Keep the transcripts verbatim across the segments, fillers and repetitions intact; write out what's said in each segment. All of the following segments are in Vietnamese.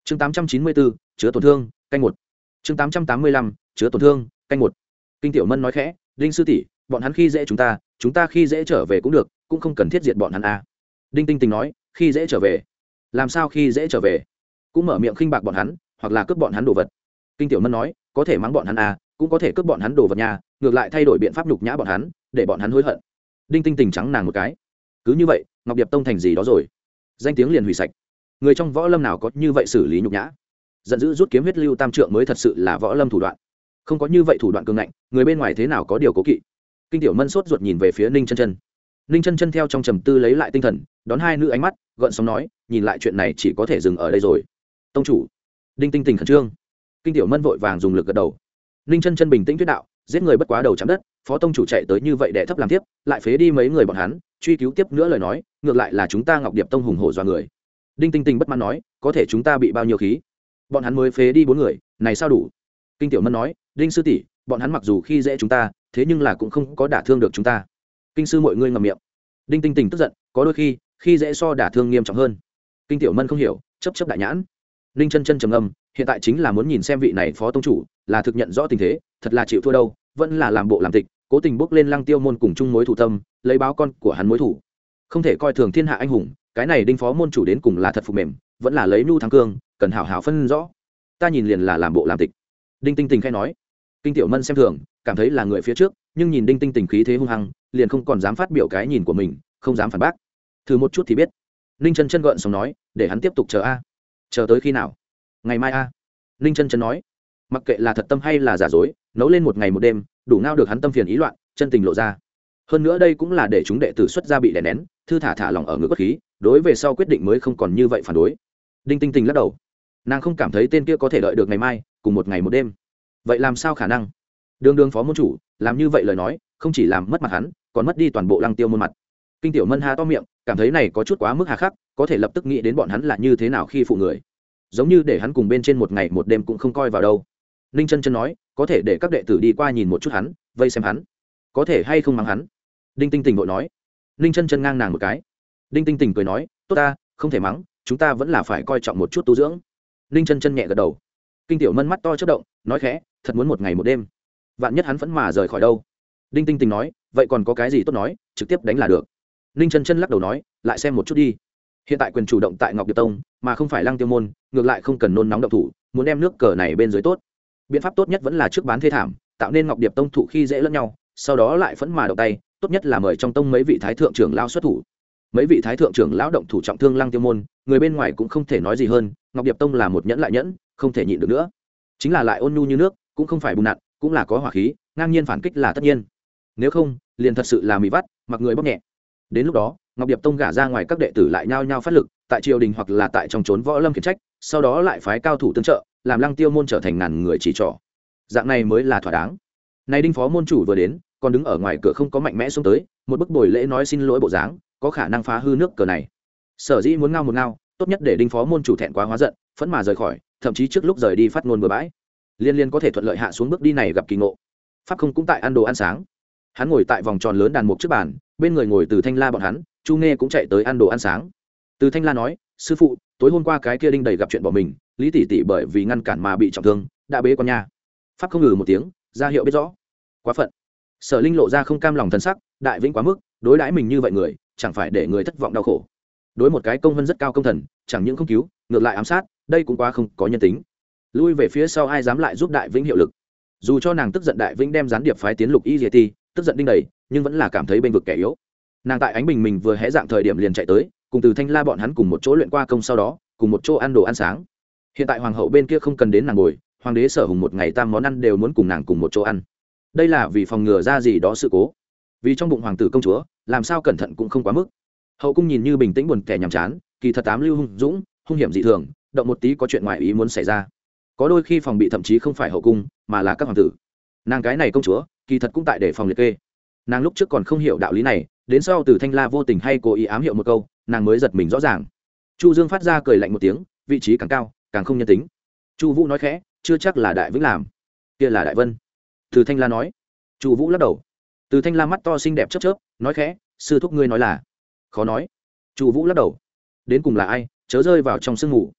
chương tám trăm chín mươi bốn chứa tổn thương canh một chương tám trăm tám mươi lăm chứa tổn thương canh một Kinh Tiểu Mân nói khẽ, đinh sư tỷ, bọn hắn khi dễ chúng ta, chúng ta khi dễ trở về cũng được, cũng không cần thiết diệt bọn hắn a. Đinh Tinh Tình nói, khi dễ trở về, làm sao khi dễ trở về? Cũng mở miệng khinh bạc bọn hắn, hoặc là cướp bọn hắn đồ vật. Kinh Tiểu Mân nói, có thể mắng bọn hắn a, cũng có thể cướp bọn hắn đồ vật nhà, ngược lại thay đổi biện pháp nhục nhã bọn hắn, để bọn hắn hối hận. Đinh Tinh Tình trắng nàng một cái. Cứ như vậy, Ngọc Điệp Tông thành gì đó rồi? Danh tiếng liền hủy sạch. Người trong võ lâm nào có như vậy xử lý nhục nhã? Giận dữ rút kiếm huyết lưu tam trượng mới thật sự là võ lâm thủ đoạn. Không có như vậy thủ đoạn cường ngạnh, người bên ngoài thế nào có điều cố kỵ. Kinh Tiểu Mân sốt ruột nhìn về phía Ninh Chân Chân. Ninh Chân Chân theo trong trầm tư lấy lại tinh thần, đón hai nữ ánh mắt, gợn sóng nói, nhìn lại chuyện này chỉ có thể dừng ở đây rồi. Tông chủ. Đinh Tinh Tình khẩn trương. Kinh Tiểu Mân vội vàng dùng lực gật đầu. Ninh Chân Chân bình tĩnh thuyết đạo, giết người bất quá đầu chạm đất, phó tông chủ chạy tới như vậy để thấp làm tiếp, lại phế đi mấy người bọn hắn, truy cứu tiếp nữa lời nói, ngược lại là chúng ta Ngọc Điệp Tông hùng hổ dọa người. Đinh Tinh Tình bất mãn nói, có thể chúng ta bị bao nhiêu khí? Bọn hắn mới phế đi bốn người, này sao đủ? Kinh Tiểu Mân nói, đinh sư tỷ, bọn hắn mặc dù khi dễ chúng ta, thế nhưng là cũng không có đả thương được chúng ta. Kinh sư mọi người ngậm miệng. Đinh Tinh Tình tức giận, có đôi khi khi dễ so đả thương nghiêm trọng hơn. Kinh Tiểu Mân không hiểu, chấp chấp đại nhãn. Ninh Chân Chân trầm ngâm, hiện tại chính là muốn nhìn xem vị này phó tông chủ là thực nhận rõ tình thế, thật là chịu thua đâu, vẫn là làm bộ làm tịch, cố tình bước lên Lăng Tiêu môn cùng chung mối thù tâm, lấy báo con của hắn mối thù. Không thể coi thường thiên hạ anh hùng, cái này Đinh phó môn chủ đến cùng là thật phục mềm, vẫn là lấy nhu thắng cương, cần hảo hảo phân rõ. Ta nhìn liền là làm bộ làm tịch. Đinh Tinh Tình khẽ nói. Kinh Tiểu Mân xem thường, cảm thấy là người phía trước, nhưng nhìn Đinh Tinh Tình khí thế hung hăng, liền không còn dám phát biểu cái nhìn của mình, không dám phản bác. Thử một chút thì biết. Ninh Chân Chân gợn sóng nói, để hắn tiếp tục chờ a. Chờ tới khi nào? Ngày mai a. Ninh Chân Chân nói, mặc kệ là thật tâm hay là giả dối, nấu lên một ngày một đêm, đủ ngao được hắn tâm phiền ý loạn, chân tình lộ ra. Hơn nữa đây cũng là để chúng đệ tử xuất ra bị đè nén, thư thả thả lòng ở ngực cốt khí, đối về sau quyết định mới không còn như vậy phản đối. Đinh Tinh Tình lắc đầu, nàng không cảm thấy tên kia có thể đợi được ngày mai cùng một ngày một đêm. Vậy làm sao khả năng? Đường đường phó môn chủ làm như vậy lời nói, không chỉ làm mất mặt hắn, còn mất đi toàn bộ Lăng Tiêu môn mặt. Kinh Tiểu Mân ha to miệng, cảm thấy này có chút quá mức hà khắc, có thể lập tức nghĩ đến bọn hắn là như thế nào khi phụ người, giống như để hắn cùng bên trên một ngày một đêm cũng không coi vào đâu. Ninh Chân Chân nói, có thể để các đệ tử đi qua nhìn một chút hắn, vây xem hắn, có thể hay không mắng hắn. Đinh Tinh Tình vội nói. Ninh Chân Chân ngang nàng một cái. Đinh Tinh Tình cười nói, tốt ta, không thể mắng, chúng ta vẫn là phải coi trọng một chút tu dưỡng. Ninh Chân Chân nhẹ gật đầu. Kinh Tiểu Mân mắt to chớp động, nói khẽ, thật muốn một ngày một đêm, vạn nhất hắn vẫn mà rời khỏi đâu. Đinh Tinh Tình nói, vậy còn có cái gì tốt nói, trực tiếp đánh là được. Ninh Chân Chân lắc đầu nói, lại xem một chút đi. Hiện tại quyền chủ động tại Ngọc Điệp Tông, mà không phải Lăng Tiêu môn, ngược lại không cần nôn nóng động thủ, muốn đem nước cờ này bên dưới tốt. Biện pháp tốt nhất vẫn là trước bán thê thảm, tạo nên Ngọc Điệp Tông thủ khi dễ lẫn nhau, sau đó lại phẫn mà động tay, tốt nhất là mời trong tông mấy vị thái thượng trưởng lão xuất thủ. Mấy vị thái thượng trưởng lão động thủ trọng thương Lăng Tiêu môn, người bên ngoài cũng không thể nói gì hơn, Ngọc Điệp Tông là một nhẫn lại nhẫn, không thể nhịn được nữa. Chính là lại ôn nhu như nước, cũng không phải bùn nặn, cũng là có hỏa khí, ngang nhiên phản kích là tất nhiên. Nếu không, liền thật sự là mì vắt, mặc người bóc nhẹ. Đến lúc đó, Ngọc Điệp Tông gả ra ngoài các đệ tử lại nhao nhao phát lực, tại triều đình hoặc là tại trong trốn võ lâm khiển trách, sau đó lại phái cao thủ tương trợ, làm Lăng Tiêu môn trở thành ngàn người chỉ trỏ. Dạng này mới là thỏa đáng. Nay Đinh phó môn chủ vừa đến, còn đứng ở ngoài cửa không có mạnh mẽ xuống tới, một bức bồi lễ nói xin lỗi bộ dáng, có khả năng phá hư nước cờ này. Sở dĩ muốn ngao một ngao, tốt nhất để Đinh phó môn chủ thẹn quá hóa giận, phẫn mà rời khỏi, thậm chí trước lúc rời đi phát ngôn bừa bãi, liên liên có thể thuận lợi hạ xuống bước đi này gặp kỳ ngộ. Pháp không cũng tại ăn đồ ăn sáng, hắn ngồi tại vòng tròn lớn đàn mục trước bàn, bên người ngồi Từ Thanh La bọn hắn, Chu Nghe cũng chạy tới ăn đồ ăn sáng. Từ Thanh La nói, sư phụ, tối hôm qua cái kia Đinh đầy gặp chuyện bỏ mình, Lý tỷ tỷ bởi vì ngăn cản mà bị trọng thương, đã bế con nha. Pháp không ngừ một tiếng, ra hiệu biết rõ. Quá phận. Sở Linh lộ ra không cam lòng thân sắc, đại vĩnh quá mức, đối đãi mình như vậy người, chẳng phải để người thất vọng đau khổ. Đối một cái công vân rất cao công thần, chẳng những không cứu, ngược lại ám sát, đây cũng quá không có nhân tính. Lui về phía sau ai dám lại giúp đại vĩnh hiệu lực. Dù cho nàng tức giận đại vĩnh đem gián điệp phái tiến Lục Y Diệt Ti, tức giận Đinh đầy, nhưng vẫn là cảm thấy bên vực kẻ yếu. Nàng tại ánh bình mình vừa hé dạng thời điểm liền chạy tới, cùng Từ Thanh La bọn hắn cùng một chỗ luyện qua công, sau đó cùng một chỗ ăn đồ ăn sáng. Hiện tại hoàng hậu bên kia không cần đến nàng ngồi, hoàng đế Sở Hùng một ngày tam món ăn đều muốn cùng nàng cùng một chỗ ăn. Đây là vì phòng ngừa ra gì đó sự cố, vì trong bụng hoàng tử công chúa làm sao cẩn thận cũng không quá mức. Hậu cung nhìn như bình tĩnh buồn kẻ nhàm chán, kỳ thật tám lưu hung dũng, hung hiểm dị thường, động một tí có chuyện ngoài ý muốn xảy ra. Có đôi khi phòng bị thậm chí không phải hậu cung mà là các hoàng tử. Nàng cái này công chúa kỳ thật cũng tại để phòng liệt kê. Nàng lúc trước còn không hiểu đạo lý này, đến sau Từ Thanh La vô tình hay cố ý ám hiệu một câu, nàng mới giật mình rõ ràng. Chu Dương phát ra cười lạnh một tiếng, vị trí càng cao càng không nhân tính. Chu Vũ nói khẽ, chưa chắc là đại vĩnh làm, kia là đại vân. Từ Thanh La nói. Chu Vũ lắc đầu. Từ Thanh La mắt to xinh đẹp chớp chớp, nói khẽ, sư thúc ngươi nói là. Khó nói. Chu Vũ lắc đầu. Đến cùng là ai, chớ rơi vào trong sương mù.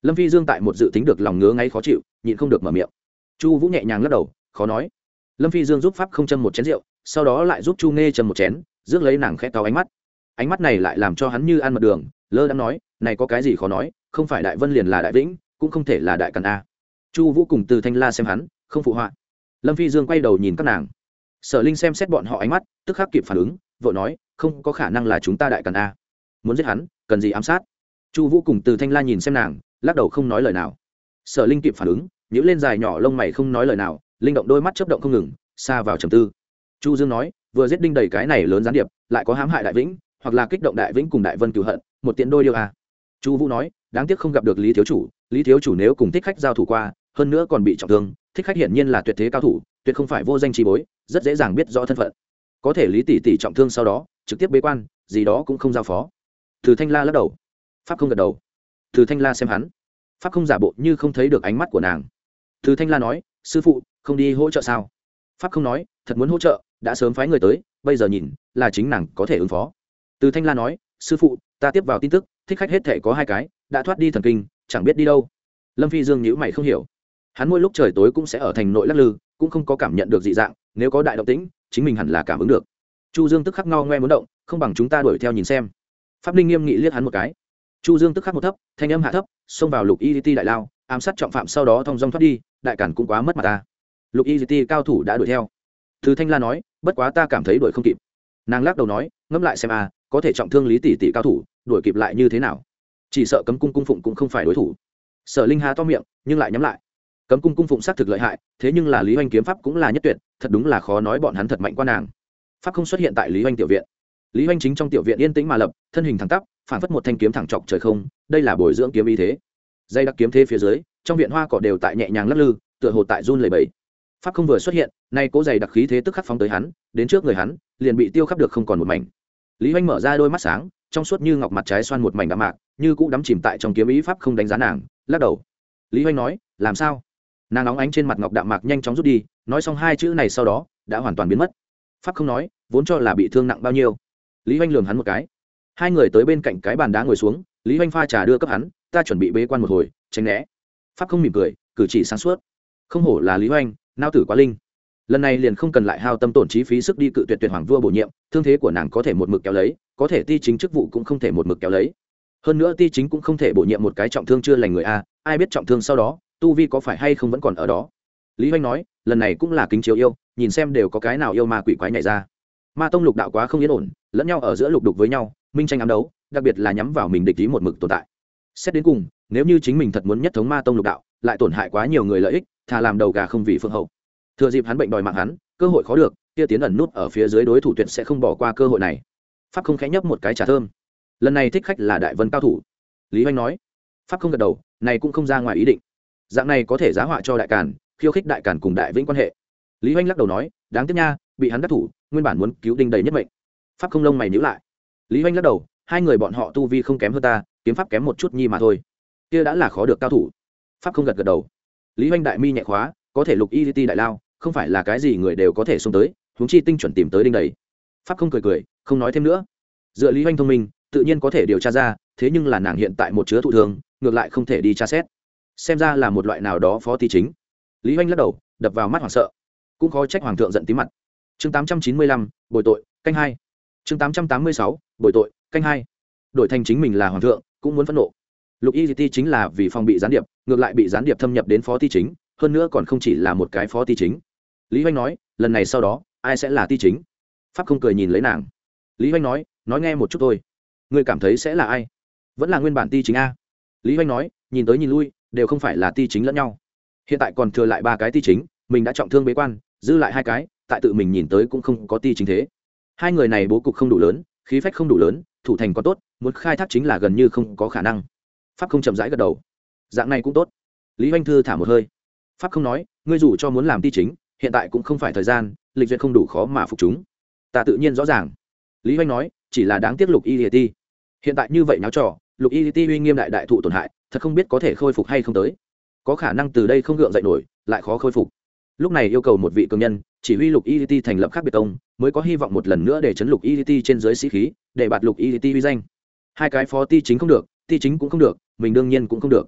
Lâm Phi Dương tại một dự tính được lòng ngứa ngáy khó chịu, nhịn không được mở miệng. Chu Vũ nhẹ nhàng lắc đầu, khó nói. Lâm Phi Dương giúp pháp không châm một chén rượu, sau đó lại giúp Chu Nghe châm một chén, rước lấy nàng khẽ cau ánh mắt. Ánh mắt này lại làm cho hắn như ăn mật đường, lơ đãng nói, này có cái gì khó nói, không phải Đại Vân liền là Đại Vĩnh, cũng không thể là Đại Càn a. Chu Vũ cùng Từ Thanh La xem hắn, không phụ họa. Lâm Phi Dương quay đầu nhìn các nàng. Sở Linh xem xét bọn họ ánh mắt, tức khắc kịp phản ứng, vội nói, không có khả năng là chúng ta Đại Càn a. Muốn giết hắn, cần gì ám sát? Chu Vũ cùng Từ Thanh La nhìn xem nàng, lắc đầu không nói lời nào. Sở Linh kịp phản ứng, nhíu lên dài nhỏ lông mày không nói lời nào, linh động đôi mắt chớp động không ngừng, xa vào trầm tư. Chu Dương nói, vừa giết đinh đầy cái này lớn gián điệp, lại có hãm hại Đại Vĩnh, hoặc là kích động Đại Vĩnh cùng Đại Vân cừu hận, một tiện đôi điều à. Chu Vũ nói, đáng tiếc không gặp được Lý thiếu chủ, Lý thiếu chủ nếu cùng Thích Khách giao thủ qua, hơn nữa còn bị trọng thương, Thích Khách hiển nhiên là tuyệt thế cao thủ, tuyệt không phải vô danh chi bối, rất dễ dàng biết rõ thân phận. Có thể Lý tỷ tỷ trọng thương sau đó, trực tiếp bế quan, gì đó cũng không giao phó. Từ Thanh La lắc đầu, Pháp không gật đầu. Từ Thanh La xem hắn, Pháp không giả bộ như không thấy được ánh mắt của nàng. Từ Thanh La nói, sư phụ, không đi hỗ trợ sao? Pháp không nói, thật muốn hỗ trợ, đã sớm phái người tới, bây giờ nhìn, là chính nàng có thể ứng phó. Từ Thanh La nói, sư phụ, ta tiếp vào tin tức, Thích Khách hết thể có hai cái, đã thoát đi thần kinh, chẳng biết đi đâu. Lâm Phi Dương nhíu mày không hiểu. Hắn mỗi lúc trời tối cũng sẽ ở thành nội lắc lư, cũng không có cảm nhận được dị dạng, nếu có đại động tĩnh, chính mình hẳn là cảm ứng được. Chu Dương tức khắc ngao ngoe muốn động, không bằng chúng ta đuổi theo nhìn xem. Pháp Linh nghiêm nghị liếc hắn một cái. Chu Dương tức khắc một thấp, thanh âm hạ thấp, xông vào Lục Y Ti đại lao, ám sát trọng phạm sau đó thông dong thoát đi, đại cản cũng quá mất mặt ta. Lục Y Ti cao thủ đã đuổi theo. Từ Thanh La nói, bất quá ta cảm thấy đuổi không kịp. Nàng lắc đầu nói, ngẫm lại xem a, có thể trọng thương Lý tỷ tỷ cao thủ, đuổi kịp lại như thế nào? Chỉ sợ Cấm cung cung phụng cũng không phải đối thủ. Sở Linh Hà to miệng, nhưng lại nhắm lại. Cấm cung cung phụng xác thực lợi hại, thế nhưng là Lý Hoành kiếm pháp cũng là nhất tuyệt, thật đúng là khó nói bọn hắn thật mạnh qua nàng. Pháp không xuất hiện tại Lý Hoành tiểu viện. Lý Hoành chính trong tiểu viện yên tĩnh mà lập, thân hình thẳng tắp, phản phất một thanh kiếm thẳng chọc trời không, đây là bồi dưỡng kiếm ý thế. Dây đặc kiếm thế phía dưới, trong viện hoa cỏ đều tại nhẹ nhàng lắc lư, tựa hồ tại run lẩy bẩy. Pháp không vừa xuất hiện, nay cố dày đặc khí thế tức khắc phóng tới hắn, đến trước người hắn, liền bị tiêu khắp được không còn một mảnh. Lý Hoành mở ra đôi mắt sáng, trong suốt như ngọc mặt trái xoan một mảnh đạm mạc, như cũ đắm chìm tại trong kiếm ý pháp không đánh giá nàng, lắc đầu. Lý Hoành nói, làm sao? Nàng nóng ánh trên mặt ngọc đạm mạc nhanh chóng rút đi, nói xong hai chữ này sau đó, đã hoàn toàn biến mất. Pháp không nói, vốn cho là bị thương nặng bao nhiêu. Lý Hoành lườm hắn một cái. Hai người tới bên cạnh cái bàn đá ngồi xuống, Lý Hoành pha trà đưa cấp hắn, ta chuẩn bị bế quan một hồi, tránh né. Pháp không mỉm cười, cử chỉ sáng suốt. Không hổ là Lý Hoành, nao tử quá linh. Lần này liền không cần lại hao tâm tổn trí phí sức đi cự tuyệt tuyệt hoàng vua bổ nhiệm, thương thế của nàng có thể một mực kéo lấy, có thể ti chính chức vụ cũng không thể một mực kéo lấy. Hơn nữa ti chính cũng không thể bổ nhiệm một cái trọng thương chưa lành người a, ai biết trọng thương sau đó, tu vi có phải hay không vẫn còn ở đó. Lý Hoành nói, lần này cũng là kính chiếu yêu, nhìn xem đều có cái nào yêu ma quỷ quái nhảy ra. Ma tông lục đạo quá không yên ổn, lẫn nhau ở giữa lục đục với nhau, minh tranh ám đấu, đặc biệt là nhắm vào mình địch ý một mực tồn tại. Xét đến cùng, nếu như chính mình thật muốn nhất thống ma tông lục đạo, lại tổn hại quá nhiều người lợi ích, thà làm đầu gà không vì phương hậu. Thừa dịp hắn bệnh đòi mạng hắn, cơ hội khó được, kia tiến ẩn nút ở phía dưới đối thủ tuyệt sẽ không bỏ qua cơ hội này. Pháp không khẽ nhấp một cái trà thơm. Lần này thích khách là Đại Vân cao thủ. Lý Hoành nói. Pháp không gật đầu, này cũng không ra ngoài ý định. Dạng này có thể giá họa cho Đại Càn, khiêu khích Đại Càn cùng Đại Vĩnh quan hệ. Lý Hoành lắc đầu nói, đáng tiếc nha, bị hắn đắc thủ, nguyên bản muốn cứu đinh đầy nhất mệnh. Pháp không lông mày nhíu lại. Lý Hoành lắc đầu, hai người bọn họ tu vi không kém hơn ta, kiếm pháp kém một chút nhi mà thôi. Kia đã là khó được cao thủ. Pháp không gật gật đầu. Lý Hoành đại mi nhẹ khóa, có thể Lục Y Ti đại lao, không phải là cái gì người đều có thể xông tới, huống chi tinh chuẩn tìm tới đinh đầy. Pháp không cười cười, không nói thêm nữa. Dựa Lý Hoành thông minh, tự nhiên có thể điều tra ra, thế nhưng là nàng hiện tại một chứa thụ thương, ngược lại không thể đi tra xét. Xem ra là một loại nào đó phó ti chính. Lý Hoành lắc đầu, đập vào mắt hoảng sợ. Cũng khó trách hoàng thượng giận tím mặt. Chương tám trăm chín mươi lăm, bồi tội, canh hai. Chương tám trăm tám mươi sáu, bồi tội, canh hai. Đổi thành chính mình là hoàng thượng, cũng muốn phẫn nộ. Lục Y Ti chính là vì phòng bị gián điệp, ngược lại bị gián điệp thâm nhập đến phó ti chính, hơn nữa còn không chỉ là một cái phó ti chính. Lý Hoành nói, lần này sau đó, ai sẽ là ti chính? Pháp không cười nhìn lấy nàng. Lý Hoành nói, nói nghe một chút thôi. Ngươi cảm thấy sẽ là ai? Vẫn là nguyên bản ti chính a. Lý Hoành nói, nhìn tới nhìn lui, đều không phải là ti chính lẫn nhau. Hiện tại còn thừa lại ba cái ti chính, mình đã trọng thương bế quan, dư lại hai cái, tại tự mình nhìn tới cũng không có ti chính thế. Hai người này bố cục không đủ lớn, khí phách không đủ lớn, thủ thành còn tốt, muốn khai thác chính là gần như không có khả năng. Pháp không chậm rãi gật đầu. Dạng này cũng tốt. Lý Hoành thư thả một hơi. Pháp không nói, ngươi dù cho muốn làm ti chính, hiện tại cũng không phải thời gian, lịch duyệt không đủ khó mà phục chúng. Ta tự nhiên rõ ràng. Lý Hoành nói, chỉ là đáng tiếc Lục Y Ti. Hiện tại như vậy náo trò, Lục Y Ti uy nghiêm đại đại thụ tổn hại, thật không biết có thể khôi phục hay không tới. Có khả năng từ đây không gượng dậy nổi, lại khó khôi phục. Lúc này yêu cầu một vị cường nhân, chỉ huy Lục Y Ti thành lập khác biệt tông, mới có hy vọng một lần nữa để chấn Lục Y Ti trên dưới sĩ khí, để bạt Lục Y Ti uy danh. Hai cái phó ti chính không được, ti chính cũng không được, mình đương nhiên cũng không được.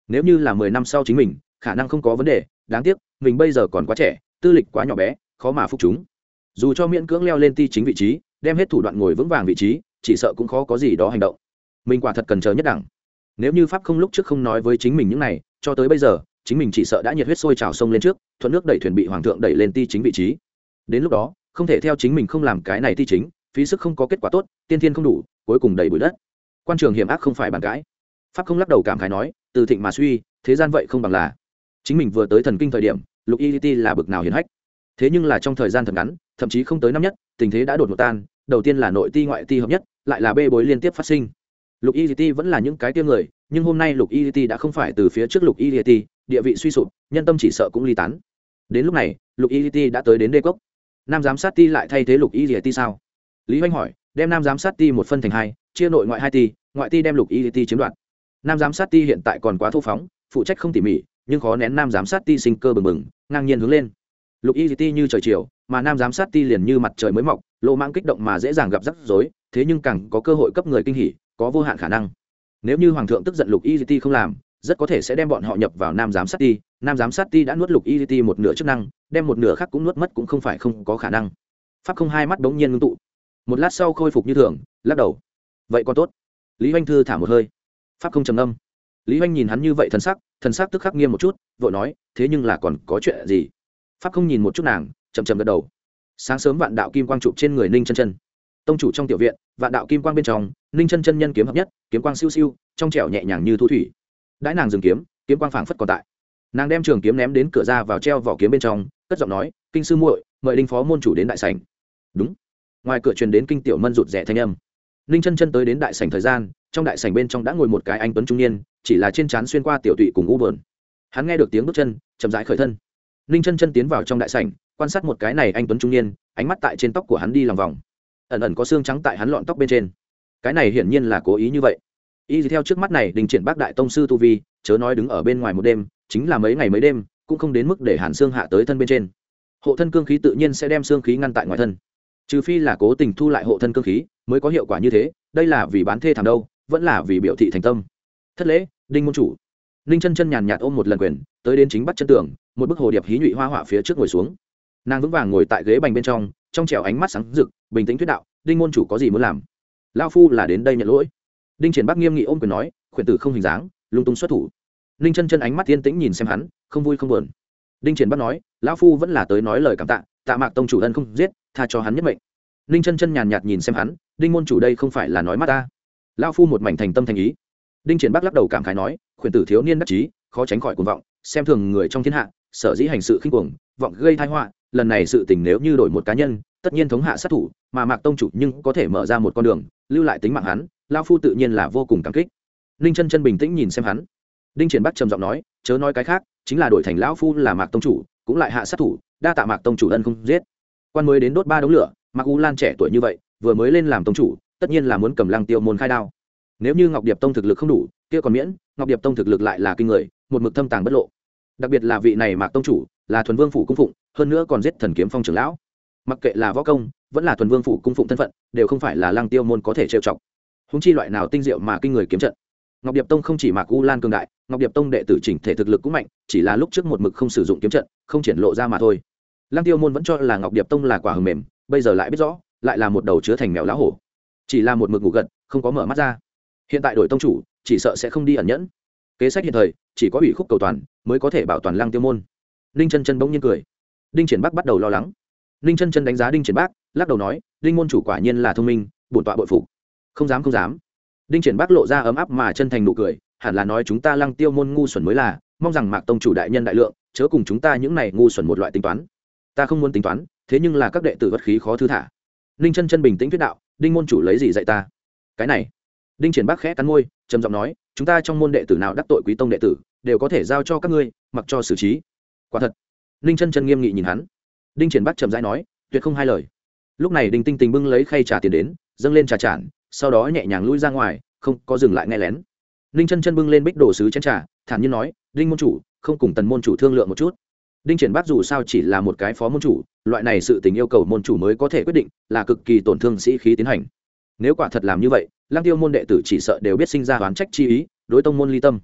nếu như là mười năm sau chính mình khả năng không có vấn đề, đáng tiếc mình bây giờ còn quá trẻ, tư lịch quá nhỏ bé, khó mà phục chúng. Dù cho miễn cưỡng leo lên ti chính vị trí, đem hết thủ đoạn ngồi vững vàng vị trí, chỉ sợ cũng khó có gì đó hành động. Mình quả thật cần chờ nhất đẳng. Nếu như pháp không lúc trước không nói với chính mình những này, cho tới bây giờ chính mình chỉ sợ đã nhiệt huyết sôi trào sông lên trước, thuận nước đẩy thuyền bị hoàng thượng đẩy lên ti chính vị trí. Đến lúc đó không thể theo chính mình không làm cái này ti chính, phí sức không có kết quả tốt, tiên thiên không đủ, cuối cùng đầy bụi đất. Quan trường hiểm ác không phải bàn cãi. Pháp không lắc đầu cảm khái nói, từ thịnh mà suy, thế gian vậy không bằng là. Chính mình vừa tới thần kinh thời điểm, Lục Y Ti là bực nào hiển hách. Thế nhưng là trong thời gian thật ngắn, thậm chí không tới năm nhất, tình thế đã đột ngột tan, đầu tiên là nội ti ngoại ti hợp nhất, lại là bê bối liên tiếp phát sinh. Lục Y Ti vẫn là những cái tiêu người, nhưng hôm nay Lục Y Ti đã không phải từ phía trước Lục Y Ti, địa vị suy sụp, nhân tâm chỉ sợ cũng ly tán. Đến lúc này, Lục Y Ti đã tới đến đê cốc. Nam giám sát ti lại thay thế Lục Y Ti sao? Lý Hoành hỏi, đem Nam giám sát ti một phân thành hai, chia nội ngoại hai ti, ngoại ti đem Lục Y Ti chiếm đoạt. Nam giám sát ti hiện tại còn quá thô phóng, phụ trách không tỉ mỉ, nhưng khó nén Nam giám sát ti sinh cơ bừng bừng, ngang nhiên hướng lên. Lục Y Ti như trời chiều, mà Nam giám sát ti liền như mặt trời mới mọc, lộ mang kích động mà dễ dàng gặp rắc rối, thế nhưng càng có cơ hội cấp người kinh hỉ, có vô hạn khả năng. Nếu như hoàng thượng tức giận Lục Y Ti không làm, rất có thể sẽ đem bọn họ nhập vào Nam giám sát ti, Nam giám sát ti đã nuốt Lục Y Ti một nửa chức năng, đem một nửa khác cũng nuốt mất cũng không phải không có khả năng. Pháp không hai mắt bỗng nhiên ngưng tụ, một lát sau khôi phục như thường, lắc đầu. Vậy còn tốt. Lý Hoành thư thả một hơi. Pháp không trầm ngâm. Lý Hoành nhìn hắn như vậy thần sắc, thần sắc tức khắc nghiêm một chút, vội nói, thế nhưng là còn có chuyện gì? Pháp không nhìn một chút nàng, chậm chậm gật đầu. Sáng sớm vạn đạo kim quang trụ trên người Ninh Chân Chân. Tông chủ trong tiểu viện, vạn đạo kim quang bên trong, Ninh Chân Chân nhân kiếm hợp nhất, kiếm quang siêu siêu, trong trẻo nhẹ nhàng như thu thủy. Đãi nàng dừng kiếm, kiếm quang phảng phất còn tại. Nàng đem trường kiếm ném đến cửa ra vào treo vỏ kiếm bên trong, cất giọng nói, kinh sư muội, mời Đinh phó môn chủ đến đại sảnh. Đúng. Ngoài cửa truyền đến kinh tiểu mân rụt rè thanh âm. Ninh Chân Chân tới đến đại sảnh thời gian, trong đại sảnh bên trong đã ngồi một cái anh tuấn trung niên, chỉ là trên trán xuyên qua tiểu tụy cùng u buồn. Hắn nghe được tiếng bước chân, chậm rãi khởi thân. Ninh Chân Chân tiến vào trong đại sảnh, quan sát một cái này anh tuấn trung niên, ánh mắt tại trên tóc của hắn đi lòng vòng, ẩn ẩn có xương trắng tại hắn lọn tóc bên trên. Cái này hiển nhiên là cố ý như vậy. Y theo trước mắt này, Đình Triển Bác đại tông sư tu vi, chớ nói đứng ở bên ngoài một đêm, chính là mấy ngày mấy đêm, cũng không đến mức để hàn xương hạ tới thân bên trên. Hộ thân cương khí tự nhiên sẽ đem xương khí ngăn tại ngoài thân, trừ phi là cố tình thu lại hộ thân cương khí, mới có hiệu quả như thế. Đây là vì bán thê thảm đâu, vẫn là vì biểu thị thành tâm. Thất lễ, Đinh môn chủ. Ninh Chân Chân nhàn nhạt ôm một lần quyền, tới đến chính bắt chân tường, một bức hồ điệp hí nhụy hoa họa phía trước ngồi xuống. Nàng vững vàng ngồi tại ghế bành bên trong, trong trẻo ánh mắt sáng rực, bình tĩnh thuyết đạo, Đinh môn chủ có gì muốn làm? Lão phu là đến đây nhận lỗi. Đinh Triển Bắc nghiêm nghị ôm quyền nói, khuyển tử không hình dáng, lung tung xuất thủ. Ninh Chân Chân ánh mắt yên tĩnh nhìn xem hắn, không vui không buồn. Đinh Triển Bắc nói, lão phu vẫn là tới nói lời cảm tạ, tạ Mạc tông chủ ân không giết, tha cho hắn nhất mệnh. Ninh Chân Chân nhàn nhạt nhìn xem hắn, Đinh môn chủ đây không phải là nói mắt ta. Lão phu một mảnh thành tâm thành ý. Đinh Triển Bắc lắc đầu cảm khái nói, khuyển tử thiếu niên đắc chí, khó tránh khỏi cuồng vọng, xem thường người trong thiên hạ, sở dĩ hành sự khinh cuồng, vọng gây tai họa, lần này sự tình nếu như đổi một cá nhân, tất nhiên thống hạ sát thủ, mà Mạc tông chủ nhưng có thể mở ra một con đường, lưu lại tính mạng hắn, lão phu tự nhiên là vô cùng cảm kích. Ninh Chân Chân bình tĩnh nhìn xem hắn. Đinh Triển Bắc trầm giọng nói, chớ nói cái khác, chính là đổi thành lão phu là Mạc tông chủ, cũng lại hạ sát thủ, đa tạ Mạc tông chủ ân không giết. Quan mới đến đốt ba đống lửa, Mạc U Lan trẻ tuổi như vậy, vừa mới lên làm tông chủ, tất nhiên là muốn cầm Lăng Tiêu môn khai đao. Nếu như Ngọc Điệp tông thực lực không đủ, kia còn miễn, Ngọc Điệp tông thực lực lại là kinh người, một mực thâm tàng bất lộ. Đặc biệt là vị này Mạc tông chủ, là thuần vương phủ cung phụng, hơn nữa còn giết thần kiếm phong trưởng lão. Mặc kệ là võ công, vẫn là thuần vương phủ cung phụng thân phận, đều không phải là Lăng Tiêu môn có thể trêu chọc. Húng chi loại nào tinh diệu mà kinh người kiếm trận. Ngọc Điệp tông không chỉ Mạc U Lan cường đại, Ngọc Điệp tông đệ tử chỉnh thể thực lực cũng mạnh, chỉ là lúc trước một mực không sử dụng kiếm trận, không triển lộ ra mà thôi. Lăng Tiêu môn vẫn cho là Ngọc Điệp tông là quả hờ mềm, bây giờ lại biết rõ, lại là một đầu chứa thành mèo lá hổ. Chỉ là một mực ngủ gật, không có mở mắt ra. Hiện tại đổi tông chủ, chỉ sợ sẽ không đi ẩn nhẫn. Kế sách hiện thời, chỉ có ủy khúc cầu toàn mới có thể bảo toàn Lăng Tiêu môn. Ninh Chân Chân bỗng nhiên cười. Đinh Triển Bắc bắt đầu lo lắng. Ninh Chân Chân đánh giá Đinh Triển Bắc, lắc đầu nói, Đinh môn chủ quả nhiên là thông minh, bổn tọa bội phục. Không dám không dám. Đinh Triển Bắc lộ ra ấm áp mà chân thành nụ cười, hẳn là nói chúng ta Lăng Tiêu môn ngu xuẩn mới là, mong rằng Mạc tông chủ đại nhân đại lượng, chớ cùng chúng ta những này ngu xuẩn một loại tính toán. Ta không muốn tính toán, thế nhưng là các đệ tử bất khí khó thư thả. Ninh Chân Chân bình tĩnh thuyết đạo, Đinh môn chủ lấy gì dạy ta? Cái này. Đinh Triển Bắc khẽ cắn môi, trầm giọng nói, chúng ta trong môn đệ tử nào đắc tội quý tông đệ tử, đều có thể giao cho các ngươi, mặc cho xử trí. Quả thật. Ninh Chân Chân nghiêm nghị nhìn hắn. Đinh Triển Bắc trầm rãi nói, tuyệt không hai lời. Lúc này Đinh Tinh Tình bưng lấy khay trà tiền đến, dâng lên trà chản, sau đó nhẹ nhàng lui ra ngoài, không có dừng lại nghe lén. Ninh Chân Chân bưng lên bích đồ sứ chén trà, thản nhiên nói, Đinh môn chủ, không cùng Tần môn chủ thương lượng một chút? Đinh Triển Bắc dù sao chỉ là một cái phó môn chủ, loại này sự tình yêu cầu môn chủ mới có thể quyết định, là cực kỳ tổn thương sĩ khí tiến hành. Nếu quả thật làm như vậy, Lăng Tiêu môn đệ tử chỉ sợ đều biết sinh ra oán trách chi ý, đối tông môn ly tâm.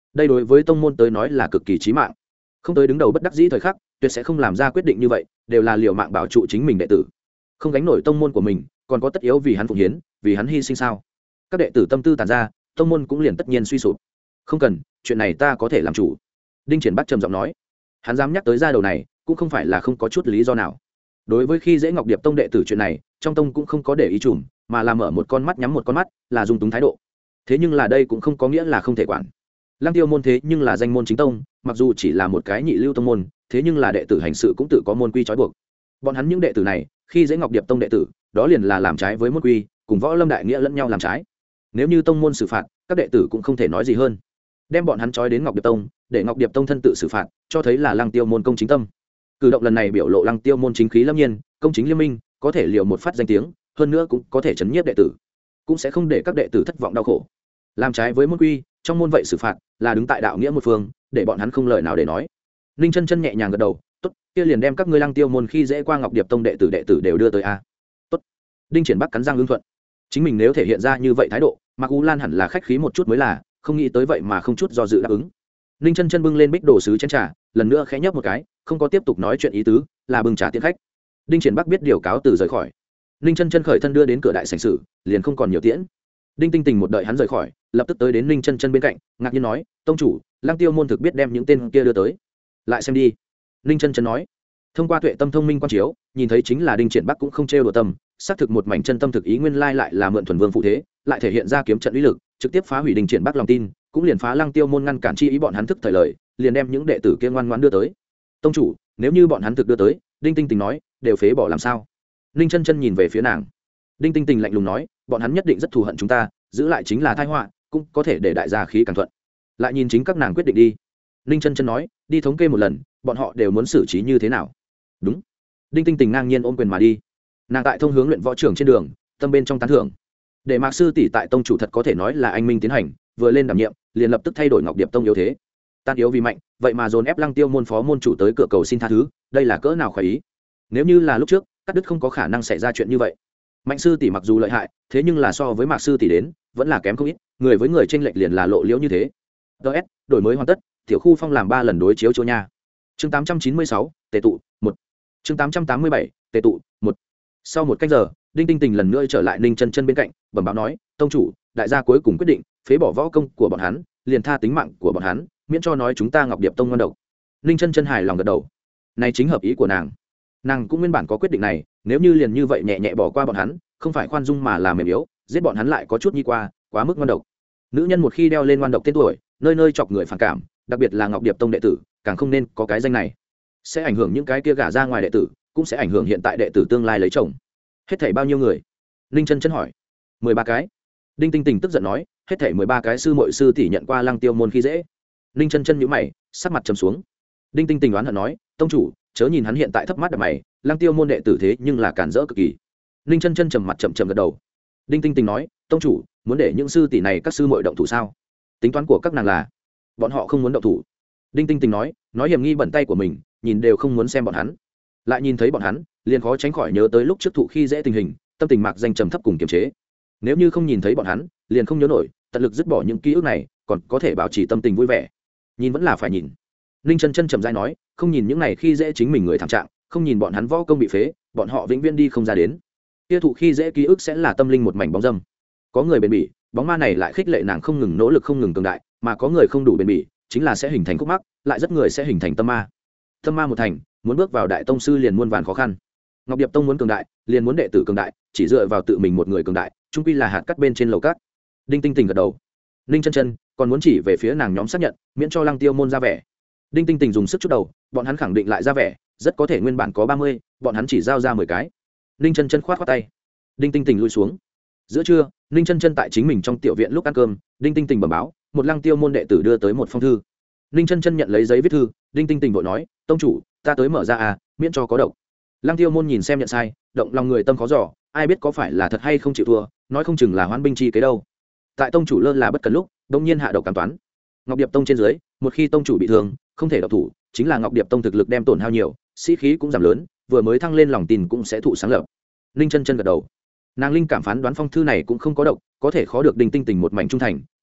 đây đối với tông môn tới nói là cực kỳ chí mạng. Không tới đứng đầu bất đắc dĩ thời khắc, tuyệt sẽ không làm ra quyết định như vậy, đều là liều mạng bảo trụ chính mình đệ tử. Không gánh nổi tông môn của mình, còn có tất yếu vì hắn phụng hiến, vì hắn hy sinh sao? Các đệ tử tâm tư tàn ra, tông môn cũng liền tất nhiên suy sụp. Không cần, chuyện này ta có thể làm chủ. Đinh Triển Bắc trầm giọng nói. Hắn dám nhắc tới ra đầu này, cũng không phải là không có chút lý do nào. Đối với khi dễ Ngọc Điệp tông đệ tử chuyện này, trong tông cũng không có để ý trùm, mà là mở một con mắt nhắm một con mắt, là dung túng thái độ. Thế nhưng là đây cũng không có nghĩa là không thể quản. Lăng Tiêu môn thế nhưng là danh môn chính tông, mặc dù chỉ là một cái nhị lưu tông môn, thế nhưng là đệ tử hành sự cũng tự có môn quy trói buộc. Bọn hắn những đệ tử này, khi dễ Ngọc Điệp tông đệ tử, đó liền là làm trái với môn quy, cùng Võ Lâm đại nghĩa lẫn nhau làm trái. Nếu như tông môn xử phạt, các đệ tử cũng không thể nói gì hơn. Đem bọn hắn trói đến Ngọc Điệp tông, để Ngọc Điệp tông thân tự xử phạt, cho thấy là Lăng Tiêu môn công chính tâm. Cử động lần này biểu lộ Lăng Tiêu môn chính khí lâm nhiên, công chính liêm minh, có thể liệu một phát danh tiếng, hơn nữa cũng có thể chấn nhiếp đệ tử, cũng sẽ không để các đệ tử thất vọng đau khổ. Làm trái với môn quy, trong môn vậy xử phạt, là đứng tại đạo nghĩa một phương, để bọn hắn không lời nào để nói. Ninh Chân Chân nhẹ nhàng gật đầu, tốt, kia liền đem các ngươi Lăng Tiêu môn khi dễ qua Ngọc Điệp tông đệ tử đệ tử đều đưa tới a. Tốt. Đinh Triển Bắc cắn răng ứng thuận. Chính mình nếu thể hiện ra như vậy thái độ, Mạc U Lan hẳn là khách khí một chút mới là, không nghĩ tới vậy mà không chút do dự đáp ứng. Ninh Chân Chân bưng lên bích đồ sứ chén trà, lần nữa khẽ nhấp một cái, không có tiếp tục nói chuyện ý tứ, là bưng trà tiễn khách. Đinh Triển Bắc biết điều cáo từ rời khỏi. Ninh Chân Chân khởi thân đưa đến cửa đại sảnh sử, liền không còn nhiều tiễn. Đinh Tinh Tình một đợi hắn rời khỏi, lập tức tới đến Ninh Chân Chân bên cạnh, ngạc nhiên nói, tông chủ, Lăng Tiêu môn thực biết đem những tên kia đưa tới, lại xem đi. Ninh Chân Chân nói, thông qua tuệ tâm thông minh quan chiếu, nhìn thấy chính là Đinh Triển Bắc cũng không trêu đùa tâm, xác thực một mảnh chân tâm thực ý, nguyên lai lại là mượn thuần vương phụ thế, lại thể hiện ra kiếm trận uy lực, trực tiếp phá hủy Đinh Triển Bắc lòng tin, cũng liền phá Lăng Tiêu môn ngăn cản chi ý bọn hắn thức thời lời, liền đem những đệ tử kia ngoan ngoãn đưa tới. Tông chủ, nếu như bọn hắn thực đưa tới, Đinh Tinh Tình nói, đều phế bỏ làm sao? Ninh Chân Chân nhìn về phía nàng. Đinh Tinh Tình lạnh lùng nói, bọn hắn nhất định rất thù hận chúng ta, giữ lại chính là tai họa, cũng có thể để đại gia khí càng thuận. Lại nhìn chính các nàng quyết định đi. Ninh Chân Chân nói, đi thống kê một lần, bọn họ đều muốn xử trí như thế nào? Đúng. Đinh Tinh Tình ngang nhiên ôm quyền mà đi. Nàng tại thông hướng luyện võ trưởng trên đường, tâm bên trong tán thưởng. Để Mạc sư tỷ tại tông chủ thật có thể nói là anh minh tiến hành, vừa lên đảm nhiệm, liền lập tức thay đổi Ngọc Điệp tông yếu thế. Tan yếu vì mạnh, vậy mà dồn ép Lăng Tiêu môn phó môn chủ tới cửa cầu xin tha thứ, đây là cỡ nào khoái ý. Nếu như là lúc trước, cắt đứt không có khả năng xảy ra chuyện như vậy. Mạnh sư tỷ mặc dù lợi hại, thế nhưng là so với Mạc sư tỷ đến, vẫn là kém không ít, người với người chênh lệch liền là lộ liễu như thế. ds đổi mới hoàn tất, tiểu khu phong làm ba lần đối chiếu chỗ nha. Chương tám trăm chín mươi sáu, tề tụ một. Chương tám trăm tám mươi bảy, tề tụ một. Sau một cách giờ, Đinh Tinh Tình lần nữa trở lại Ninh Chân Chân bên cạnh, bẩm báo nói, tông chủ, đại gia cuối cùng quyết định phế bỏ võ công của bọn hắn, liền tha tính mạng của bọn hắn, miễn cho nói chúng ta Ngọc Điệp tông ngon độc. Ninh Chân Chân hài lòng gật đầu. Này chính hợp ý của nàng. Nàng cũng nguyên bản có quyết định này, nếu như liền như vậy nhẹ nhẹ bỏ qua bọn hắn, không phải khoan dung mà là mềm yếu, giết bọn hắn lại có chút nhi qua, quá mức ngon độc. Nữ nhân một khi đeo lên ngoan độc tên tuổi, nơi nơi chọc người phản cảm, đặc biệt là Ngọc Điệp tông đệ tử, càng không nên có cái danh này. Sẽ ảnh hưởng những cái kia gả ra ngoài đệ tử, cũng sẽ ảnh hưởng hiện tại đệ tử tương lai lấy chồng. Hết thảy bao nhiêu người? Ninh Chân Chân hỏi. Mười ba cái. Đinh Tinh Tình tức giận nói, hết thảy mười ba cái sư muội sư tỷ nhận qua Lăng Tiêu môn khi dễ. Ninh Chân Chân nhíu mày, sắc mặt trầm xuống. Đinh Tinh Tình đoán hận nói, tông chủ, chớ nhìn hắn hiện tại thấp mắt đập mày, Lăng Tiêu môn đệ tử thế nhưng là cản rỡ cực kỳ. Ninh Chân Chân trầm mặt chậm chậm gật đầu. Đinh Tinh Tình nói, tông chủ, muốn để những sư tỷ này các sư muội động thủ sao? Tính toán của các nàng là, bọn họ không muốn động thủ. Đinh Tinh Tình nói, nói hiểm nghi bẩn tay của mình, nhìn đều không muốn xem bọn hắn. Lại nhìn thấy bọn hắn, liền khó tránh khỏi nhớ tới lúc trước thụ khi dễ tình hình, tâm tình mạc danh trầm thấp cùng kiềm chế. Nếu như không nhìn thấy bọn hắn, liền không nhớ nổi, tận lực dứt bỏ những ký ức này, còn có thể bảo trì tâm tình vui vẻ. Nhìn vẫn là phải nhìn. Ninh Chân Chân trầm rãi nói, không nhìn những này khi dễ chính mình người thảm trạng, không nhìn bọn hắn võ công bị phế, bọn họ vĩnh viễn đi không ra đến. Kia thụ khi dễ ký ức sẽ là tâm linh một mảnh bóng dâm. Có người bền bỉ, bóng ma này lại khích lệ nàng không ngừng nỗ lực không ngừng cường đại, mà có người không đủ bền bỉ, chính là sẽ hình thành khúc mắc, lại rất người sẽ hình thành tâm ma. Tâm ma một thành, muốn bước vào đại tông sư liền muôn vàn khó khăn. Ngọc Điệp tông muốn cường đại, liền muốn đệ tử cường đại, chỉ dựa vào tự mình một người cường đại, chung quy là hạt cát bên trên lầu cát. Đinh Tinh Tình gật đầu. Ninh Chân Chân còn muốn chỉ về phía nàng nhóm xác nhận, miễn cho Lăng Tiêu môn ra vẻ. Đinh Tinh Tình dùng sức chút đầu, bọn hắn khẳng định lại ra vẻ, rất có thể nguyên bản có ba mươi, bọn hắn chỉ giao ra mười cái. Ninh Chân Chân khoát khoát tay. Đinh Tinh Tình lui xuống. Giữa trưa, Ninh Chân Chân tại chính mình trong tiểu viện lúc ăn cơm, Đinh Tinh Tình bẩm báo, một Lăng Tiêu môn đệ tử đưa tới một phong thư. Ninh Chân Chân nhận lấy giấy viết thư, Đinh Tinh Tình vội nói, tông chủ, ta tới mở ra à, miễn cho có độc. Lăng Tiêu môn nhìn xem nhận sai, động lòng người tâm khó dò, ai biết có phải là thật hay không chịu thua, nói không chừng là hoán binh chi kế đâu. Tại tông chủ lơ là bất cần lúc, đột nhiên hạ độc cảm toán. Ngọc Điệp tông trên dưới, một khi tông chủ bị thương, không thể độc thủ, chính là Ngọc Điệp tông thực lực đem tổn hao nhiều, sĩ khí cũng giảm lớn, vừa mới thăng lên lòng tin cũng sẽ thụ sáng lập. Ninh Chân Chân gật đầu. Nàng linh cảm phán đoán phong thư này cũng không có độc, có thể khó được Đinh Tinh Tình một mảnh trung thành,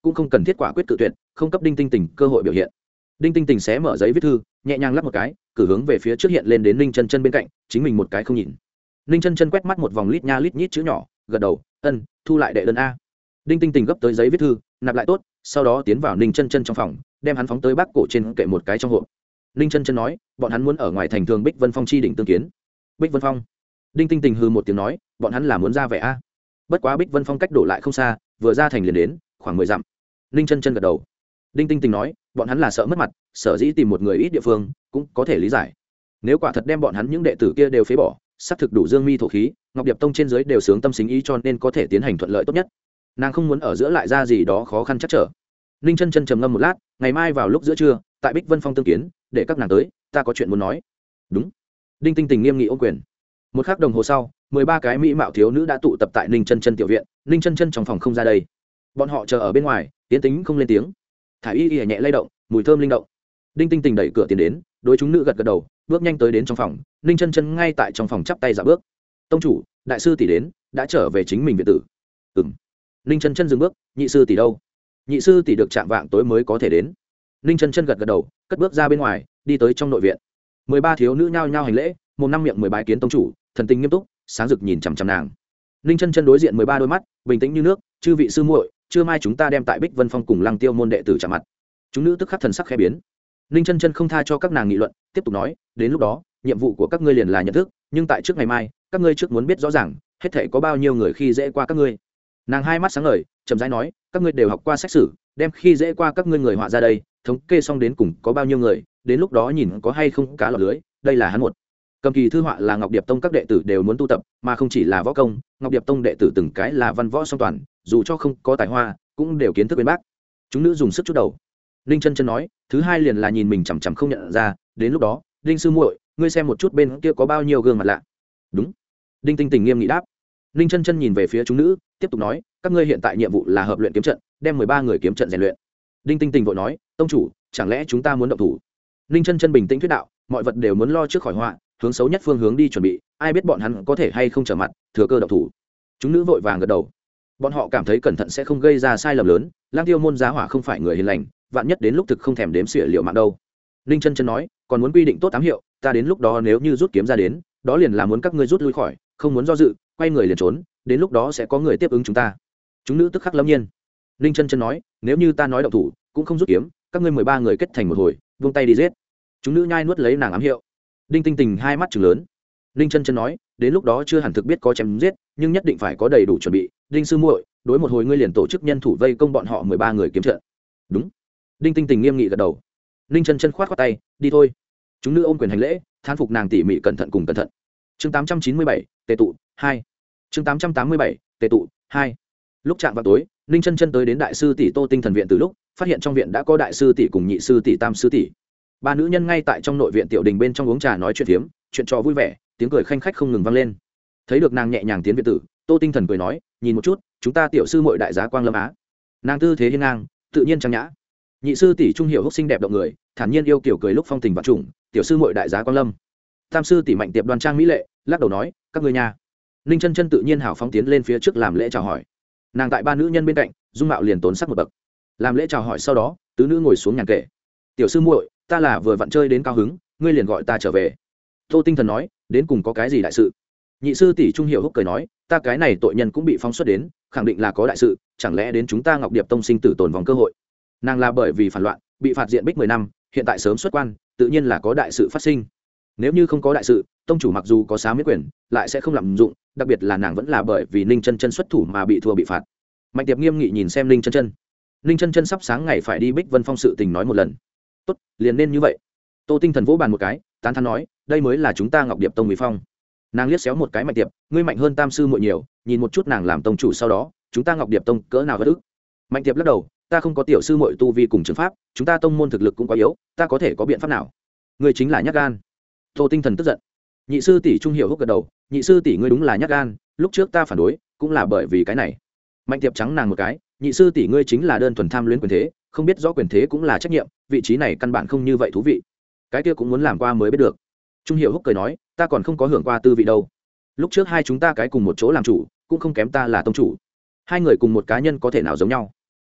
cũng không cần thiết quả quyết tự tuyệt, không cấp đinh tinh tình cơ hội biểu hiện. Đinh tinh tình xé mở giấy viết thư, nhẹ nhàng lắp một cái, cử hướng về phía trước hiện lên đến ninh chân chân bên cạnh, chính mình một cái không nhìn. Ninh chân chân quét mắt một vòng lít nha lít nhít chữ nhỏ, gật đầu, ân, thu lại đệ đơn a. Đinh tinh tình gấp tới giấy viết thư, nạp lại tốt, sau đó tiến vào ninh chân chân trong phòng, đem hắn phóng tới bác cổ trên kệ một cái trong hộp. Ninh chân chân nói, bọn hắn muốn ở ngoài thành thường Bích Vân Phong chi đỉnh tương kiến. Bích Vân Phong. Đinh tinh tình hừ một tiếng nói, bọn hắn là muốn ra vẻ a. Bất quá Bích Vân Phong cách đổ lại không xa, vừa ra thành liền đến, khoảng mười dặm. Ninh chân chân gật đầu. Đinh tinh tình nói, bọn hắn là sợ mất mặt, sở dĩ tìm một người ít địa phương, cũng có thể lý giải. Nếu quả thật đem bọn hắn những đệ tử kia đều phế bỏ, sắp thực đủ dương mi thổ khí, Ngọc Điệp Tông trên dưới đều sướng tâm xính ý, cho nên có thể tiến hành thuận lợi tốt nhất. Nàng không muốn ở giữa lại ra gì đó khó khăn chắc trở. Ninh chân chân trầm ngâm một lát, ngày mai vào lúc giữa trưa, tại Bích Vân Phong tương kiến, để các nàng tới, ta có chuyện muốn nói. Đúng. Đinh tinh tình nghiêm nghị ôm quyền. Một khắc đồng hồ sau, mười ba cái mỹ mạo thiếu nữ đã tụ tập tại Ninh chân chân tiểu viện. Ninh chân chân trong phòng không ra đây, bọn họ chờ ở bên ngoài, tiến tính không lên tiếng. Thải y y nhẹ lay động, mùi thơm linh động. Đinh tinh tình đẩy cửa tiến đến, đối chúng nữ gật gật đầu, bước nhanh tới đến trong phòng. Ninh chân chân ngay tại trong phòng chắp tay dạ bước. Tông chủ, đại sư tỷ đến, đã trở về chính mình viện tử. Ừm. Ninh chân chân dừng bước, nhị sư tỷ đâu? Nhị sư tỷ được chạm vạng tối mới có thể đến. Ninh chân chân gật gật đầu, cất bước ra bên ngoài, đi tới trong nội viện. Mười ba thiếu nữ nhao nhao hành lễ, một năm miệng mười bái kiến tông chủ, thần tình nghiêm túc, sáng rực nhìn chằm chằm nàng. Ninh chân chân đối diện mười ba đôi mắt, bình tĩnh như nước, chư vị sư muội, trưa mai chúng ta đem tại Bích Vân Phong cùng Lăng Tiêu môn đệ tử chạm mặt. Chúng nữ tức khắc thần sắc khẽ biến. Ninh chân chân không tha cho các nàng nghị luận, tiếp tục nói, đến lúc đó, nhiệm vụ của các ngươi liền là nhận thức, nhưng tại trước ngày mai, các ngươi trước muốn biết rõ ràng, hết thảy có bao nhiêu người khi dễ qua các ngươi. Nàng hai mắt sáng ngời, chậm rãi nói, các ngươi đều học qua sách sử, đem khi dễ qua các ngươi người họa ra đây, thống kê xong đến cùng có bao nhiêu người, đến lúc đó nhìn có hay không cá lọt lưới, đây là hắn một. Cầm kỳ thư họa là Ngọc Điệp Tông các đệ tử đều muốn tu tập, mà không chỉ là võ công, Ngọc Điệp Tông đệ tử từng cái là văn võ song toàn, dù cho không có tài hoa, cũng đều kiến thức bên bác. Chúng nữ dùng sức chút đầu. Ninh chân chân nói, thứ hai liền là nhìn mình chằm chằm không nhận ra, đến lúc đó, Đinh sư muội, ngươi xem một chút bên kia có bao nhiêu gương mặt lạ. Đúng. Đinh tinh tình nghiêm nghị đáp. Ninh chân chân nhìn về phía chúng nữ, tiếp tục nói, các ngươi hiện tại nhiệm vụ là hợp luyện kiếm trận, đem mười ba người kiếm trận rèn luyện. Đinh tinh tình vội nói, tông chủ, chẳng lẽ chúng ta muốn động thủ? Ninh chân chân bình tĩnh thuyết đạo, mọi vật đều muốn lo trước khỏi họa, hướng xấu nhất phương hướng đi chuẩn bị, ai biết bọn hắn có thể hay không trở mặt, thừa cơ động thủ. Chúng nữ vội vàng gật đầu. Bọn họ cảm thấy cẩn thận sẽ không gây ra sai lầm lớn, Lang Tiêu môn giá hỏa không phải người hiền lành, vạn nhất đến lúc thực không thèm đếm xỉa liệu mạng đâu. Ninh chân chân nói, còn muốn quy định tốt ám hiệu, ta đến lúc đó nếu như rút kiếm ra đến, đó liền là muốn các ngươi rút lui khỏi, không muốn do dự, quay người liền trốn, đến lúc đó sẽ có người tiếp ứng chúng ta. Chúng nữ tức khắc lâm nhiên. Ninh chân chân nói, nếu như ta nói động thủ, cũng không rút kiếm, các ngươi mười ba người kết thành một hồi, vung tay đi giết. Chúng nữ nhai nuốt lấy nàng ám hiệu. Đinh tinh tình hai mắt trừng lớn. Ninh chân chân nói, đến lúc đó chưa hẳn thực biết có chém giết, nhưng nhất định phải có đầy đủ chuẩn bị. Đinh sư muội, đối một hồi ngươi liền tổ chức nhân thủ vây công bọn họ mười ba người kiếm trận. Đúng. Đinh tinh tình nghiêm nghị gật đầu. Ninh chân chân khoát khoát tay, đi thôi. Chúng nữ ôm quyền hành lễ, thán phục nàng tỉ mỉ cẩn thận cùng cẩn thận. Chương tám trăm chín mươi bảy, tề tụ hai. Chương tám trăm tám mươi bảy, tề tụ hai. Lúc chạm vào tối, Ninh chân chân tới đến đại sư tỷ Tô Tinh Thần viện từ lúc, phát hiện trong viện đã có đại sư tỷ cùng nhị sư tỷ tam sư tỷ. Ba nữ nhân ngay tại trong nội viện tiểu đình bên trong uống trà nói chuyện phiếm, chuyện trò vui vẻ, tiếng cười khanh khách không ngừng vang lên. Thấy được nàng nhẹ nhàng tiến viện tử, Tô Tinh Thần cười nói, nhìn một chút, chúng ta tiểu sư muội đại giá quang lâm á. Nàng tư thế hiên ngang, tự nhiên trang nhã. Nhị sư tỷ trung hiểu húc xinh đẹp động người, thản nhiên yêu kiểu cười lúc phong tình vạn trùng, tiểu sư muội đại giá quang lâm. Tam sư tỷ mạnh tiệp đoan trang mỹ lệ, lắc đầu nói, các ngươi nha. Ninh chân chân tự nhiên hào phóng tiến lên phía trước làm lễ chào hỏi. Nàng tại ba nữ nhân bên cạnh, dung mạo liền tốn sắc một bậc. Làm lễ chào hỏi sau đó, tứ nữ ngồi xuống nhàn kể. Tiểu sư muội, ta là vừa vặn chơi đến cao hứng, ngươi liền gọi ta trở về. Tô Tinh Thần nói, đến cùng có cái gì đại sự? Nhị sư tỷ trung hiểu húc cười nói, ta cái này tội nhân cũng bị phóng xuất đến, khẳng định là có đại sự, chẳng lẽ đến chúng ta Ngọc Điệp Tông sinh tử tồn vòng cơ hội? Nàng là bởi vì phản loạn, bị phạt diện bích mười năm, hiện tại sớm xuất quan, tự nhiên là có đại sự phát sinh. Nếu như không có đại sự, tông chủ mặc dù có xá miễn quyền, lại sẽ không lạm dụng, đặc biệt là nàng vẫn là bởi vì Ninh Chân Chân xuất thủ mà bị thua bị phạt. Mạnh Tiệp nghiêm nghị nhìn xem Ninh Chân Chân. Ninh Chân Chân sắp sáng ngày phải đi Bích Vân Phong sự tình nói một lần. Tốt, liền nên như vậy. Tô Tinh Thần vỗ bàn một cái, tán thán nói, đây mới là chúng ta Ngọc Điệp Tông mỹ phong. Nàng liếc xéo một cái Mạnh Tiệp, ngươi mạnh hơn tam sư muội nhiều, nhìn một chút nàng làm tông chủ sau đó, chúng ta Ngọc Điệp Tông cỡ nào vất ức. Mạnh Tiệp lắc đầu, ta không có tiểu sư muội tu vi cùng trường pháp, chúng ta tông môn thực lực cũng quá yếu, ta có thể có biện pháp nào? Ngươi chính là nhát gan. Tô Tinh Thần tức giận. Nhị sư tỷ trung hiểu húc gật đầu, nhị sư tỷ ngươi đúng là nhát gan, lúc trước ta phản đối, cũng là bởi vì cái này. Mạnh Tiệp trắng nàng một cái, nhị sư tỷ ngươi chính là đơn thuần tham luyến quyền thế, không biết rõ quyền thế cũng là trách nhiệm, vị trí này căn bản không như vậy thú vị. Cái kia cũng muốn làm qua mới biết được. Trung hiểu húc cười nói, ta còn không có hưởng qua tư vị đâu. Lúc trước hai chúng ta cái cùng một chỗ làm chủ, cũng không kém ta là tông chủ. Hai người cùng một cá nhân có thể nào giống nhau?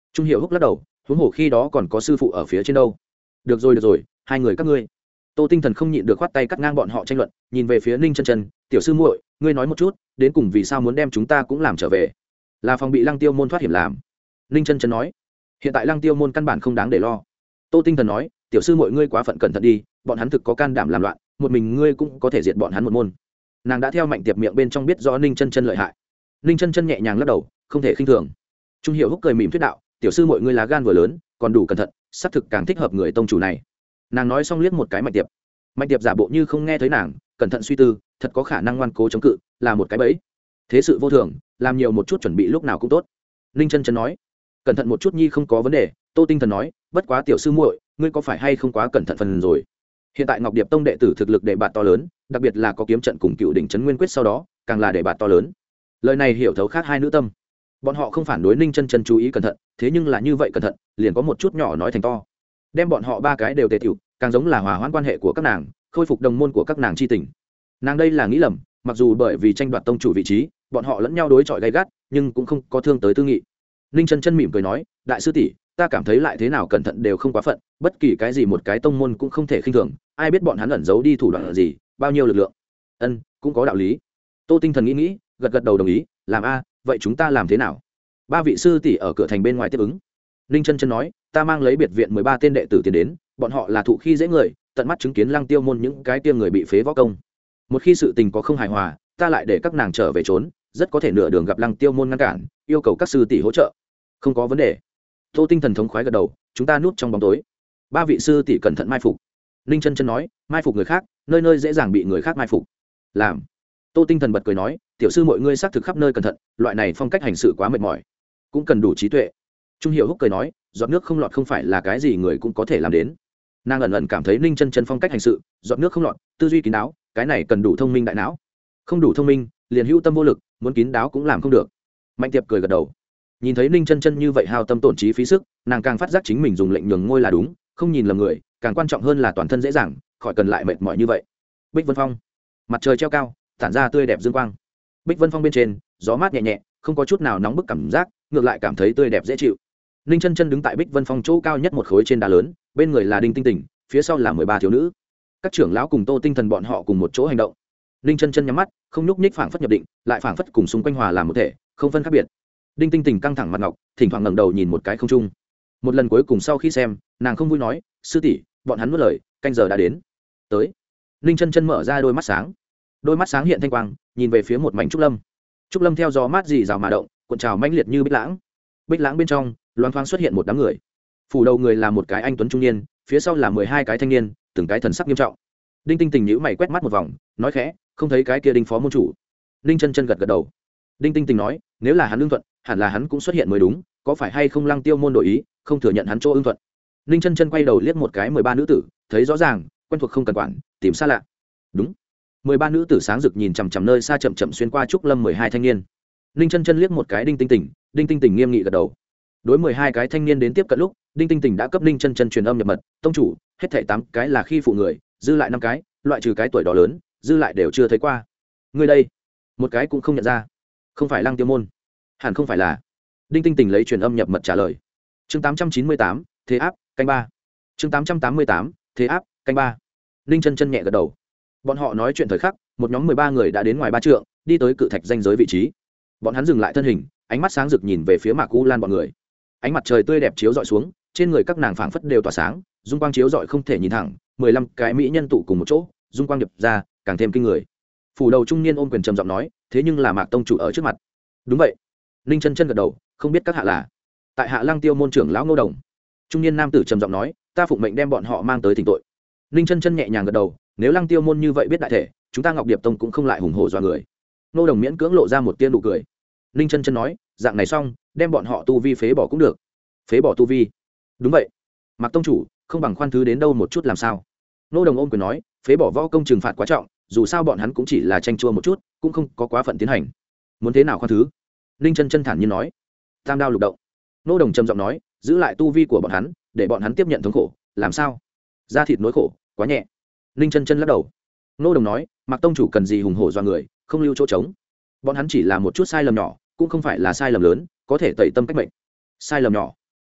Trung Hiệu Húc lắc đầu, huống hồ khi đó còn có sư phụ ở phía trên đâu. Được rồi được rồi, hai người các ngươi. Tô Tinh Thần không nhịn được khoát tay cắt ngang bọn họ tranh luận, nhìn về phía Ninh Chân Chân, tiểu sư muội, ngươi nói một chút, đến cùng vì sao muốn đem chúng ta cũng làm trở về? Là phòng bị Lăng Tiêu môn thoát hiểm làm. Ninh Chân Chân nói, hiện tại Lăng Tiêu môn căn bản không đáng để lo. Tô Tinh Thần nói, tiểu sư muội ngươi quá phận cẩn thận đi, bọn hắn thực có can đảm làm loạn, một mình ngươi cũng có thể diệt bọn hắn một môn. Nàng đã theo Mạnh Tiệp miệng bên trong biết rõ Ninh Chân Chân lợi hại. Ninh Chân Chân nhẹ nhàng lắc đầu, không thể khinh thường. Trung Hiệu Húc cười mỉm thuyết đạo, tiểu sư muội ngươi lá gan vừa lớn, còn đủ cẩn thận, xác thực càng thích hợp người tông chủ này. Nàng nói xong liếc một cái Mạnh Tiệp. Mạnh Tiệp giả bộ như không nghe thấy nàng, cẩn thận suy tư, thật có khả năng ngoan cố chống cự, là một cái bẫy. Thế sự vô thường, làm nhiều một chút chuẩn bị lúc nào cũng tốt. Ninh Chân Chân nói, cẩn thận một chút nhi không có vấn đề. Tô Tinh Thần nói, bất quá tiểu sư muội, ngươi có phải hay không quá cẩn thận phần rồi? Hiện tại Ngọc Điệp tông đệ tử thực lực đệ bạt to lớn, đặc biệt là có kiếm trận cùng cựu đỉnh trấn nguyên quyết sau đó, càng là đệ bạt to lớn. Lời này hiểu thấu khác hai nữ tâm. Bọn họ không phản đối Ninh Chân Chân chú ý cẩn thận, thế nhưng là như vậy cẩn thận, liền có một chút nhỏ nói thành to. Đem bọn họ ba cái đều tề tiểu, càng giống là hòa hoãn quan hệ của các nàng, khôi phục đồng môn của các nàng chi tình. Nàng đây là nghĩ lầm, mặc dù bởi vì tranh đoạt tông chủ vị trí, bọn họ lẫn nhau đối chọi gay gắt, nhưng cũng không có thương tới tư nghị. Ninh Chân Chân mỉm cười nói, đại sư tỷ, ta cảm thấy lại thế nào cẩn thận đều không quá phận, bất kỳ cái gì một cái tông môn cũng không thể khinh thường, ai biết bọn hắn ẩn giấu đi thủ đoạn gì, bao nhiêu lực lượng. Ân, cũng có đạo lý. Tô Tinh Thần nghĩ nghĩ, gật gật đầu đồng ý, làm a, vậy chúng ta làm thế nào? Ba vị sư tỷ ở cửa thành bên ngoài tiếp ứng. Ninh Chân Chân nói, ta mang lấy biệt viện mười ba tên đệ tử tiến đến, bọn họ là thụ khi dễ người, tận mắt chứng kiến Lăng Tiêu môn những cái tiêm người bị phế võ công. Một khi sự tình có không hài hòa, ta lại để các nàng trở về trốn, rất có thể nửa đường gặp Lăng Tiêu môn ngăn cản, yêu cầu các sư tỷ hỗ trợ. Không có vấn đề. Tô Tinh Thần thống khoái gật đầu, chúng ta núp trong bóng tối. Ba vị sư tỷ cẩn thận mai phục. Ninh Chân Chân nói, mai phục người khác, nơi nơi dễ dàng bị người khác mai phục. Làm. Tô Tinh Thần bật cười nói, tiểu sư mọi ngươi xác thực khắp nơi cẩn thận, loại này phong cách hành sự quá mệt mỏi, cũng cần đủ trí tuệ. Trung Hiệu Húc cười nói, giọt nước không lọt không phải là cái gì người cũng có thể làm đến. Nàng ẩn ẩn cảm thấy Ninh Chân Chân phong cách hành sự, giọt nước không lọt, tư duy kín đáo, cái này cần đủ thông minh đại não. Không đủ thông minh, liền hữu tâm vô lực, muốn kín đáo cũng làm không được. Mạnh Tiệp cười gật đầu. Nhìn thấy Ninh Chân Chân như vậy hao tâm tổn trí phí sức, nàng càng phát giác chính mình dùng lệnh nhường ngôi là đúng, không nhìn lầm người, càng quan trọng hơn là toàn thân dễ dàng, khỏi cần lại mệt mỏi như vậy. Bích Vân Phong, mặt trời treo cao, tản ra tươi đẹp dương quang. Bích Vân Phong bên trên, gió mát nhẹ nhẹ, không có chút nào nóng bức cảm giác, ngược lại cảm thấy tươi đẹp dễ chịu. Ninh Chân Chân đứng tại Bích Vân Phong chỗ cao nhất một khối trên đá lớn, bên người là Đinh Tinh Tỉnh, phía sau là mười ba thiếu nữ. Các trưởng lão cùng Tô Tinh Thần bọn họ cùng một chỗ hành động. Ninh Chân Chân nhắm mắt, không nhúc nhích, phảng phất nhập định, lại phảng phất cùng xung quanh hòa làm một thể, không phân khác biệt. Đinh Tinh Tỉnh căng thẳng mặt ngọc, thỉnh thoảng ngẩng đầu nhìn một cái không trung. Một lần cuối cùng sau khi xem, nàng không vui nói, sư tỷ, bọn hắn nuốt lời, canh giờ đã đến. Tới. Ninh Chân Chân mở ra đôi mắt sáng, đôi mắt sáng hiện thanh quang, nhìn về phía một mảnh trúc lâm. Trúc lâm theo gió mát rì rào mà động, cuộn trào mãnh liệt như bích lãng. Bích lãng bên trong, loáng thoáng xuất hiện một đám người. Phủ đầu người là một cái anh tuấn trung niên, phía sau là mười hai cái thanh niên, từng cái thần sắc nghiêm trọng. Đinh Tinh Tình nhíu mày quét mắt một vòng, nói khẽ, không thấy cái kia Đinh phó môn chủ. Ninh Chân Chân gật gật đầu. Đinh Tinh Tình nói, nếu là hắn ưng thuận, hẳn là hắn cũng xuất hiện mới đúng, có phải hay không Lăng Tiêu môn đổi ý, không thừa nhận hắn chỗ ưng thuận. Ninh Chân Chân quay đầu liếc một cái mười ba nữ tử, thấy rõ ràng, quen thuộc không cần quản, tìm xa lạ. Đúng. Mười ba nữ tử sáng rực nhìn chằm chằm nơi xa chậm chậm xuyên qua trúc lâm mười hai thanh niên. Ninh Chân Chân liếc một cái Đinh Tinh Tình, Đinh Tinh Tình nghiêm nghị gật đầu. Đối mười hai cái thanh niên đến tiếp cận lúc, Đinh Tinh Tình đã cấp Ninh Chân Chân truyền âm nhập mật, tông chủ, hết thảy tám cái là khi phụ người, dư lại năm cái, loại trừ cái tuổi đó lớn, dư lại đều chưa thấy qua. Người đây, một cái cũng không nhận ra. Không phải Lăng Tiêu môn, hẳn không phải là. Đinh Tinh Tình lấy truyền âm nhập mật trả lời. Chương tám trăm chín mươi tám, thế áp, canh ba. Chương tám trăm tám mươi tám, thế áp, canh ba. Ninh Chân Chân nhẹ gật đầu. Bọn họ nói chuyện thời khắc, một nhóm mười ba người đã đến ngoài ba trượng, đi tới cự thạch danh giới vị trí. Bọn hắn dừng lại thân hình, ánh mắt sáng rực nhìn về phía Mạc U Lan bọn người. Ánh mặt trời tươi đẹp chiếu rọi xuống, trên người các nàng phảng phất đều tỏa sáng, dung quang chiếu rọi không thể nhìn thẳng, mười lăm cái mỹ nhân tụ cùng một chỗ, dung quang điệp ra, càng thêm kinh người. Phủ đầu trung niên ôm quyền trầm giọng nói, thế nhưng là Mạc tông chủ ở trước mặt. Đúng vậy. Ninh Chân Chân gật đầu, không biết các hạ là. Tại Hạ Lăng Tiêu môn trưởng lão Ngô Đồng. Trung niên nam tử trầm giọng nói, ta phụng mệnh đem bọn họ mang tới thỉnh tội. Ninh Chân Chân nhẹ nhàng gật đầu, nếu Lăng Tiêu môn như vậy biết đại thể, chúng ta Ngọc Điệp tông cũng không lại hùng hổ dọa người. Ngô Đồng miễn cưỡng lộ ra một tia nụ cười. Ninh Chân Chân nói, dạng này xong, đem bọn họ tu vi phế bỏ cũng được. Phế bỏ tu vi? Đúng vậy. Mạc tông chủ, không bằng khoan thứ đến đâu một chút làm sao? Ngô Đồng ôm quyền nói, phế bỏ võ công trừng phạt quá trọng, dù sao bọn hắn cũng chỉ là tranh chua một chút, cũng không có quá phận tiến hành. Muốn thế nào khoan thứ? Ninh Chân Chân thản nhiên nói. Tam đao lục động. Ngô Đồng trầm giọng nói, giữ lại tu vi của bọn hắn, để bọn hắn tiếp nhận thống khổ, làm sao? Da thịt nỗi khổ, quá nhẹ. Ninh Chân Chân lắc đầu. Ngô Đồng nói, Mạc tông chủ cần gì hùng hổ do người, không lưu chỗ trống. Bọn hắn chỉ là một chút sai lầm nhỏ, cũng không phải là sai lầm lớn, có thể tẩy tâm cách mệnh. Sai lầm nhỏ?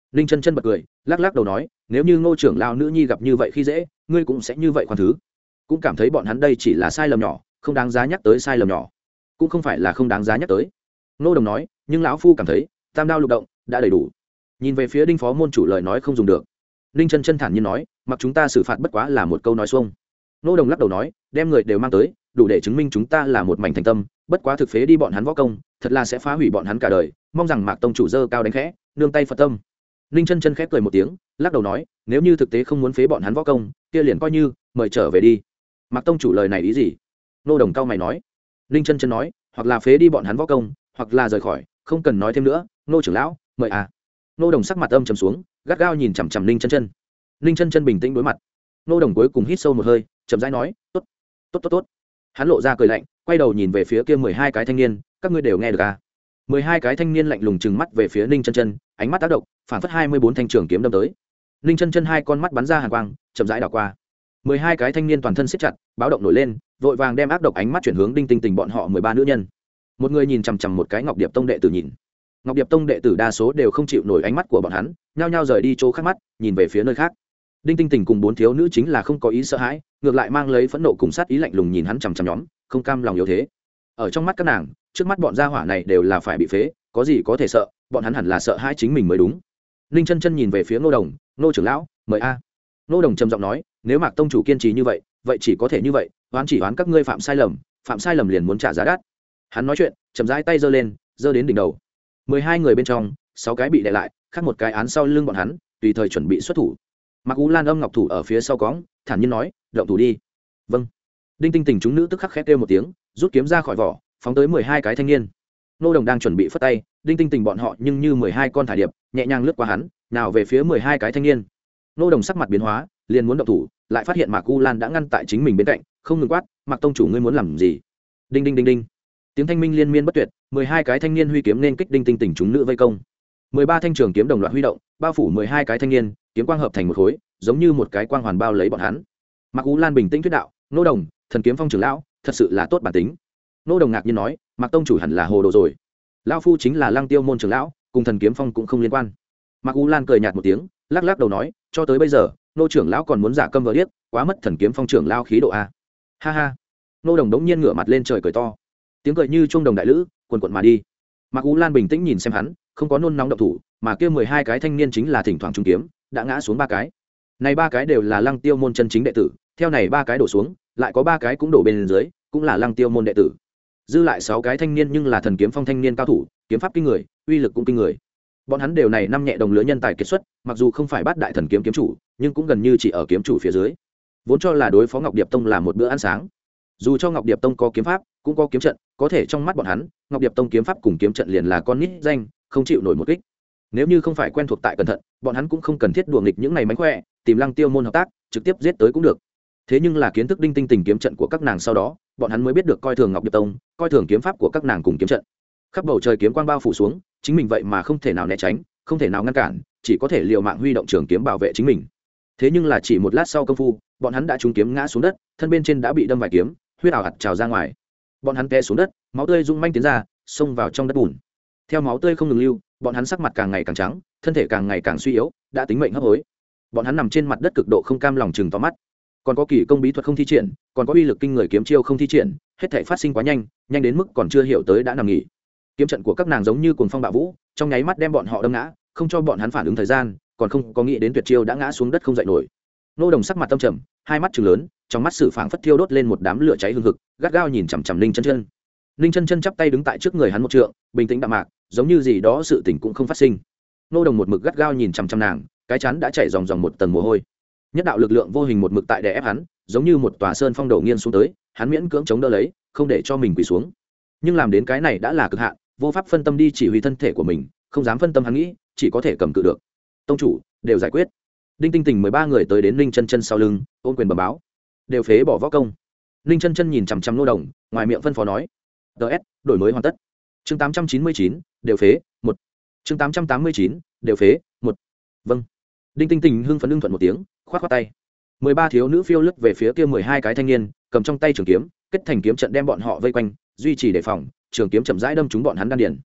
ninh chân chân bật cười lắc lắc đầu nói nếu như ngô trưởng lao nữ nhi gặp như vậy khi dễ ngươi cũng sẽ như vậy khoan thứ cũng cảm thấy bọn hắn đây chỉ là sai lầm nhỏ không đáng giá nhắc tới sai lầm nhỏ cũng không phải là không đáng giá nhắc tới ngô đồng nói nhưng lão phu cảm thấy tam đao lục động đã đầy đủ. Nhìn về phía đinh phó môn chủ lời nói không dùng được, ninh chân chân thản nhiên nói mặc chúng ta xử phạt bất quá là một câu nói xuông. Ngô đồng lắc đầu nói đem người đều mang tới đủ để chứng minh chúng ta là một mảnh thành tâm, bất quá thực phế đi bọn hắn võ công thật là sẽ phá hủy bọn hắn cả đời, mong rằng mạc tông chủ dơ cao đánh khẽ nương tay phật tâm. Ninh chân chân khép cười một tiếng lắc đầu nói nếu như thực tế không muốn phế bọn hắn võ công kia liền coi như mời trở về đi. Mạc tông chủ lời này ý gì? Ngô đồng cao mày nói. Ninh chân chân nói hoặc là phế đi bọn hắn võ công hoặc là rời khỏi, không cần nói thêm nữa. Ngô trưởng lão mời à. Ngô đồng sắc mặt âm trầm xuống gắt gao nhìn chằm chằm Ninh chân chân. Ninh chân chân bình tĩnh đối mặt. Ngô đồng cuối cùng hít sâu một hơi chậm rãi nói tốt tốt tốt tốt. Hắn lộ ra cười lạnh quay đầu nhìn về phía kia mười hai cái thanh niên các ngươi đều nghe được à. Mười hai cái thanh niên lạnh lùng trừng mắt về phía Ninh chân chân ánh mắt tác động phản phất hai mươi bốn thanh trường kiếm đâm tới. Ninh chân chân hai con mắt bắn ra hàn quang chậm rãi đảo qua. Mười hai cái thanh niên toàn thân siết chặt báo động nổi lên vội vàng đem ác độc ánh mắt chuyển hướng Đinh Tinh Tình bọn họ mười ba nữ nhân. Một người nhìn chằm chằm một cái Ngọc Điệp Tông đệ tử nhìn. Ngọc Điệp Tông đệ tử đa số đều không chịu nổi ánh mắt của bọn hắn nhao nhao rời đi chỗ khác mắt nhìn về phía nơi khác. Đinh Tinh Tình cùng bốn thiếu nữ chính là không có ý sợ hãi ngược lại mang lấy phẫn nộ cùng sát ý lạnh lùng nhìn hắn chằm chằm nhóm không cam lòng yếu thế. Ở trong mắt các nàng trước mắt bọn gia hỏa này đều là phải bị phế có gì có thể sợ, bọn hắn hẳn là sợ hãi chính mình mới đúng. Ninh chân chân nhìn về phía Ngô Đồng Ngô trưởng lão mời a. Ngô Đồng trầm giọng nói nếu Mạc tông chủ kiên trì như vậy vậy chỉ có thể như vậy, oán chỉ oán các ngươi phạm sai lầm phạm sai lầm liền muốn trả giá đắt. Hắn nói chuyện chậm rãi tay giơ lên giơ đến đỉnh đầu. Mười hai người bên trong sáu cái bị đè lại khác một cái án sau lưng bọn hắn tùy thời chuẩn bị xuất thủ. Mạc Ú Lan âm ngọc thủ ở phía sau cõng thản nhiên nói động thủ đi. Vâng. Đinh Tinh Tình chúng nữ tức khắc khét kêu một tiếng rút kiếm ra khỏi vỏ phóng tới mười hai cái thanh niên. Ngô Đồng đang chuẩn bị phất tay Đinh Tinh Tình bọn họ nhưng như mười hai con thải điệp nhẹ nhàng lướt qua hắn nào về phía mười hai cái thanh niên. Ngô Đồng sắc mặt biến hóa liền muốn động thủ lại phát hiện Mạc U Lan đã ngăn tại chính mình bên cạnh không ngừng quát Mạc tông chủ ngươi muốn làm gì. Đinh đinh đinh đinh tiếng thanh minh liên miên bất tuyệt mười hai cái thanh niên huy kiếm nên kích Đinh Tinh Tình chúng nữ vây công. Mười ba thanh trường kiếm đồng loạt huy động bao phủ mười hai cái thanh niên kiếm quang hợp thành một khối giống như một cái quang hoàn bao lấy bọn hắn. Mạc U Lan bình tĩnh thuyết đạo Ngô Đồng thần kiếm phong trưởng lão thật sự là tốt bản tính. Ngô Đồng ngạc nhiên nói Mạc tông chủ hẳn là hồ đồ rồi, lão phu chính là Lăng Tiêu môn trưởng lão cùng thần kiếm phong cũng không liên quan. Mạc U Lan cười nhạt một tiếng lắc lắc đầu nói cho tới bây giờ Ngô trưởng lão còn muốn giả câm vờ điếc quá mất thần kiếm phong trưởng lão khí độ a. Ha ha. Ngô Đồng đống nhiên ngửa mặt lên trời cười to tiếng cười như chuông đồng đại lữ quần quận mà đi. Mạc U Lan bình tĩnh nhìn xem hắn không có nôn nóng động thủ mà kia mười hai cái thanh niên chính là thỉnh thoảng trung kiếm đã ngã xuống ba cái. Này ba cái đều là Lăng Tiêu môn chân chính đệ tử theo này ba cái đổ xuống lại có ba cái cũng đổ bên dưới cũng là Lăng Tiêu môn đệ tử. Dư lại sáu cái thanh niên nhưng là thần kiếm phong thanh niên cao thủ kiếm pháp kinh người uy lực cũng kinh người. Bọn hắn đều này năm nhẹ đồng lứa nhân tài kiệt xuất mặc dù không phải bát đại thần kiếm kiếm chủ nhưng cũng gần như chỉ ở kiếm chủ phía dưới vốn cho là đối phó Ngọc Điệp Tông là một bữa ăn sáng. Dù cho Ngọc Điệp Tông có kiếm pháp cũng có kiếm trận có thể trong mắt bọn hắn Ngọc Điệp Tông kiếm pháp cùng kiếm trận liền là con nít danh không chịu nổi một kích. Nếu như không phải quen thuộc tại cẩn thận bọn hắn cũng không cần thiết đùa nghịch những này mánh khỏe tìm Lăng Tiêu môn hợp tác trực tiếp giết tới cũng được. Thế nhưng là kiến thức Đinh Tinh Tình kiếm trận của các nàng sau đó bọn hắn mới biết được coi thường Ngọc Điệp Tông coi thường kiếm pháp của các nàng cùng kiếm trận. Khắp bầu trời kiếm quang bao phủ xuống chính mình vậy mà không thể nào né tránh không thể nào ngăn cản chỉ có thể liều mạng huy động trường kiếm bảo vệ chính mình. Thế nhưng là chỉ một lát sau công phu bọn hắn đã trúng kiếm ngã xuống đất thân bên trên đã bị đâm vài kiếm huyết ảo hạt trào ra ngoài. Bọn hắn té xuống đất máu tươi rung manh tiến ra xông vào trong đất bùn. Theo máu tươi không ngừng lưu bọn hắn sắc mặt càng ngày càng trắng thân thể càng ngày càng suy yếu đã tính mệnh hấp hối. Bọn hắn nằm trên mặt đất cực độ không cam lòng chừng to mắt. Còn có kỳ công bí thuật không thi triển còn có uy lực kinh người kiếm chiêu không thi triển hết thảy phát sinh quá nhanh nhanh đến mức còn chưa hiểu tới đã nằm nghỉ. Kiếm trận của các nàng giống như cuồng phong bạo vũ trong nháy mắt đem bọn họ đâm ngã không cho bọn hắn phản ứng thời gian còn không có nghĩ đến tuyệt chiêu đã ngã xuống đất không dậy nổi. Ngô Đồng sắc mặt tâm trầm hai mắt trừng lớn trong mắt sử phảng phất thiêu đốt lên một đám lửa cháy hừng hực gắt gao nhìn chằm chằm Ninh chân chân. Ninh chân chân chắp tay đứng tại trước người hắn một trượng bình tĩnh đạm mạc giống như gì đó sự tình cũng không phát sinh. Ngô Đồng một mực gắt gao nhìn chằm chằm nàng cái chán đã chảy dòng dòng một tầng mồ hôi. Nhất đạo lực lượng vô hình một mực tại đè ép hắn giống như một tòa sơn phong đổ nghiêng xuống tới hắn miễn cưỡng chống đỡ lấy không để cho mình quỳ xuống nhưng làm đến cái này đã là cực hạn vô pháp phân tâm đi chỉ huy thân thể của mình không dám phân tâm hắn nghĩ chỉ có thể cầm cự được. Tông chủ đều giải quyết. Đinh Tinh Tình mười ba người tới đến Ninh chân chân sau lưng ôn quyền bẩm báo đều phế bỏ võ công. Ninh chân chân nhìn chằm chằm Ngô Đồng ngoài miệng phân phó nói ts đổi mới hoàn tất chương tám trăm chín mươi chín đều phế một chương tám trăm tám mươi chín đều phế một. Vâng. Đinh Tinh Tình hưng phấn lưng thuận một tiếng khoát khoát tay. Mười ba thiếu nữ phiêu lướt về phía kia mười hai cái thanh niên cầm trong tay trường kiếm kết thành kiếm trận đem bọn họ vây quanh duy trì đề phòng trường kiếm chậm rãi đâm trúng bọn hắn đan điền.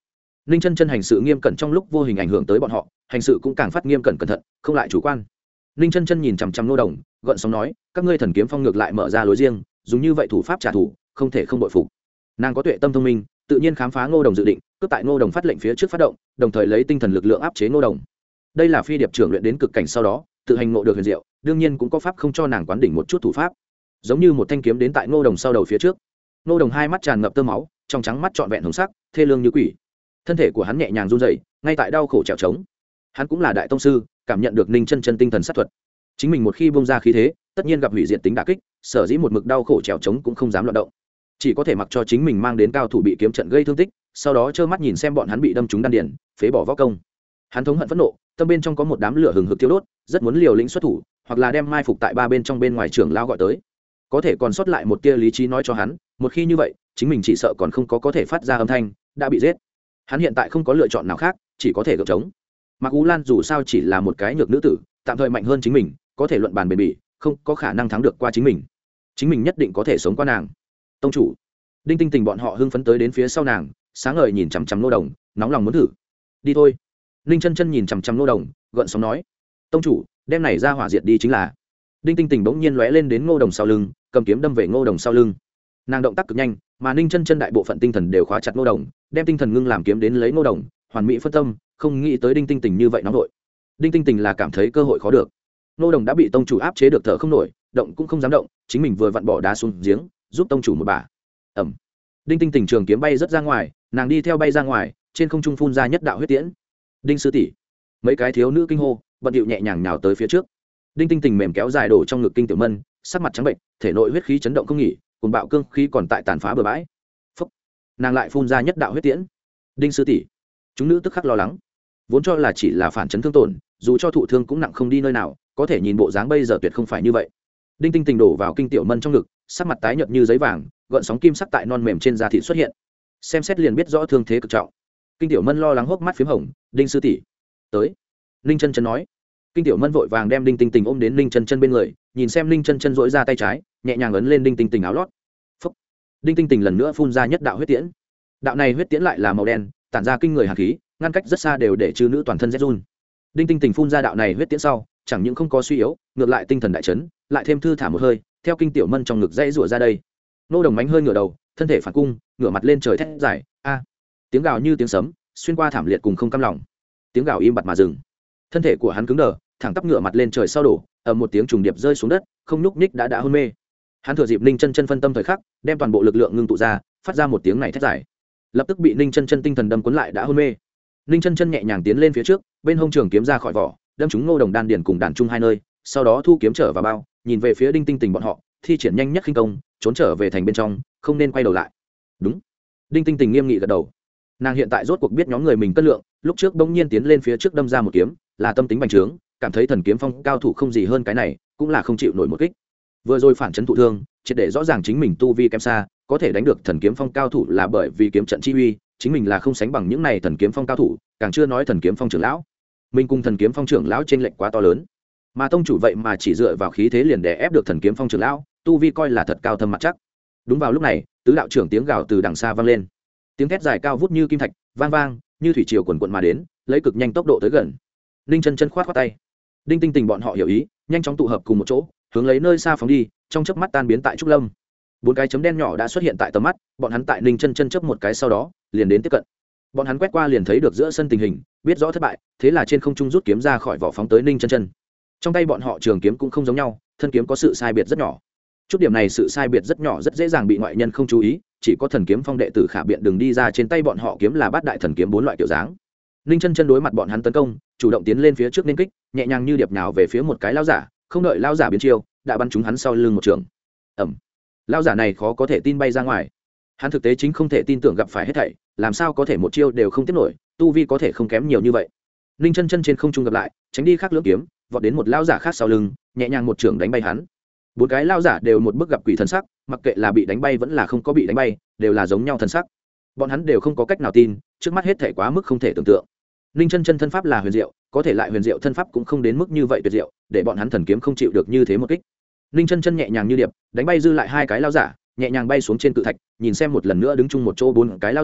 ninh chân chân hành sự nghiêm cẩn trong lúc vô hình ảnh hưởng tới bọn họ, hành sự cũng càng phát nghiêm cẩn cẩn thận, không lại chủ quan. ninh chân chân nhìn chằm chằm Ngô Đồng, gợn sóng nói, các ngươi thần kiếm phong ngược lại mở ra lối riêng, dùng như vậy thủ pháp trả thù, không thể không bội phục. Nàng có tuệ tâm thông minh, tự nhiên khám phá Ngô Đồng dự định, cướp tại Ngô Đồng phát lệnh phía trước phát động, đồng thời lấy tinh thần lực lượng áp chế Ngô Đồng. Đây là phi điệp trưởng luyện đến cực cảnh sau đó tự hành ngộ được huyền diệu, đương nhiên cũng có pháp không cho nàng quán đỉnh một chút thủ pháp. Giống như một thanh kiếm đến tại Ngô Đồng sau đầu phía trước. Ngô Đồng hai mắt tràn ngập tơ máu, trong trắng mắt trọn vẹn hồng sắc, thê lương như quỷ. Thân thể của hắn nhẹ nhàng run rẩy, ngay tại đau khổ trèo trống. Hắn cũng là đại tông sư, cảm nhận được Ninh Chân Chân tinh thần sát thuật. Chính mình một khi bung ra khí thế, tất nhiên gặp hủy diệt tính đả kích, sở dĩ một mực đau khổ trèo trống cũng không dám loạn động, chỉ có thể mặc cho chính mình mang đến cao thủ bị kiếm trận gây thương tích, sau đó trơ mắt nhìn xem bọn hắn bị đâm trúng đan điền, phế bỏ võ công. Hắn thống hận phẫn nộ, tâm bên trong có một đám lửa hừng hực thiêu đốt, rất muốn liều lĩnh xuất thủ, hoặc là đem mai phục tại ba bên trong bên ngoài trưởng lao gọi tới. Có thể còn sót lại một tia lý trí nói cho hắn, một khi như vậy, chính mình chỉ sợ còn không có có thể phát ra âm thanh, đã bị giết. Hắn hiện tại không có lựa chọn nào khác, chỉ có thể gượng chống. Mạc Ú Lan dù sao chỉ là một cái nhược nữ tử, tạm thời mạnh hơn chính mình, có thể luận bàn bền bỉ, không có khả năng thắng được qua chính mình. Chính mình nhất định có thể sống qua nàng. Tông chủ, Đinh Tinh Tình bọn họ hưng phấn tới đến phía sau nàng, sáng ngời nhìn chằm chằm Ngô Đồng, nóng lòng muốn thử. Đi thôi. Ninh Chân Chân nhìn chằm chằm Ngô Đồng, gợn sóng nói, tông chủ, đem này ra hỏa diệt đi chính là. Đinh Tinh Tình bỗng nhiên lóe lên đến Ngô Đồng sau lưng, cầm kiếm đâm về Ngô Đồng sau lưng. Nàng động tác cực nhanh, mà Ninh Chân Chân đại bộ phận tinh thần đều khóa chặt Ngô Đồng, đem tinh thần ngưng làm kiếm đến lấy Ngô Đồng, hoàn mỹ phân tâm, không nghĩ tới Đinh Tinh Tình như vậy nóng nổi. Đinh Tinh Tình là cảm thấy cơ hội khó được. Ngô Đồng đã bị tông chủ áp chế được thở không nổi, động cũng không dám động, chính mình vừa vặn bỏ đá xuống giếng, giúp tông chủ một bà. Ầm. Đinh Tinh Tình trường kiếm bay rất ra ngoài, nàng đi theo bay ra ngoài, trên không trung phun ra nhất đạo huyết tiễn. Đinh sư tỷ, mấy cái thiếu nữ kinh hô, bận điệu nhẹ nhàng nhào tới phía trước. Đinh Tinh Tình mềm kéo dài đổ trong ngực Kinh Tiểu Mân, sắc mặt trắng bệnh, thể nội huyết khí chấn động không nghỉ, cuồng bạo cương khí còn tại tàn phá bừa bãi. Phốc, nàng lại phun ra nhất đạo huyết tiễn. Đinh sư tỷ, chúng nữ tức khắc lo lắng, vốn cho là chỉ là phản chấn thương tổn, dù cho thụ thương cũng nặng không đi nơi nào, có thể nhìn bộ dáng bây giờ tuyệt không phải như vậy. Đinh Tinh Tình đổ vào Kinh Tiểu Mân trong ngực, sắc mặt tái nhợt như giấy vàng, gợn sóng kim sắc tại non mềm trên da thịt xuất hiện, xem xét liền biết rõ thương thế cực trọng. Kinh Tiểu Mân lo lắng hốc mắt phím hồng, Đinh sư tỷ, tới. Ninh Chân Chân nói. Kinh Tiểu Mân vội vàng đem Đinh Tinh Tình ôm đến Ninh Chân Chân bên người, nhìn xem Ninh Chân Chân duỗi ra tay trái, nhẹ nhàng ấn lên Đinh Tinh Tình áo lót. Phốc. Đinh Tinh Tình lần nữa phun ra nhất đạo huyết tiễn. Đạo này huyết tiễn lại là màu đen, tản ra kinh người hàn khí, ngăn cách rất xa đều để chư nữ toàn thân rét run. Đinh Tinh Tình phun ra đạo này huyết tiễn sau, chẳng những không có suy yếu, ngược lại tinh thần đại chấn, lại thêm thư thả một hơi, theo Kinh Tiểu Mân trong ngực dãy rủa ra đây. Nô Đồng mánh hơi ngửa đầu, thân thể phản cung, ngửa mặt lên trời thét giải, a. Tiếng gào như tiếng sấm, xuyên qua thảm liệt cùng không cam lòng. Tiếng gào im bặt mà dừng. Thân thể của hắn cứng đờ, thẳng tắp ngửa mặt lên trời sau đổ, ầm một tiếng trùng điệp rơi xuống đất, không nhúc nhích đã đã hôn mê. Hắn thừa dịp Ninh Chân Chân phân tâm thời khắc, đem toàn bộ lực lượng ngưng tụ ra, phát ra một tiếng này thét giải. Lập tức bị Ninh Chân Chân tinh thần đâm cuốn lại đã hôn mê. Ninh Chân Chân nhẹ nhàng tiến lên phía trước, bên hông trường kiếm ra khỏi vỏ, đâm trúng Ngô Đồng đan điền cùng đàn trung hai nơi, sau đó thu kiếm trở vào bao, nhìn về phía Đinh Tinh Tình bọn họ, thi triển nhanh nhất khinh công, trốn trở về thành bên trong, không nên quay đầu lại. Đúng. Đinh Tinh Tình nghiêm nghị gật đầu. Nàng hiện tại rốt cuộc biết nhóm người mình cân lượng, lúc trước bỗng nhiên tiến lên phía trước đâm ra một kiếm, là tâm tính bành trướng, cảm thấy thần kiếm phong cao thủ không gì hơn cái này, cũng là không chịu nổi một kích. Vừa rồi phản chấn thụ thương, triệt để rõ ràng chính mình tu vi kém xa, có thể đánh được thần kiếm phong cao thủ là bởi vì kiếm trận chi uy, chính mình là không sánh bằng những này thần kiếm phong cao thủ, càng chưa nói thần kiếm phong trưởng lão. Mình cùng thần kiếm phong trưởng lão chênh lệch quá to lớn, mà tông chủ vậy mà chỉ dựa vào khí thế liền đè ép được thần kiếm phong trưởng lão, tu vi coi là thật cao thâm mặt chắc. Đúng vào lúc này, tứ đạo trưởng tiếng gào từ đằng xa vang lên, tiếng thét dài cao vút như kim thạch, vang vang như thủy triều quần quận mà đến, lấy cực nhanh tốc độ tới gần. Ninh Chân Chân khoát khoát tay. Đinh Tinh Tình bọn họ hiểu ý, nhanh chóng tụ hợp cùng một chỗ, hướng lấy nơi xa phóng đi, trong chớp mắt tan biến tại trúc lâm. Bốn cái chấm đen nhỏ đã xuất hiện tại tầm mắt, bọn hắn tại Ninh Chân Chân chớp một cái sau đó, liền đến tiếp cận. Bọn hắn quét qua liền thấy được giữa sân tình hình, biết rõ thất bại, thế là trên không trung rút kiếm ra khỏi vỏ phóng tới Ninh Chân Chân. Trong tay bọn họ trường kiếm cũng không giống nhau, thân kiếm có sự sai biệt rất nhỏ. Chút điểm này sự sai biệt rất nhỏ rất dễ dàng bị ngoại nhân không chú ý, chỉ có thần kiếm phong đệ tử khả biện đường đi ra trên tay bọn họ kiếm là bát đại thần kiếm bốn loại kiểu dáng. Ninh Chân Chân đối mặt bọn hắn tấn công, chủ động tiến lên phía trước nên kích, nhẹ nhàng như điệp nhào về phía một cái lão giả, không đợi lão giả biến chiêu, đã bắn trúng hắn sau lưng một trường. Ầm. Lão giả này khó có thể tin bay ra ngoài. Hắn thực tế chính không thể tin tưởng gặp phải hết thảy, làm sao có thể một chiêu đều không tiếp nổi, tu vi có thể không kém nhiều như vậy. Ninh Chân Chân trên không trung gặp lại, tránh đi khắc lưỡng kiếm, vọt đến một lão giả khác sau lưng, nhẹ nhàng một trường đánh bay hắn. Bốn cái lão giả đều một bức gặp quỷ thần sắc, mặc kệ là bị đánh bay vẫn là không có bị đánh bay, đều là giống nhau thần sắc. Bọn hắn đều không có cách nào tin, trước mắt hết thảy quá mức không thể tưởng tượng. Ninh Chân Chân thân pháp là huyền diệu, có thể lại huyền diệu thân pháp cũng không đến mức như vậy tuyệt diệu, để bọn hắn thần kiếm không chịu được như thế một kích. Ninh Chân Chân nhẹ nhàng như điệp, đánh bay dư lại hai cái lão giả, nhẹ nhàng bay xuống trên cự thạch, nhìn xem một lần nữa đứng chung một chỗ bốn cái lão giả,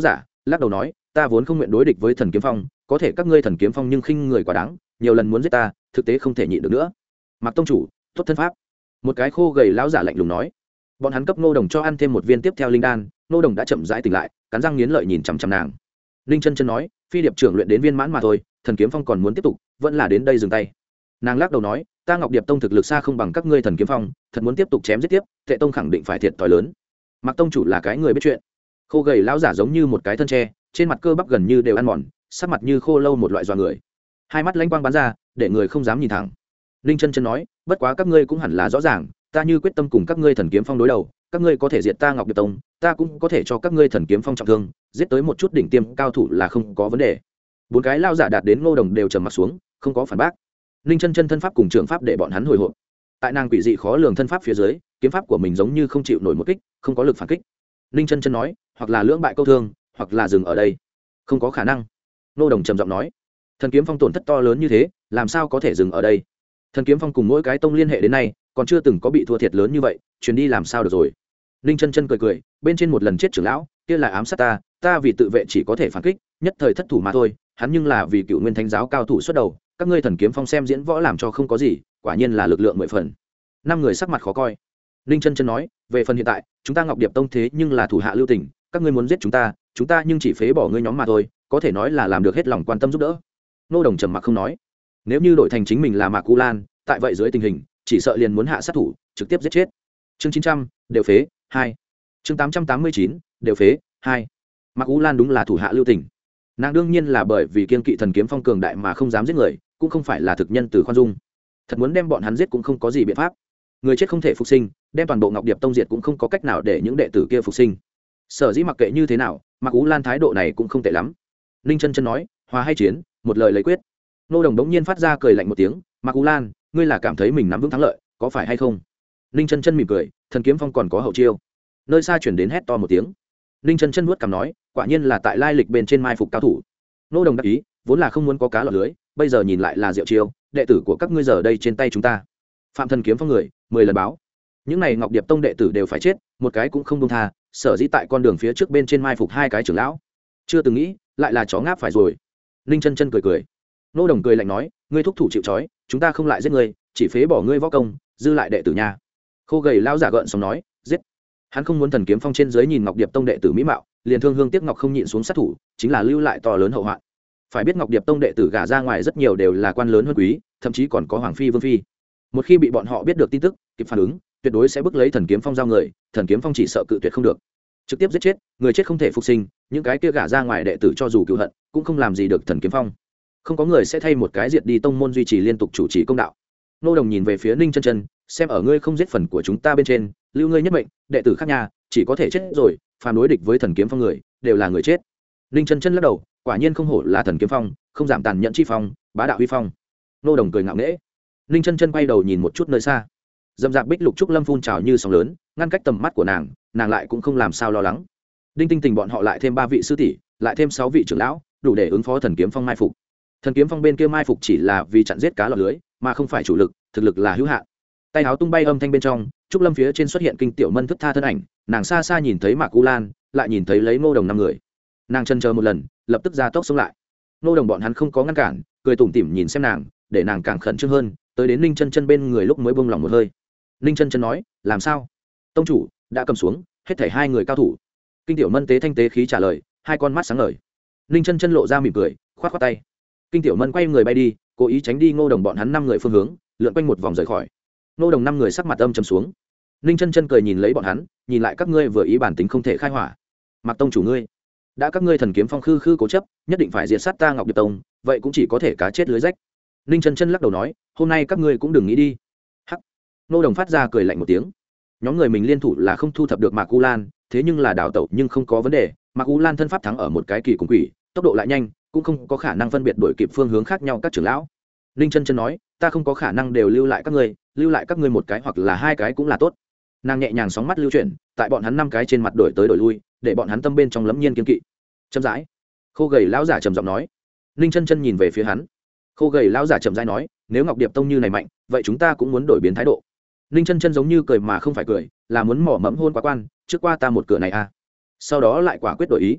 lắc đầu nói, ta vốn không nguyện đối địch với thần kiếm phong, có thể các ngươi thần kiếm phong nhưng khinh người quá đáng, nhiều lần muốn giết ta, thực tế không thể nhịn được nữa. Mạc tông chủ, tốt thân pháp. Một cái khô gầy lão giả lạnh lùng nói. Bọn hắn cấp Ngô Đồng cho ăn thêm một viên tiếp theo linh đan, Ngô Đồng đã chậm rãi tỉnh lại, cắn răng nghiến lợi nhìn chằm chằm nàng. Linh chân chân nói, phi điệp trưởng luyện đến viên mãn mà thôi, thần kiếm phong còn muốn tiếp tục, vẫn là đến đây dừng tay. Nàng lắc đầu nói, ta Ngọc Điệp tông thực lực xa không bằng các ngươi thần kiếm phong, thật muốn tiếp tục chém giết tiếp, Tệ tông khẳng định phải thiệt thòi lớn. Mạc tông chủ là cái người biết chuyện. Khô gầy lão giả giống như một cái thân tre, trên mặt cơ bắp gần như đều ăn mòn, sắc mặt như khô lâu một loại dọa người, hai mắt lanh quang bắn ra, để người không dám nhìn thẳng. Linh chân chân nói, bất quá các ngươi cũng hẳn là rõ ràng, ta như quyết tâm cùng các ngươi thần kiếm phong đối đầu, các ngươi có thể diệt ta Ngọc Điệp tông, ta cũng có thể cho các ngươi thần kiếm phong trọng thương, giết tới một chút đỉnh tiêm cao thủ là không có vấn đề. Bốn cái lao giả đạt đến Ngô Đồng đều trầm mặt xuống, không có phản bác. Linh chân chân thân pháp cùng trường pháp để bọn hắn hồi hộp. Tại nàng quỷ dị khó lường thân pháp phía dưới, kiếm pháp của mình giống như không chịu nổi một kích, không có lực phản kích. Linh chân chân nói, hoặc là lưỡng bại câu thương, hoặc là dừng ở đây. Không có khả năng. Ngô Đồng trầm giọng nói, thần kiếm phong tổn thất to lớn như thế, làm sao có thể dừng ở đây? Thần kiếm phong cùng mỗi cái tông liên hệ đến nay, còn chưa từng có bị thua thiệt lớn như vậy, chuyến đi làm sao được rồi? Linh chân chân cười cười, bên trên một lần chết trưởng lão, kia là ám sát ta, ta vì tự vệ chỉ có thể phản kích, nhất thời thất thủ mà thôi, hắn nhưng là vì cựu nguyên thánh giáo cao thủ xuất đầu, các ngươi thần kiếm phong xem diễn võ làm cho không có gì, quả nhiên là lực lượng mười phần. Năm người sắc mặt khó coi. Linh chân chân nói, về phần hiện tại, chúng ta Ngọc Điệp tông thế nhưng là thủ hạ lưu tình, các ngươi muốn giết chúng ta, chúng ta nhưng chỉ phế bỏ ngươi nhóm mà thôi, có thể nói là làm được hết lòng quan tâm giúp đỡ. Nô Đồng trầm mặc không nói. Nếu như đổi thành chính mình là Mạc Cú Lan, tại vậy dưới tình hình, chỉ sợ liền muốn hạ sát thủ, trực tiếp giết chết. Chương chín trăm, đều phế, hai. Chương tám trăm tám mươi chín, đều phế, hai. Mạc Cú Lan đúng là thủ hạ lưu tình. Nàng đương nhiên là bởi vì kiên kỵ thần kiếm phong cường đại mà không dám giết người, cũng không phải là thực nhân từ khoan dung. Thật muốn đem bọn hắn giết cũng không có gì biện pháp. Người chết không thể phục sinh, đem toàn bộ Ngọc Điệp tông diệt cũng không có cách nào để những đệ tử kia phục sinh. Sở dĩ mặc kệ như thế nào, Mạc Cú Lan thái độ này cũng không tệ lắm. Ninh chân chân nói, hòa hay chiến, một lời lấy quyết. Nô Đồng đống nhiên phát ra cười lạnh một tiếng, Mạc Cú Lan, ngươi là cảm thấy mình nắm vững thắng lợi, có phải hay không? Ninh chân chân mỉm cười, thần kiếm phong còn có hậu chiêu. Nơi xa chuyển đến hét to một tiếng. Ninh chân chân nuốt cằm nói, quả nhiên là tại lai lịch bên trên mai phục cao thủ. Nô Đồng đáp ý, vốn là không muốn có cá lọt lưới, bây giờ nhìn lại là diệu chiêu, đệ tử của các ngươi giờ đây trên tay chúng ta. Phạm thần kiếm phong người, mười lần báo. Những này Ngọc Điệp tông đệ tử đều phải chết, một cái cũng không buông tha, sở dĩ tại con đường phía trước bên trên mai phục hai cái trưởng lão. Chưa từng nghĩ, lại là chó ngáp phải rồi. Ninh chân chân cười cười. Nô Đồng cười lạnh nói, ngươi thúc thủ chịu trói, chúng ta không lại giết ngươi, chỉ phế bỏ ngươi võ công, dư lại đệ tử nha. Khô gầy lão giả gợn xong nói, giết. Hắn không muốn thần kiếm phong trên dưới nhìn Ngọc Điệp tông đệ tử mỹ mạo, liền thương hương tiếc ngọc không nhịn xuống sát thủ, chính là lưu lại to lớn hậu hoạn. Phải biết Ngọc Điệp tông đệ tử gả ra ngoài rất nhiều đều là quan lớn hơn quý, thậm chí còn có hoàng phi vương phi. Một khi bị bọn họ biết được tin tức, kịp phản ứng, tuyệt đối sẽ bức lấy thần kiếm phong giao người, thần kiếm phong chỉ sợ cự tuyệt không được, trực tiếp giết chết, người chết không thể phục sinh, những cái kia gả ra ngoài đệ tử cho dù cựu hận, cũng không làm gì được thần kiếm phong. Không có người sẽ thay một cái diệt đi tông môn duy trì liên tục chủ trì công đạo. Nô Đồng nhìn về phía Ninh chân chân, xem ở ngươi không giết phần của chúng ta bên trên, lưu ngươi nhất mệnh, đệ tử khác nhà chỉ có thể chết rồi, phàm đối địch với thần kiếm phong người đều là người chết. Ninh chân chân lắc đầu, quả nhiên không hổ là thần kiếm phong, không giảm tàn nhẫn chi phong, bá đạo uy phong. Nô Đồng cười ngạo nghễ. Ninh chân chân quay đầu nhìn một chút nơi xa, dầm dạp bích lục trúc lâm phun trào như sóng lớn, ngăn cách tầm mắt của nàng, nàng lại cũng không làm sao lo lắng. Đinh Tinh Tình bọn họ lại thêm ba vị sư tỷ, lại thêm sáu vị trưởng lão, đủ để ứng phó thần kiếm phong mai phục. Thần kiếm phong bên kia mai phục chỉ là vì chặn giết cá lọt lưới, mà không phải chủ lực, thực lực là hữu hạn. Tay áo tung bay âm thanh bên trong, trúc lâm phía trên xuất hiện kinh tiểu mân thức tha thân ảnh, nàng xa xa nhìn thấy Mạc Cú Lan, lại nhìn thấy lấy Ngô Đồng năm người. Nàng chần chờ một lần, lập tức ra tốc xông lại. Ngô Đồng bọn hắn không có ngăn cản, cười tủm tỉm nhìn xem nàng, để nàng càng khẩn trương hơn, tới đến Ninh chân chân bên người lúc mới buông lòng một hơi. Ninh chân chân nói, làm sao? Tông chủ đã cầm xuống, hết thảy hai người cao thủ. Kinh tiểu mân tế thanh tế khí trả lời, hai con mắt sáng ngời. Ninh chân chân lộ ra mỉm cười, khoát khoát tay. Kinh tiểu mân quay người bay đi, cố ý tránh đi Ngô Đồng bọn hắn năm người phương hướng, lượn quanh một vòng rời khỏi. Ngô Đồng năm người sắc mặt âm trầm xuống. Ninh chân chân cười nhìn lấy bọn hắn, nhìn lại các ngươi vừa ý bản tính không thể khai hỏa. Mặc tông chủ ngươi, đã các ngươi thần kiếm phong khư khư cố chấp, nhất định phải diệt sát ta Ngọc Điệp tông, vậy cũng chỉ có thể cá chết lưới rách. Ninh chân chân lắc đầu nói, hôm nay các ngươi cũng đừng nghĩ đi. Hắc. Ngô Đồng phát ra cười lạnh một tiếng. Nhóm người mình liên thủ là không thu thập được Mạc Cú Lan, thế nhưng là đào tẩu nhưng không có vấn đề. Mạc Cú Lan thân pháp thắng ở một cái kỳ cùng quỷ, tốc độ lại nhanh, cũng không có khả năng phân biệt đổi kịp phương hướng khác nhau các trưởng lão. Ninh chân chân nói, ta không có khả năng đều lưu lại các ngươi, lưu lại các ngươi một cái hoặc là hai cái cũng là tốt. Nàng nhẹ nhàng sóng mắt lưu chuyển, tại bọn hắn năm cái trên mặt đổi tới đổi lui, để bọn hắn tâm bên trong lẫm nhiên kiên kỵ. Chậm rãi, khô gầy lão giả trầm giọng nói. Ninh chân chân nhìn về phía hắn. Khô gầy lão giả chậm rãi nói, nếu Ngọc Điệp tông như này mạnh, vậy chúng ta cũng muốn đổi biến thái độ. Ninh chân chân giống như cười mà không phải cười, là muốn mỏ mẫm hôn quá quan, trước qua ta một cửa này à. Sau đó lại quả quyết đổi ý.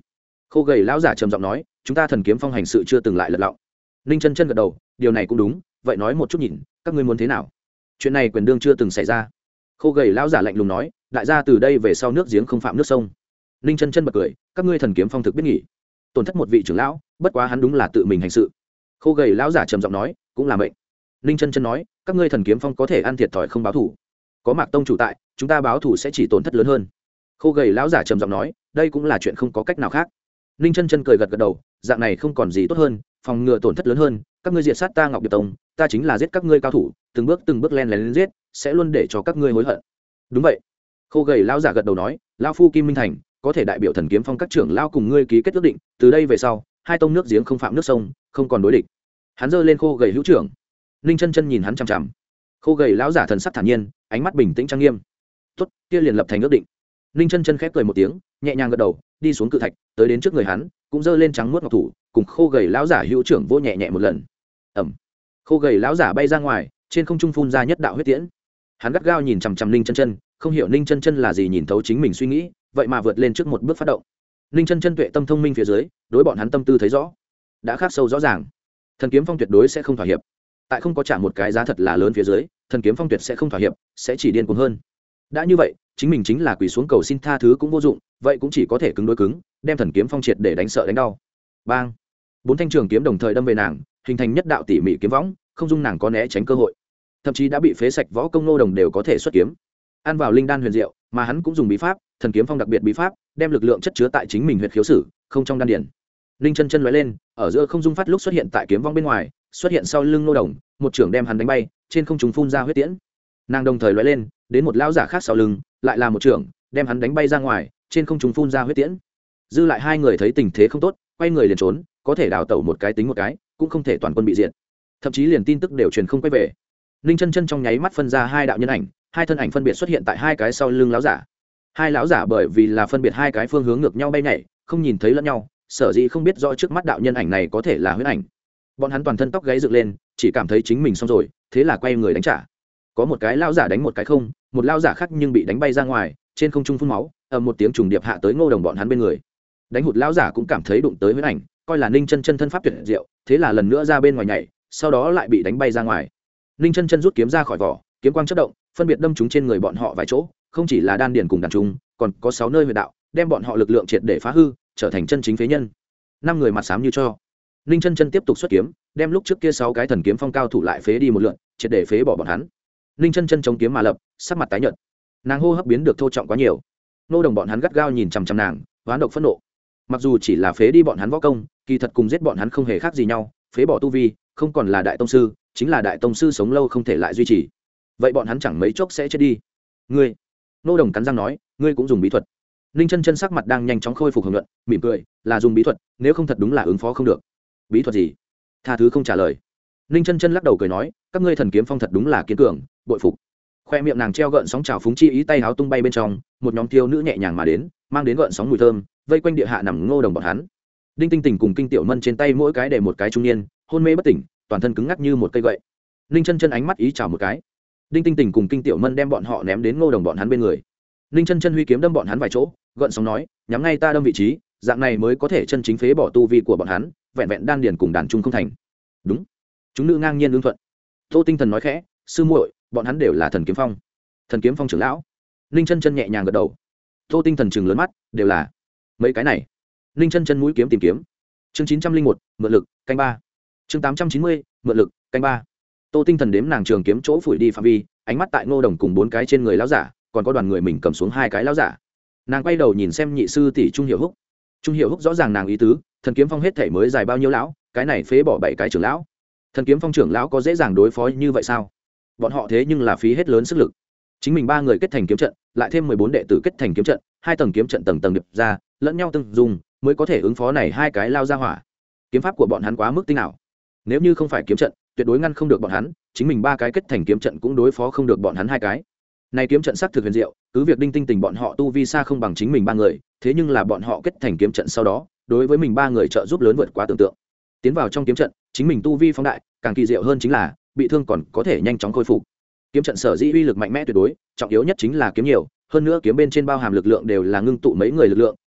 Khô gầy lão giả trầm giọng nói, chúng ta thần kiếm phong hành sự chưa từng lại lật lọng. Ninh chân chân gật đầu, điều này cũng đúng, vậy nói một chút nhìn, các ngươi muốn thế nào? Chuyện này quyền đương chưa từng xảy ra. Khô gầy lão giả lạnh lùng nói, đại gia từ đây về sau nước giếng không phạm nước sông. Ninh chân chân bật cười, các ngươi thần kiếm phong thực biết nghỉ, tổn thất một vị trưởng lão, bất quá hắn đúng là tự mình hành sự. Khô gầy lão giả trầm giọng nói, cũng là mệnh. Ninh chân chân nói, các ngươi thần kiếm phong có thể ăn thiệt thòi không báo thù, có Mạc tông chủ tại, chúng ta báo thù sẽ chỉ tổn thất lớn hơn. Khô gầy lão giả trầm giọng nói, đây cũng là chuyện không có cách nào khác. Ninh chân chân cười gật gật đầu, dạng này không còn gì tốt hơn, phòng ngừa tổn thất lớn hơn, các ngươi diệt sát ta Ngọc Điệp Tông, ta chính là giết các ngươi cao thủ, từng bước từng bước len lén lên giết, sẽ luôn để cho các ngươi hối hận. Đúng vậy. Khô gầy lão giả gật đầu nói, lão phu Kim Minh Thành có thể đại biểu thần kiếm phong các trưởng lão cùng ngươi ký kết ước định, từ đây về sau, hai tông nước giếng không phạm nước sông, không còn đối địch. Hắn giơ lên khô gầy hữu trưởng. Ninh chân chân nhìn hắn chằm chằm. Khô gầy lão giả thần sắc thản nhiên, ánh mắt bình tĩnh trang nghiêm. Tốt, kia liền lập thành ước định. Ninh chân chân khép cười một tiếng, nhẹ nhàng gật đầu, đi xuống cự thạch, tới đến trước người hắn, cũng giơ lên trắng muốt ngọc thủ, cùng khô gầy lão giả hữu trưởng vỗ nhẹ nhẹ một lần. Ầm. Khô gầy lão giả bay ra ngoài, trên không trung phun ra nhất đạo huyết tiễn. Hắn gắt gao nhìn chằm chằm Ninh chân chân, không hiểu Ninh chân chân là gì nhìn thấu chính mình suy nghĩ, vậy mà vượt lên trước một bước phát động. Ninh chân chân tuệ tâm thông minh phía dưới, đối bọn hắn tâm tư thấy rõ, đã khắc sâu rõ ràng. Thần kiếm phong tuyệt đối sẽ không thỏa hiệp. Tại không có trả một cái giá thật là lớn phía dưới, thần kiếm phong tuyệt sẽ không thỏa hiệp, sẽ chỉ điên cuồng hơn. Đã như vậy, chính mình chính là quỳ xuống cầu xin tha thứ cũng vô dụng, vậy cũng chỉ có thể cứng đối cứng, đem thần kiếm phong triệt để đánh sợ đánh đau. Bang! Bốn thanh trường kiếm đồng thời đâm về nàng, hình thành nhất đạo tỉ mỉ kiếm võng, không dung nàng có né tránh cơ hội. Thậm chí đã bị phế sạch võ công nô đồng đều có thể xuất kiếm. Ăn vào linh đan huyền diệu, mà hắn cũng dùng bí pháp, thần kiếm phong đặc biệt bí pháp, đem lực lượng chất chứa tại chính mình huyệt khiếu sử, không trong đan điền. Linh chân chân lóe lên, ở giữa không dung phát lúc xuất hiện tại kiếm vong bên ngoài, xuất hiện sau lưng nô đồng, một trưởng đem hắn đánh bay, trên không trung phun ra huyết tiễn. Nàng đồng thời lóe lên, đến một lão giả khác sau lưng, lại là một trưởng, đem hắn đánh bay ra ngoài, trên không trung phun ra huyết tiễn. Dư lại hai người thấy tình thế không tốt, quay người liền trốn, có thể đào tẩu một cái tính một cái, cũng không thể toàn quân bị diệt. Thậm chí liền tin tức đều truyền không quay về. Ninh chân chân trong nháy mắt phân ra hai đạo nhân ảnh, hai thân ảnh phân biệt xuất hiện tại hai cái sau lưng lão giả. Hai lão giả bởi vì là phân biệt hai cái phương hướng ngược nhau bay nhảy, không nhìn thấy lẫn nhau, sở dĩ không biết rõ trước mắt đạo nhân ảnh này có thể là huyết ảnh. Bọn hắn toàn thân tóc gáy dựng lên, chỉ cảm thấy chính mình xong rồi, thế là quay người đánh trả. Có một cái lão giả đánh một cái không, một lão giả khác nhưng bị đánh bay ra ngoài, trên không trung phun máu, ầm một tiếng trùng điệp hạ tới Ngô Đồng bọn hắn bên người. Đánh hụt lão giả cũng cảm thấy đụng tới huyết ảnh, coi là Ninh chân chân thân pháp tuyệt diệu, thế là lần nữa ra bên ngoài nhảy, sau đó lại bị đánh bay ra ngoài. Ninh chân chân rút kiếm ra khỏi vỏ, kiếm quang chớp động, phân biệt đâm trúng trên người bọn họ vài chỗ, không chỉ là đan điền cùng đàn trung, còn có sáu nơi huyệt đạo, đem bọn họ lực lượng triệt để phá hư, trở thành chân chính phế nhân. Năm người mặt xám như cho. Ninh chân chân tiếp tục xuất kiếm, đem lúc trước kia sáu cái thần kiếm phong cao thủ lại phế đi một lượt, triệt để phế bỏ bọn hắn. Ninh chân chân chống kiếm mà lập, sắc mặt tái nhợt. Nàng hô hấp biến được thô trọng quá nhiều. Nô đồng bọn hắn gắt gao nhìn chằm chằm nàng, oán độc phẫn nộ. Mặc dù chỉ là phế đi bọn hắn võ công, kỳ thật cùng giết bọn hắn không hề khác gì nhau, phế bỏ tu vi, không còn là đại tông sư, chính là đại tông sư sống lâu không thể lại duy trì. Vậy bọn hắn chẳng mấy chốc sẽ chết đi. Ngươi, nô đồng cắn răng nói, ngươi cũng dùng bí thuật. Ninh chân chân sắc mặt đang nhanh chóng khôi phục hồng nhuận, mỉm cười, là dùng bí thuật, nếu không thật đúng là ứng phó không được. Bí thuật gì? Tha thứ không trả lời. Ninh chân chân lắc đầu cười nói, các ngươi thần kiếm phong thật đúng là kiên cường, bội phục. Khoe miệng nàng treo gợn sóng trào phúng chi ý, tay háo tung bay bên trong, một nhóm thiếu nữ nhẹ nhàng mà đến, mang đến gợn sóng mùi thơm, vây quanh địa hạ nằm Ngô Đồng bọn hắn. Đinh Tinh Tỉnh cùng Kinh Tiểu Mân trên tay mỗi cái để một cái trung niên, hôn mê bất tỉnh, toàn thân cứng ngắc như một cây gậy. Ninh chân chân ánh mắt ý chào một cái. Đinh Tinh Tỉnh cùng Kinh Tiểu Mân đem bọn họ ném đến Ngô Đồng bọn hắn bên người. Ninh chân chân huy kiếm đâm bọn hắn vài chỗ, gợn sóng nói, nhắm ngay ta đâm vị trí, dạng này mới có thể chân chính phế bỏ tu vi của bọn hắn, vẹn vẹn đan điền cùng đàn trung không thành. Đúng. Chúng nữ ngang nhiên ứng thuận. Tô Tinh Thần nói khẽ, sư muội, bọn hắn đều là thần kiếm phong. Thần kiếm phong trưởng lão. Ninh chân chân nhẹ nhàng gật đầu. Tô Tinh Thần trừng lớn mắt, đều là mấy cái này. Ninh chân chân mũi kiếm tìm kiếm. Chương chín trăm linh một, mượn lực, canh ba. Chương tám trăm chín mươi, mượn lực, canh ba. Tô Tinh Thần đếm nàng trường kiếm chỗ phủi đi phạm vi, ánh mắt tại Ngô Đồng cùng bốn cái trên người lão giả, còn có đoàn người mình cầm xuống hai cái lão giả. Nàng quay đầu nhìn xem nhị sư tỷ Trung Hiểu Húc. Trung Hiểu Húc rõ ràng nàng ý tứ, thần kiếm phong hết thể mới dài bao nhiêu lão, cái này phế bỏ bảy cái trưởng lão. Thần kiếm phong trưởng lão có dễ dàng đối phó như vậy sao? Bọn họ thế nhưng là phí hết lớn sức lực. Chính mình ba người kết thành kiếm trận, lại thêm mười bốn đệ tử kết thành kiếm trận, hai tầng kiếm trận tầng tầng điệp ra, lẫn nhau tương dùng, mới có thể ứng phó này hai cái lao ra hỏa. Kiếm pháp của bọn hắn quá mức tinh ảo. Nếu như không phải kiếm trận, tuyệt đối ngăn không được bọn hắn, chính mình ba cái kết thành kiếm trận cũng đối phó không được bọn hắn hai cái. Này kiếm trận sắc thực huyền diệu, cứ việc Đinh Tinh Tình bọn họ tu vi xa không bằng chính mình ba người, thế nhưng là bọn họ kết thành kiếm trận sau đó, đối với mình ba người trợ giúp lớn vượt quá tưởng tượng. Tiến vào trong kiếm trận, chính mình tu vi phóng đại, càng kỳ diệu hơn chính là bị thương còn có thể nhanh chóng khôi phục. Kiếm trận sở dĩ uy lực mạnh mẽ tuyệt đối, trọng yếu nhất chính là kiếm nhiều, hơn nữa kiếm bên trên bao hàm lực lượng đều là ngưng tụ mấy người lực lượng,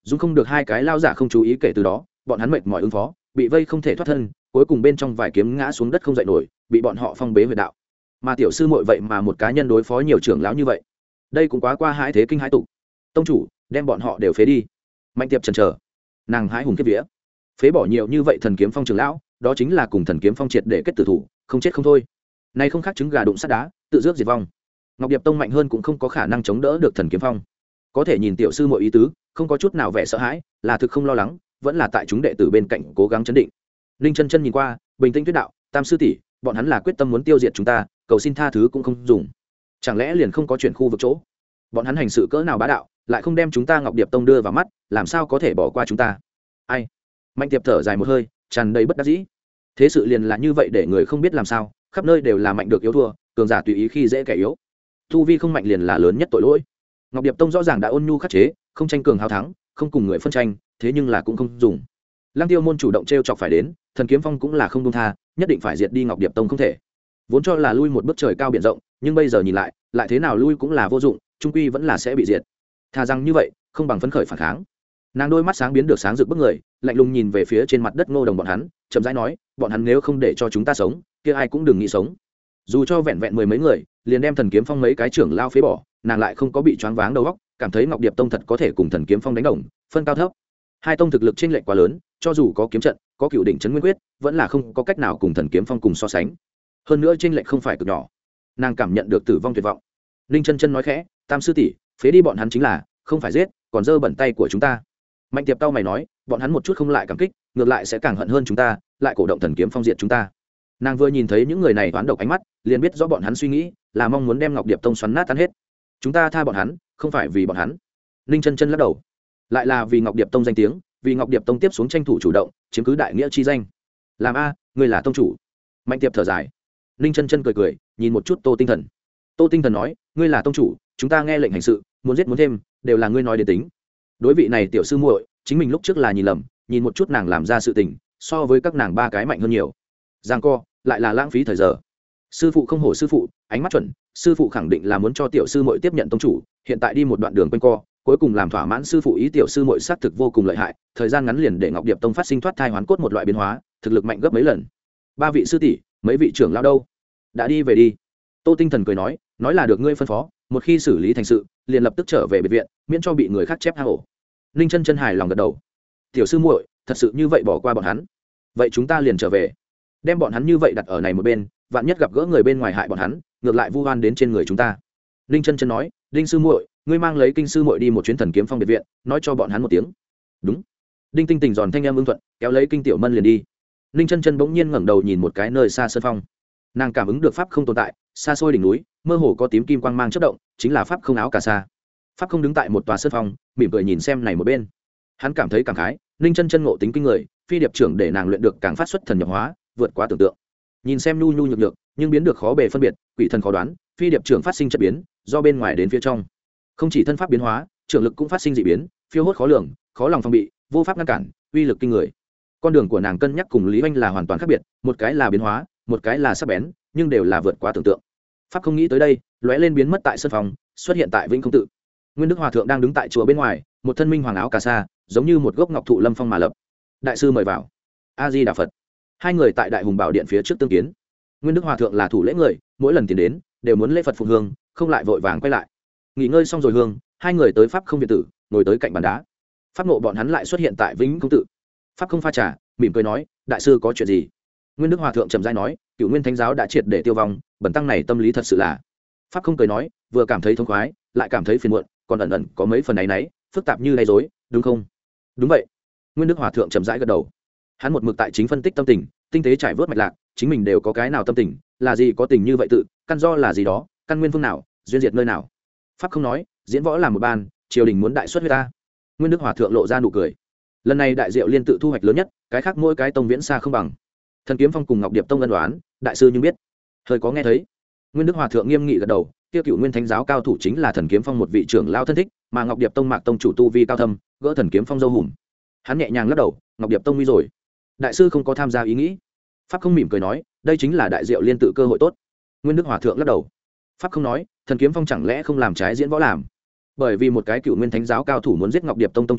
dung không được hai cái lao giả không chú ý, kể từ đó bọn hắn mệt mỏi ứng phó, bị vây không thể thoát thân, cuối cùng bên trong vài kiếm ngã xuống đất không dậy nổi, bị bọn họ phong bế huyệt đạo. Mà tiểu sư muội vậy mà một cá nhân đối phó nhiều trưởng lão như vậy, đây cũng quá qua hãi thế kinh hãi tục. Tông chủ, đem bọn họ đều phế đi. Mạnh tiệp chần chờ, nàng hãi hùng kiếp vía, phế bỏ nhiều như vậy thần kiếm phong trưởng lão, đó chính là cùng thần kiếm phong triệt để kết tử thủ, không chết không thôi. Nay không khác trứng gà đụng sắt đá, tự rước diệt vong. Ngọc Điệp tông mạnh hơn cũng không có khả năng chống đỡ được thần kiếm phong. Có thể nhìn tiểu sư muội ý tứ, không có chút nào vẻ sợ hãi, là thực không lo lắng, vẫn là tại chúng đệ tử bên cạnh cố gắng chấn định. Linh chân chân nhìn qua, bình tĩnh tuyết đạo, tam sư tỷ, bọn hắn là quyết tâm muốn tiêu diệt chúng ta, cầu xin tha thứ cũng không dùng. Chẳng lẽ liền không có chuyện khu vực chỗ? Bọn hắn hành sự cỡ nào bá đạo, lại không đem chúng ta Ngọc Điệp tông đưa vào mắt, làm sao có thể bỏ qua chúng ta? Ai? Mạnh Tiệp thở dài một hơi, tràn đầy bất đắc dĩ. Thế sự liền là như vậy, để người không biết làm sao, khắp nơi đều là mạnh được yếu thua, cường giả tùy ý khi dễ kẻ yếu. Tu vi không mạnh liền là lớn nhất tội lỗi. Ngọc Điệp tông rõ ràng đã ôn nhu khắc chế, không tranh cường hào thắng, không cùng người phân tranh, thế nhưng là cũng không dùng. Lăng Tiêu môn chủ động trêu chọc phải đến, thần kiếm phong cũng là không buông tha, nhất định phải diệt đi Ngọc Điệp tông không thể. Vốn cho là lui một bước trời cao biển rộng, nhưng bây giờ nhìn lại, lại thế nào lui cũng là vô dụng, trung quy vẫn là sẽ bị diệt. Thà rằng như vậy, không bằng phấn khởi phản kháng. Nàng đôi mắt sáng biến được sáng rực bức người, lạnh lùng nhìn về phía trên mặt đất Ngô Đồng bọn hắn, chậm rãi nói, bọn hắn nếu không để cho chúng ta sống, kia ai cũng đừng nghĩ sống. Dù cho vẹn vẹn mười mấy người, liền đem thần kiếm phong mấy cái trưởng lao phế bỏ, nàng lại không có bị choáng váng đầu óc, cảm thấy Ngọc Điệp tông thật có thể cùng thần kiếm phong đánh đồng, phân cao thấp. Hai tông thực lực chênh lệch quá lớn, cho dù có kiếm trận, có cựu đỉnh trấn nguyên quyết, vẫn là không có cách nào cùng thần kiếm phong cùng so sánh. Hơn nữa chênh lệch không phải cực nhỏ. Nàng cảm nhận được tử vong tuyệt vọng. Linh chân chân nói khẽ, tam sư tỷ, phế đi bọn hắn chính là, không phải giết, còn dơ bẩn tay của chúng ta. Mạnh Tiệp tao mày nói, bọn hắn một chút không lại cảm kích, ngược lại sẽ càng hận hơn chúng ta, lại cổ động thần kiếm phong diệt chúng ta. Nàng vừa nhìn thấy những người này toán độc ánh mắt, liền biết rõ bọn hắn suy nghĩ là mong muốn đem Ngọc Điệp tông xoắn nát tan hết. Chúng ta tha bọn hắn, không phải vì bọn hắn. Ninh chân chân lắc đầu, lại là vì Ngọc Điệp tông danh tiếng, vì Ngọc Điệp tông tiếp xuống tranh thủ chủ động, chiếm cứ đại nghĩa chi danh. Làm a, ngươi là tông chủ. Mạnh Tiệp thở dài. Ninh chân chân cười cười, nhìn một chút Tô Tinh Thần. Tô Tinh Thần nói, ngươi là tông chủ, chúng ta nghe lệnh hành sự, muốn giết muốn thêm, đều là ngươi nói đến tính. Đối vị này tiểu sư muội, chính mình lúc trước là nhìn lầm, nhìn một chút nàng làm ra sự tình, so với các nàng ba cái mạnh hơn nhiều. Giang co, lại là lãng phí thời giờ. Sư phụ không hổ sư phụ, ánh mắt chuẩn, sư phụ khẳng định là muốn cho tiểu sư muội tiếp nhận tông chủ, hiện tại đi một đoạn đường quanh co, cuối cùng làm thỏa mãn sư phụ ý. Tiểu sư muội xác thực vô cùng lợi hại, thời gian ngắn liền để Ngọc Điệp tông phát sinh thoát thai hoán cốt một loại biến hóa, thực lực mạnh gấp mấy lần. Ba vị sư tỷ, mấy vị trưởng lao đâu? Đã đi về đi. Tô Tinh Thần cười nói, nói là được ngươi phân phó, một khi xử lý thành sự, liền lập tức trở về biệt viện, miễn cho bị người khác chép hang ổ. Ninh chân chân hài lòng gật đầu. Tiểu sư muội, thật sự như vậy bỏ qua bọn hắn, vậy chúng ta liền trở về, đem bọn hắn như vậy đặt ở này một bên, vạn nhất gặp gỡ người bên ngoài hại bọn hắn, ngược lại vu oan đến trên người chúng ta. Ninh chân chân nói, Đinh sư muội, ngươi mang lấy kinh sư muội đi một chuyến thần kiếm phong biệt viện, nói cho bọn hắn một tiếng. Đúng. Đinh Tinh Tình giòn thanh em ưng thuận, kéo lấy kinh tiểu mân liền đi. Ninh chân chân bỗng nhiên ngẩng đầu nhìn một cái nơi xa sơn phong, nàng cảm ứng được pháp không tồn tại, xa xôi đỉnh núi mơ hồ có tím kim quang mang chớp động, chính là pháp không áo cà sa. Pháp không đứng tại một tòa sơn phong, mỉm cười nhìn xem này một bên. Hắn cảm thấy cảm khái, Ninh chân chân ngộ tính kinh người, phi điệp trưởng để nàng luyện được càng phát xuất thần nhập hóa, vượt quá tưởng tượng. Nhìn xem nhu nhu nhược nhược, nhưng biến được khó bề phân biệt, quỷ thần khó đoán, phi điệp trưởng phát sinh chất biến, do bên ngoài đến phía trong. Không chỉ thân pháp biến hóa, trưởng lực cũng phát sinh dị biến, phiêu hốt khó lường, khó lòng phòng bị, vô pháp ngăn cản, uy lực kinh người. Con đường của nàng cân nhắc cùng Lý Oanh là hoàn toàn khác biệt, một cái là biến hóa, một cái là sắc bén, nhưng đều là vượt quá tưởng tượng. Pháp không nghĩ tới đây, lóe lên biến mất tại sân phòng, xuất hiện tại Vĩnh Không tự. Nguyên Đức Hòa thượng đang đứng tại chùa bên ngoài, một thân minh hoàng áo cà sa, giống như một gốc ngọc thụ lâm phong mà lập. Đại sư mời vào. A Di Đà Phật. Hai người tại Đại Hùng Bảo Điện phía trước tương kiến. Nguyên Đức Hòa thượng là thủ lễ người, mỗi lần tiến đến đều muốn lễ Phật phụng hương, không lại vội vàng quay lại. Nghỉ ngơi xong rồi hương, hai người tới Pháp không viện tử, ngồi tới cạnh bàn đá. Pháp nộ bọn hắn lại xuất hiện tại Vĩnh Không tự. Pháp không pha trà, mỉm cười nói, đại sư có chuyện gì? Nguyên Đức Hòa thượng trầm rãi nói, Cửu Nguyên Thánh giáo đã triệt để tiêu vong, bần tăng này tâm lý thật sự là. Pháp không cười nói, vừa cảm thấy thông khoái, lại cảm thấy phiền muộn, còn ẩn ẩn có mấy phần áy náy, phức tạp như lay rối, đúng không? Đúng vậy. Nguyên Đức Hòa thượng trầm rãi gật đầu. Hắn một mực tại chính phân tích tâm tình, tinh tế trải vớt mạch lạc, chính mình đều có cái nào tâm tình, là gì có tình như vậy tự, căn do là gì đó, căn nguyên phương nào, duyên diệt nơi nào. Pháp không nói, diễn võ làm một ban, triều đình muốn đại xuất huyết ta. Nguyên Đức Hòa thượng lộ ra nụ cười. Lần này đại diệu liên tự thu hoạch lớn nhất, cái khác mỗi cái tông viễn xa không bằng. Thần kiếm phong cùng Ngọc Điệp tông ân đoán, đại sư nhưng biết, hơi có nghe thấy. Nguyên Đức Hòa thượng nghiêm nghị gật đầu, tiêu Cửu Nguyên Thánh giáo cao thủ chính là thần kiếm phong một vị trưởng lao thân thích, mà Ngọc Điệp tông Mạc tông chủ tu vi cao thâm, gỡ thần kiếm phong dâu hùm. Hắn nhẹ nhàng lắc đầu, Ngọc Điệp tông nguy rồi. Đại sư không có tham gia ý nghĩ. Pháp không mỉm cười nói, đây chính là đại diệu liên tự cơ hội tốt. Nguyên Đức Hòa thượng lắc đầu. Pháp không nói, thần kiếm phong chẳng lẽ không làm trái diễn võ làm? Bởi vì một cái Cửu Nguyên Thánh giáo cao thủ muốn giết Ngọc Điệp tông tông chủ,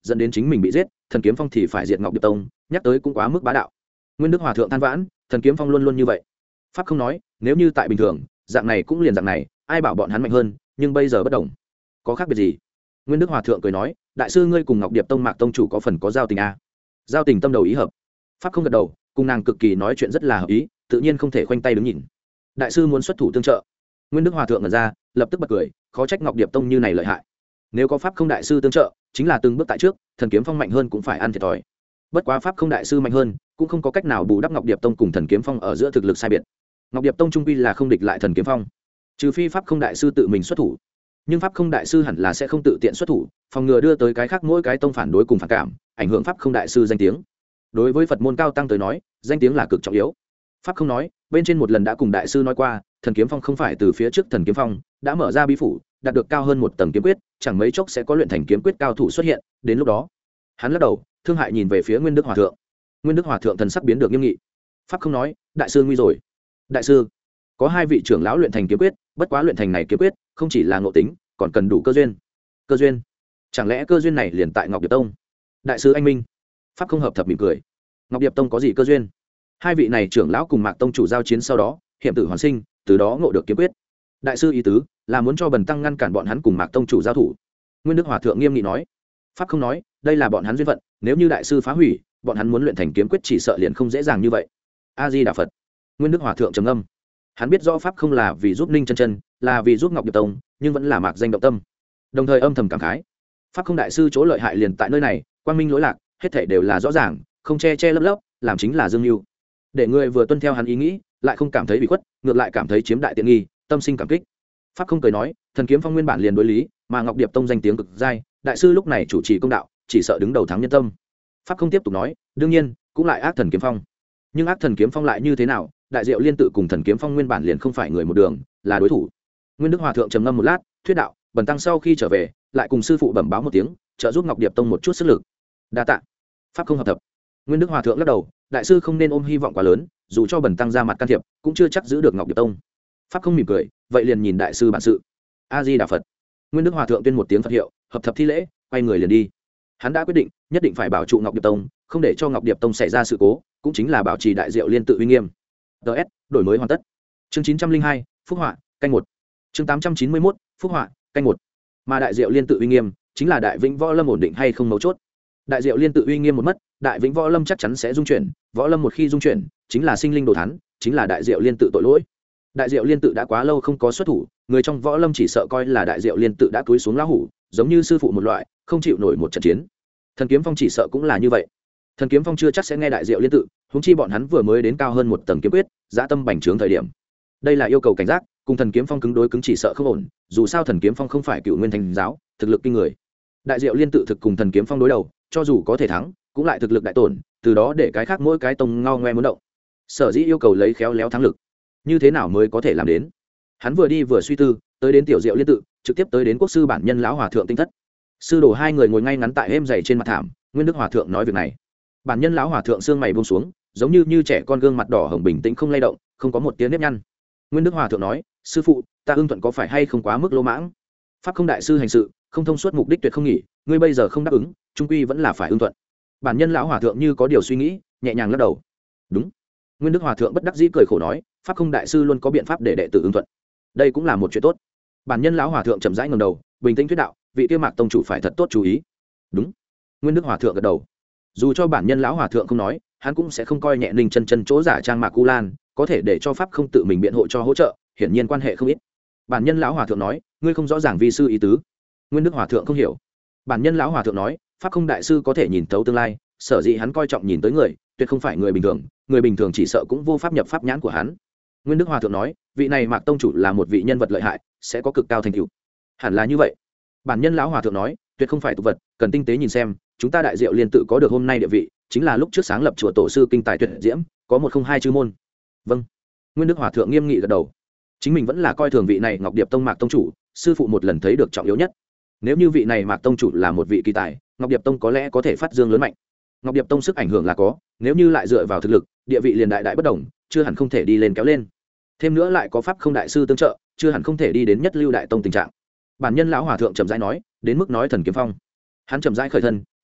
dẫn đến chính mình bị giết, thần kiếm phong thì phải diệt Ngọc Điệp Tông, nhắc tới cũng quá mức bá đạo. Nguyên Đức Hòa thượng than vãn, thần kiếm phong luôn luôn như vậy. Pháp không nói, nếu như tại bình thường, dạng này cũng liền dạng này, ai bảo bọn hắn mạnh hơn, nhưng bây giờ bất đồng. Có khác biệt gì? Nguyên Đức Hòa thượng cười nói, đại sư ngươi cùng Ngọc Điệp Tông Mạc tông chủ có phần có giao tình a. Giao tình tâm đầu ý hợp. Pháp không gật đầu, cùng nàng cực kỳ nói chuyện rất là hợp ý, tự nhiên không thể khoanh tay đứng nhìn. Đại sư muốn xuất thủ tương trợ. Nguyên Đức Hòa thượng ngẩn ra, lập tức bật cười, khó trách Ngọc Điệp Tông như này lợi hại. Nếu có pháp không đại sư tương trợ, chính là từng bước tại trước, thần kiếm phong mạnh hơn cũng phải ăn thiệt thòi. Bất quá pháp không đại sư mạnh hơn, cũng không có cách nào bù đắp Ngọc Điệp Tông cùng thần kiếm phong ở giữa thực lực sai biệt. Ngọc Điệp Tông trung quy là không địch lại thần kiếm phong, trừ phi pháp không đại sư tự mình xuất thủ. Nhưng pháp không đại sư hẳn là sẽ không tự tiện xuất thủ, phòng ngừa đưa tới cái khác mỗi cái tông phản đối cùng phản cảm, ảnh hưởng pháp không đại sư danh tiếng. Đối với Phật môn cao tăng tới nói, danh tiếng là cực trọng yếu. Pháp không nói, bên trên một lần đã cùng đại sư nói qua, thần kiếm phong không phải từ phía trước thần kiếm phong đã mở ra bí phủ, đạt được cao hơn một tầng kiếm quyết, chẳng mấy chốc sẽ có luyện thành kiếm quyết cao thủ xuất hiện, đến lúc đó hắn lắc đầu thương hại nhìn về phía Nguyên Đức Hòa thượng. Nguyên Đức Hòa thượng thần sắc biến được nghiêm nghị. Pháp không nói, đại sư nguy rồi. Đại sư, có hai vị trưởng lão luyện thành kiếm quyết, bất quá luyện thành này kiếm quyết không chỉ là ngộ tính, còn cần đủ cơ duyên. Cơ duyên? Chẳng lẽ cơ duyên này liền tại Ngọc Điệp Tông? Đại sư anh minh. Pháp không hợp thập mỉm cười. Ngọc Điệp Tông có gì cơ duyên? Hai vị này trưởng lão cùng Mạc tông chủ giao chiến sau đó hiểm tử hoàn sinh, từ đó ngộ được kiếm quyết. Đại sư ý tứ là muốn cho Bần tăng ngăn cản bọn hắn cùng Mạc tông chủ giao thủ. Nguyên Đức Hòa thượng nghiêm nghị nói. Pháp không nói, đây là bọn hắn duyên phận, nếu như đại sư phá hủy, bọn hắn muốn luyện thành kiếm quyết chỉ sợ liền không dễ dàng như vậy. A Di Đà Phật. Nguyên Đức Hòa thượng trầm ngâm. Hắn biết rõ pháp không là vì giúp Ninh Chân Chân, là vì giúp Ngọc Điệp Tông, nhưng vẫn là mạc danh động tâm. Đồng thời âm thầm cảm khái, pháp không đại sư chỗ lợi hại liền tại nơi này, quang minh lỗi lạc, hết thảy đều là rõ ràng, không che che lấp lấp, làm chính là dương mưu. Để người vừa tuân theo hắn ý nghĩ, lại không cảm thấy bị khuất, ngược lại cảm thấy chiếm đại tiện nghi, tâm sinh cảm kích. Pháp không cười nói, thần kiếm phong nguyên bản liền đối lý, mà Ngọc Điệp Tông danh tiếng cực dai, đại sư lúc này chủ trì công đạo, chỉ sợ đứng đầu thắng nhân tâm. Pháp không tiếp tục nói, đương nhiên cũng lại ác thần kiếm phong, nhưng ác thần kiếm phong lại như thế nào? Đại diệu liên tự cùng thần kiếm phong nguyên bản liền không phải người một đường, là đối thủ. Nguyên Đức Hòa thượng trầm ngâm một lát, thuyết đạo, Bần tăng sau khi trở về lại cùng sư phụ bẩm báo một tiếng, trợ giúp Ngọc Điệp Tông một chút sức lực. Đa tạ. Pháp không hợp thập. Nguyên Đức Hòa thượng lắc đầu, đại sư không nên ôm hy vọng quá lớn, dù cho Bần tăng ra mặt can thiệp cũng chưa chắc giữ được Ngọc Điệp Tông. Pháp không mỉm cười, vậy liền nhìn đại sư bản sự. A Di Đà Phật. Nguyên Đức Hòa thượng tuyên một tiếng Phật hiệu, hợp thập thi lễ, quay người liền đi. Hắn đã quyết định nhất định phải bảo trụ Ngọc Điệp Tông, không để cho Ngọc Điệp Tông xảy ra sự cố, cũng chính là bảo trì đại diệu liên tự uy nghiêm. ts đổi mới hoàn tất. Chương chín trăm linh hai, phúc họa canh một. Chương tám trăm chín mươi mốt, phúc họa canh một. Mà đại diệu liên tự uy nghiêm chính là đại vĩnh võ lâm ổn định hay không mấu chốt. Đại diệu liên tự uy nghiêm một mất, đại vĩnh võ lâm chắc chắn sẽ dung chuyển, võ lâm một khi dung chuyển chính là sinh linh đồ thán, chính là đại diệu liên tự tội lỗi. Đại diệu liên tự đã quá lâu không có xuất thủ, người trong võ lâm chỉ sợ coi là đại diệu liên tự đã cúi xuống lão hủ, giống như sư phụ một loại, không chịu nổi một trận chiến. Thần kiếm phong chỉ sợ cũng là như vậy. Thần kiếm phong chưa chắc sẽ nghe đại diệu liên tự, huống chi bọn hắn vừa mới đến cao hơn một tầng kiếm quyết, dã tâm bành trướng thời điểm. Đây là yêu cầu cảnh giác, cùng thần kiếm phong cứng đối cứng chỉ sợ không ổn, dù sao thần kiếm phong không phải cựu nguyên thánh giáo, thực lực kinh người. Đại diệu liên tự thực cùng thần kiếm phong đối đầu, cho dù có thể thắng, cũng lại thực lực đại tổn, từ đó để cái khác mỗi cái tông ngao ngoe muốn động. Sở dĩ yêu cầu lấy khéo léo thắng lực, như thế nào mới có thể làm đến? Hắn vừa đi vừa suy tư, tới đến tiểu diệu liên tự, trực tiếp tới đến quốc sư bản nhân lão hòa thượng tinh thất. Sư đồ hai người ngồi ngay ngắn tại êm dày trên mặt thảm, Nguyên Đức Hòa thượng nói việc này. Bản nhân lão hòa thượng xương mày buông xuống, giống như như trẻ con gương mặt đỏ hồng bình tĩnh không lay động, không có một tiếng nếp nhăn. Nguyên Đức Hòa thượng nói, sư phụ, ta ưng thuận có phải hay không quá mức lỗ mãng? Pháp không đại sư hành sự không thông suốt, mục đích tuyệt không nghỉ, ngươi bây giờ không đáp ứng, trung quy vẫn là phải ưng thuận. Bản nhân lão hòa thượng như có điều suy nghĩ, nhẹ nhàng lắc đầu. Đúng. Nguyên Đức Hòa thượng bất đắc dĩ cười khổ nói, pháp không đại sư luôn có biện pháp để đệ tử ưng thuận, đây cũng là một chuyện tốt. Bản nhân lão hòa thượng chậm rãi ngẩng đầu, bình tĩnh thuyết đạo, vị kia Mạc tông chủ phải thật tốt chú ý. Đúng. Nguyên Đức Hòa thượng gật đầu. Dù cho bản nhân lão hòa thượng không nói, hắn cũng sẽ không coi nhẹ Ninh Chân Chân chỗ giả trang Mạc Cu Lan, có thể để cho pháp không tự mình biện hộ cho hỗ trợ, hiển nhiên quan hệ không ít. Bản nhân lão hòa thượng nói, ngươi không rõ ràng vi sư ý tứ. Nguyên Đức Hòa thượng không hiểu. Bản nhân lão hòa thượng nói, pháp không đại sư có thể nhìn thấu tương lai, sở dĩ hắn coi trọng nhìn tới người, tuyệt không phải người bình thường, người bình thường chỉ sợ cũng vô pháp nhập pháp nhãn của hắn. Nguyên Đức Hòa thượng nói, vị này Mạc tông chủ là một vị nhân vật lợi hại, sẽ có cực cao thành tựu. Hẳn là như vậy. Bản nhân lão hòa thượng nói, tuyệt không phải tục vật, cần tinh tế nhìn xem, chúng ta đại diệu liên tự có được hôm nay địa vị, chính là lúc trước sáng lập chùa tổ sư kinh tài tuyệt diễm, có một không hai chư môn. Vâng. Nguyên Đức Hòa thượng nghiêm nghị gật đầu. Chính mình vẫn là coi thường vị này Ngọc Điệp Tông Mạc tông chủ, sư phụ một lần thấy được trọng yếu nhất. Nếu như vị này Mạc tông chủ là một vị kỳ tài, Ngọc Điệp Tông có lẽ có thể phát dương lớn mạnh. Ngọc Điệp Tông sức ảnh hưởng là có, nếu như lại dựa vào thực lực, địa vị liền đại đại bất đồng, chưa hẳn không thể đi lên kéo lên. Thêm nữa lại có pháp không đại sư tương trợ, chưa hẳn không thể đi đến nhất lưu đại tông tình trạng. Bản nhân lão hòa thượng chậm rãi nói, đến mức nói thần kiếm phong. Hắn chậm rãi khởi thân,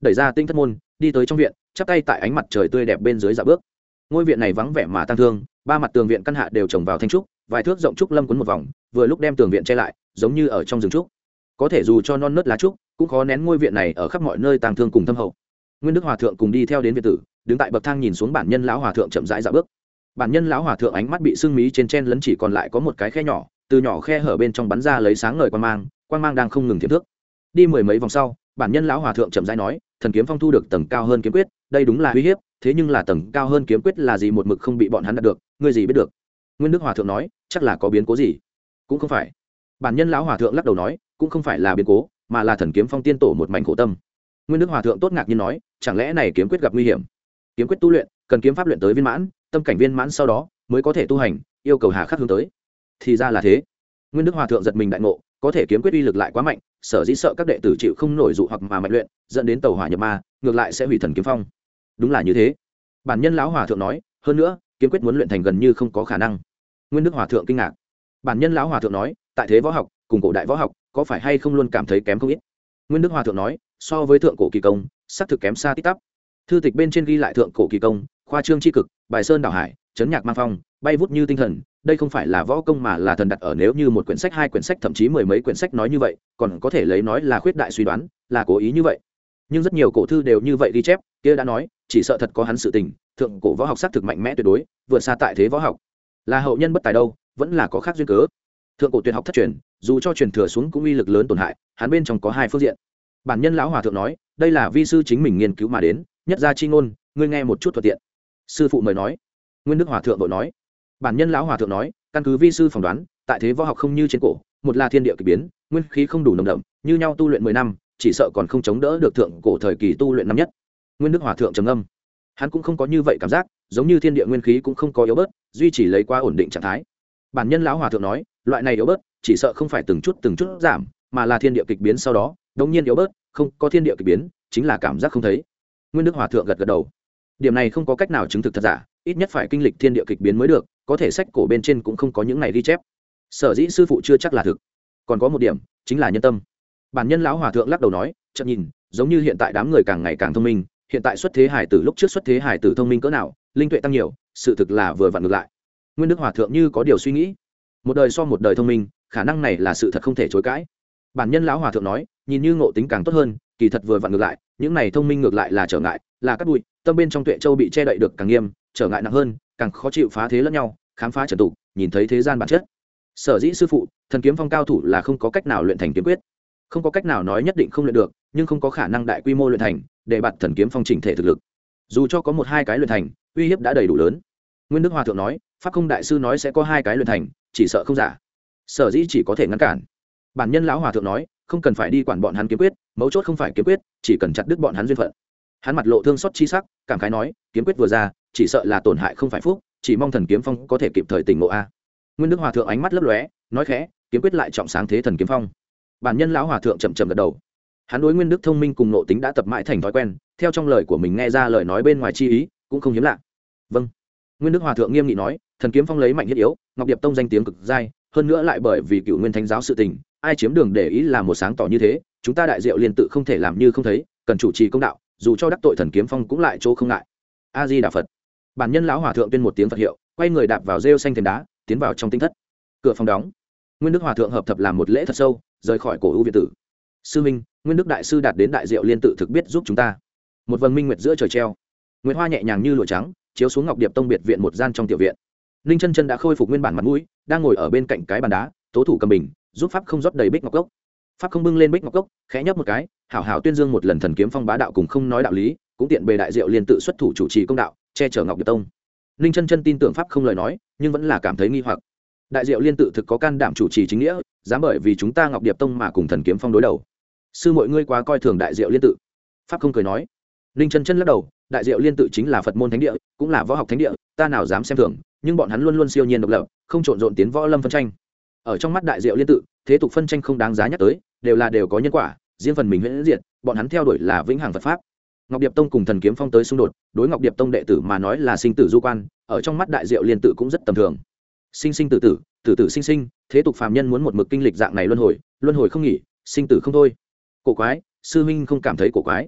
đẩy ra tinh thất môn đi tới trong viện, chắp tay tại ánh mặt trời tươi đẹp bên dưới dạo bước. Ngôi viện này vắng vẻ mà tang thương, ba mặt tường viện căn hạ đều trồng vào thanh trúc, vài thước rộng trúc lâm quấn một vòng, vừa lúc đem tường viện che lại, giống như ở trong rừng trúc. Có thể dù cho non nớt lá trúc, cũng khó nén ngôi viện này ở khắp mọi nơi tang thương cùng thâm hậu. Nguyên Đức Hòa thượng cùng đi theo đến viện tử, đứng tại bậc thang nhìn xuống bản nhân lão hòa thượng chậm rãi dạo bước. Bản nhân lão hòa thượng ánh mắt bị sưng mí trên chen lấn, chỉ còn lại có một cái khe nhỏ, từ nhỏ khe hở bên trong bắn ra lấy sáng ngời quang mang, quang mang đang không ngừng thiểm thước. Đi mười mấy vòng sau, bản nhân lão hòa thượng chậm rãi nói, thần kiếm phong thu được tầng cao hơn kiếm quyết, đây đúng là uy hiếp, thế nhưng là tầng cao hơn kiếm quyết là gì một mực không bị bọn hắn đạt được, ngươi gì biết được? Nguyên Đức Hòa thượng nói, chắc là có biến cố gì? Cũng không phải. Bản nhân lão hòa thượng lắc đầu nói, cũng không phải là biến cố, mà là thần kiếm phong tiên tổ một mảnh khổ tâm. Nguyên Đức Hòa thượng tốt ngạc nhiên nói, chẳng lẽ này kiếm quyết gặp nguy hiểm? Kiếm quyết tu luyện cần kiếm pháp luyện tới viên mãn, tâm cảnh viên mãn sau đó mới có thể tu hành, yêu cầu hà khắc hướng tới. Thì ra là thế. Nguyên Đức Hòa thượng giật mình đại ngộ, có thể kiếm quyết uy lực lại quá mạnh, sở dĩ sợ các đệ tử chịu không nổi dụ hoặc mà mạnh luyện, dẫn đến tẩu hỏa nhập ma, ngược lại sẽ hủy thần kiếm phong. Đúng là như thế. Bản nhân lão hòa thượng nói, hơn nữa kiếm quyết muốn luyện thành gần như không có khả năng. Nguyên Đức Hòa thượng kinh ngạc. Bản nhân lão hòa thượng nói, tại thế võ học cùng cổ đại võ học có phải hay không luôn cảm thấy kém không ít? Nguyên Đức Hòa thượng nói, so với thượng cổ kỳ công xác thực kém xa tít tắp. Thư tịch bên trên ghi lại thượng cổ kỳ công, khoa trương chi cực, bài sơn đảo hải, chấn nhạc mang phong, bay vút như tinh thần, đây không phải là võ công mà là thần đặt ở, nếu như một quyển sách hai quyển sách thậm chí mười mấy quyển sách nói như vậy, còn có thể lấy nói là khuyết đại suy đoán, là cố ý như vậy. Nhưng rất nhiều cổ thư đều như vậy ghi chép, kia đã nói chỉ sợ thật có hắn sự tình, thượng cổ võ học xác thực mạnh mẽ tuyệt đối, vượt xa tại thế võ học. Là hậu nhân bất tài đâu, vẫn là có khác duyên cớ. Thượng cổ tuyệt học thất truyền, dù cho truyền thừa xuống cũng uy lực lớn tổn hại, hắn bên trong có hai phương diện. Bản nhân lão hòa thượng nói, đây là vi sư chính mình nghiên cứu mà đến, nhất gia chi ngôn, ngươi nghe một chút thuận tiện. Sư phụ mời nói. Nguyên Đức Hòa thượng vội nói. Bản nhân lão hòa thượng nói, căn cứ vi sư phỏng đoán, tại thế võ học không như trên cổ, một là thiên địa kỳ biến, nguyên khí không đủ nồng đậm, như nhau tu luyện mười năm, chỉ sợ còn không chống đỡ được thượng cổ thời kỳ tu luyện năm nhất. Nguyên Đức Hòa thượng trầm ngâm. Hắn cũng không có như vậy cảm giác, giống như thiên địa nguyên khí cũng không có yếu bớt, duy trì lấy quá ổn định trạng thái. Bản nhân lão hòa thượng nói, loại này yếu bớt, chỉ sợ không phải từng chút từng chút giảm, mà là thiên địa kịch biến sau đó, đột nhiên yếu bớt, không có thiên địa kịch biến, chính là cảm giác không thấy. Nguyên Đức Hòa thượng gật gật đầu. Điểm này không có cách nào chứng thực thật giả, ít nhất phải kinh lịch thiên địa kịch biến mới được, có thể sách cổ bên trên cũng không có những này ghi chép. Sở dĩ sư phụ chưa chắc là thực. Còn có một điểm, chính là nhân tâm. Bản nhân lão hòa thượng lắc đầu nói, chợt nhìn, giống như hiện tại đám người càng ngày càng thông minh, hiện tại xuất thế hải tử lúc trước xuất thế hải tử thông minh cỡ nào, linh tuệ tăng nhiều, sự thực là vừa vặn ngược lại. Nguyên Đức Hòa thượng như có điều suy nghĩ. Một đời so một đời thông minh, khả năng này là sự thật không thể chối cãi. Bản nhân lão hòa thượng nói, nhìn như ngộ tính càng tốt hơn, kỳ thật vừa vặn ngược lại, những này thông minh ngược lại là trở ngại, là cát bụi, tâm bên trong tuệ châu bị che đậy được càng nghiêm, trở ngại nặng hơn, càng khó chịu phá thế lẫn nhau, khám phá trần tục, nhìn thấy thế gian bản chất. Sở dĩ sư phụ, thần kiếm phong cao thủ là không có cách nào luyện thành kiếm quyết, không có cách nào nói nhất định không luyện được, nhưng không có khả năng đại quy mô luyện thành, để bạt thần kiếm phong chỉnh thể thực lực. Dù cho có một hai cái luyện thành, uy hiếp đã đầy đủ lớn. Nguyên Đức Hòa thượng nói, pháp không đại sư nói sẽ có hai cái luyện thành, chỉ sợ không giả. Sở dĩ chỉ có thể ngăn cản. Bản nhân lão hòa thượng nói, không cần phải đi quản bọn hắn kiếm quyết, mấu chốt không phải kiếm quyết, chỉ cần chặt đứt bọn hắn duyên phận. Hắn mặt lộ thương xót chi sắc, cảm khái nói, kiếm quyết vừa ra, chỉ sợ là tổn hại không phải phúc, chỉ mong thần kiếm phong có thể kịp thời tỉnh ngộ a. Nguyên Đức Hòa thượng ánh mắt lấp lóe, nói khẽ, kiếm quyết lại trọng sáng thế thần kiếm phong. Bản nhân lão hòa thượng chậm chậm gật đầu. Hắn đối Nguyên Đức thông minh cùng nộ tính đã tập mãi thành thói quen, theo trong lời của mình nghe ra lời nói bên ngoài chi ý, cũng không hiếm lạ. Vâng. Nguyên Đức Hòa thượng nghiêm nghị nói, thần kiếm phong lấy mạnh thiết yếu, Ngọc Điệp tông danh tiếng cực dai, hơn nữa lại bởi vì Cựu Nguyên Thánh giáo sự tình, ai chiếm đường để ý là một sáng tỏ như thế, chúng ta đại diệu liên tự không thể làm như không thấy, cần chủ trì công đạo, dù cho đắc tội thần kiếm phong cũng lại chỗ không ngại. A Di Đà Phật. Bản nhân lão hòa thượng tuyên một tiếng Phật hiệu, quay người đạp vào rêu xanh thềm đá, tiến vào trong tinh thất. Cửa phòng đóng. Nguyên Đức Hòa thượng hợp thập làm một lễ thật sâu, rời khỏi cổ ưu viện tử. Sư minh, Nguyên Đức đại sư đạt đến đại diệu liên tự thực biết giúp chúng ta. Một vầng minh nguyệt giữa trời treo, nguyệt hoa nhẹ nhàng như lụa trắng, chiếu xuống Ngọc Điệp tông biệt viện một gian trong tiểu viện. Ninh Chân Chân đã khôi phục nguyên bản mặt mũi, đang ngồi ở bên cạnh cái bàn đá, tố thủ cầm bình, giúp pháp không rót đầy bích ngọc cốc. Pháp không bưng lên bích ngọc cốc, khẽ nhấp một cái, hảo hảo tuyên dương một lần thần kiếm phong bá đạo cùng không nói đạo lý, cũng tiện bề đại diệu liên tự xuất thủ chủ trì công đạo, che chở Ngọc Điệp tông. Ninh Chân Chân tin tưởng pháp không lời nói, nhưng vẫn là cảm thấy nghi hoặc. Đại diệu liên tự thực có can đảm chủ trì chính nghĩa, dám bởi vì chúng ta Ngọc Điệp tông mà cùng thần kiếm phong đối đầu. Sư mọi ngươi quá coi thường đại diệu liên tự. Pháp không cười nói. Ninh Chân Chân lắc đầu, đại diệu liên tự chính là Phật môn thánh địa, cũng là võ học thánh địa, ta nào dám xem thường, nhưng bọn hắn luôn luôn siêu nhiên độc lập, không trộn rộn tiến võ lâm phân tranh. Ở trong mắt đại diệu liên tự, thế tục phân tranh không đáng giá nhắc tới, đều là đều có nhân quả, riêng phần mình huyễn diệt, bọn hắn theo đuổi là vĩnh hằng Phật pháp. Ngọc Điệp tông cùng thần kiếm phong tới xung đột, đối Ngọc Điệp tông đệ tử mà nói là sinh tử du quan, ở trong mắt đại diệu liên tự cũng rất tầm thường. Sinh sinh tử tử, tử tử sinh sinh, thế tục phàm nhân muốn một mực kinh lịch dạng này luân hồi, luân hồi không nghỉ, sinh tử không thôi. Cổ quái, sư huynh không cảm thấy cổ quái?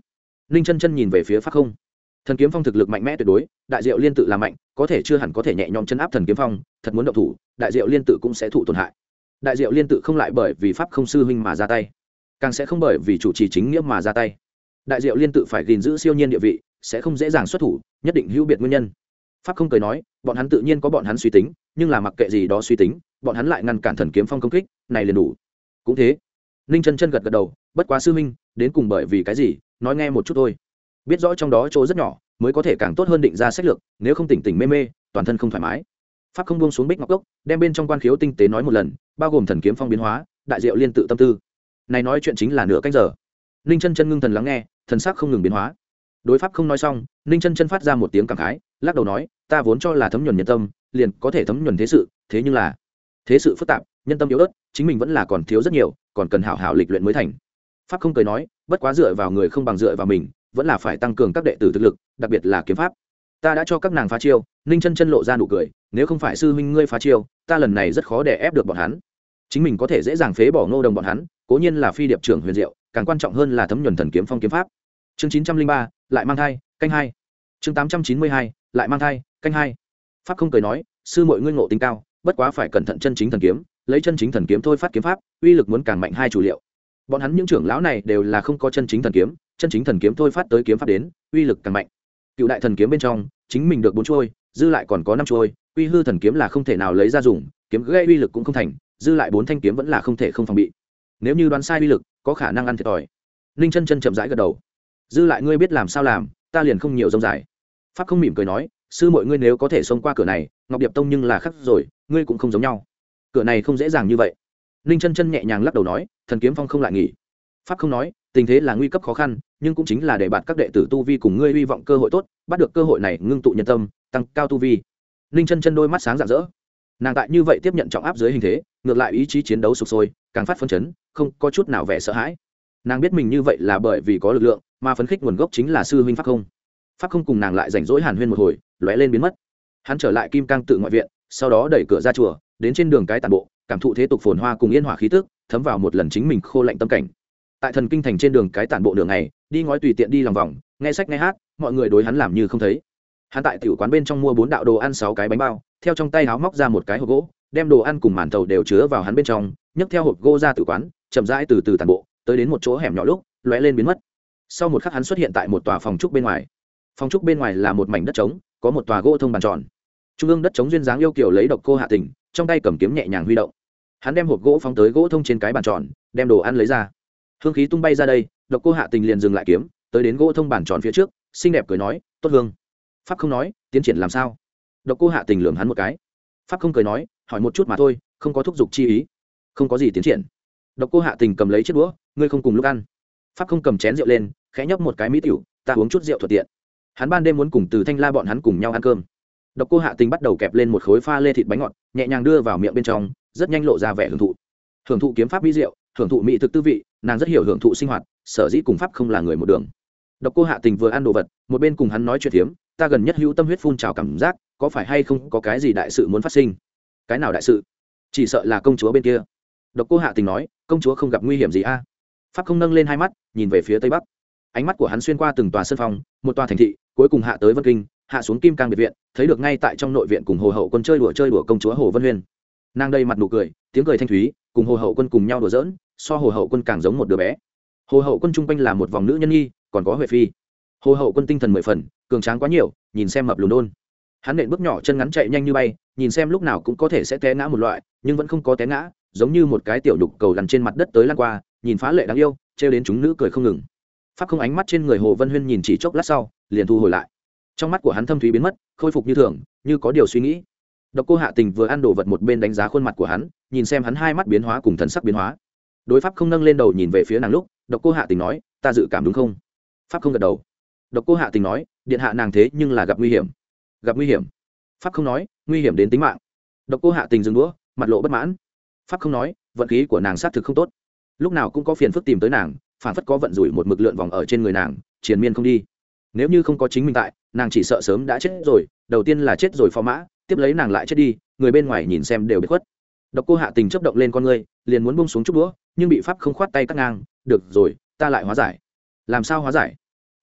ninh chân chân nhìn về phía pháp không. Thần kiếm phong thực lực mạnh mẽ tuyệt đối, đại diệu liên tự là mạnh, có thể chưa hẳn có thể nhẹ nhõm chấn áp thần kiếm phong, thật muốn động thủ, đại diệu liên tự cũng sẽ thụ tổn hại. Đại diệu liên tự không lại bởi vì pháp không sư huynh mà ra tay, càng sẽ không bởi vì chủ trì chính nghĩa mà ra tay. Đại diệu liên tự phải gìn giữ siêu nhiên địa vị, sẽ không dễ dàng xuất thủ, nhất định hữu biệt nguyên nhân. Pháp không cười nói, bọn hắn tự nhiên có bọn hắn suy tính, nhưng là mặc kệ gì đó suy tính, bọn hắn lại ngăn cản thần kiếm phong công kích, này liền đủ. Cũng thế. Ninh chân chân gật gật đầu, bất quá sư huynh, đến cùng bởi vì cái gì, nói nghe một chút thôi. Biết rõ trong đó chỗ rất nhỏ, mới có thể càng tốt hơn định ra sách lược, nếu không tỉnh tỉnh mê mê, toàn thân không thoải mái. Pháp không buông xuống bích ngọc cốc, đem bên trong quan khiếu tinh tế nói một lần, bao gồm thần kiếm phong biến hóa, đại diệu liên tự tâm tư. Này nói chuyện chính là nửa canh giờ. Ninh chân chân ngưng thần lắng nghe, thần sắc không ngừng biến hóa. Đối pháp không nói xong, Ninh chân chân phát ra một tiếng cảm khái, lắc đầu nói, ta vốn cho là thấm nhuần nhân tâm, liền có thể thấm nhuần thế sự, thế nhưng là thế sự phức tạp, nhân tâm yếu ớt, chính mình vẫn là còn thiếu rất nhiều, còn cần hảo hảo lịch luyện mới thành. Pháp không cười nói, bất quá dựa vào người không bằng dựa vào mình, vẫn là phải tăng cường các đệ tử thực lực, đặc biệt là kiếm pháp. Ta đã cho các nàng phá chiêu. Ninh chân chân lộ ra nụ cười, nếu không phải sư huynh ngươi phá chiêu, ta lần này rất khó để ép được bọn hắn. Chính mình có thể dễ dàng phế bỏ Ngô Đồng bọn hắn, cố nhiên là phi điệp trưởng huyền diệu, càng quan trọng hơn là thấm nhuần thần kiếm phong kiếm pháp. Chương chín trăm linh ba, lại mang thai, canh hai. Chương tám trăm chín mươi hai, lại mang thai, canh hai. Pháp không cười nói, sư muội ngươi ngộ tính cao, bất quá phải cẩn thận chân chính thần kiếm, lấy chân chính thần kiếm thôi phát kiếm pháp, uy lực muốn càng mạnh hai chủ liệu. Bọn hắn những trưởng lão này đều là không có chân chính thần kiếm, chân chính thần kiếm thôi phát tới kiếm pháp đến, uy lực càng mạnh. Cựu đại thần kiếm bên trong, chính mình được bốn chuôi, dư lại còn có năm chuôi, uy hư thần kiếm là không thể nào lấy ra dùng, kiếm gây uy lực cũng không thành, dư lại bốn thanh kiếm vẫn là không thể không phòng bị. Nếu như đoán sai uy lực, có khả năng ăn thiệt thòi. Ninh chân chân chậm rãi gật đầu. Dư lại ngươi biết làm sao làm, ta liền không nhiều rông dài. Pháp không mỉm cười nói, sư muội ngươi nếu có thể xông qua cửa này, Ngọc Điệp Tông nhưng là khắc rồi, ngươi cũng không giống nhau. Cửa này không dễ dàng như vậy. Ninh chân chân nhẹ nhàng lắc đầu nói, thần kiếm phong không lại nghỉ. Pháp không nói, tình thế là nguy cấp khó khăn, nhưng cũng chính là để bạn các đệ tử tu vi cùng ngươi hy vọng cơ hội tốt, bắt được cơ hội này ngưng tụ nhân tâm, tăng cao tu vi. Ninh chân chân đôi mắt sáng rạng rỡ. Nàng tại như vậy tiếp nhận trọng áp dưới hình thế, ngược lại ý chí chiến đấu sục sôi, càng phát phấn chấn, không có chút nào vẻ sợ hãi. Nàng biết mình như vậy là bởi vì có lực lượng, mà phấn khích nguồn gốc chính là sư huynh Pháp không. Pháp không cùng nàng lại rảnh rỗi hàn huyên một hồi, lóe lên biến mất. Hắn trở lại Kim Cang tự ngoại viện, sau đó đẩy cửa ra chùa, đến trên đường cái tản bộ, cảm thụ thế tục phồn hoa cùng yên hòa khí tức, thấm vào một lần chính mình khô lạnh tâm cảnh. Tại thần kinh thành trên đường cái tản bộ đường này, đi ngói tùy tiện đi lòng vòng, nghe sách nghe hát, mọi người đối hắn làm như không thấy. Hắn tại tiểu quán bên trong mua bốn đạo đồ ăn sáu cái bánh bao, theo trong tay háo móc ra một cái hộp gỗ, đem đồ ăn cùng màn thầu đều chứa vào hắn bên trong, nhấc theo hộp gỗ ra tử quán, chậm rãi từ từ tản bộ, tới đến một chỗ hẻm nhỏ lúc, lóe lên biến mất. Sau một khắc hắn xuất hiện tại một tòa phòng trúc bên ngoài. Phòng trúc bên ngoài là một mảnh đất trống, có một tòa gỗ thông bàn tròn. Trung ương đất trống duyên dáng yêu kiều lấy độc cô Hạ Tình, trong tay cầm kiếm nhẹ nhàng huy động. Hắn đem hộp gỗ phóng tới gỗ thông trên cái bàn tròn, đem đồ ăn lấy ra. Hương khí tung bay ra đây, độc cô Hạ Tình liền dừng lại kiếm, tới đến gỗ thông bàn tròn phía trước, xinh đẹp cười nói, "Tốt hương." Pháp không nói, "Tiến triển làm sao?" Độc cô Hạ Tình lườm hắn một cái. Pháp không cười nói, "Hỏi một chút mà thôi, không có thúc giục chi ý." "Không có gì tiến triển." Độc cô Hạ Tình cầm lấy chiếc đũa, "Ngươi không cùng lúc ăn." Pháp không cầm chén rượu lên, khẽ nhấp một cái mỹ tiểu, "Ta uống chút rượu thuận tiện." Hắn ban đêm muốn cùng Từ Thanh La bọn hắn cùng nhau ăn cơm. Độc cô Hạ Tình bắt đầu kẹp lên một khối pha lê thịt bánh ngọt, nhẹ nhàng đưa vào miệng bên trong, rất nhanh lộ ra vẻ hưởng thụ. Hưởng thụ kiếm pháp mỹ diệu, hưởng thụ mỹ thực tư vị, nàng rất hiểu hưởng thụ sinh hoạt, sở dĩ cùng pháp không là người một đường. Độc cô Hạ Tình vừa ăn đồ vật, một bên cùng hắn nói chuyện thiếm, "Ta gần nhất hữu tâm huyết phun trào cảm giác, có phải hay không có cái gì đại sự muốn phát sinh?" "Cái nào đại sự?" "Chỉ sợ là công chúa bên kia." Độc cô Hạ Tình nói, "Công chúa không gặp nguy hiểm gì a?" Pháp không nâng lên hai mắt, nhìn về phía tây bắc. Ánh mắt của hắn xuyên qua từng tòa sân phòng, một tòa thành thị, cuối cùng hạ tới Vân Kinh, hạ xuống Kim Cang biệt viện, thấy được ngay tại trong nội viện cùng Hồ Hậu Quân chơi đùa chơi đùa công chúa Hồ Vân Huyên. Nàng đây mặt nụ cười, tiếng cười thanh thúy, cùng Hồ Hậu Quân cùng nhau đùa giỡn, so Hồ Hậu Quân càng giống một đứa bé. Hồ Hậu Quân trung quanh là một vòng nữ nhân nhi, còn có Huệ Phi. Hồ Hậu Quân tinh thần mười phần, cường tráng quá nhiều, nhìn xem mập lùn đôn. Hắn nện bước nhỏ chân ngắn chạy nhanh như bay, nhìn xem lúc nào cũng có thể sẽ té ngã một loại, nhưng vẫn không có té ngã, giống như một cái tiểu đục cầu lăn trên mặt đất tới lăn qua, nhìn phá lệ đáng yêu, trêu đến chúng nữ cười không ngừng. Pháp không ánh mắt trên người Hồ Vân Huyên nhìn chỉ chốc lát sau, liền thu hồi lại. Trong mắt của hắn thâm thúy biến mất, khôi phục như thường, như có điều suy nghĩ. Độc cô Hạ Tình vừa ăn đồ vật một bên đánh giá khuôn mặt của hắn, nhìn xem hắn hai mắt biến hóa cùng thần sắc biến hóa. Đối Pháp không nâng lên đầu nhìn về phía nàng lúc, Độc cô Hạ Tình nói, "Ta dự cảm đúng không?" Pháp không gật đầu. Độc cô Hạ Tình nói, "Điện hạ nàng thế nhưng là gặp nguy hiểm." "Gặp nguy hiểm?" Pháp không nói, "Nguy hiểm đến tính mạng." Độc cô Hạ Tình dừng đũa, mặt lộ bất mãn. Pháp không nói, "Vận khí của nàng sát thực không tốt, lúc nào cũng có phiền phức tìm tới nàng, phản phất có vận rủi một mực lượn vòng ở trên người nàng, triền miên không đi. Nếu như không có chính mình tại, nàng chỉ sợ sớm đã chết rồi, đầu tiên là chết rồi phò mã, tiếp lấy nàng lại chết đi, người bên ngoài nhìn xem đều biết khuất." Độc cô Hạ Tình chớp động lên con ngươi, liền muốn buông xuống chút đũa, nhưng bị Pháp không khoát tay cắt ngang, "Được rồi, ta lại hóa giải." "Làm sao hóa giải?"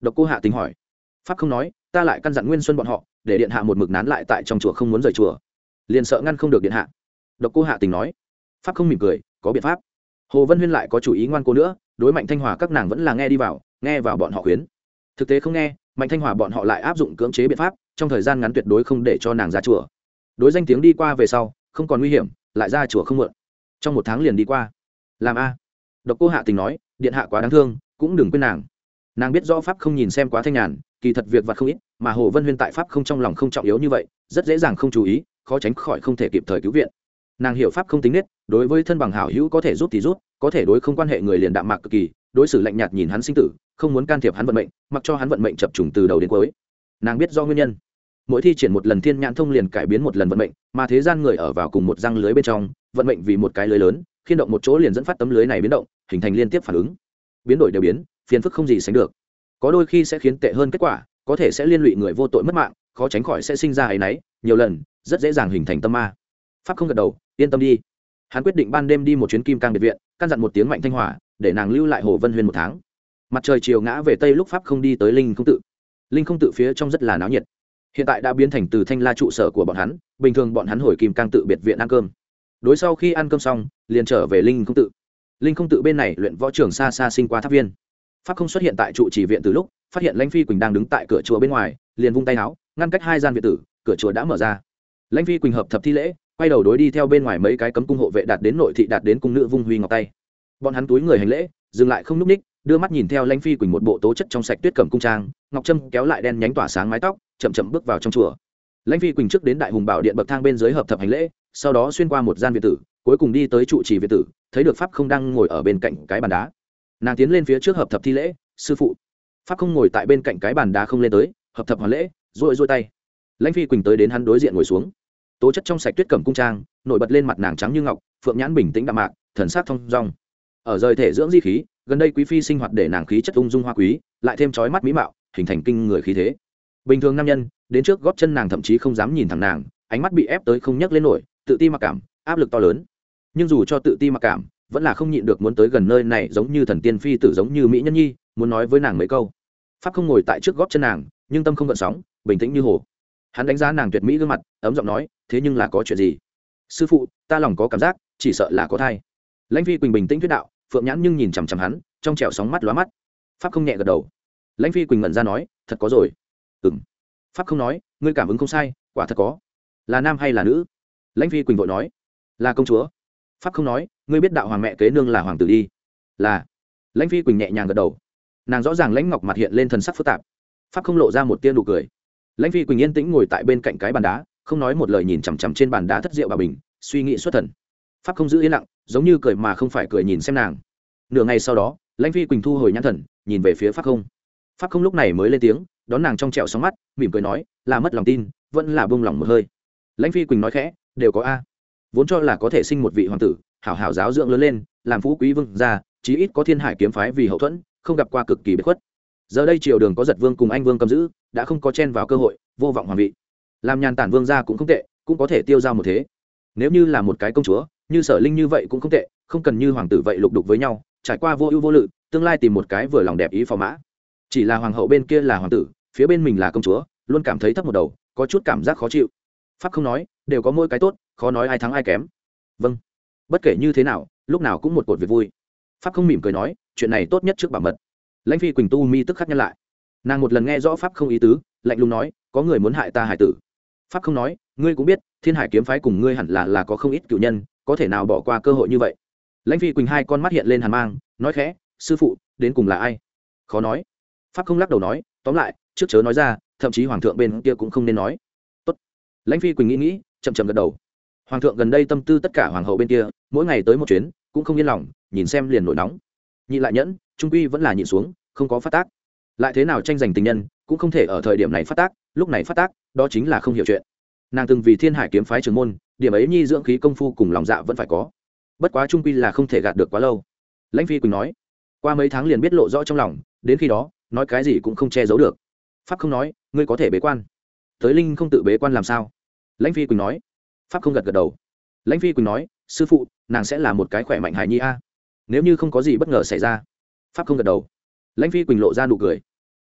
Độc Cô Hạ Tình hỏi. Pháp không nói, ta lại căn dặn Nguyên Xuân bọn họ để điện hạ một mực nán lại tại trong chùa không muốn rời chùa, liền sợ ngăn không được điện hạ. Độc Cô Hạ Tình nói. Pháp không mỉm cười, có biện pháp. Hồ Vân Huyên lại có chủ ý ngoan cố nữa, đối Mạnh Thanh Hòa các nàng vẫn là nghe đi vào, nghe vào bọn họ khuyến. Thực tế không nghe, Mạnh Thanh Hòa bọn họ lại áp dụng cưỡng chế biện pháp, trong thời gian ngắn tuyệt đối không để cho nàng ra chùa. Đối danh tiếng đi qua về sau, không còn nguy hiểm, lại ra chùa không muộn. Trong một tháng liền đi qua. Làm a? Độc Cô Hạ Tình nói, điện hạ quá đáng thương, cũng đừng quên nàng. Nàng biết rõ pháp không nhìn xem quá thanh nhàn, kỳ thật việc vặt không ít, mà Hồ Vân Huyên tại pháp không trong lòng không trọng yếu như vậy, rất dễ dàng không chú ý, khó tránh khỏi không thể kịp thời cứu viện. Nàng hiểu pháp không tính nết, đối với thân bằng hảo hữu có thể giúp thì giúp, có thể đối không quan hệ người liền đạm mạc cực kỳ, đối xử lạnh nhạt nhìn hắn sinh tử, không muốn can thiệp hắn vận mệnh, mặc cho hắn vận mệnh chập trùng từ đầu đến cuối. Nàng biết do nguyên nhân, mỗi thi triển một lần thiên nhãn thông liền cải biến một lần vận mệnh, mà thế gian người ở vào cùng một răng lưới bên trong, vận mệnh vì một cái lưới lớn, khiên động một chỗ liền dẫn phát tấm lưới này biến động, hình thành liên tiếp phản ứng, biến đổi đều biến, phiền phức không gì sánh được. Có đôi khi sẽ khiến tệ hơn kết quả, có thể sẽ liên lụy người vô tội mất mạng, khó tránh khỏi sẽ sinh ra áy náy, nhiều lần rất dễ dàng hình thành tâm ma. Pháp không gật đầu, yên tâm đi. Hắn quyết định ban đêm đi một chuyến Kim Cang biệt viện, căn dặn một tiếng Mạnh Thanh Hòa để nàng lưu lại Hồ Vân Huyên một tháng. Mặt trời chiều ngã về tây lúc pháp không đi tới Linh Không tự. Linh Không tự phía trong rất là náo nhiệt, hiện tại đã biến thành từ Thanh La trụ sở của bọn hắn, bình thường bọn hắn hồi Kim Cang tự biệt viện ăn cơm, đối sau khi ăn cơm xong liền trở về Linh Không tự. Linh Không tự bên này luyện võ trường xa xa sinh qua tháp viên. Pháp không xuất hiện tại trụ chỉ viện từ lúc phát hiện Lãnh Phi Quỳnh đang đứng tại cửa chùa bên ngoài, liền vung tay áo ngăn cách hai gian viện tử, cửa chùa đã mở ra. Lãnh Phi Quỳnh hợp thập thi lễ, quay đầu đối đi theo bên ngoài mấy cái cấm cung hộ vệ đạt đến nội thị đạt đến cung nữ vung huy ngọc tay. Bọn hắn túi người hành lễ, dừng lại không núp ních, đưa mắt nhìn theo Lãnh Phi Quỳnh một bộ tố chất trong sạch tuyết cẩm cung trang, ngọc trâm kéo lại đen nhánh tỏa sáng mái tóc, chậm chậm bước vào trong chùa. Lãnh Phi Quỳnh trước đến Đại Hùng Bảo điện bậc thang bên dưới hợp thập hành lễ, sau đó xuyên qua một gian viện tử, cuối cùng đi tới trụ trì viện tử, thấy được pháp không đang ngồi ở bên cạnh cái bàn đá. Nàng tiến lên phía trước hợp thập thi lễ, sư phụ. Pháp không ngồi tại bên cạnh cái bàn đá không lên tới, hợp thập hoàn lễ, duỗi duỗi tay. Lãnh Phi Quỳnh tới đến hắn đối diện ngồi xuống. Tố chất trong sạch tuyết cẩm cung trang nổi bật lên mặt nàng trắng như ngọc, phượng nhãn bình tĩnh đạm mạc, thần sắc thông dong. Ở rời thể dưỡng di khí, gần đây quý phi sinh hoạt để nàng khí chất ung dung hoa quý, lại thêm chói mắt mỹ mạo, hình thành kinh người khí thế. Bình thường nam nhân đến trước gót chân nàng thậm chí không dám nhìn thẳng nàng, ánh mắt bị ép tới không nhấc lên nổi, tự ti mặc cảm, áp lực to lớn. Nhưng dù cho tự ti mặc cảm, vẫn là không nhịn được muốn tới gần nơi này, giống như thần tiên phi tử, giống như mỹ nhân nhi, muốn nói với nàng mấy câu. Pháp không ngồi tại trước gót chân nàng, nhưng tâm không gợn sóng, bình tĩnh như hồ. Hắn đánh giá nàng tuyệt mỹ gương mặt, ấm giọng nói, thế nhưng là có chuyện gì? Sư phụ, ta lòng có cảm giác, chỉ sợ là có thai. Lãnh Phi Quỳnh bình tĩnh thuyết đạo, phượng nhãn nhưng nhìn chằm chằm hắn, trong trẻo sóng mắt lóa mắt. Pháp không nhẹ gật đầu. Lãnh Phi Quỳnh ngẩn ra nói, thật có rồi. Ừm. Pháp không nói, ngươi cảm ứng không sai, quả thật có. Là nam hay là nữ? Lãnh Phi Quỳnh vội nói, là công chúa. Pháp không nói, ngươi biết đạo hoàng mẹ kế nương là hoàng tử đi? Là. Lãnh Phi Quỳnh nhẹ nhàng gật đầu. Nàng rõ ràng Lãnh Ngọc mặt hiện lên thần sắc phức tạp. Pháp không lộ ra một tia nụ cười. Lãnh Phi Quỳnh yên tĩnh ngồi tại bên cạnh cái bàn đá, không nói một lời, nhìn chằm chằm trên bàn đá thất rượu bà bình, suy nghĩ xuất thần. Pháp không giữ yên lặng, giống như cười mà không phải cười nhìn xem nàng. Nửa ngày sau đó, Lãnh Phi Quỳnh thu hồi nhãn thần, nhìn về phía Pháp không. Pháp không lúc này mới lên tiếng, đón nàng trong trẻo sóng mắt, mỉm cười nói, là mất lòng tin, vẫn là buông lòng một hơi. Lãnh Phi Quỳnh nói khẽ, đều có a. Vốn cho là có thể sinh một vị hoàng tử, hảo hảo giáo dưỡng lớn lên, làm phú quý vương gia, chí ít có Thiên Hải kiếm phái vì hậu thuẫn, không gặp qua cực kỳ biệt khuất. Giờ đây triều đường có Giật Vương cùng Anh Vương cầm giữ, đã không có chen vào cơ hội, vô vọng hoàng vị. Làm nhàn tản vương gia cũng không tệ, cũng có thể tiêu dao một thế. Nếu như là một cái công chúa, như Sở Linh như vậy cũng không tệ, không cần như hoàng tử vậy lục đục với nhau, trải qua vô ưu vô lự, tương lai tìm một cái vừa lòng đẹp ý phò mã. Chỉ là hoàng hậu bên kia là hoàng tử, phía bên mình là công chúa, luôn cảm thấy thấp một đầu, có chút cảm giác khó chịu. Pháp không nói, đều có mỗi cái tốt, khó nói ai thắng ai kém. Vâng. Bất kể như thế nào, lúc nào cũng một cột việc vui. Pháp không mỉm cười nói, chuyện này tốt nhất trước bảo mật. Lãnh Phi Quỳnh tu mi tức khắc nhân lại. Nàng một lần nghe rõ Pháp không ý tứ, lạnh lùng nói, có người muốn hại ta hải tử. Pháp không nói, ngươi cũng biết, Thiên Hải kiếm phái cùng ngươi hẳn là là có không ít cửu nhân, có thể nào bỏ qua cơ hội như vậy. Lãnh Phi Quỳnh hai con mắt hiện lên hàn mang, nói khẽ, sư phụ, đến cùng là ai? Khó nói. Pháp không lắc đầu nói, tóm lại, trước chớ nói ra, thậm chí hoàng thượng bên kia cũng không nên nói. Tốt. Lãnh Phi Quỳnh nghĩ nghĩ, chậm chậm gật đầu. Hoàng thượng gần đây tâm tư tất cả hoàng hậu bên kia, mỗi ngày tới một chuyến, cũng không yên lòng, nhìn xem liền nổi nóng. Nhịn lại nhẫn, trung quy vẫn là nhịn xuống, không có phát tác. Lại thế nào tranh giành tình nhân, cũng không thể ở thời điểm này phát tác, lúc này phát tác, đó chính là không hiểu chuyện. Nàng từng vì Thiên Hải kiếm phái trưởng môn, điểm ấy nhi dưỡng khí công phu cùng lòng dạ vẫn phải có. Bất quá trung quy là không thể gạt được quá lâu. Lãnh Phi Quỳnh nói, qua mấy tháng liền biết lộ rõ trong lòng, đến khi đó, nói cái gì cũng không che giấu được. Pháp không nói, ngươi có thể bế quan. Tới Linh không tự bế quan làm sao? Lãnh Phi Quỳnh nói. Pháp không gật gật đầu. Lãnh Phi Quỳnh nói, sư phụ, nàng sẽ là một cái khỏe mạnh hài nhi a. Nếu như không có gì bất ngờ xảy ra. Pháp không gật đầu. Lãnh Phi Quỳnh lộ ra nụ cười.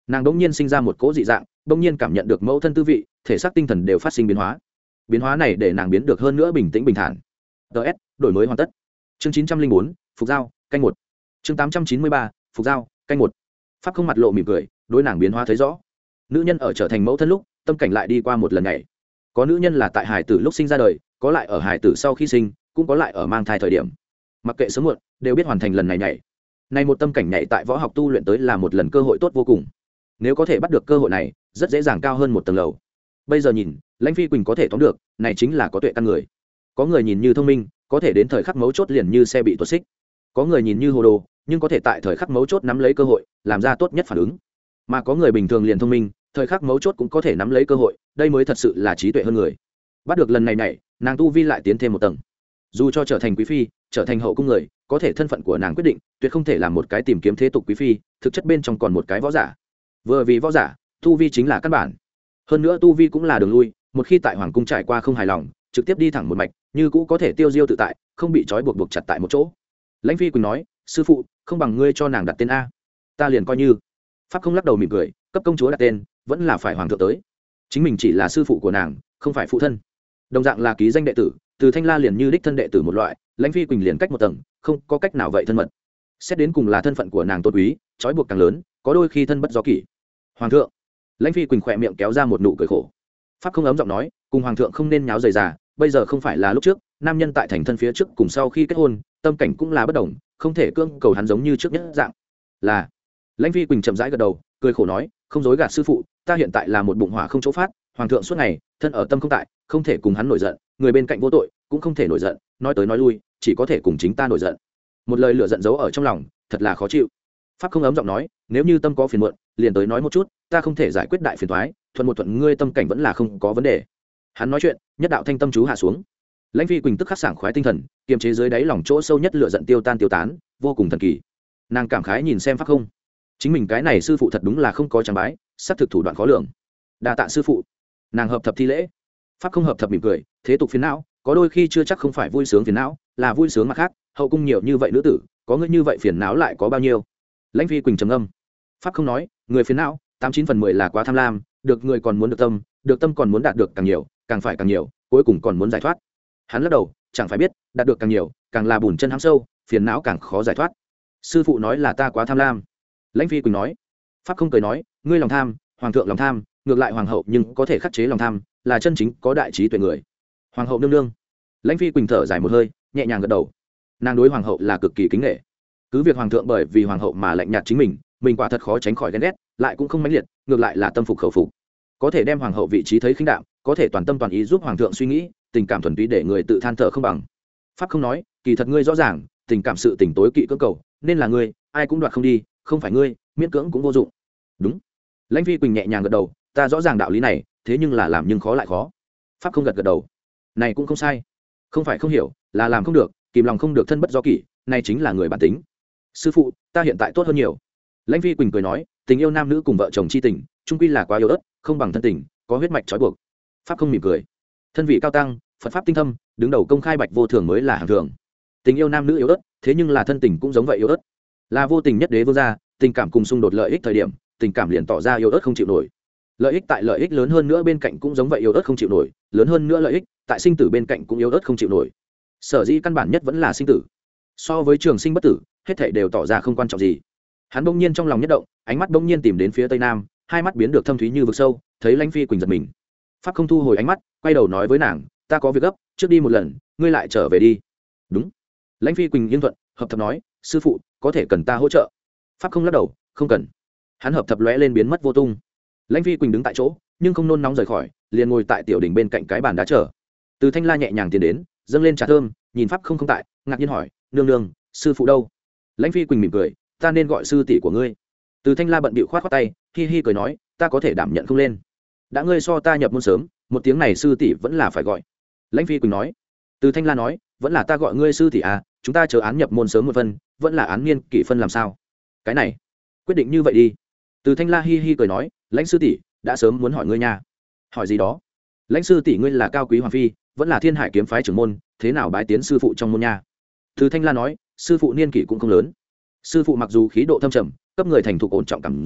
nàng bỗng nhiên sinh ra một cỗ dị dạng, bỗng nhiên cảm nhận được mẫu thân tư vị, thể xác tinh thần đều phát sinh biến hóa. Biến hóa này để nàng biến được hơn nữa bình tĩnh bình thản. ts đổi mới hoàn tất. Chương chín trăm linh bốn, phục giao, canh một. Chương tám trăm chín mươi ba, phục giao, canh một. Pháp không mặt lộ mỉm cười, đối nàng biến hóa thấy rõ. Nữ nhân ở trở thành mẫu thân lúc, tâm cảnh lại đi qua một lần này. Có nữ nhân là tại hài tử lúc sinh ra đời, có lại ở hài tử sau khi sinh, cũng có lại ở mang thai thời điểm. Mặc kệ sớm muộn, đều biết hoàn thành lần này nhảy. Này một tâm cảnh nhảy tại võ học tu luyện tới là một lần cơ hội tốt vô cùng. Nếu có thể bắt được cơ hội này, rất dễ dàng cao hơn một tầng lầu. Bây giờ nhìn, Lãnh Phi Quỳnh có thể tóm được, này chính là có tuệ căn người. Có người nhìn như thông minh, có thể đến thời khắc mấu chốt liền như xe bị tuột xích. Có người nhìn như hồ đồ, nhưng có thể tại thời khắc mấu chốt nắm lấy cơ hội, làm ra tốt nhất phản ứng. Mà có người bình thường liền thông minh, thời khắc mấu chốt cũng có thể nắm lấy cơ hội, đây mới thật sự là trí tuệ hơn người. Bắt được lần này này, nàng tu vi lại tiến thêm một tầng. Dù cho trở thành quý phi, trở thành hậu cung người, có thể thân phận của nàng quyết định, tuyệt không thể làm một cái tìm kiếm thế tục quý phi, thực chất bên trong còn một cái võ giả. Vừa vì võ giả, tu vi chính là căn bản. Hơn nữa tu vi cũng là đường lui, một khi tại hoàng cung trải qua không hài lòng, trực tiếp đi thẳng một mạch, như cũ có thể tiêu diêu tự tại, không bị trói buộc buộc chặt tại một chỗ. Lãnh Phi Quỳnh nói, sư phụ, không bằng ngươi cho nàng đặt tên a. Ta liền coi như. Pháp không lắc đầu mỉm cười, cấp công chúa đặt tên, vẫn là phải hoàng thượng tới. Chính mình chỉ là sư phụ của nàng, không phải phụ thân. Đồng dạng là ký danh đệ tử, từ Thanh La liền như đích thân đệ tử một loại, Lãnh Phi Quỳnh liền cách một tầng, không có cách nào vậy thân mật. Xét đến cùng là thân phận của nàng tôn quý, trói buộc càng lớn, có đôi khi thân bất do kỷ. Hoàng thượng. Lãnh Phi Quỳnh khỏe miệng kéo ra một nụ cười khổ. Pháp không ấm giọng nói, cùng hoàng thượng không nên nháo rời già, bây giờ không phải là lúc trước, nam nhân tại thành thân phía trước cùng sau khi kết hôn, tâm cảnh cũng là bất đồng, không thể cưỡng cầu hắn giống như trước nhất dạng. Là. Lãnh Phi Quỳnh chậm rãi gật đầu, cười khổ nói, không dối gạt sư phụ, ta hiện tại là một bụng hỏa không chỗ phát, hoàng thượng suốt ngày thân ở tâm không tại, không thể cùng hắn nổi giận, người bên cạnh vô tội cũng không thể nổi giận, nói tới nói lui chỉ có thể cùng chính ta nổi giận. Một lời lửa giận giấu ở trong lòng, thật là khó chịu. Pháp không ấm giọng nói, nếu như tâm có phiền muộn, liền tới nói một chút, ta không thể giải quyết đại phiền toái, thuận một thuận ngươi tâm cảnh vẫn là không có vấn đề. Hắn nói chuyện, nhất đạo thanh tâm chú hạ xuống. Lãnh Phi Quỳnh tức khắc sảng khoái tinh thần, kiềm chế dưới đáy lòng chỗ sâu nhất lửa giận tiêu tan tiêu tán, vô cùng thần kỳ. Nàng cảm khái nhìn xem Pháp không, chính mình cái này sư phụ thật đúng là không có chẳng bái, xác thực thủ đoạn khó lường. Đa tạ sư phụ. Nàng hợp thập thi lễ. Pháp không hợp thập mỉm cười, thế tục phiền não, có đôi khi chưa chắc không phải vui sướng phiền não, là vui sướng mặt khác, hậu cung nhiều như vậy nữ tử, có người như vậy phiền não lại có bao nhiêu. Lãnh Phi Quỳnh trầm ngâm. Pháp không nói, người phiền não, tám chín phần mười là quá tham lam, được người còn muốn được tâm, được tâm còn muốn đạt được càng nhiều, càng phải càng nhiều, cuối cùng còn muốn giải thoát. Hắn lắc đầu, chẳng phải biết, đạt được càng nhiều, càng là bùn chân hám sâu, phiền não càng khó giải thoát. Sư phụ nói là ta quá tham lam. Lãnh Phi Quỳnh nói. Pháp không cười nói, ngươi lòng tham, hoàng thượng lòng tham, ngược lại hoàng hậu nhưng có thể khắc chế lòng tham, là chân chính có đại trí tuệ người. Hoàng hậu nương nương. Lãnh Phi Quỳnh thở dài một hơi, nhẹ nhàng gật đầu. Nàng đối hoàng hậu là cực kỳ kính nể. Cứ việc hoàng thượng bởi vì hoàng hậu mà lạnh nhạt chính mình, mình quả thật khó tránh khỏi ghen ghét, lại cũng không mãnh liệt, ngược lại là tâm phục khẩu phục. Có thể đem hoàng hậu vị trí thấy khinh đạm, có thể toàn tâm toàn ý giúp hoàng thượng suy nghĩ, tình cảm thuần túy để người tự than thở không bằng. Pháp không nói, kỳ thật ngươi rõ ràng, tình cảm sự tình tối kỵ cưỡng cầu, nên là ngươi, ai cũng đoạt không đi, không phải ngươi, miễn cưỡng cũng vô dụng. Đúng. Lãnh Phi Quỳnh nhẹ nhàng gật đầu, ta rõ ràng đạo lý này, thế nhưng là làm nhưng khó lại khó. Pháp không gật gật đầu. Này cũng không sai. Không phải không hiểu, là làm không được, kìm lòng không được thân bất do kỷ, này chính là người bản tính. Sư phụ, ta hiện tại tốt hơn nhiều. Lãnh Phi Quỳnh cười nói, tình yêu nam nữ cùng vợ chồng chi tình, chung quy là quá yếu ớt, không bằng thân tình, có huyết mạch trói buộc. Pháp không mỉm cười. Thân vị cao tăng, Phật pháp tinh thâm, đứng đầu công khai bạch vô thường mới là hàng thường. Tình yêu nam nữ yếu ớt, thế nhưng là thân tình cũng giống vậy yếu ớt. Là vô tình nhất đế vương gia, tình cảm cùng xung đột lợi ích thời điểm, tình cảm liền tỏ ra yếu ớt không chịu nổi. Lợi ích tại lợi ích lớn hơn nữa bên cạnh cũng giống vậy yếu ớt không chịu nổi, lớn hơn nữa lợi ích tại sinh tử bên cạnh cũng yếu ớt không chịu nổi. Sở dĩ căn bản nhất vẫn là sinh tử. So với trường sinh bất tử, hết thảy đều tỏ ra không quan trọng gì. Hắn bỗng nhiên trong lòng nhất động, ánh mắt bỗng nhiên tìm đến phía tây nam, hai mắt biến được thâm thúy như vực sâu, thấy Lãnh Phi Quỳnh giật mình. Pháp không thu hồi ánh mắt, quay đầu nói với nàng, ta có việc gấp, trước đi một lần, ngươi lại trở về đi. Đúng. Lãnh Phi Quỳnh yên thuận, hợp thập nói, sư phụ, có thể cần ta hỗ trợ. Pháp không lắc đầu, không cần. Hắn hợp thập lóe lên biến mất vô tung. Lãnh Phi Quỳnh đứng tại chỗ, nhưng không nôn nóng rời khỏi, liền ngồi tại tiểu đỉnh bên cạnh cái bàn đá chờ. Từ Thanh La nhẹ nhàng tiến đến, dâng lên trà thơm, nhìn Pháp không không tại, ngạc nhiên hỏi, nương nương, sư phụ đâu? Lãnh Phi Quỳnh mỉm cười, ta nên gọi sư tỷ của ngươi. Từ Thanh La bận bịu khoát khoát tay, hi hi cười nói, ta có thể đảm nhận không lên. Đã ngươi so ta nhập môn sớm, một tiếng này sư tỷ vẫn là phải gọi. Lãnh Phi Quỳnh nói. Từ Thanh La nói, vẫn là ta gọi ngươi sư tỷ à, chúng ta chờ án nhập môn sớm một phân, vẫn là án niên kỷ phân làm sao? Cái này, quyết định như vậy đi. Từ Thanh La hi hi cười nói, Lãnh sư tỷ đã sớm muốn hỏi ngươi nha. Hỏi gì đó? Lãnh sư tỷ ngươi là cao quý hoàng phi, vẫn là Thiên Hải kiếm phái trưởng môn, thế nào bái tiến sư phụ trong môn nha? Từ Thanh La nói, sư phụ niên kỷ cũng không lớn. Sư phụ mặc dù khí độ thâm trầm, cấp người thành thục ổn trọng cảm giác,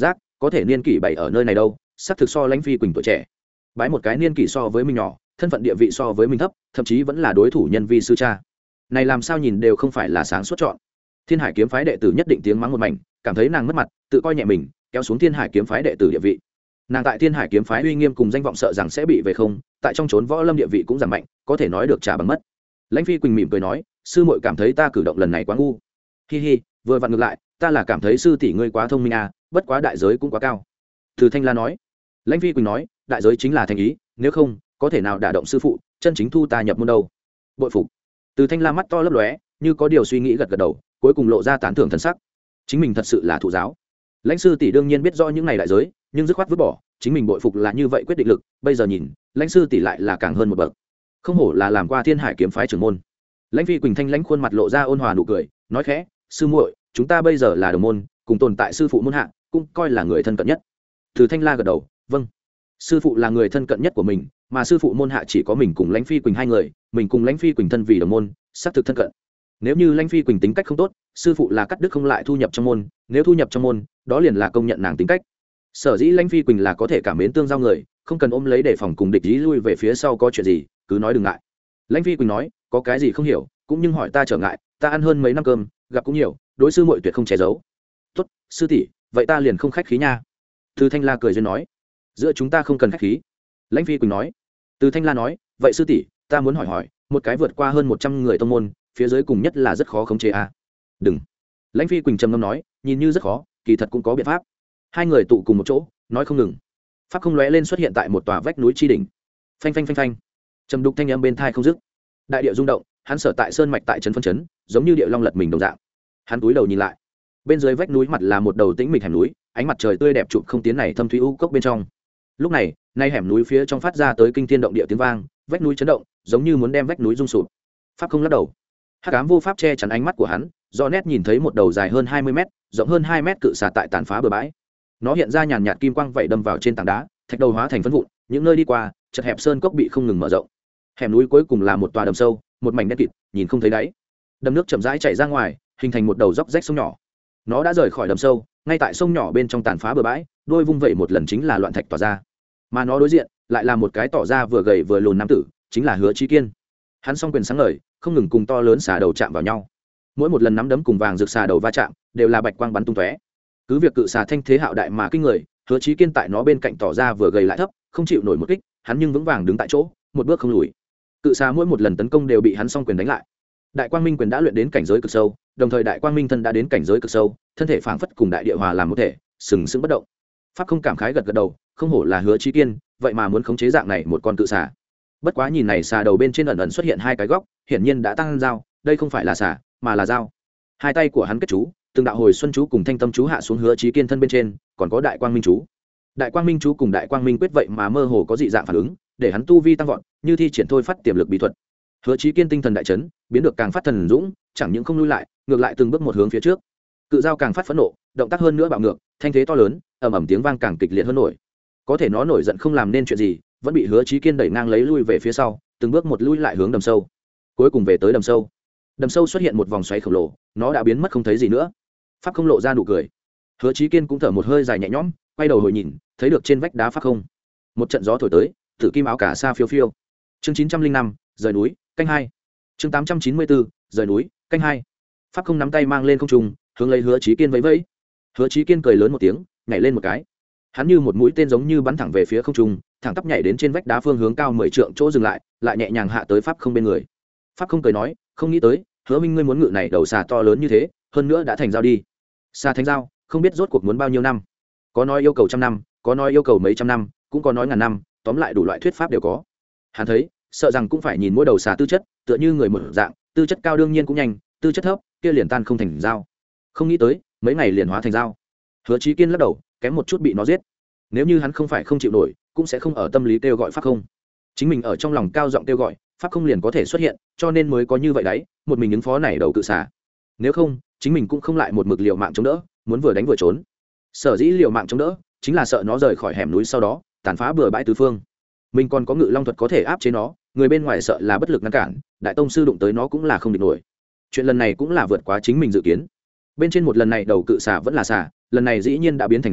có thể niên kỷ bảy ở nơi này đâu xác thực so lãnh phi quỳnh tuổi trẻ. Bái một cái niên kỷ so với mình nhỏ, thân phận địa vị so với mình thấp, thậm chí vẫn là đối thủ nhân vi sư cha, này làm sao nhìn đều không phải là sáng suốt chọn. Thiên Hải kiếm phái đệ tử nhất định tiếng mắng một mảnh, cảm thấy nàng mất mặt, tự coi nhẹ mình, kéo xuống Thiên Hải kiếm phái đệ tử địa vị. Nàng tại Thiên Hải kiếm phái uy nghiêm cùng danh vọng sợ rằng sẽ bị về không, tại trong chốn võ lâm địa vị cũng giảm mạnh, có thể nói được trả bằng mất. Lãnh phi quỳnh mỉm cười nói, sư muội cảm thấy ta cử động lần này quá ngu. Hi hi, vừa vặn ngược lại, ta là cảm thấy sư tỷ ngươi quá thông minh à, bất quá đại giới cũng quá cao. Từ Thanh La nói. Lãnh phi quỳnh nói, đại giới chính là thành ý, nếu không có thể nào đả động sư phụ chân chính thu ta nhập môn đâu. Bội phục. Từ Thanh La mắt to lấp lóe, như có điều suy nghĩ gật gật đầu, cuối cùng lộ ra tán thưởng thần sắc. Chính mình thật sự là thụ giáo. Lãnh sư tỷ đương nhiên biết rõ những này đại giới, nhưng dứt khoát vứt bỏ, chính mình bội phục là như vậy quyết định lực, bây giờ nhìn, Lãnh sư tỷ lại là càng hơn một bậc. Không hổ là làm qua Thiên Hải kiếm phái trưởng môn. Lãnh phi quỳnh thanh lãnh khuôn mặt lộ ra ôn hòa nụ cười, nói khẽ, sư muội, chúng ta bây giờ là đồng môn, cùng tồn tại sư phụ môn hạ, cũng coi là người thân cận nhất. Từ Thanh La gật đầu, vâng. Sư phụ là người thân cận nhất của mình, mà sư phụ môn hạ chỉ có mình cùng Lãnh phi quỳnh hai người, mình cùng Lãnh phi quỳnh thân vì đồng môn, xác thực thân cận. Nếu như Lãnh phi quỳnh tính cách không tốt, sư phụ là cắt đứt không lại thu nhập trong môn, nếu thu nhập trong môn, đó liền là công nhận nàng tính cách. Sở dĩ Lãnh phi quỳnh là có thể cảm mến tương giao người, không cần ôm lấy để phòng cùng địch ý lui về phía sau, có chuyện gì cứ nói đừng ngại. Lãnh phi quỳnh nói, có cái gì không hiểu cũng nhưng hỏi ta trở ngại, ta ăn hơn mấy năm cơm, gặp cũng nhiều, đối sư muội tuyệt không che giấu. Tốt, sư tỷ, vậy ta liền không khách khí nha. Từ Thanh La cười duyên nói, giữa chúng ta không cần khách khí. Lãnh phi quỳnh nói. Từ Thanh La nói, vậy sư tỷ, ta muốn hỏi hỏi, một cái vượt qua hơn một trăm người tông môn, phía dưới cùng nhất là rất khó khống chế a. Đừng. Lãnh phi quỳnh trầm ngâm nói, nhìn như rất khó, kỳ thật cũng có biện pháp. Hai người tụ cùng một chỗ, nói không ngừng. Pháp không lóe lên xuất hiện tại một tòa vách núi chi đỉnh. Phanh phanh phanh phanh. Trầm đục thanh âm bên tai không dứt. Đại địa rung động, hắn sở tại sơn mạch tại trấn phân chấn, giống như địa long lật mình đồng dạng. Hắn cúi đầu nhìn lại, bên dưới vách núi mặt là một đầu tĩnh mịch hẻm núi, ánh mặt trời tươi đẹp chụp không tiến này thâm thúy u cốc bên trong. Lúc này, nay hẻm núi phía trong phát ra tới kinh thiên động địa tiếng vang, vách núi chấn động, giống như muốn đem vách núi rung sụp. Pháp không lắc đầu. Hắc ám vô pháp che chắn ánh mắt của hắn, do nét nhìn thấy một đầu dài hơn hai mươi mét, rộng hơn hai mét cự xà tại tàn phá bờ bãi. Nó hiện ra nhàn nhạt kim quang vậy đâm vào trên tảng đá, thạch đầu hóa thành phấn vụn, những nơi đi qua, chật hẹp sơn cốc bị không ngừng mở rộng. Hẻm núi cuối cùng là một tòa đầm sâu, một mảnh đen kịt, nhìn không thấy đáy. Đầm nước chậm rãi chảy ra ngoài, hình thành một đầu dốc rách sông nhỏ. Nó đã rời khỏi đầm sâu, ngay tại sông nhỏ bên trong tàn phá bờ bãi, đôi vung vẩy một lần chính là loạn thạch tỏa ra. Mà nó đối diện lại là một cái tỏ ra vừa gầy vừa lùn nam tử, chính là Hứa Chí Kiên. Hắn song quyền sáng ngời, không ngừng cùng to lớn xà đầu chạm vào nhau. Mỗi một lần nắm đấm cùng vàng rực xà đầu va chạm, đều là bạch quang bắn tung tóe. Cứ việc cự xà thanh thế hạo đại mà kinh người, Hứa Chí Kiên tại nó bên cạnh tỏ ra vừa gầy lại thấp, không chịu nổi một kích, hắn nhưng vững vàng đứng tại chỗ, một bước không lùi. Cự xà mỗi một lần tấn công đều bị hắn song quyền đánh lại. Đại Quang Minh quyền đã luyện đến cảnh giới cực sâu, đồng thời Đại Quang Minh thân đã đến cảnh giới cực sâu, thân thể phảng phất cùng đại địa hòa làm một thể, sừng sững bất động. Pháp không cảm khái gật gật đầu, không hổ là Hứa Chí Kiên, vậy mà muốn khống chế dạng này một con cự xà. Bất quá nhìn này xà đầu bên trên ẩn ẩn xuất hiện hai cái góc, hiển nhiên đã tăng dao, đây không phải là xà, mà là dao. Hai tay của hắn kết chú, từng đạo hồi xuân chú cùng thanh tâm chú hạ xuống Hứa Chí Kiên thân bên trên, còn có Đại Quang Minh chú. Đại Quang Minh chú cùng Đại Quang Minh quyết vậy mà mơ hồ có dị dạng phản ứng, để hắn tu vi tăng vọt, như thi triển thôi phát tiềm lực bí thuật. Hứa Chí Kiên tinh thần đại chấn, biến được càng phát thần dũng, chẳng những không lui lại, ngược lại từng bước một hướng phía trước. Cự dao càng phát phẫn nộ, động tác hơn nữa bạo ngược, thanh thế to lớn, ầm ầm tiếng vang càng kịch liệt hơn nổi. Có thể nó nổi giận không làm nên chuyện gì, vẫn bị Hứa Chí Kiên đẩy ngang lấy lui về phía sau, từng bước một lui lại hướng đầm sâu. Cuối cùng về tới đầm sâu. Đầm sâu xuất hiện một vòng xoáy khổng lồ, nó đã biến mất không thấy gì nữa. Pháp không lộ ra nụ cười. Hứa Chí Kiên cũng thở một hơi dài nhẹ nhõm, quay đầu hồi nhìn, thấy được trên vách đá Pháp không. Một trận gió thổi tới, tử kim áo cả sa phiêu phiêu. Chương chín trăm linh năm, rời núi, canh hai. Chương tám trăm chín mươi bốn, rời núi, canh hai. Pháp không nắm tay mang lên không trung, hướng lấy Hứa Chí Kiên vẫy vẫy. Hứa Chí Kiên cười lớn một tiếng, nhảy lên một cái. Hắn như một mũi tên giống như bắn thẳng về phía không trung, thẳng tắp nhảy đến trên vách đá phương hướng cao mười trượng chỗ dừng lại, lại nhẹ nhàng hạ tới Pháp không bên người. Pháp không cười nói, không nghĩ tới, Hứa Minh ngươi muốn ngự này đầu xà to lớn như thế, hơn nữa đã thành giao đi. Xà thành giao, không biết rốt cuộc muốn bao nhiêu năm. Có nói yêu cầu trăm năm, có nói yêu cầu mấy trăm năm, cũng có nói ngàn năm, tóm lại đủ loại thuyết pháp đều có. Hắn thấy, sợ rằng cũng phải nhìn mỗi đầu xà tư chất, tựa như người một dạng, tư chất cao đương nhiên cũng nhanh, tư chất thấp, kia liền tan không thành dao. Không nghĩ tới, mấy ngày liền hóa thành dao. Hứa Chí Kiên lắc đầu, kém một chút bị nó giết. Nếu như hắn không phải không chịu nổi, cũng sẽ không ở tâm lý kêu gọi Pháp không. Chính mình ở trong lòng cao giọng kêu gọi, Pháp không liền có thể xuất hiện, cho nên mới có như vậy đấy, một mình ứng phó này đầu cự xà. Nếu không, chính mình cũng không lại một mực liều mạng chống đỡ, muốn vừa đánh vừa trốn. Sở dĩ liều mạng chống đỡ, chính là sợ nó rời khỏi hẻm núi sau đó, tàn phá bừa bãi tứ phương. Mình còn có ngự long thuật có thể áp chế nó, người bên ngoài sợ là bất lực ngăn cản, đại tông sư đụng tới nó cũng là không địch nổi. Chuyện lần này cũng là vượt quá chính mình dự kiến. Bên trên một lần này đầu cự xà vẫn là xà, lần này dĩ nhiên đã biến thành dao,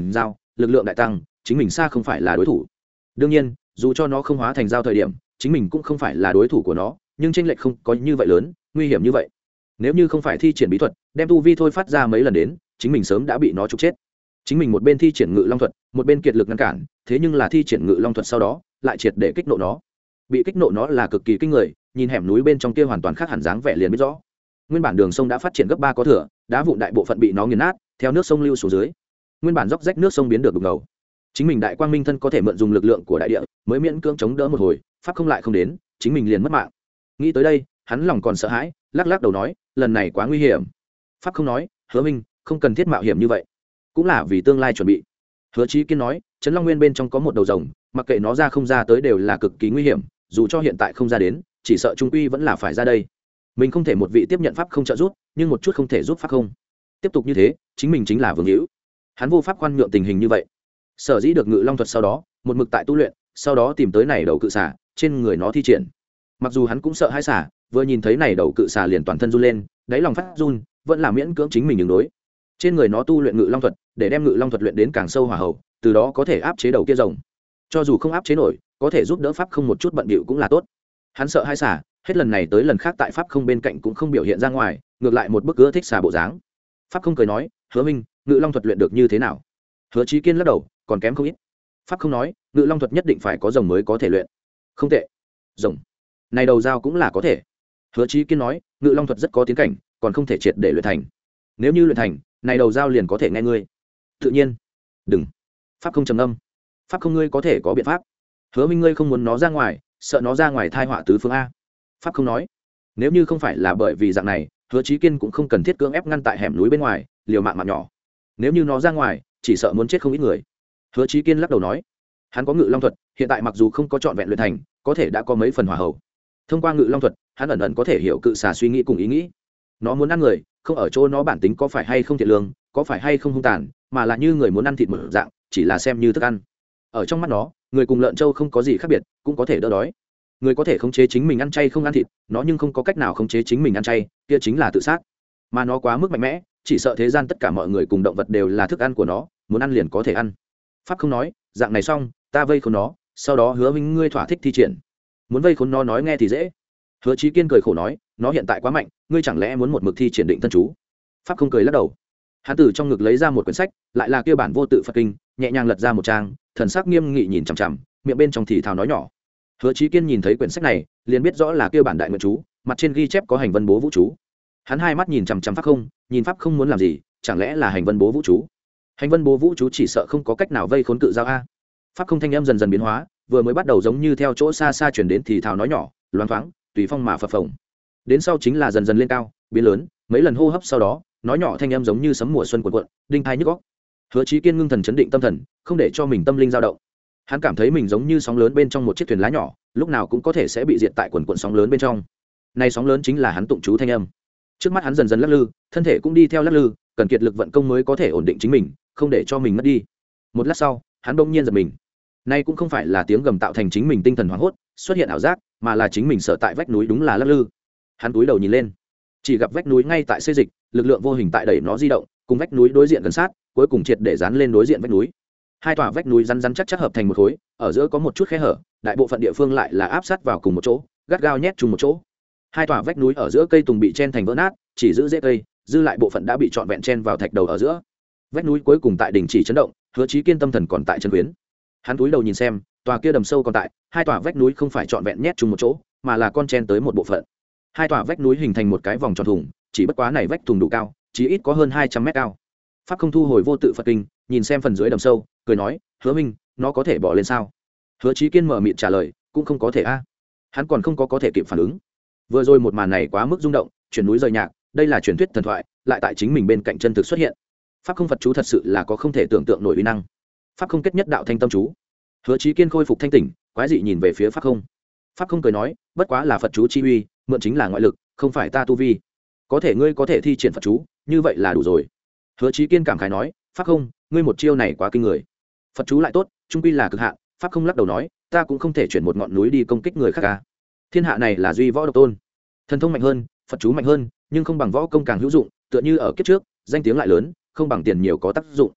lực lượng đại tăng, chính mình xa không phải là đối thủ. Đương nhiên, dù cho nó không hóa thành dao thời điểm, chính mình cũng không phải là đối thủ của nó, nhưng chênh lệch không có như vậy lớn, nguy hiểm như vậy. Nếu như không phải thi triển bí thuật, đem tu vi thôi phát ra mấy lần đến, chính mình sớm đã bị nó trục chết. Chính mình một bên thi triển ngự long thuật, một bên kiệt lực ngăn cản, thế nhưng là thi triển ngự long thuật sau đó, lại triệt để kích nộ nó. Bị kích nộ nó là cực kỳ kinh người, nhìn hẻm núi bên trong kia hoàn toàn khác hẳn dáng vẻ liền biết rõ. Nguyên bản đường sông đã phát triển gấp ba có thừa, đá vụn đại bộ phận bị nó nghiền nát, theo nước sông lưu xuống dưới. Nguyên bản dốc rách nước sông biến được đục ngầu. Chính mình đại quang minh thân có thể mượn dùng lực lượng của đại địa, mới miễn cưỡng chống đỡ một hồi, pháp không lại không đến, chính mình liền mất mạng. Nghĩ tới đây, hắn lòng còn sợ hãi, lắc lắc đầu nói, lần này quá nguy hiểm. Pháp không nói, Hứa Minh, không cần thiết mạo hiểm như vậy, cũng là vì tương lai chuẩn bị. Hứa Chí Kiên nói, Trấn Long Nguyên bên trong có một đầu rồng, mặc kệ nó ra không ra tới đều là cực kỳ nguy hiểm, dù cho hiện tại không ra đến, chỉ sợ trung quy vẫn là phải ra đây. Mình không thể một vị tiếp nhận pháp không trợ giúp, nhưng một chút không thể giúp pháp không. Tiếp tục như thế, chính mình chính là vương hữu. Hắn vô pháp khoan nhượng tình hình như vậy. Sở dĩ được ngự long thuật sau đó, một mực tại tu luyện, sau đó tìm tới này đầu cự xà, trên người nó thi triển. Mặc dù hắn cũng sợ hãi xà, vừa nhìn thấy này đầu cự xà liền toàn thân run lên, đáy lòng phát run, vẫn là miễn cưỡng chính mình ứng đối. Trên người nó tu luyện ngự long thuật, để đem ngự long thuật luyện đến càng sâu hỏa hầu, từ đó có thể áp chế đầu kia rồng. Cho dù không áp chế nổi, có thể giúp đỡ pháp không một chút bận bịu cũng là tốt. Hắn sợ hãi xà, hết lần này tới lần khác tại pháp không bên cạnh cũng không biểu hiện ra ngoài, ngược lại một bức ưa thích xà bộ dáng. Pháp không cười nói, Hứa Minh, ngự long thuật luyện được như thế nào? Hứa Chí Kiên lắc đầu, còn kém không ít. Pháp không nói, ngự long thuật nhất định phải có rồng mới có thể luyện. Không tệ. Rồng. Này đầu dao cũng là có thể. Hứa Chí Kiên nói, ngự long thuật rất có tiến cảnh, còn không thể triệt để luyện thành. Nếu như luyện thành, này đầu dao liền có thể nghe ngươi. Tự nhiên. Đừng. Pháp không trầm ngâm. Pháp không ngươi có thể có biện pháp. Hứa Minh ngươi không muốn nó ra ngoài, sợ nó ra ngoài thai họa tứ phương a. Pháp không nói, nếu như không phải là bởi vì dạng này, Hứa Chí Kiên cũng không cần thiết cưỡng ép ngăn tại hẻm núi bên ngoài, liều mạng mạng nhỏ. Nếu như nó ra ngoài, chỉ sợ muốn chết không ít người. Hứa Chí Kiên lắc đầu nói, hắn có ngự long thuật, hiện tại mặc dù không có trọn vẹn luyện thành, có thể đã có mấy phần hỏa hầu. Thông qua ngự long thuật, hắn ẩn ẩn có thể hiểu cự xà suy nghĩ cùng ý nghĩ. Nó muốn ăn người, không ở chỗ nó bản tính có phải hay không thiện lương, có phải hay không hung tàn, mà là như người muốn ăn thịt một dạng, chỉ là xem như thức ăn. Ở trong mắt nó, người cùng lợn trâu không có gì khác biệt, cũng có thể đỡ đói. Người có thể khống chế chính mình ăn chay không ăn thịt, nó nhưng không có cách nào khống chế chính mình ăn chay, kia chính là tự sát. Mà nó quá mức mạnh mẽ, chỉ sợ thế gian tất cả mọi người cùng động vật đều là thức ăn của nó, muốn ăn liền có thể ăn. Pháp không nói, dạng này xong, ta vây khốn nó, sau đó Hứa Minh ngươi thỏa thích thi triển. Muốn vây khốn nó nói nghe thì dễ. Hứa Chí Kiên cười khổ nói, nó hiện tại quá mạnh, ngươi chẳng lẽ muốn một mực thi triển định thân chú? Pháp không cười lắc đầu. Hắn từ trong ngực lấy ra một quyển sách, lại là kia bản vô tự Phật kinh, nhẹ nhàng lật ra một trang, thần sắc nghiêm nghị nhìn chằm chằm, miệng bên trong thì thào nói nhỏ. Hứa Chí Kiên nhìn thấy quyển sách này, liền biết rõ là kia bản đại nguyện chú, mặt trên ghi chép có hành vân bố vũ chú. Hắn hai mắt nhìn chằm chằm pháp không, nhìn pháp không muốn làm gì, chẳng lẽ là hành vân bố vũ chú? Hành vân bố vũ chú chỉ sợ không có cách nào vây khốn cự dao a. Pháp không thanh âm dần dần biến hóa, vừa mới bắt đầu giống như theo chỗ xa xa truyền đến thì thào nói nhỏ, loáng thoáng, tùy phong mà phập phồng. Đến sau chính là dần dần lên cao, biến lớn, mấy lần hô hấp sau đó, nói nhỏ thanh âm giống như sấm mùa xuân cuộn cuộn, đinh tai nhức óc. Hứa Chí Kiên ngưng thần chấn định tâm thần, không để cho mình tâm linh dao động. Hắn cảm thấy mình giống như sóng lớn bên trong một chiếc thuyền lá nhỏ, lúc nào cũng có thể sẽ bị diệt tại quần quần sóng lớn bên trong. Này sóng lớn chính là hắn tụng chú thanh âm. Trước mắt hắn dần dần lắc lư, thân thể cũng đi theo lắc lư, cần kiệt lực vận công mới có thể ổn định chính mình, không để cho mình mất đi. Một lát sau, hắn bỗng nhiên giật mình. Nay cũng không phải là tiếng gầm tạo thành chính mình tinh thần hoảng hốt, xuất hiện ảo giác, mà là chính mình sợ tại vách núi đúng là lắc lư. Hắn cúi đầu nhìn lên, chỉ gặp vách núi ngay tại xê dịch, lực lượng vô hình tại đẩy nó di động, cùng vách núi đối diện gần sát, cuối cùng triệt để dán lên đối diện vách núi. Hai tòa vách núi rắn rắn chắc chắc hợp thành một khối, ở giữa có một chút khe hở, đại bộ phận địa phương lại là áp sát vào cùng một chỗ, gắt gao nhét chung một chỗ. Hai tòa vách núi ở giữa cây tùng bị chen thành vỡ nát, chỉ giữ rễ cây, dư lại bộ phận đã bị trọn vẹn chen vào thạch đầu ở giữa. Vách núi cuối cùng tại đỉnh chỉ chấn động, Hứa Chí Kiên tâm thần còn tại chân quyến. Hắn cúi đầu nhìn xem, tòa kia đầm sâu còn tại, hai tòa vách núi không phải trọn vẹn nhét chung một chỗ, mà là con chen tới một bộ phận. Hai tòa vách núi hình thành một cái vòng tròn thùng, chỉ bất quá này vách thùng đủ cao, chỉ ít có hơn hai trăm mét cao. Pháp không thu hồi vô tự Phật kinh, nhìn xem phần dưới đầm sâu, cười nói, Hứa Minh, nó có thể bỏ lên sao? Hứa Chí Kiên mở miệng trả lời, cũng không có thể a. Hắn còn không có có thể kịp phản ứng. Vừa rồi một màn này quá mức rung động, chuyển núi rời nhạc, đây là truyền thuyết thần thoại, lại tại chính mình bên cạnh chân thực xuất hiện. Pháp không Phật chú thật sự là có không thể tưởng tượng nổi uy năng. Pháp không kết nhất đạo thanh tâm chú. Hứa Chí Kiên khôi phục thanh tỉnh, quái dị nhìn về phía Pháp không. Pháp không cười nói, bất quá là Phật chú chi uy, mượn chính là ngoại lực, không phải ta tu vi. Có thể ngươi có thể thi triển Phật chú, như vậy là đủ rồi. Hứa Chí Kiên cảm khái nói, Pháp không, ngươi một chiêu này quá kinh người. Phật chú lại tốt, trung quy là cực hạn. Pháp không lắc đầu nói, ta cũng không thể chuyển một ngọn núi đi công kích người khác cả. Thiên hạ này là duy võ độc tôn, thần thông mạnh hơn, Phật chú mạnh hơn, nhưng không bằng võ công càng hữu dụng. Tựa như ở kiếp trước, danh tiếng lại lớn, không bằng tiền nhiều có tác dụng.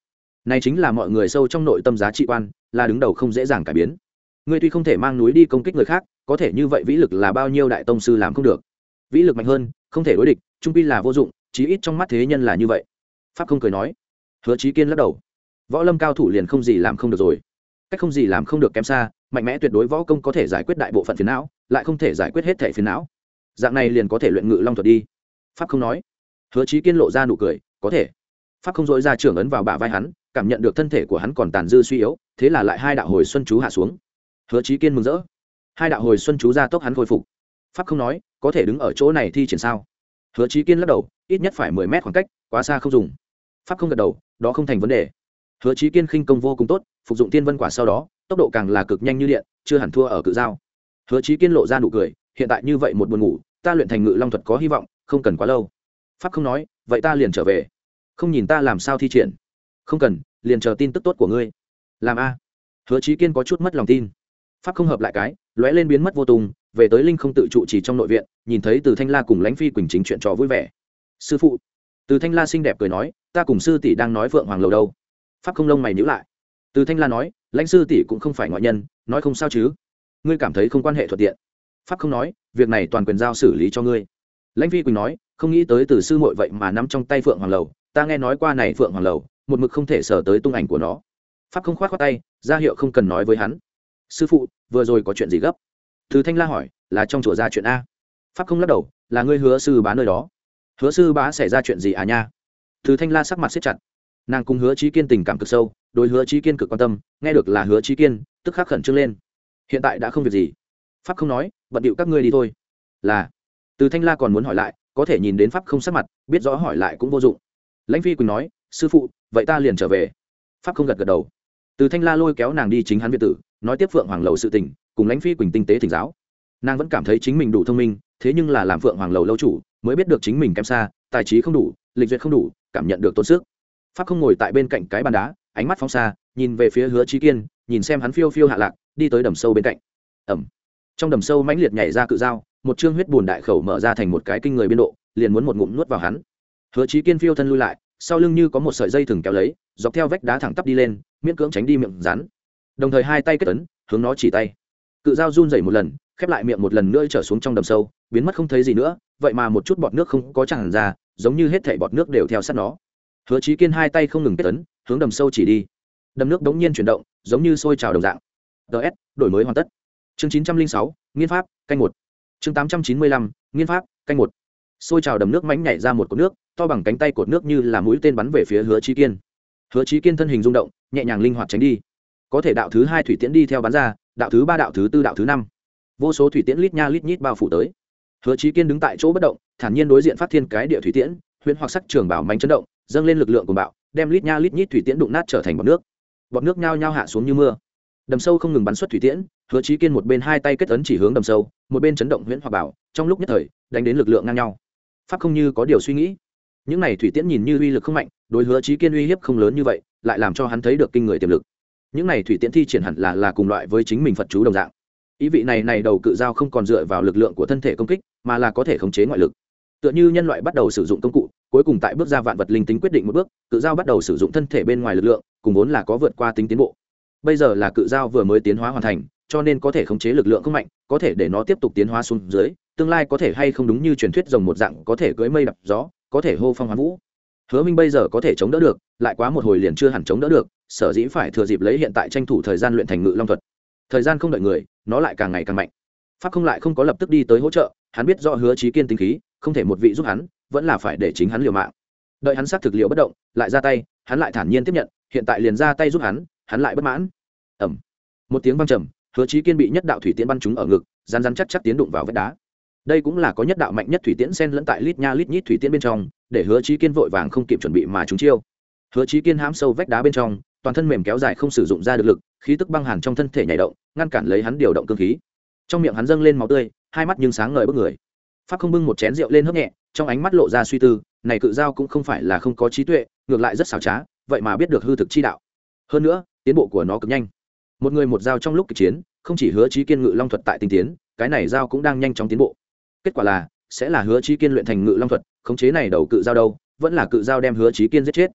này chính là mọi người sâu trong nội tâm giá trị quan, là đứng đầu không dễ dàng cải biến. Ngươi tuy không thể mang núi đi công kích người khác, có thể như vậy vĩ lực là bao nhiêu đại tông sư làm không được. Vĩ lực mạnh hơn, không thể đối địch, trung quy là vô dụng, chí ít trong mắt thế nhân là như vậy. Pháp không cười nói. Hứa Chí Kiên lắc đầu. Võ lâm cao thủ liền không gì làm không được rồi. Cách không gì làm không được kém xa, mạnh mẽ tuyệt đối võ công có thể giải quyết đại bộ phận phiền não, lại không thể giải quyết hết thể phiền não. Dạng này liền có thể luyện ngự long thuật đi. Pháp không nói. Hứa Chí Kiên lộ ra nụ cười, có thể. Pháp không dội ra trưởng ấn vào bả vai hắn, cảm nhận được thân thể của hắn còn tàn dư suy yếu, thế là lại hai đạo hồi xuân chú hạ xuống. Hứa Chí Kiên mừng rỡ. Hai đạo hồi xuân chú ra tốc hắn khôi phục. Pháp không nói, có thể đứng ở chỗ này thi triển sao? Hứa Chí Kiên lắc đầu, ít nhất phải mười mét khoảng cách, quá xa không dùng. Pháp không gật đầu, đó không thành vấn đề. Hứa Chí Kiên khinh công vô cùng tốt, phục dụng tiên vân quả sau đó, tốc độ càng là cực nhanh như điện, chưa hẳn thua ở cự dao. Hứa Chí Kiên lộ ra nụ cười, hiện tại như vậy một buồn ngủ, ta luyện thành ngự long thuật có hy vọng, không cần quá lâu. Pháp không nói, vậy ta liền trở về. Không nhìn ta làm sao thi triển? Không cần, liền chờ tin tức tốt của ngươi. Làm a? Hứa Chí Kiên có chút mất lòng tin. Pháp không hợp lại cái, lóe lên biến mất vô tung, về tới linh không tự trụ chỉ trong nội viện, nhìn thấy Từ Thanh La cùng Lãnh Phi Quỳnh chính chuyện trò vui vẻ. Sư phụ. Từ Thanh La xinh đẹp cười nói, ta cùng sư tỷ đang nói Phượng Hoàng lầu đâu. Pháp không lông mày nhíu lại. Từ Thanh La nói, Lãnh sư tỷ cũng không phải ngoại nhân, nói không sao chứ? Ngươi cảm thấy không quan hệ thuận tiện. Pháp không nói, việc này toàn quyền giao xử lý cho ngươi. Lãnh Phi Quỳnh nói, không nghĩ tới Từ sư muội vậy mà nắm trong tay Phượng Hoàng lầu, ta nghe nói qua này Phượng Hoàng lầu, một mực không thể sở tới tung ảnh của nó. Pháp không khoát khoát tay, ra hiệu không cần nói với hắn. Sư phụ, vừa rồi có chuyện gì gấp? Từ Thanh La hỏi, là trong chùa ra chuyện a? Pháp không lắc đầu, là ngươi Hứa sư bá nơi đó. Hứa sư bá xảy ra chuyện gì à nha? Từ Thanh La sắc mặt siết chặt. Nàng cùng Hứa Chí Kiên tình cảm cực sâu, đối Hứa Chí Kiên cực quan tâm, nghe được là Hứa Chí Kiên, tức khắc khẩn trương lên. Hiện tại đã không việc gì. Pháp không nói, bận điệu các ngươi đi thôi. Là. Từ Thanh La còn muốn hỏi lại, có thể nhìn đến Pháp không sắc mặt, biết rõ hỏi lại cũng vô dụng. Lãnh Phi Quỳnh nói, sư phụ, vậy ta liền trở về. Pháp không gật gật đầu. Từ Thanh La lôi kéo nàng đi chính hắn viện tử, nói tiếp Phượng Hoàng lầu sự tình, cùng Lãnh Phi Quỳnh tinh tế thỉnh giáo. Nàng vẫn cảm thấy chính mình đủ thông minh, thế nhưng là làm Phượng Hoàng lầu lâu chủ, mới biết được chính mình kém xa, tài trí không đủ, lịch duyệt không đủ, cảm nhận được tốn sức. Pháp không ngồi tại bên cạnh cái bàn đá, ánh mắt phóng xa, nhìn về phía Hứa Chí Kiên, nhìn xem hắn phiêu phiêu hạ lạc, đi tới đầm sâu bên cạnh. Ẩm. Trong đầm sâu mãnh liệt nhảy ra cự dao, một trương huyết bùn đại khẩu mở ra thành một cái kinh người biên độ, liền muốn một ngụm nuốt vào hắn. Hứa Chí Kiên phiêu thân lui lại, sau lưng như có một sợi dây thừng kéo lấy, dọc theo vách đá thẳng tắp đi lên, miễn cưỡng tránh đi miệng rắn. Đồng thời hai tay kết ấn, hướng nó chỉ tay. Cự dao run rẩy một lần, khép lại miệng một lần nữa trở xuống trong đầm sâu, biến mất không thấy gì nữa, vậy mà một chút bọt nước không có tràn ra, giống như hết thảy bọt nước đều theo sát nó. Hứa Chí Kiên hai tay không ngừng kết ấn, hướng đầm sâu chỉ đi. Đầm nước đống nhiên chuyển động, giống như sôi trào đồng dạng. ds đổi mới hoàn tất. Chương chín trăm linh sáu, nghiên pháp, canh một. Chương tám trăm chín mươi lăm, nghiên pháp, canh một. Sôi trào đầm nước mãnh nhảy ra một cột nước, to bằng cánh tay cột nước như là mũi tên bắn về phía Hứa Chí Kiên. Hứa Chí Kiên thân hình rung động, nhẹ nhàng linh hoạt tránh đi. Có thể đạo thứ hai thủy tiễn đi theo bắn ra, đạo thứ ba đạo thứ tư đạo thứ năm. Vô số thủy tiễn lít nha lít nhít bao phủ tới. Hứa Chí Kiên đứng tại chỗ bất động, thản nhiên đối diện phát thiên cái địa thủy tiễn, huyễn hoặc sắc trường bảo mãnh chấn động, dâng lên lực lượng của bạo, đem lít nha lít nhít thủy tiễn đụng nát trở thành bọt nước. Bọt nước nhao nhao hạ xuống như mưa. Đầm sâu không ngừng bắn xuất thủy tiễn, Hứa Chí Kiên một bên hai tay kết ấn chỉ hướng đầm sâu, một bên chấn động huyễn hoặc bảo, trong lúc nhất thời, đánh đến lực lượng ngang nhau. Pháp không như có điều suy nghĩ. Những này thủy tiễn nhìn như uy lực không mạnh, đối Hứa Chí Kiên uy hiếp không lớn như vậy, lại làm cho hắn thấy được kinh người tiềm lực. Những này thủy tiễn thi triển hẳn là là cùng loại với chính mình Phật chú đồng dạng. Ý vị này này đầu cự dao không còn dựa vào lực lượng của thân thể công kích, mà là có thể khống chế ngoại lực. Tựa như nhân loại bắt đầu sử dụng công cụ, cuối cùng tại bước ra vạn vật linh tính quyết định một bước, cự dao bắt đầu sử dụng thân thể bên ngoài lực lượng, cùng vốn là có vượt qua tính tiến bộ. Bây giờ là cự dao vừa mới tiến hóa hoàn thành, cho nên có thể khống chế lực lượng không mạnh, có thể để nó tiếp tục tiến hóa xuống dưới, tương lai có thể hay không đúng như truyền thuyết rồng một dạng, có thể cưỡi mây đập gió, có thể hô phong hoán vũ. Hứa Minh bây giờ có thể chống đỡ được, lại quá một hồi liền chưa hẳn chống đỡ được, sở dĩ phải thừa dịp lấy hiện tại tranh thủ thời gian luyện thành ngự long thuật. Thời gian không đợi người, nó lại càng ngày càng mạnh. Pháp không lại không có lập tức đi tới hỗ trợ, hắn biết rõ Hứa Chí Kiên tính khí, không thể một vị giúp hắn, vẫn là phải để chính hắn liều mạng. Đợi hắn xác thực liệu bất động, lại ra tay, hắn lại thản nhiên tiếp nhận, hiện tại liền ra tay giúp hắn, hắn lại bất mãn. Ầm. Một tiếng vang trầm, Hứa Chí Kiên bị nhất đạo thủy tiễn bắn trúng ở ngực, rắn rắn chắc chắc tiến đụng vào vách đá. Đây cũng là có nhất đạo mạnh nhất thủy tiễn xen lẫn tại lít nha lít nhít thủy tiễn bên trong, để Hứa Chí Kiên vội vàng không kịp chuẩn bị mà trúng chiêu. Hứa Chí Kiên hãm sâu vách đá bên trong, toàn thân mềm kéo dài không sử dụng ra được lực, khí tức băng hàn trong thân thể nhảy động, ngăn cản lấy hắn điều động cương khí. Trong miệng hắn dâng lên máu tươi, hai mắt nhưng sáng ngời bức người. Pháp không bưng một chén rượu lên hớp nhẹ, trong ánh mắt lộ ra suy tư, này cự dao cũng không phải là không có trí tuệ, ngược lại rất xảo trá, vậy mà biết được hư thực chi đạo. Hơn nữa, tiến bộ của nó cực nhanh. Một người một dao trong lúc kịch chiến, không chỉ Hứa Chí Kiên ngự long thuật tại tinh tiến, cái này dao cũng đang nhanh chóng tiến bộ. Kết quả là sẽ là Hứa Chí Kiên luyện thành ngự long thuật, khống chế này đầu cự dao đâu, vẫn là cự dao đem Hứa Chí Kiên giết chết.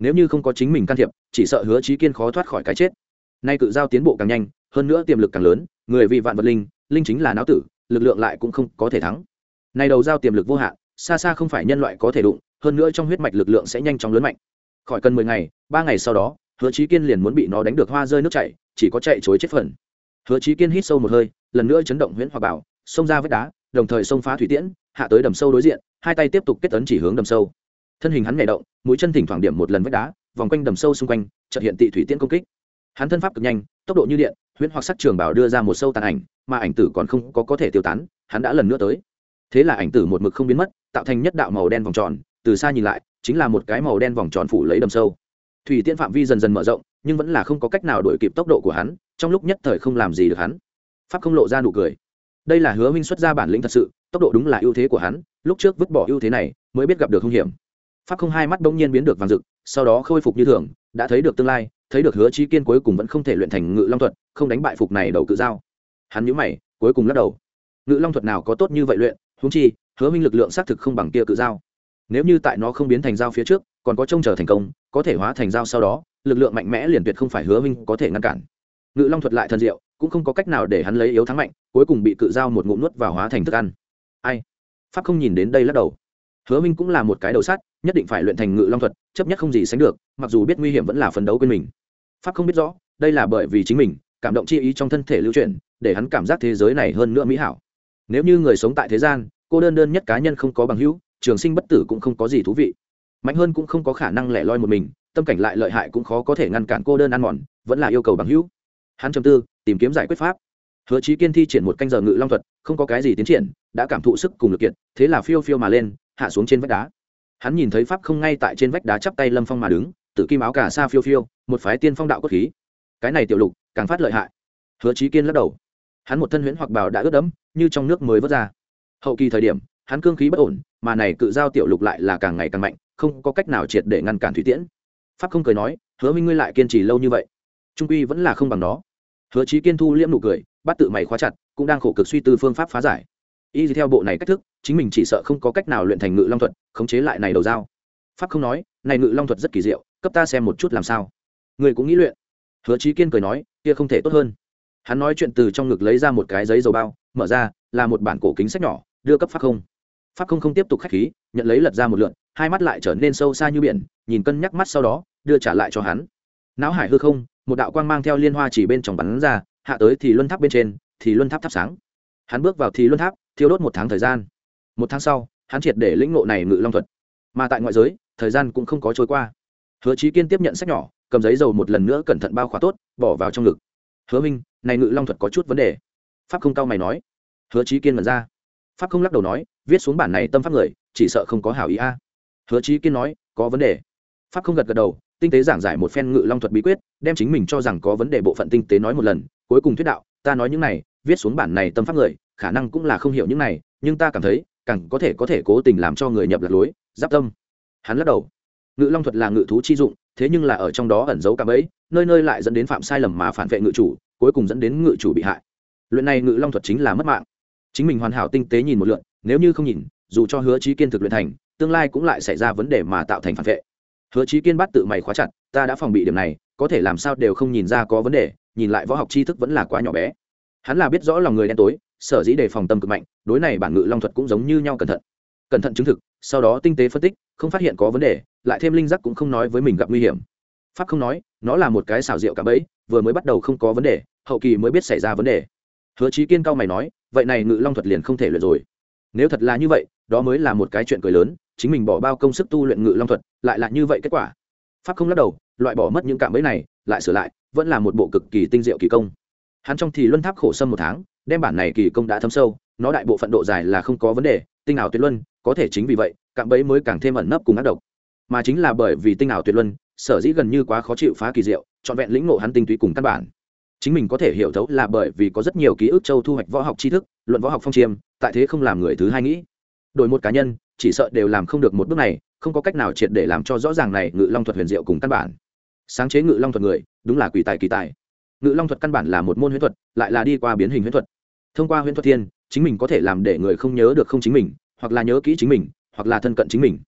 nếu như không có chính mình can thiệp chỉ sợ Hứa Chí Kiên khó thoát khỏi cái chết. Nay cự giao tiến bộ càng nhanh hơn nữa tiềm lực càng lớn, người vì vạn vật linh, linh chính là não tử, lực lượng lại cũng không có thể thắng. Nay đầu giao tiềm lực vô hạn, xa xa không phải nhân loại có thể đụng, hơn nữa trong huyết mạch lực lượng sẽ nhanh chóng lớn mạnh. Khỏi cần mười ngày, ba ngày sau đó, Hứa Chí Kiên liền muốn bị nó đánh được hoa rơi nước chảy, chỉ có chạy trối chết phần. Hứa Chí Kiên hít sâu một hơi, lần nữa chấn động huyễn hoặc bảo, xông ra vách đá, đồng thời xông phá thủy tiễn, hạ tới đầm sâu đối diện, hai tay tiếp tục kết ấn chỉ hướng đầm sâu. Thân hình hắn nhảy động, mũi chân thỉnh thoảng điểm một lần vách đá, vòng quanh đầm sâu xung quanh, chợt hiện tị thủy tiễn công kích. Hắn thân pháp cực nhanh, tốc độ như điện, huyễn hoặc sắc trường bảo đưa ra một sâu tàn ảnh, mà ảnh tử còn không có có thể tiêu tán, hắn đã lần nữa tới. Thế là ảnh tử một mực không biến mất, tạo thành nhất đạo màu đen vòng tròn, từ xa nhìn lại, chính là một cái màu đen vòng tròn phủ lấy đầm sâu. Thủy tiễn phạm vi dần dần mở rộng, nhưng vẫn là không có cách nào đuổi kịp tốc độ của hắn, trong lúc nhất thời không làm gì được hắn. Pháp không lộ ra nụ cười. Đây là Hứa Minh xuất ra bản lĩnh thật sự, tốc độ đúng là ưu thế của hắn, lúc trước vứt bỏ ưu thế này, mới biết gặp được hung hiểm. Pháp không hai mắt bỗng nhiên biến được vàng rực, sau đó khôi phục như thường, đã thấy được tương lai, thấy được Hứa Chí Kiên cuối cùng vẫn không thể luyện thành Ngự Long thuật, không đánh bại phục này đầu cự dao. Hắn nhíu mày, cuối cùng lắc đầu. Ngự Long thuật nào có tốt như vậy luyện, huống chi, Hứa Minh lực lượng xác thực không bằng kia cự dao. Nếu như tại nó không biến thành dao phía trước, còn có trông chờ thành công, có thể hóa thành dao sau đó, lực lượng mạnh mẽ liền tuyệt không phải Hứa Minh có thể ngăn cản. Ngự Long thuật lại thần diệu, cũng không có cách nào để hắn lấy yếu thắng mạnh, cuối cùng bị cự dao một ngụm nuốt vào hóa thành thức ăn. Ai? Pháp không nhìn đến đây lắc đầu. Hứa Minh cũng là một cái đầu sắt, nhất định phải luyện thành Ngự Long thuật, chấp nhất không gì sánh được, mặc dù biết nguy hiểm vẫn là phấn đấu quên mình. Pháp không biết rõ, đây là bởi vì chính mình, cảm động chi ý trong thân thể lưu chuyển, để hắn cảm giác thế giới này hơn nữa mỹ hảo. Nếu như người sống tại thế gian, cô đơn đơn nhất cá nhân không có bằng hữu, trường sinh bất tử cũng không có gì thú vị. Mạnh hơn cũng không có khả năng lẻ loi một mình, tâm cảnh lại lợi hại cũng khó có thể ngăn cản cô đơn ăn mòn, vẫn là yêu cầu bằng hữu. Hắn trầm tư, tìm kiếm giải quyết pháp. Hứa Chí Kiên thi triển một canh giờ Ngự Long thuật, không có cái gì tiến triển, đã cảm thụ sức cùng lực kiện, thế là phiêu phiêu mà lên, hạ xuống trên vách đá. Hắn nhìn thấy pháp không ngay tại trên vách đá chắp tay lâm phong mà đứng, tự kim áo cà sa phiêu phiêu, một phái tiên phong đạo cốt khí. Cái này tiểu lục càng phát lợi hại. Hứa Chí Kiên lắc đầu. Hắn một thân huyễn hoặc bào đã ướt đẫm, như trong nước mới vớt ra. Hậu kỳ thời điểm, hắn cương khí bất ổn, mà này cự giao tiểu lục lại là càng ngày càng mạnh, không có cách nào triệt để ngăn cản thủy tiễn. Pháp không cười nói, Hứa Minh ngươi lại kiên trì lâu như vậy, trung quy vẫn là không bằng nó. Hứa Chí Kiên thu liễm nụ cười, bắt tự mày khóa chặt, cũng đang khổ cực suy tư phương pháp phá giải. Y theo bộ này cách thức, chính mình chỉ sợ không có cách nào luyện thành Ngự Long thuật, khống chế lại này đầu dao. Pháp không nói, này Ngự Long thuật rất kỳ diệu, cấp ta xem một chút làm sao. Người cũng nghĩ luyện. Hứa Chí Kiên cười nói, kia không thể tốt hơn. Hắn nói chuyện từ trong ngực lấy ra một cái giấy dầu bao, mở ra, là một bản cổ kính sách nhỏ, đưa cấp Pháp không. Pháp không không tiếp tục khách khí, nhận lấy lật ra một lượt, hai mắt lại trở nên sâu xa như biển, nhìn cân nhắc mắt sau đó, đưa trả lại cho hắn. Náo hải hư không, một đạo quang mang theo liên hoa chỉ bên trong bắn ra, hạ tới thì luân tháp bên trên, thì luân tháp thắp sáng. Hắn bước vào thì luân tháp, thiêu đốt một tháng thời gian. Một tháng sau, hắn triệt để lĩnh ngộ này Ngự Long thuật. Mà tại ngoại giới, thời gian cũng không có trôi qua. Hứa Chí Kiên tiếp nhận sách nhỏ, cầm giấy dầu một lần nữa cẩn thận bao khóa tốt, bỏ vào trong ngực. Hứa Minh, này Ngự Long thuật có chút vấn đề. Pháp không cao mày nói. Hứa Chí Kiên mở ra. Pháp không lắc đầu nói, viết xuống bản này tâm pháp người, chỉ sợ không có hảo ý a. Hứa Chí Kiên nói, có vấn đề. Pháp không gật gật đầu, tinh tế giảng giải một phen Ngự Long thuật bí quyết, đem chính mình cho rằng có vấn đề bộ phận tinh tế nói một lần, cuối cùng thuyết đạo, ta nói những này, viết xuống bản này tâm pháp người, khả năng cũng là không hiểu những này, nhưng ta cảm thấy, càng có thể có thể cố tình làm cho người nhập lạc lối, giáp tâm. Hắn lắc đầu. Ngự Long thuật là ngự thú chi dụng, thế nhưng là ở trong đó ẩn giấu cả bẫy, nơi nơi lại dẫn đến phạm sai lầm mà phản vệ ngự chủ, cuối cùng dẫn đến ngự chủ bị hại. Luyện này Ngự Long thuật chính là mất mạng. Chính mình hoàn hảo tinh tế nhìn một lượt, nếu như không nhìn, dù cho Hứa Chí Kiên thực luyện thành, tương lai cũng lại xảy ra vấn đề mà tạo thành phản vệ. Hứa Chí Kiên bắt tự mày khóa chặt, ta đã phòng bị điểm này, có thể làm sao đều không nhìn ra có vấn đề, nhìn lại võ học tri thức vẫn là quá nhỏ bé. Hắn là biết rõ lòng người đen tối, sở dĩ đề phòng tâm cực mạnh, đối này bản Ngự Long thuật cũng giống như nhau cẩn thận. Cẩn thận chứng thực, sau đó tinh tế phân tích, không phát hiện có vấn đề, lại thêm linh giác cũng không nói với mình gặp nguy hiểm. Pháp không nói, nó là một cái xảo diệu cả bẫy, vừa mới bắt đầu không có vấn đề, hậu kỳ mới biết xảy ra vấn đề. Hứa Chí Kiên cao mày nói, vậy này Ngự Long thuật liền không thể luyện rồi. Nếu thật là như vậy, đó mới là một cái chuyện cười lớn, chính mình bỏ bao công sức tu luyện Ngự Long thuật, lại là như vậy kết quả. Pháp không lắc đầu, loại bỏ mất những cạm bẫy này, lại sửa lại, vẫn là một bộ cực kỳ tinh diệu kỳ công. Hắn trong thì luân tháp khổ sâm một tháng, đem bản này kỳ công đã thấm sâu, nó đại bộ phận độ dài là không có vấn đề, tinh ảo tuyệt luân, có thể chính vì vậy, cạm bẫy mới càng thêm ẩn nấp cùng ác độc. Mà chính là bởi vì tinh ảo tuyệt luân, sở dĩ gần như quá khó chịu phá kỳ diệu, trọn vẹn lĩnh ngộ hắn tinh túy cùng căn bản. Chính mình có thể hiểu thấu là bởi vì có rất nhiều ký ức châu thu hoạch võ học tri thức, luận võ học phong chiêm, tại thế không làm người thứ hai nghĩ. Đổi một cá nhân, chỉ sợ đều làm không được một bước này, không có cách nào triệt để làm cho rõ ràng này Ngự Long thuật huyền diệu cùng căn bản. Sáng chế Ngự Long thuật người, đúng là quỷ tài kỳ tài. Ngự Long thuật căn bản là một môn huyễn thuật, lại là đi qua biến hình huyễn thuật. Thông qua huyễn thuật thiên, chính mình có thể làm để người không nhớ được không chính mình, hoặc là nhớ kỹ chính mình, hoặc là thân cận chính mình.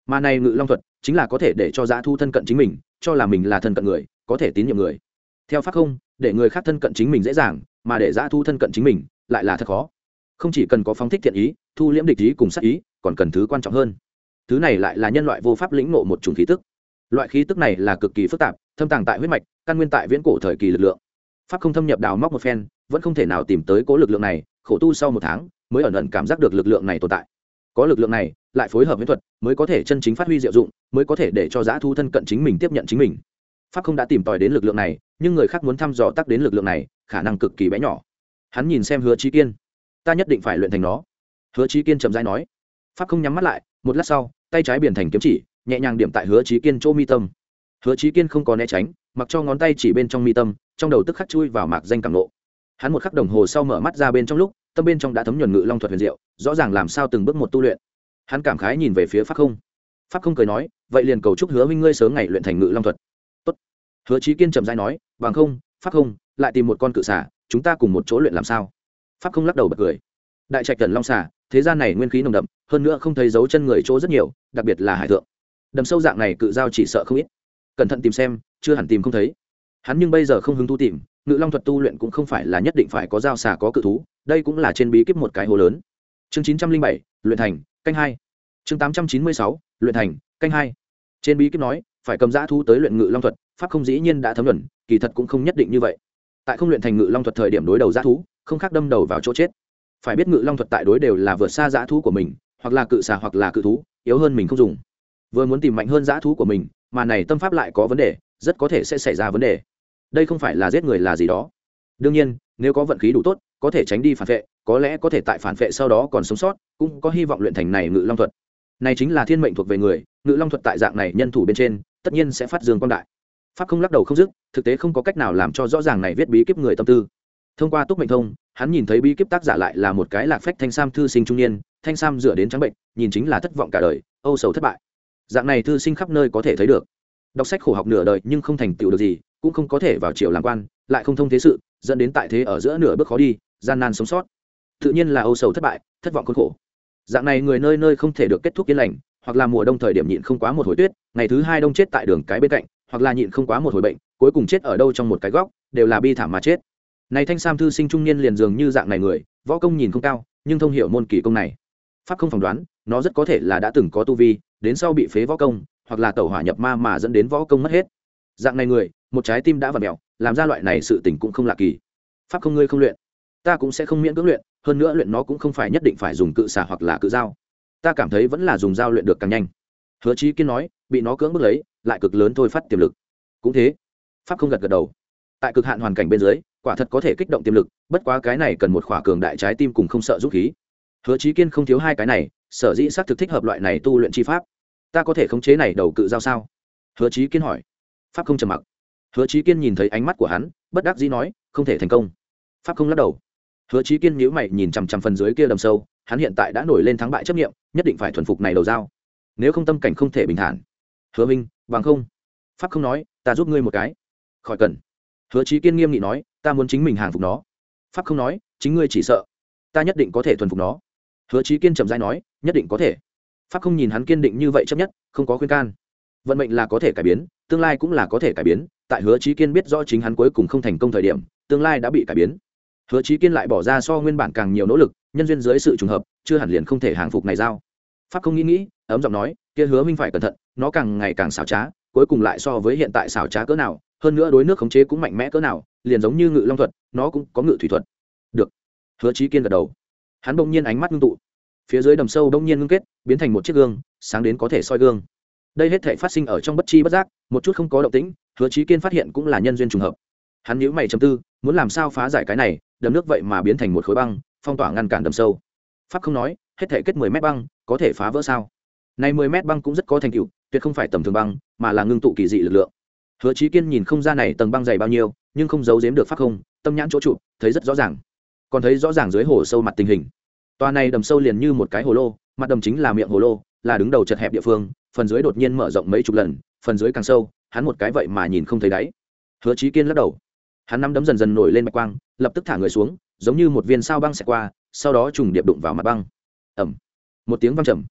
mà này ngự long thuật chính là có thể để cho dã thu thân cận chính mình, cho là mình là thân cận người, có thể tín nhiệm người. Theo pháp không, để người khác thân cận chính mình dễ dàng, mà để dã thu thân cận chính mình lại là thật khó. Không chỉ cần có phóng thích thiện ý, thu liễm địch ý cùng sát ý, còn cần thứ quan trọng hơn. Thứ này lại là nhân loại vô pháp lĩnh ngộ một chủng khí tức. Loại khí tức này là cực kỳ phức tạp, thâm tàng tại huyết mạch, căn nguyên tại viễn cổ thời kỳ lực lượng. Pháp không thâm nhập đào móc một phen, vẫn không thể nào tìm tới cố lực lượng này, khổ tu sau một tháng mới ẩn ẩn cảm giác được lực lượng này tồn tại. Có lực lượng này, lại phối hợp với thuật, mới có thể chân chính phát huy diệu dụng, mới có thể để cho dã thu thân cận chính mình, tiếp nhận chính mình. Pháp không đã tìm tòi đến lực lượng này, nhưng người khác muốn thăm dò tác đến lực lượng này, khả năng cực kỳ bé nhỏ. Hắn nhìn xem Hứa Chí Kiên, ta nhất định phải luyện thành nó. Hứa Chí Kiên chậm rãi nói. Pháp không nhắm mắt lại, một lát sau, tay trái biển thành kiếm chỉ, nhẹ nhàng điểm tại Hứa Chí Kiên chỗ mi tâm. Hứa Chí Kiên không có né tránh, mặc cho ngón tay chỉ bên trong mi tâm, trong đầu tức khắc chui vào mạc danh cảm nộ. Hắn một khắc đồng hồ sau mở mắt ra bên trong lúc, tâm bên trong đã thấm nhuần ngự long thuật huyền diệu, rõ ràng làm sao từng bước một tu luyện. Hắn cảm khái nhìn về phía Pháp không. Pháp không cười nói, vậy liền cầu chúc Hứa huynh ngươi sớm ngày luyện thành ngự long thuật. Tốt. Hứa Chí Kiên chậm rãi nói, bằng không, Pháp không, lại tìm một con cự xà, chúng ta cùng một chỗ luyện làm sao? Pháp không lắc đầu bật cười. Đại trạch thần long xà, thế gian này nguyên khí nồng đậm, hơn nữa không thấy dấu chân người chỗ rất nhiều, đặc biệt là hải thượng. Đầm sâu dạng này cự giao chỉ sợ không ít. Cẩn thận tìm xem, chưa hẳn tìm không thấy. Hắn nhưng bây giờ không hứng thú tìm, ngự long thuật tu luyện cũng không phải là nhất định phải có giao xà có cự thú, đây cũng là trên bí kíp một cái hồ lớn. Chương chín trăm linh bảy, luyện thành, canh hai. Chương tám trăm chín mươi sáu, luyện thành, canh hai. Trên bí kíp nói, phải cầm dã thú tới luyện ngự long thuật, pháp không dĩ nhiên đã thấm nhuần, kỳ thật cũng không nhất định như vậy. Tại không luyện thành ngự long thuật thời điểm đối đầu dã thú, không khác đâm đầu vào chỗ chết. Phải biết ngự long thuật tại đối đều là vượt xa dã thú của mình, hoặc là cự xà hoặc là cự thú, yếu hơn mình không dùng. Vừa muốn tìm mạnh hơn dã thú của mình, mà này tâm pháp lại có vấn đề, rất có thể sẽ xảy ra vấn đề. Đây không phải là giết người là gì đó. Đương nhiên, nếu có vận khí đủ tốt, có thể tránh đi phản vệ, có lẽ có thể tại phản vệ sau đó còn sống sót, cũng có hy vọng luyện thành này ngự long thuật. Này chính là thiên mệnh thuộc về người, ngự long thuật tại dạng này nhân thủ bên trên, tất nhiên sẽ phát dương quang đại. Pháp không lắc đầu không dứt, thực tế không có cách nào làm cho rõ ràng này viết bí kíp người tâm tư. Thông qua túc mệnh thông, hắn nhìn thấy bí kíp tác giả lại là một cái lạc phách thanh sam thư sinh trung niên, thanh sam dựa đến trắng bệnh, nhìn chính là thất vọng cả đời, âu sầu thất bại. Dạng này thư sinh khắp nơi có thể thấy được. Đọc sách khổ học nửa đời nhưng không thành tựu được gì, cũng không có thể vào triều làm quan, lại không thông thế sự, dẫn đến tại thế ở giữa nửa bước khó đi, gian nan sống sót. Tự nhiên là âu sầu thất bại, thất vọng khốn khổ. Dạng này người nơi nơi không thể được kết thúc yên lành, hoặc là mùa đông thời điểm nhịn không quá một hồi tuyết, ngày thứ hai đông chết tại đường cái bên cạnh, hoặc là nhịn không quá một hồi bệnh, cuối cùng chết ở đâu trong một cái góc, đều là bi thảm mà chết. Này thanh sam thư sinh trung niên liền dường như dạng này người, võ công nhìn không cao, nhưng thông hiểu môn kỳ công này. Pháp không phỏng đoán, nó rất có thể là đã từng có tu vi, đến sau bị phế võ công, hoặc là tẩu hỏa nhập ma mà dẫn đến võ công mất hết. Dạng này người, một trái tim đã vặn mèo, làm ra loại này sự tình cũng không lạ kỳ. Pháp không ngươi không luyện, ta cũng sẽ không miễn cưỡng luyện, hơn nữa luyện nó cũng không phải nhất định phải dùng cự xà hoặc là cự dao. Ta cảm thấy vẫn là dùng dao luyện được càng nhanh. Hứa Chí Kiên nói, bị nó cưỡng bức lấy, lại cực lớn thôi phát tiềm lực. Cũng thế. Pháp không gật gật đầu. Tại cực hạn hoàn cảnh bên dưới, quả thật có thể kích động tiềm lực, bất quá cái này cần một khỏa cường đại trái tim cùng không sợ dũng khí. Hứa Chí Kiên không thiếu hai cái này, sở dĩ xác thực thích hợp loại này tu luyện chi pháp. Ta có thể khống chế này đầu cự dao sao? Hứa Chí Kiên hỏi. Pháp không trầm mặc. Hứa Chí Kiên nhìn thấy ánh mắt của hắn, bất đắc dĩ nói, không thể thành công. Pháp không lắc đầu. Hứa Chí Kiên nhíu mày nhìn chằm chằm phần dưới kia đầm sâu, hắn hiện tại đã nổi lên thắng bại chấp niệm, nhất định phải thuần phục này đầu dao. Nếu không tâm cảnh không thể bình thản. Hứa Minh, bằng không. Pháp không nói, ta giúp ngươi một cái. Khỏi cần. Hứa Chí Kiên nghiêm nghị nói, ta muốn chính mình hàng phục nó. Pháp không nói, chính ngươi chỉ sợ, ta nhất định có thể thuần phục nó. Hứa Chí Kiên trầm rãi nói, nhất định có thể. Pháp không nhìn hắn kiên định như vậy chấp nhất, không có khuyên can. Vận mệnh là có thể cải biến, tương lai cũng là có thể cải biến, tại Hứa Chí Kiên biết rõ chính hắn cuối cùng không thành công thời điểm, tương lai đã bị cải biến. Hứa Chí Kiên lại bỏ ra so nguyên bản càng nhiều nỗ lực, nhân duyên dưới sự trùng hợp, chưa hẳn liền không thể hàng phục này giao. Pháp không nghĩ nghĩ, ấm giọng nói, kia Hứa Minh phải cẩn thận, nó càng ngày càng xảo trá, cuối cùng lại so với hiện tại xảo trá cỡ nào, hơn nữa đối nước khống chế cũng mạnh mẽ cỡ nào, liền giống như ngự long thuật, nó cũng có ngự thủy thuật. Được. Hứa Chí Kiên gật đầu. Hắn bỗng nhiên ánh mắt ngưng tụ, phía dưới đầm sâu bỗng nhiên ngưng kết, biến thành một chiếc gương, sáng đến có thể soi gương. Đây hết thảy phát sinh ở trong bất chi bất giác, một chút không có động tĩnh, Hứa Chí Kiên phát hiện cũng là nhân duyên trùng hợp. Hắn nhíu mày trầm tư, muốn làm sao phá giải cái này, đầm nước vậy mà biến thành một khối băng, phong tỏa ngăn cản đầm sâu. Pháp không nói, hết thảy kết mười mét băng, có thể phá vỡ sao? Này mười mét băng cũng rất có thành tựu, tuyệt không phải tầm thường băng, mà là ngưng tụ kỳ dị lực lượng. Hứa Chí Kiên nhìn không ra này tầng băng dày bao nhiêu, nhưng không giấu giếm được Pháp không, tâm nhãn chỗ trụ, thấy rất rõ ràng. Còn thấy rõ ràng dưới hồ sâu mặt tình hình. Toa này đầm sâu liền như một cái hồ lô, mặt đầm chính là miệng hồ lô, là đứng đầu chật hẹp địa phương, phần dưới đột nhiên mở rộng mấy chục lần, phần dưới càng sâu, hắn một cái vậy mà nhìn không thấy đáy. Hứa Chí Kiên lắc đầu. Hắn nắm đấm dần dần nổi lên bạch quang, lập tức thả người xuống, giống như một viên sao băng xẹt qua, sau đó trùng điệp đụng vào mặt băng. Ầm. Một tiếng vang trầm.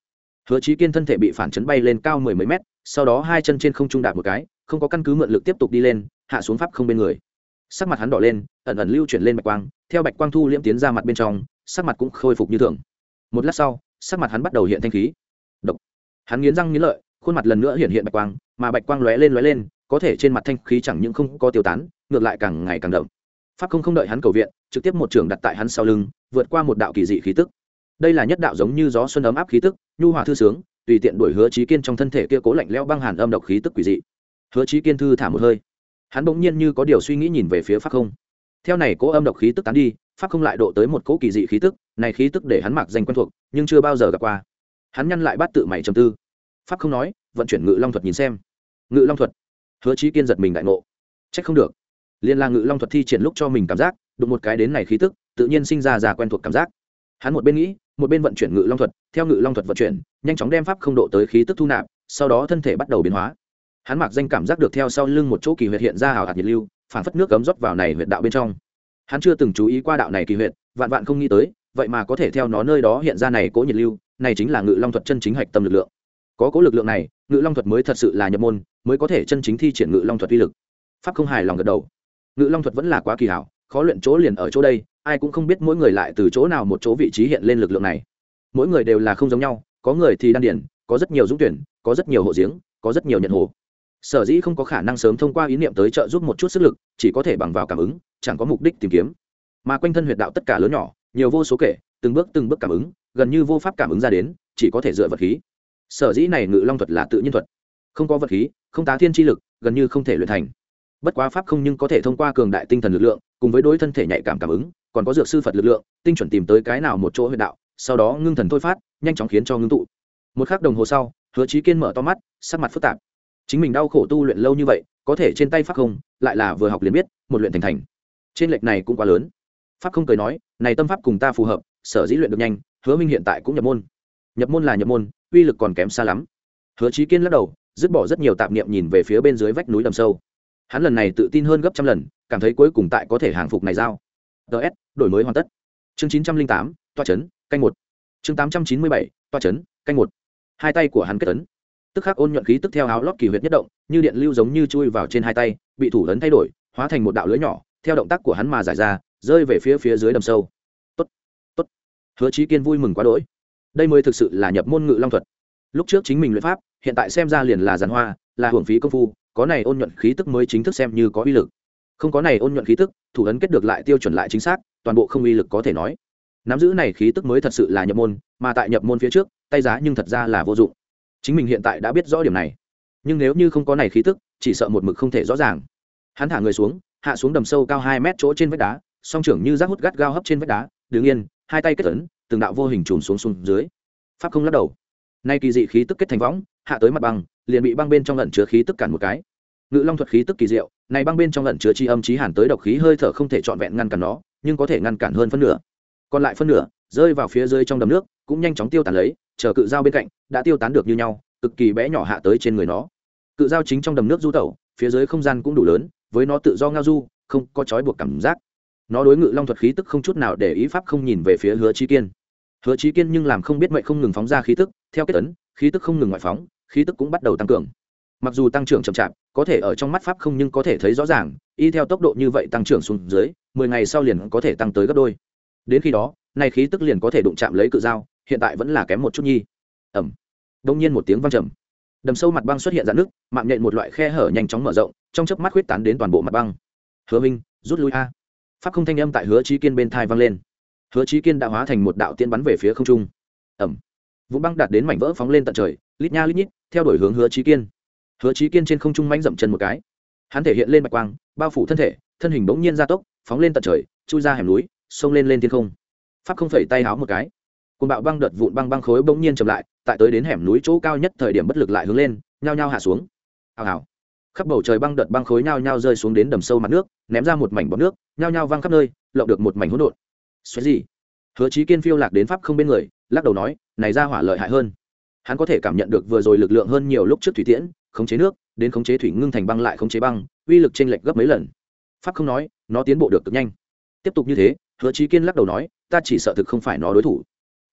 Hứa Chí Kiên thân thể bị phản chấn bay lên cao mười mấy mét, sau đó hai chân trên không trung đạp một cái, không có căn cứ mượn lực tiếp tục đi lên, hạ xuống pháp không bên người. Sắc mặt hắn đỏ lên, ẩn ẩn lưu chuyển lên bạch quang, theo bạch quang thu liễm tiến ra mặt bên trong, sắc mặt cũng khôi phục như thường. Một lát sau, sắc mặt hắn bắt đầu hiện thanh khí. Độc. Hắn nghiến răng nghiến lợi, khuôn mặt lần nữa hiện hiện bạch quang, mà bạch quang lóe lên lóe lên, có thể trên mặt thanh khí chẳng những không có tiêu tán, ngược lại càng ngày càng đậm. Pháp không không đợi hắn cầu viện, trực tiếp một trường đặt tại hắn sau lưng, vượt qua một đạo kỳ dị khí tức. Đây là nhất đạo giống như gió xuân ấm áp khí tức, nhu hòa thư sướng, tùy tiện đuổi Hứa Chí Kiên trong thân thể kia cố lạnh lẽo băng hàn âm độc khí tức quỷ dị. Hứa Chí Kiên thư thả một hơi, hắn bỗng nhiên như có điều suy nghĩ nhìn về phía pháp không. Theo này cố âm độc khí tức tán đi, pháp không lại độ tới một cố kỳ dị khí tức, này khí tức để hắn mặc danh quen thuộc, nhưng chưa bao giờ gặp qua. Hắn nhăn lại bắt tự mày trầm tư. Pháp không nói, vận chuyển Ngự Long thuật nhìn xem. Ngự Long thuật. Hứa Chí Kiên giật mình đại ngộ. Chắc không được. Liên la Ngự Long thuật thi triển lúc cho mình cảm giác, đụng một cái đến này khí tức, tự nhiên sinh ra ra quen thuộc cảm giác. Hắn một bên nghĩ, một bên vận chuyển Ngự Long thuật, theo Ngự Long thuật vận chuyển, nhanh chóng đem pháp không độ tới khí tức thu nạp, sau đó thân thể bắt đầu biến hóa. Hắn mặc danh cảm giác được theo sau lưng một chỗ kỳ huyệt hiện ra hào hạt nhiệt lưu, phản phất nước cấm rót vào này huyệt đạo bên trong. Hắn chưa từng chú ý qua đạo này kỳ huyệt, vạn vạn không nghĩ tới, vậy mà có thể theo nó nơi đó hiện ra này cố nhiệt lưu, này chính là Ngự Long thuật chân chính hạch tâm lực lượng. Có cố lực lượng này, Ngự Long thuật mới thật sự là nhập môn, mới có thể chân chính thi triển Ngự Long thuật uy lực. Pháp không hài lòng gật đầu. Ngự Long thuật vẫn là quá kỳ hảo, khó luyện chỗ liền ở chỗ đây, ai cũng không biết mỗi người lại từ chỗ nào một chỗ vị trí hiện lên lực lượng này. Mỗi người đều là không giống nhau, có người thì đan điển, có rất nhiều dũng tuyển, có rất nhiều hộ giếng, có rất nhiều nhận hồ. Sở dĩ không có khả năng sớm thông qua ý niệm tới trợ giúp một chút sức lực, chỉ có thể bằng vào cảm ứng, chẳng có mục đích tìm kiếm. Mà quanh thân huyệt đạo tất cả lớn nhỏ, nhiều vô số kể, từng bước từng bước cảm ứng, gần như vô pháp cảm ứng ra đến, chỉ có thể dựa vật khí. Sở dĩ này Ngự Long thuật là tự nhiên thuật, không có vật khí, không tá thiên chi lực, gần như không thể luyện thành. Bất quá pháp không nhưng có thể thông qua cường đại tinh thần lực lượng, cùng với đối thân thể nhạy cảm cảm ứng, còn có dược sư Phật lực lượng, tinh chuẩn tìm tới cái nào một chỗ huyệt đạo, sau đó ngưng thần thôi phát, nhanh chóng khiến cho ngưng tụ. Một khắc đồng hồ sau, Hứa Chí Kiên mở to mắt, sắc mặt phức tạp. Chính mình đau khổ tu luyện lâu như vậy, có thể trên tay pháp không, lại là vừa học liền biết, một luyện thành thành. Trên lệch này cũng quá lớn. Pháp không cười nói, này tâm pháp cùng ta phù hợp, sở dĩ luyện được nhanh, Hứa Minh hiện tại cũng nhập môn. Nhập môn là nhập môn, uy lực còn kém xa lắm. Hứa Chí Kiên lắc đầu, dứt bỏ rất nhiều tạp niệm nhìn về phía bên dưới vách núi đầm sâu. Hắn lần này tự tin hơn gấp trăm lần, cảm thấy cuối cùng tại có thể hàng phục này giao. ds đổi mới hoàn tất. Chương chín trăm linh tám, toa chấn, canh một. Chương tám trăm chín mươi bảy, toa chấn, canh một. Hai tay của hắn kết ấn, tức khắc ôn nhuận khí tức theo áo lót kỳ huyệt nhất động, như điện lưu giống như chui vào trên hai tay, bị thủ ấn thay đổi, hóa thành một đạo lưới nhỏ, theo động tác của hắn mà giải ra, rơi về phía phía dưới đầm sâu. Tốt, tốt. Hứa Chí Kiên vui mừng quá đỗi. Đây mới thực sự là nhập môn Ngự Long thuật. Lúc trước chính mình luyện pháp, hiện tại xem ra liền là giàn hoa, là hưởng phí công phu, có này ôn nhuận khí tức mới chính thức xem như có uy lực. Không có này ôn nhuận khí tức, thủ ấn kết được lại tiêu chuẩn lại chính xác, toàn bộ không uy lực có thể nói. Nắm giữ này khí tức mới thật sự là nhập môn, mà tại nhập môn phía trước, tay giá nhưng thật ra là vô dụng. Chính mình hiện tại đã biết rõ điểm này, nhưng nếu như không có này khí tức, chỉ sợ một mực không thể rõ ràng. Hắn thả người xuống, hạ xuống đầm sâu cao hai mét chỗ trên vách đá, song trưởng như rác hút gắt gao hấp trên vách đá, đứng yên, hai tay kết ấn, từng đạo vô hình trùm xuống xuống dưới. Pháp không lắc đầu. Nay kỳ dị khí tức kết thành võng, hạ tới mặt băng, liền bị băng bên trong ẩn chứa khí tức cản một cái. Ngự Long thuật khí tức kỳ diệu, này băng bên trong ẩn chứa chi âm chí hàn tới độc khí hơi thở không thể trọn vẹn ngăn cản nó, nhưng có thể ngăn cản hơn phân nửa. Còn lại phân nửa rơi vào phía dưới trong đầm nước, cũng nhanh chóng tiêu tán lấy, chờ cự dao bên cạnh đã tiêu tán được như nhau, cực kỳ bé nhỏ hạ tới trên người nó. Cự dao chính trong đầm nước du tẩu, phía dưới không gian cũng đủ lớn, với nó tự do ngao du, không có trói buộc cảm giác. Nó đối Ngự Long thuật khí tức không chút nào để ý, pháp không nhìn về phía Hứa Chí Kiên. Hứa Chí Kiên nhưng làm không biết mệnh không ngừng phóng ra khí tức, theo kết ấn, khí tức không ngừng ngoại phóng, khí tức cũng bắt đầu tăng cường. Mặc dù tăng trưởng chậm chạp, có thể ở trong mắt pháp không nhưng có thể thấy rõ ràng, y theo tốc độ như vậy tăng trưởng xuống dưới, mười ngày sau liền có thể tăng tới gấp đôi. Đến khi đó, này khí tức liền có thể đụng chạm lấy cự dao, hiện tại vẫn là kém một chút nhi. Ầm. Đông nhiên một tiếng vang trầm. Đầm sâu mặt băng xuất hiện rạn nứt, mạng nhện một loại khe hở nhanh chóng mở rộng, trong chớp mắt khuyết tán đến toàn bộ mặt băng. Hứa Minh, rút lui a. Pháp không thanh âm tại Hứa Chí Kiên bên tai vang lên. Hứa Chí Kiên đã hóa thành một đạo tiên bắn về phía không trung. Ầm. Vụn băng đạt đến mảnh vỡ phóng lên tận trời, lít nha lít nhít, theo đuổi hướng Hứa Chí Kiên. Hứa Chí Kiên trên không trung mãnh dậm chân một cái, hắn thể hiện lên bạch quang, bao phủ thân thể, thân hình bỗng nhiên gia tốc, phóng lên tận trời, chui ra hẻm núi, xông lên lên thiên không. Pháp không phẩy tay háo một cái, cuồng bạo băng đợt vụn băng băng khối bỗng nhiên chậm lại, tại tới đến hẻm núi chỗ cao nhất thời điểm bất lực lại hướng lên, nhao nhao hạ xuống. Hào hào. Khắp bầu trời băng đợt băng khối nhao nhao rơi xuống đến đầm sâu mặt nước, ném ra một mảnh bọt nước, nhao nhao văng khắp nơi, lộng được một mảnh hỗn độn. Xoáy gì? Hứa Chí Kiên phiêu lạc đến pháp không bên người, lắc đầu nói, này ra hỏa lợi hại hơn. Hắn có thể cảm nhận được vừa rồi lực lượng hơn nhiều lúc trước thủy tiễn, khống chế nước, đến khống chế thủy ngưng thành băng lại khống chế băng, uy lực chênh lệch gấp mấy lần. Pháp không nói, nó tiến bộ được cực nhanh. Tiếp tục như thế, Hứa Chí Kiên lắc đầu nói, ta chỉ sợ thực không phải nó đối thủ.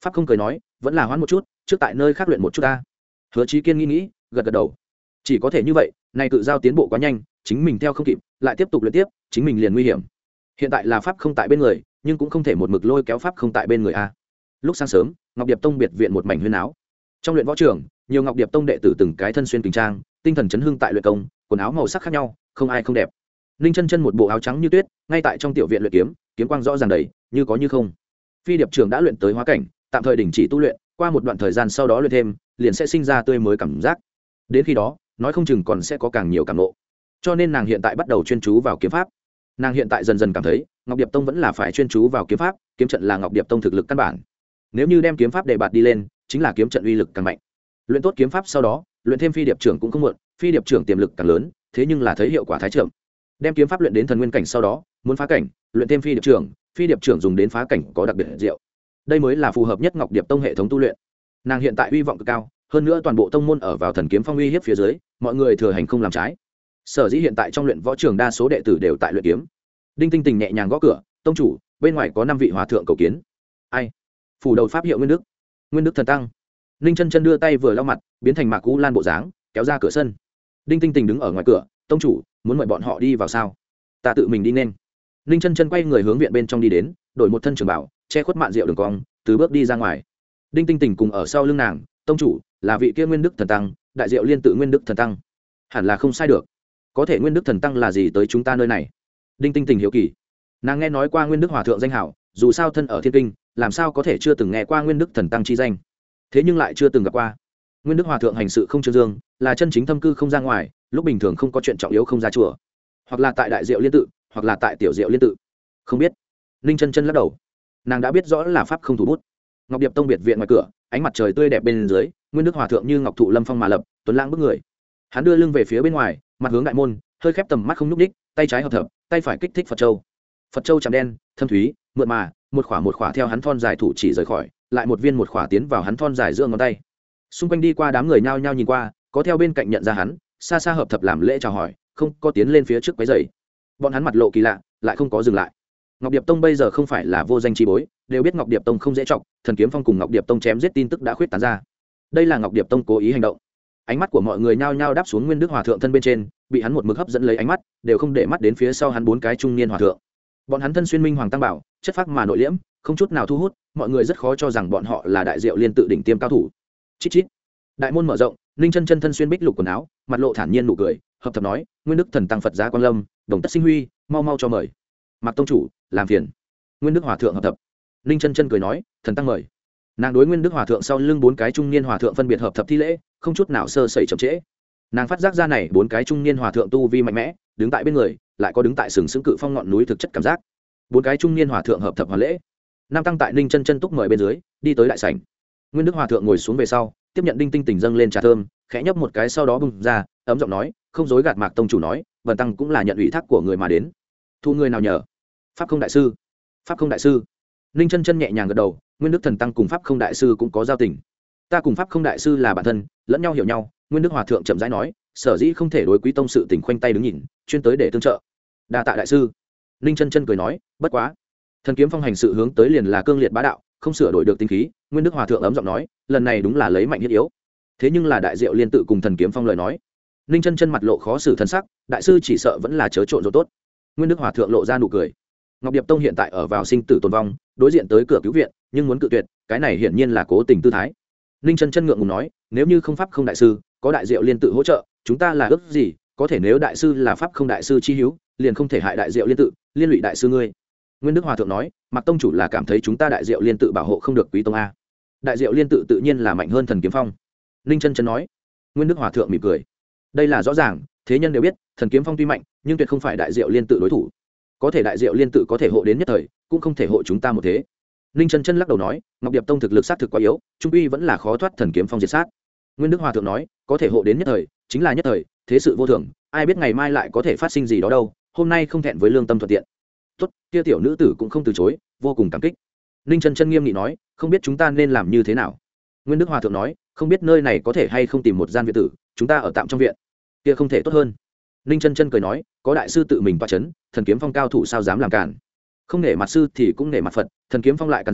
pháp không cười nói, vẫn là hoãn một chút, trước tại nơi khác luyện một chút ta. Hứa Chí Kiên nghĩ nghĩ, gật gật đầu. Chỉ có thể như vậy, này tự giao tiến bộ quá nhanh, chính mình theo không kịp, lại tiếp tục luyện tiếp, chính mình liền nguy hiểm. Hiện tại là pháp không tại bên người, nhưng cũng không thể một mực lôi kéo pháp không tại bên người a. Lúc sáng sớm, Ngọc Điệp Tông biệt viện một mảnh huyên áo. Trong luyện võ trường, nhiều Ngọc Điệp Tông đệ tử từng cái thân xuyên kính trang, tinh thần chấn hưng tại luyện công, quần áo màu sắc khác nhau, không ai không đẹp. Ninh Chân Chân một bộ áo trắng như tuyết, ngay tại trong tiểu viện luyện kiếm, kiếm quang rõ ràng đầy, như có như không. Phi Điệp trưởng đã luyện tới hóa cảnh, tạm thời đình chỉ tu luyện, qua một đoạn thời gian sau đó luyện thêm, liền sẽ sinh ra tươi mới cảm giác. Đến khi đó, nói không chừng còn sẽ có càng nhiều cảm ngộ. Cho nên nàng hiện tại bắt đầu chuyên chú vào kiếm pháp. Nàng hiện tại dần dần cảm thấy, Ngọc Điệp Tông vẫn là phải chuyên chú vào kiếm pháp, kiếm trận là Ngọc Điệp Tông thực lực căn bản. Nếu như đem kiếm pháp đề bạt đi lên, chính là kiếm trận uy lực càng mạnh. Luyện tốt kiếm pháp sau đó, luyện thêm Phi Điệp trưởng cũng không muộn, Phi Điệp trưởng tiềm lực càng lớn, thế nhưng là thấy hiệu quả thái chậm. Đem kiếm pháp luyện đến thần nguyên cảnh sau đó, muốn phá cảnh, luyện thêm Phi Điệp trưởng, Phi Điệp trưởng dùng đến phá cảnh có đặc biệt diệu. Đây mới là phù hợp nhất Ngọc Điệp Tông hệ thống tu luyện. Nàng hiện tại uy vọng cực cao, hơn nữa toàn bộ tông môn ở vào thần kiếm phong uy hiếp phía dưới, mọi người thừa hành không làm trái. Sở dĩ hiện tại trong luyện võ trường đa số đệ tử đều tại luyện kiếm. Đinh Tinh Tình nhẹ nhàng gõ cửa, "Tông chủ, bên ngoài có năm vị hòa thượng cầu kiến." "Ai?" "Phủ đầu pháp hiệu Nguyên Đức." "Nguyên Đức thần tăng." Ninh Chân Chân đưa tay vừa lau mặt, biến thành Mạc Cú Lan bộ dáng, kéo ra cửa sân. Đinh Tinh Tình đứng ở ngoài cửa, "Tông chủ, muốn mời bọn họ đi vào sao?" "Ta tự mình đi nên." Ninh Chân Chân quay người hướng viện bên trong đi đến, đổi một thân trường bảo, che khuất mạn rượu đường cong, từ bước đi ra ngoài. Đinh Tinh Tình cùng ở sau lưng nàng, "Tông chủ, là vị kia Nguyên Đức thần tăng, đại diệu liên tự Nguyên Đức thần tăng." "Hẳn là không sai được. Có thể Nguyên Đức thần tăng là gì tới chúng ta nơi này?" Đinh Tinh Tình hiếu kỳ. Nàng nghe nói qua Nguyên Đức hòa thượng danh hảo, dù sao thân ở Thiên Kinh, làm sao có thể chưa từng nghe qua Nguyên Đức thần tăng chi danh. Thế nhưng lại chưa từng gặp qua. Nguyên Đức hòa thượng hành sự không trương dương, là chân chính thâm cư không ra ngoài, lúc bình thường không có chuyện trọng yếu không ra chùa, hoặc là tại đại diệu liên tự, hoặc là tại tiểu diệu liên tự. Không biết. Ninh Chân Chân lắc đầu. Nàng đã biết rõ là pháp không thủ bút. Ngọc Điệp Tông biệt viện ngoài cửa, ánh mặt trời tươi đẹp bên dưới, Nguyên Đức hòa thượng như ngọc thụ lâm phong mà lập, tuấn lãng bức người. Hắn đưa lưng về phía bên ngoài, mặt hướng đại môn, hơi khép tầm mắt không nhúc nhích, tay trái hợp thập, tay phải kích thích Phật châu. Phật châu chạm đen, thâm thúy, mượt mà, một khỏa một khỏa theo hắn thon dài thủ chỉ rời khỏi, lại một viên một khỏa tiến vào hắn thon dài giữa ngón tay. Xung quanh đi qua đám người nhao nhao nhìn qua, có theo bên cạnh nhận ra hắn, xa xa hợp thập làm lễ chào hỏi, không có tiến lên phía trước quấy rầy. Bọn hắn mặt lộ kỳ lạ, lại không có dừng lại. Ngọc Điệp Tông bây giờ không phải là vô danh chi bối, đều biết Ngọc Điệp Tông không dễ trọng, Thần Kiếm Phong cùng Ngọc Điệp Tông chém giết tin tức đã khuyết tán ra. Đây là Ngọc Điệp Tông cố ý hành động. Ánh mắt của mọi người nhao nhao đáp xuống Nguyên Đức hòa thượng thân bên trên, bị hắn một mực hấp dẫn lấy ánh mắt, đều không để mắt đến phía sau hắn bốn cái trung niên hòa thượng. Bọn hắn thân xuyên minh hoàng tăng bảo, chất phác mà nội liễm, không chút nào thu hút, mọi người rất khó cho rằng bọn họ là đại diệu liên tự đỉnh tiêm cao thủ. Chít chít. Đại môn mở rộng, Ninh Chân Chân thân xuyên bích lục quần áo, mặt lộ thản nhiên nụ cười, hợp thập nói, "Nguyên Đức thần tăng Phật giá Quang Lâm, đồng tất sinh huy, mau mau cho mời." "Mạc tông chủ, làm phiền." Nguyên Đức hòa thượng hợp thập. Ninh Chân Chân cười nói, "Thần tăng mời." Nàng đối Nguyên Đức hòa thượng sau lưng bốn cái trung niên hòa thượng phân biệt hợp thập thi lễ, không chút nào sơ sẩy chậm trễ. Nàng phát giác ra này bốn cái trung niên hòa thượng tu vi mạnh mẽ, đứng tại bên người, lại có đứng tại sừng sững cự phong ngọn núi thực chất cảm giác. Bốn cái trung niên hòa thượng hợp thập hoàn lễ. Nam tăng tại Ninh Chân Chân túc mời bên dưới, đi tới đại sảnh. Nguyên Đức hòa thượng ngồi xuống về sau, tiếp nhận Đinh Tinh Tình dâng lên trà thơm, khẽ nhấp một cái sau đó bưng ra, ấm giọng nói, không dối gạt Mạc tông chủ nói, Vân tăng cũng là nhận ủy thác của người mà đến. Thu người nào nhờ? Pháp không đại sư. Pháp không đại sư. Ninh Chân Chân nhẹ nhàng gật đầu, Nguyên Đức thần tăng cùng Pháp không đại sư cũng có giao tình. Ta cùng Pháp không đại sư là bạn thân, lẫn nhau hiểu nhau. Nguyên Đức hòa thượng chậm rãi nói, sở dĩ không thể đối quý tông sự tình khoanh tay đứng nhìn, chuyên tới để tương trợ. Đa tạ đại sư. Ninh Chân Chân cười nói, bất quá, Thần Kiếm Phong hành sự hướng tới liền là cương liệt bá đạo, không sửa đổi được tinh khí. Nguyên Đức hòa thượng ấm giọng nói, lần này đúng là lấy mạnh thiết yếu. Thế nhưng là đại diệu liên tự cùng Thần Kiếm Phong lời nói. Ninh Chân Chân mặt lộ khó xử thần sắc, đại sư chỉ sợ vẫn là chớ trộn rồi tốt. Nguyên Đức hòa thượng lộ ra nụ cười. Ngọc Điệp Tông hiện tại ở vào sinh tử tồn vong, đối diện tới cửa cứu viện, nhưng muốn cự tuyệt, cái này hiển nhiên là cố tình tư thái. Ninh Chân Chân ngượng ngùng nói, nếu như không pháp không đại sư, có đại diệu liên tự hỗ trợ, chúng ta là ước gì, có thể nếu đại sư là pháp không đại sư chi hiếu, liền không thể hại đại diệu liên tự, liên lụy đại sư ngươi. Nguyên Đức hòa thượng nói, Mạc tông chủ là cảm thấy chúng ta đại diệu liên tự bảo hộ không được quý tông a. Đại diệu liên tự tự nhiên là mạnh hơn Thần Kiếm Phong. Ninh Chân Chân nói. Nguyên Đức hòa thượng mỉm cười. Đây là rõ ràng, thế nhân đều biết, Thần Kiếm Phong tuy mạnh, nhưng tuyệt không phải đại diệu liên tự đối thủ. Có thể đại diệu liên tự có thể hộ đến nhất thời, cũng không thể hộ chúng ta một thế. Ninh Chân Chân lắc đầu nói, Ngọc Điệp Tông thực lực sát thực quá yếu, trung uy vẫn là khó thoát Thần Kiếm Phong diệt sát. Nguyên Đức hòa thượng nói, có thể hộ đến nhất thời, chính là nhất thời, thế sự vô thường, ai biết ngày mai lại có thể phát sinh gì đó đâu, hôm nay không thẹn với lương tâm thuận tiện. Tốt, kia tiểu nữ tử cũng không từ chối, vô cùng cảm kích. Ninh Chân Chân nghiêm nghị nói, không biết chúng ta nên làm như thế nào. Nguyên Đức hòa thượng nói, không biết nơi này có thể hay không tìm một gian viện tử, chúng ta ở tạm trong viện. Kia không thể tốt hơn. Ninh Chân Chân cười nói, có đại sư tự mình tọa chấn, Thần Kiếm Phong cao thủ sao dám làm cản. Không nể mặt sư thì cũng nể mặt Phật, Thần Kiếm Phong lại cản rỡ,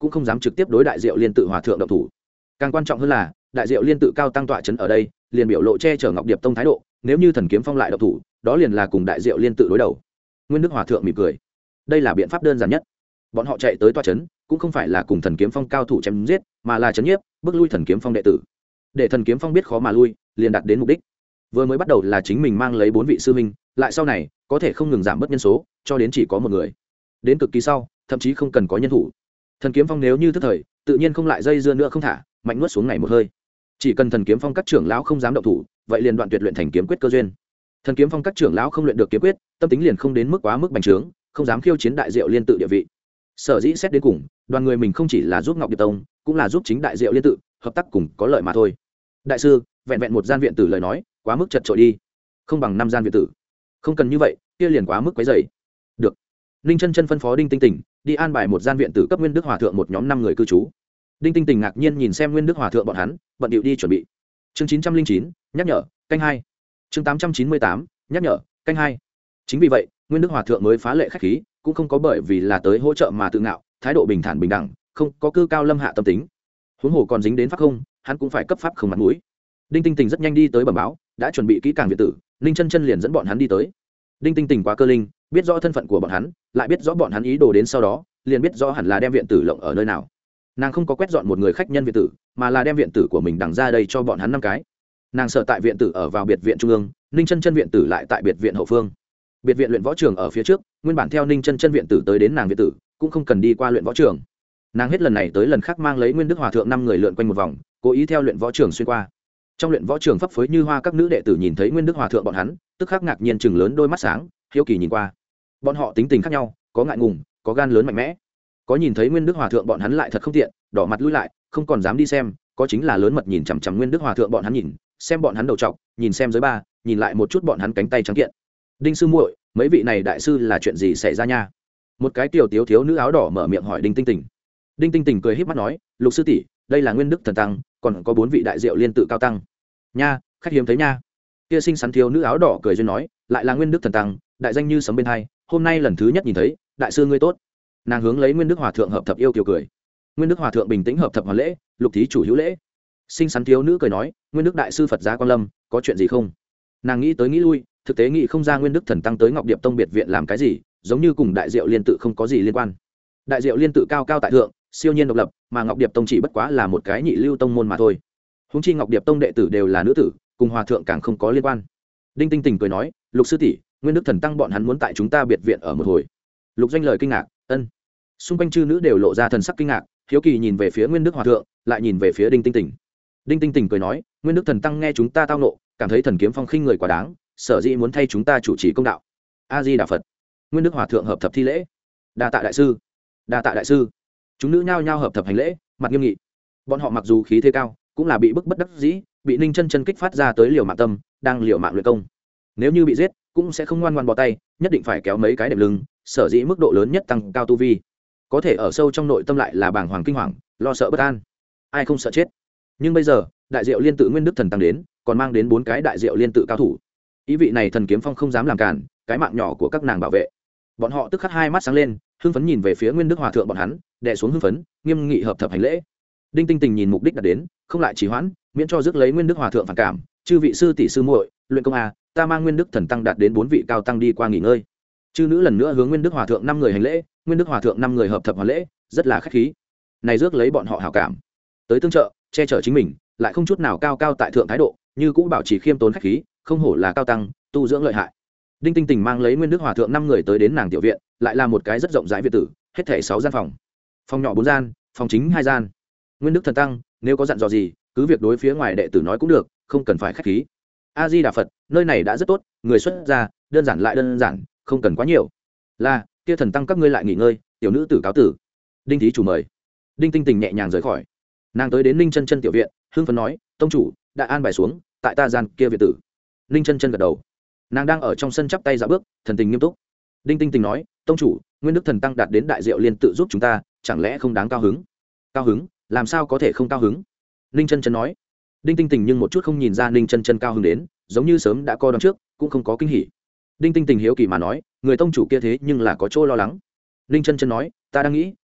cũng không dám trực tiếp đối đại diệu liên tự hòa thượng động thủ. Càng quan trọng hơn là đại diệu liên tự cao tăng tọa trấn ở đây, liền biểu lộ che chở Ngọc Điệp Tông thái độ, nếu như Thần Kiếm Phong lại động thủ, đó liền là cùng đại diệu liên tự đối đầu. Nguyên Đức hòa thượng mỉm cười, đây là biện pháp đơn giản nhất. Bọn họ chạy tới tọa trấn, cũng không phải là cùng Thần Kiếm Phong cao thủ chém giết, mà là trấn nhiếp, bước lui Thần Kiếm Phong đệ tử. Để Thần Kiếm Phong biết khó mà lui, liền đạt đến mục đích. Vừa mới bắt đầu là chính mình mang lấy bốn vị sư huynh, lại sau này có thể không ngừng giảm bớt nhân số, cho đến chỉ có một người. Đến cực kỳ sau, thậm chí không cần có nhân thủ. Thần Kiếm Phong nếu như thức thời, tự nhiên không lại dây dưa nữa không thả, mạnh nuốt xuống ngày một hơi. Chỉ cần Thần Kiếm Phong các trưởng lão không dám động thủ, vậy liền đoạn tuyệt luyện thành kiếm quyết cơ duyên. Thần Kiếm Phong các trưởng lão không luyện được kiếm quyết, tâm tính liền không đến mức quá mức bành trướng, không dám khiêu chiến đại diệu liên tự địa vị. Sở dĩ xét đến cùng, đoàn người mình không chỉ là giúp Ngọc Điệp Tông, cũng là giúp chính đại diệu liên tự, hợp tác cùng có lợi mà thôi. Đại sư, vẹn vẹn một gian viện tử lời nói, quá mức chật chội đi, không bằng năm gian viện tử. Không cần như vậy, kia liền quá mức quấy rầy. Được. Ninh Chân Chân phân phó Đinh Tinh Tỉnh đi an bài một gian viện tử cấp Nguyên Đức hòa thượng một nhóm năm người cư trú. Đinh Tinh Tỉnh ngạc nhiên nhìn xem Nguyên Đức hòa thượng bọn hắn, bận điệu đi chuẩn bị. Chương chín trăm linh chín, nhắc nhở, canh hai. Chương tám trăm chín mươi tám, nhắc nhở, canh hai. Chính vì vậy, Nguyên Đức hòa thượng mới phá lệ khách khí, cũng không có bởi vì là tới hỗ trợ mà tự ngạo, thái độ bình thản bình đẳng, không có cư cao lâm hạ tâm tính. Huống hồ còn dính đến pháp không, hắn cũng phải cấp pháp không mặt mũi. Đinh Tinh Tỉnh rất nhanh đi tới bẩm báo, đã chuẩn bị kỹ càng viện tử, Ninh Chân Chân liền dẫn bọn hắn đi tới. Đinh Tinh Tỉnh quá cơ linh, biết rõ thân phận của bọn hắn, lại biết rõ bọn hắn ý đồ đến sau đó, liền biết rõ hẳn là đem viện tử lộng ở nơi nào. Nàng không có quét dọn một người khách nhân viện tử, mà là đem viện tử của mình đằng ra đây cho bọn hắn năm cái. Nàng sợ tại viện tử ở vào biệt viện trung ương, Ninh Chân Chân viện tử lại tại biệt viện hậu phương. Biệt viện luyện võ trường ở phía trước, nguyên bản theo Ninh Chân Chân viện tử tới đến nàng viện tử, cũng không cần đi qua luyện võ trường. Nàng hết lần này tới lần khác mang lấy Nguyên Đức hòa thượng năm người lượn quanh một vòng, cố ý theo luyện võ trường xuyên qua. Trong luyện võ trường phấp phới như hoa các nữ đệ tử nhìn thấy Nguyên Đức hòa thượng bọn hắn, tức khắc ngạc nhiên chừng lớn đôi mắt sáng, hiếu kỳ nhìn qua. Bọn họ tính tình khác nhau, có ngại ngùng, có gan lớn mạnh mẽ. Có nhìn thấy Nguyên Đức hòa thượng bọn hắn lại thật không tiện, đỏ mặt lùi lại, không còn dám đi xem, có chính là lớn mật nhìn chằm chằm Nguyên Đức hòa thượng bọn hắn nhìn, xem bọn hắn đầu trọc, nhìn xem giới ba, nhìn lại một chút bọn hắn cánh tay trắng kiện. Đinh sư muội, mấy vị này đại sư là chuyện gì xảy ra nha? Một cái tiểu tiếu thiếu nữ áo đỏ mở miệng hỏi Đinh Tinh Tỉnh. Đinh Tinh Tỉnh cười híp mắt nói, Lục sư tỷ, đây là Nguyên Đức thần tăng, còn có bốn vị đại diệu liên tự cao tăng. Nha, khách hiếm thấy nha. Kia xinh xắn thiếu nữ áo đỏ cười duyên nói, lại là Nguyên Đức thần tăng, đại danh như sấm bên hai, hôm nay lần thứ nhất nhìn thấy, đại sư ngươi tốt. Nàng hướng lấy Nguyên Đức hòa thượng hợp thập yêu kiều cười. Nguyên Đức hòa thượng bình tĩnh hợp thập hoàn lễ, Lục thí chủ hữu lễ. Xinh xắn thiếu nữ cười nói, Nguyên Đức đại sư Phật giá Quan Lâm, có chuyện gì không? Nàng nghĩ tới nghĩ lui, thực tế nghĩ không ra Nguyên Đức thần tăng tới Ngọc Điệp Tông biệt viện làm cái gì, giống như cùng đại diệu liên tự không có gì liên quan. Đại diệu liên tự cao cao tại thượng, siêu nhiên độc lập, mà Ngọc Điệp Tông chỉ bất quá là một cái nhị lưu tông môn mà thôi. Huống chi Ngọc Điệp Tông đệ tử đều là nữ tử, cùng hòa thượng càng không có liên quan. Đinh Tinh Tỉnh cười nói, Lục sư tỷ, Nguyên Đức thần tăng bọn hắn muốn tại chúng ta biệt viện ở một hồi. Lục Doanh lời kinh ngạc, ân. Xung quanh chư nữ đều lộ ra thần sắc kinh ngạc, hiếu kỳ nhìn về phía Nguyên Đức hòa thượng, lại nhìn về phía Đinh Tinh Tỉnh. Đinh Tinh Tỉnh cười nói, Nguyên Đức thần tăng nghe chúng ta tao nộ, cảm thấy Thần Kiếm Phong khinh người quá đáng, sở dĩ muốn thay chúng ta chủ trì công đạo. A Di Đà Phật. Nguyên Đức hòa thượng hợp thập thi lễ. Đa tạ đại sư. Đa tạ đại sư. Chúng nữ nhao nhao hợp thập hành lễ, mặt nghiêm nghị. Bọn họ mặc dù khí thế cao, cũng là bị bức bất đắc dĩ, bị Ninh Chân Chân kích phát ra tới liều mạng tâm, đang liều mạng luyện công. Nếu như bị giết, cũng sẽ không ngoan ngoãn bỏ tay, nhất định phải kéo mấy cái đệm lưng, sở dĩ mức độ lớn nhất tăng cao tu vi. Có thể ở sâu trong nội tâm lại là bàng hoàng kinh hoàng, lo sợ bất an. Ai không sợ chết? Nhưng bây giờ, đại diệu liên tự Nguyên Đức thần tăng đến, còn mang đến bốn cái đại diệu liên tự cao thủ. Ý vị này Thần Kiếm Phong không dám làm cản, cái mạng nhỏ của các nàng bảo vệ. Bọn họ tức khắc hai mắt sáng lên, hưng phấn nhìn về phía Nguyên Đức hòa thượng bọn hắn, đè xuống hưng phấn, nghiêm nghị hợp thập hành lễ. Đinh Tinh Tỉnh nhìn mục đích đã đến, không lại trì hoãn, miễn cho rước lấy Nguyên Đức hòa thượng phản cảm, chư vị sư tỷ sư muội, luyện công a, ta mang Nguyên Đức thần tăng đạt đến bốn vị cao tăng đi qua nghỉ ngơi. Chư nữ lần nữa hướng Nguyên Đức hòa thượng năm người hành lễ, Nguyên Đức hòa thượng năm người hợp thập hoàn lễ, rất là khách khí. Này rước lấy bọn họ hảo cảm, tới tương trợ, che chở chính mình, lại không chút nào cao cao tại thượng thái độ, như cũ bảo trì khiêm tốn khách khí, không hổ là cao tăng, tu dưỡng lợi hại. Đinh Tinh Tỉnh mang lấy Nguyên Đức hòa thượng năm người tới đến nàng tiểu viện, lại là một cái rất rộng rãi viện tử, hết thảy sáu gian phòng. Phòng nhỏ bốn gian, phòng chính hai gian. Nguyên Đức thần tăng, nếu có dặn dò gì, cứ việc đối phía ngoài đệ tử nói cũng được, không cần phải khách khí. A Di Đà Phật, nơi này đã rất tốt, người xuất gia, đơn giản lại đơn giản, không cần quá nhiều. Là, kia thần tăng các ngươi lại nghỉ ngơi, tiểu nữ tử cáo tử. Đinh thí chủ mời. Đinh Tinh Tỉnh nhẹ nhàng rời khỏi. Nàng tới đến Ninh Chân Chân tiểu viện, hưng phấn nói, tông chủ đã an bài xuống, tại ta gian kia viện tử. Ninh Chân Chân gật đầu. Nàng đang ở trong sân chắp tay dạo bước, thần tình nghiêm túc. Đinh Tinh Tỉnh nói, tông chủ, Nguyên Đức thần tăng đạt đến đại diệu liên tự giúp chúng ta, chẳng lẽ không đáng cao hứng? Cao hứng? Làm sao có thể không cao hứng? Ninh Chân Chân nói. Đinh Tinh Tỉnh nhưng một chút không nhìn ra Ninh Chân Chân cao hứng đến, giống như sớm đã coi đón trước, cũng không có kinh hỉ. Đinh Tinh Tỉnh hiếu kỳ mà nói, người tông chủ kia thế nhưng là có chỗ lo lắng. Ninh Chân Chân nói, ta đang nghĩ,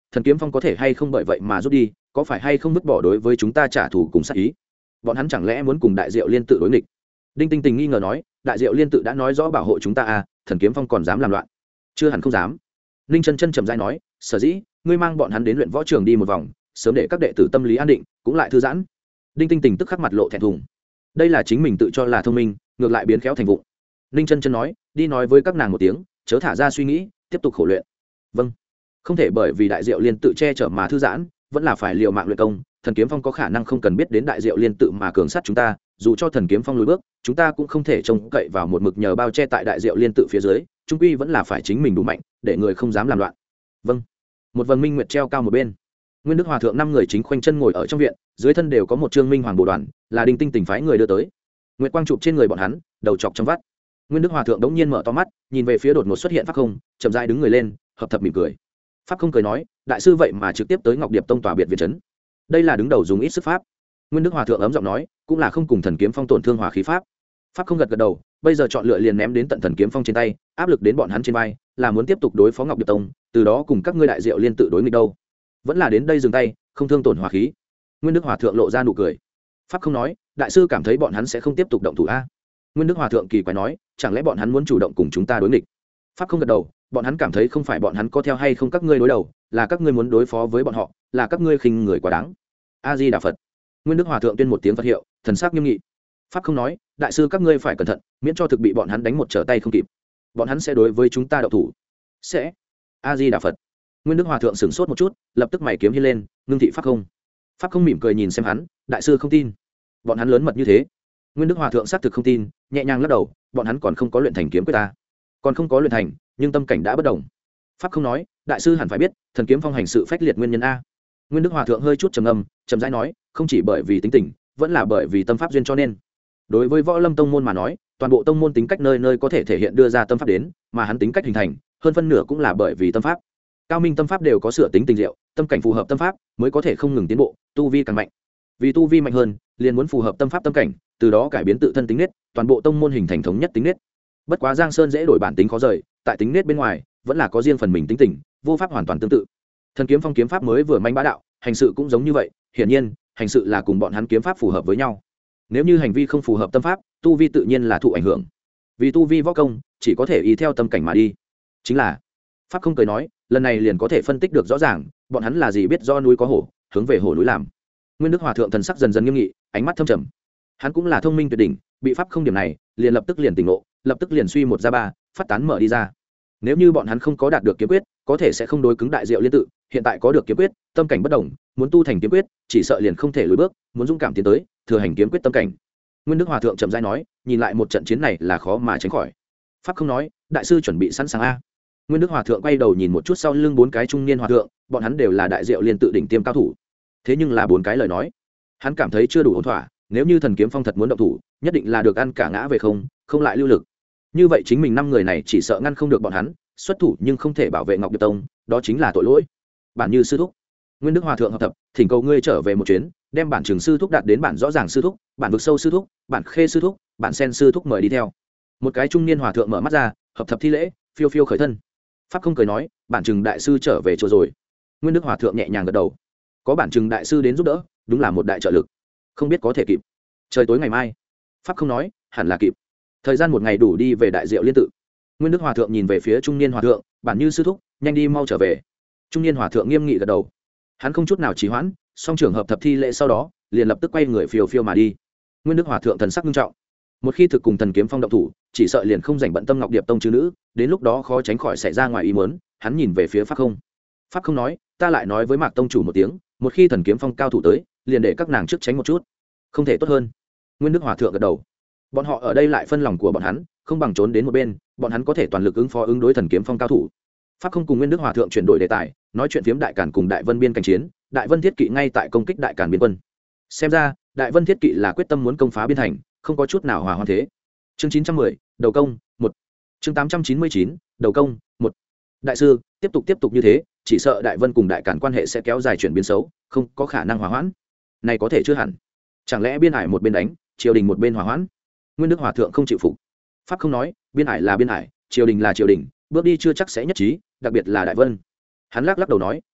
thần kiếm phong có thể hay không bởi vậy mà rút đi, có phải hay không vứt bỏ đối với chúng ta trả thù cùng sát ý? Bọn hắn chẳng lẽ muốn cùng đại diệu liên tự đối nghịch? Đinh Tinh Tình nghi ngờ nói, đại diệu liên tự đã nói rõ bảo hộ chúng ta à, thần kiếm phong còn dám làm loạn? Chưa hẳn không dám. Ninh Chân Chân trầm rãi nói, sở dĩ ngươi mang bọn hắn đến luyện võ trường đi một vòng, sớm để các đệ tử tâm lý an định, cũng lại thư giãn. Đinh Tinh Tình tức khắc mặt lộ thẹn thùng. Đây là chính mình tự cho là thông minh, ngược lại biến khéo thành vụng. Ninh Chân Chân nói, đi nói với các nàng một tiếng, chớ thả ra suy nghĩ, tiếp tục khổ luyện. Vâng. Không thể bởi vì đại diệu liên tự che chở mà thư giãn, vẫn là phải liều mạng luyện công. Thần kiếm phong có khả năng không cần biết đến đại diệu liên tự mà cường sát chúng ta, dù cho thần kiếm phong lùi bước, chúng ta cũng không thể trông cậy vào một mực nhờ bao che tại đại diệu liên tự phía dưới, trung quy vẫn là phải chính mình đủ mạnh, để người không dám làm loạn. Vâng. Một vầng minh nguyệt treo cao một bên. Nguyên Đức Hòa thượng năm người chính khoanh chân ngồi ở trong viện, dưới thân đều có một trương minh hoàng bồ đoàn, là Đinh Tinh Tình phái người đưa tới. Nguyệt quang chụp trên người bọn hắn, đầu chọc trong vắt. Nguyên Đức Hòa thượng đống nhiên mở to mắt, nhìn về phía đột ngột xuất hiện Pháp Không, chậm rãi đứng người lên, hợp thập mỉm cười. Pháp Không cười nói, đại sư vậy mà trực tiếp tới Ngọc Điệp Tông tòa biệt viện trấn. Đây là đứng đầu dùng ít sức pháp. Nguyên Đức Hòa thượng ấm giọng nói, cũng là không cùng thần kiếm phong tổn thương hòa khí pháp. Pháp Không gật gật đầu, bây giờ chọn lựa liền ném đến tận thần kiếm phong trên tay, áp lực đến bọn hắn trên vai, là muốn tiếp tục đối phó Ngọc Điệp Tông, từ đó cùng các ngươi đại diệu liên tự đối nghịch đâu. Vẫn là đến đây dừng tay, không thương tổn hòa khí. Nguyên Đức Hòa thượng lộ ra nụ cười. Pháp Không nói, đại sư cảm thấy bọn hắn sẽ không tiếp tục động thủ a? Nguyên Đức Hòa thượng kỳ quái nói, chẳng lẽ bọn hắn muốn chủ động cùng chúng ta đối nghịch? Pháp Không gật đầu, bọn hắn cảm thấy không phải bọn hắn có theo hay không các ngươi đối đầu, là các ngươi muốn đối phó với bọn họ, là các ngươi khinh người quá đáng. A Di Đà Phật. Nguyên Đức Hòa thượng tuyên một tiếng Phật hiệu, thần sắc nghiêm nghị. Pháp Không nói, đại sư các ngươi phải cẩn thận, miễn cho thực bị bọn hắn đánh một trở tay không kịp. Bọn hắn sẽ đối với chúng ta động thủ. Sẽ. A Di Đà Phật. Nguyên Đức Hòa thượng sửng sốt một chút, lập tức mày kiếm hiên lên, ngưng thị Pháp Không. Pháp Không mỉm cười nhìn xem hắn, đại sư không tin. Bọn hắn lớn mật như thế. Nguyên Đức Hòa thượng xác thực không tin, nhẹ nhàng lắc đầu, bọn hắn còn không có luyện thành kiếm quyết ta. Còn không có luyện thành, nhưng tâm cảnh đã bất đồng. Pháp Không nói, đại sư hẳn phải biết, thần kiếm phong hành sự phách liệt nguyên nhân a. Nguyên Đức Hòa thượng hơi chút trầm ngâm, trầm rãi nói, không chỉ bởi vì tính tình, vẫn là bởi vì tâm pháp duyên cho nên. Đối với Võ Lâm tông môn mà nói, toàn bộ tông môn tính cách nơi nơi có thể thể hiện đưa ra tâm pháp đến, mà hắn tính cách hình thành, hơn phân nửa cũng là bởi vì tâm pháp. Cao minh tâm pháp đều có sửa tính tình diệu, tâm cảnh phù hợp tâm pháp, mới có thể không ngừng tiến bộ, tu vi càng mạnh. Vì tu vi mạnh hơn, liền muốn phù hợp tâm pháp tâm cảnh, từ đó cải biến tự thân tính nết, toàn bộ tông môn hình thành thống nhất tính nết. Bất quá Giang Sơn dễ đổi bản tính khó rời, tại tính nết bên ngoài, vẫn là có riêng phần mình tính tình, vô pháp hoàn toàn tương tự. Thần kiếm phong kiếm pháp mới vừa manh bá đạo, hành sự cũng giống như vậy, hiển nhiên, hành sự là cùng bọn hắn kiếm pháp phù hợp với nhau. Nếu như hành vi không phù hợp tâm pháp, tu vi tự nhiên là thụ ảnh hưởng. Vì tu vi võ công, chỉ có thể ý theo tâm cảnh mà đi. Chính là Pháp Không cười nói, lần này liền có thể phân tích được rõ ràng, bọn hắn là gì biết do núi có hổ, hướng về hổ núi làm. Nguyên Đức Hòa thượng thần sắc dần dần nghiêm nghị, ánh mắt thâm trầm. Hắn cũng là thông minh tuyệt đỉnh, bị Pháp Không điểm này, liền lập tức liền tỉnh ngộ, lập tức liền suy một ra ba, phát tán mở đi ra. Nếu như bọn hắn không có đạt được kiếm quyết, có thể sẽ không đối cứng đại diệu liên tự, hiện tại có được kiếm quyết, tâm cảnh bất đồng, muốn tu thành kiếm quyết, chỉ sợ liền không thể lùi bước, muốn dũng cảm tiến tới, thừa hành kiếm quyết tâm cảnh. Nguyên Đức Hòa thượng trầm rãi nói, nhìn lại một trận chiến này là khó mà tránh khỏi. Pháp Không nói, đại sư chuẩn bị sẵn sàng a. Nguyên Đức Hòa thượng quay đầu nhìn một chút sau lưng bốn cái trung niên hòa thượng, bọn hắn đều là đại diệu liên tự đỉnh tiêm cao thủ. Thế nhưng là bốn cái lời nói, hắn cảm thấy chưa đủ ổn thỏa, nếu như thần kiếm phong thật muốn động thủ, nhất định là được ăn cả ngã về không, không lại lưu lực. Như vậy chính mình năm người này chỉ sợ ngăn không được bọn hắn, xuất thủ nhưng không thể bảo vệ Ngọc Điệp Tông, đó chính là tội lỗi. Bản Như sư thúc. Nguyên Đức Hòa thượng hợp tập, thỉnh cầu ngươi trở về một chuyến, đem bản trường sư thúc đạt đến bản rõ ràng sư thúc, bản vực sâu sư thúc, bản khê sư thúc, bản sen sư thúc mời đi theo. Một cái trung niên hòa thượng mở mắt ra, hợp thập thi lễ, phiêu phiêu khởi thân. Pháp Không cười nói, bản trừng đại sư trở về chùa rồi. Nguyên Đức Hòa thượng nhẹ nhàng gật đầu. Có bản trừng đại sư đến giúp đỡ, đúng là một đại trợ lực. Không biết có thể kịp. Trời tối ngày mai. Pháp Không nói, hẳn là kịp. Thời gian một ngày đủ đi về đại diệu liên tự. Nguyên Đức Hòa thượng nhìn về phía trung niên hòa thượng, bản Như sư thúc, nhanh đi mau trở về. Trung niên hòa thượng nghiêm nghị gật đầu. Hắn không chút nào trì hoãn, song trường hợp thập thi lễ sau đó, liền lập tức quay người phiêu phiêu mà đi. Nguyên Đức Hòa thượng thần sắc nghiêm trọng. Một khi thực cùng thần kiếm phong động thủ, chỉ sợ liền không rảnh bận tâm Ngọc Điệp Tông chứ nữ, đến lúc đó khó tránh khỏi xảy ra ngoài ý muốn. Hắn nhìn về phía Pháp Không. Pháp Không nói, ta lại nói với Mạc Tông chủ một tiếng, một khi thần kiếm phong cao thủ tới, liền để các nàng trước tránh một chút. Không thể tốt hơn. Nguyên Đức Hòa thượng gật đầu. Bọn họ ở đây lại phân lòng của bọn hắn, không bằng trốn đến một bên, bọn hắn có thể toàn lực ứng phó ứng đối thần kiếm phong cao thủ. Pháp Không cùng Nguyên Đức Hòa thượng chuyển đổi đề tài, nói chuyện phiếm Đại Càn cùng Đại Vân biên cảnh chiến, Đại Vân Thiết Kỵ ngay tại công kích Đại Càn biên quân. Xem ra, Đại Vân Thiết Kỵ là quyết tâm muốn công phá biên thành, không có chút nào hòa hoãn thế. Chương chín trăm mười, đầu công, một. Chương tám trăm chín mươi chín, đầu công, một. Đại sư, tiếp tục tiếp tục như thế, chỉ sợ Đại Vân cùng Đại Càn quan hệ sẽ kéo dài chuyển biến xấu, không có khả năng hòa hoãn. Này có thể chưa hẳn. Chẳng lẽ biên hải một bên đánh, triều đình một bên hòa hoãn? Nguyên Đức Hòa thượng không chịu phục. Pháp Không nói, biên hải là biên hải, triều đình là triều đình, bước đi chưa chắc sẽ nhất trí, đặc biệt là Đại Vân. Hắn lắc lắc đầu nói,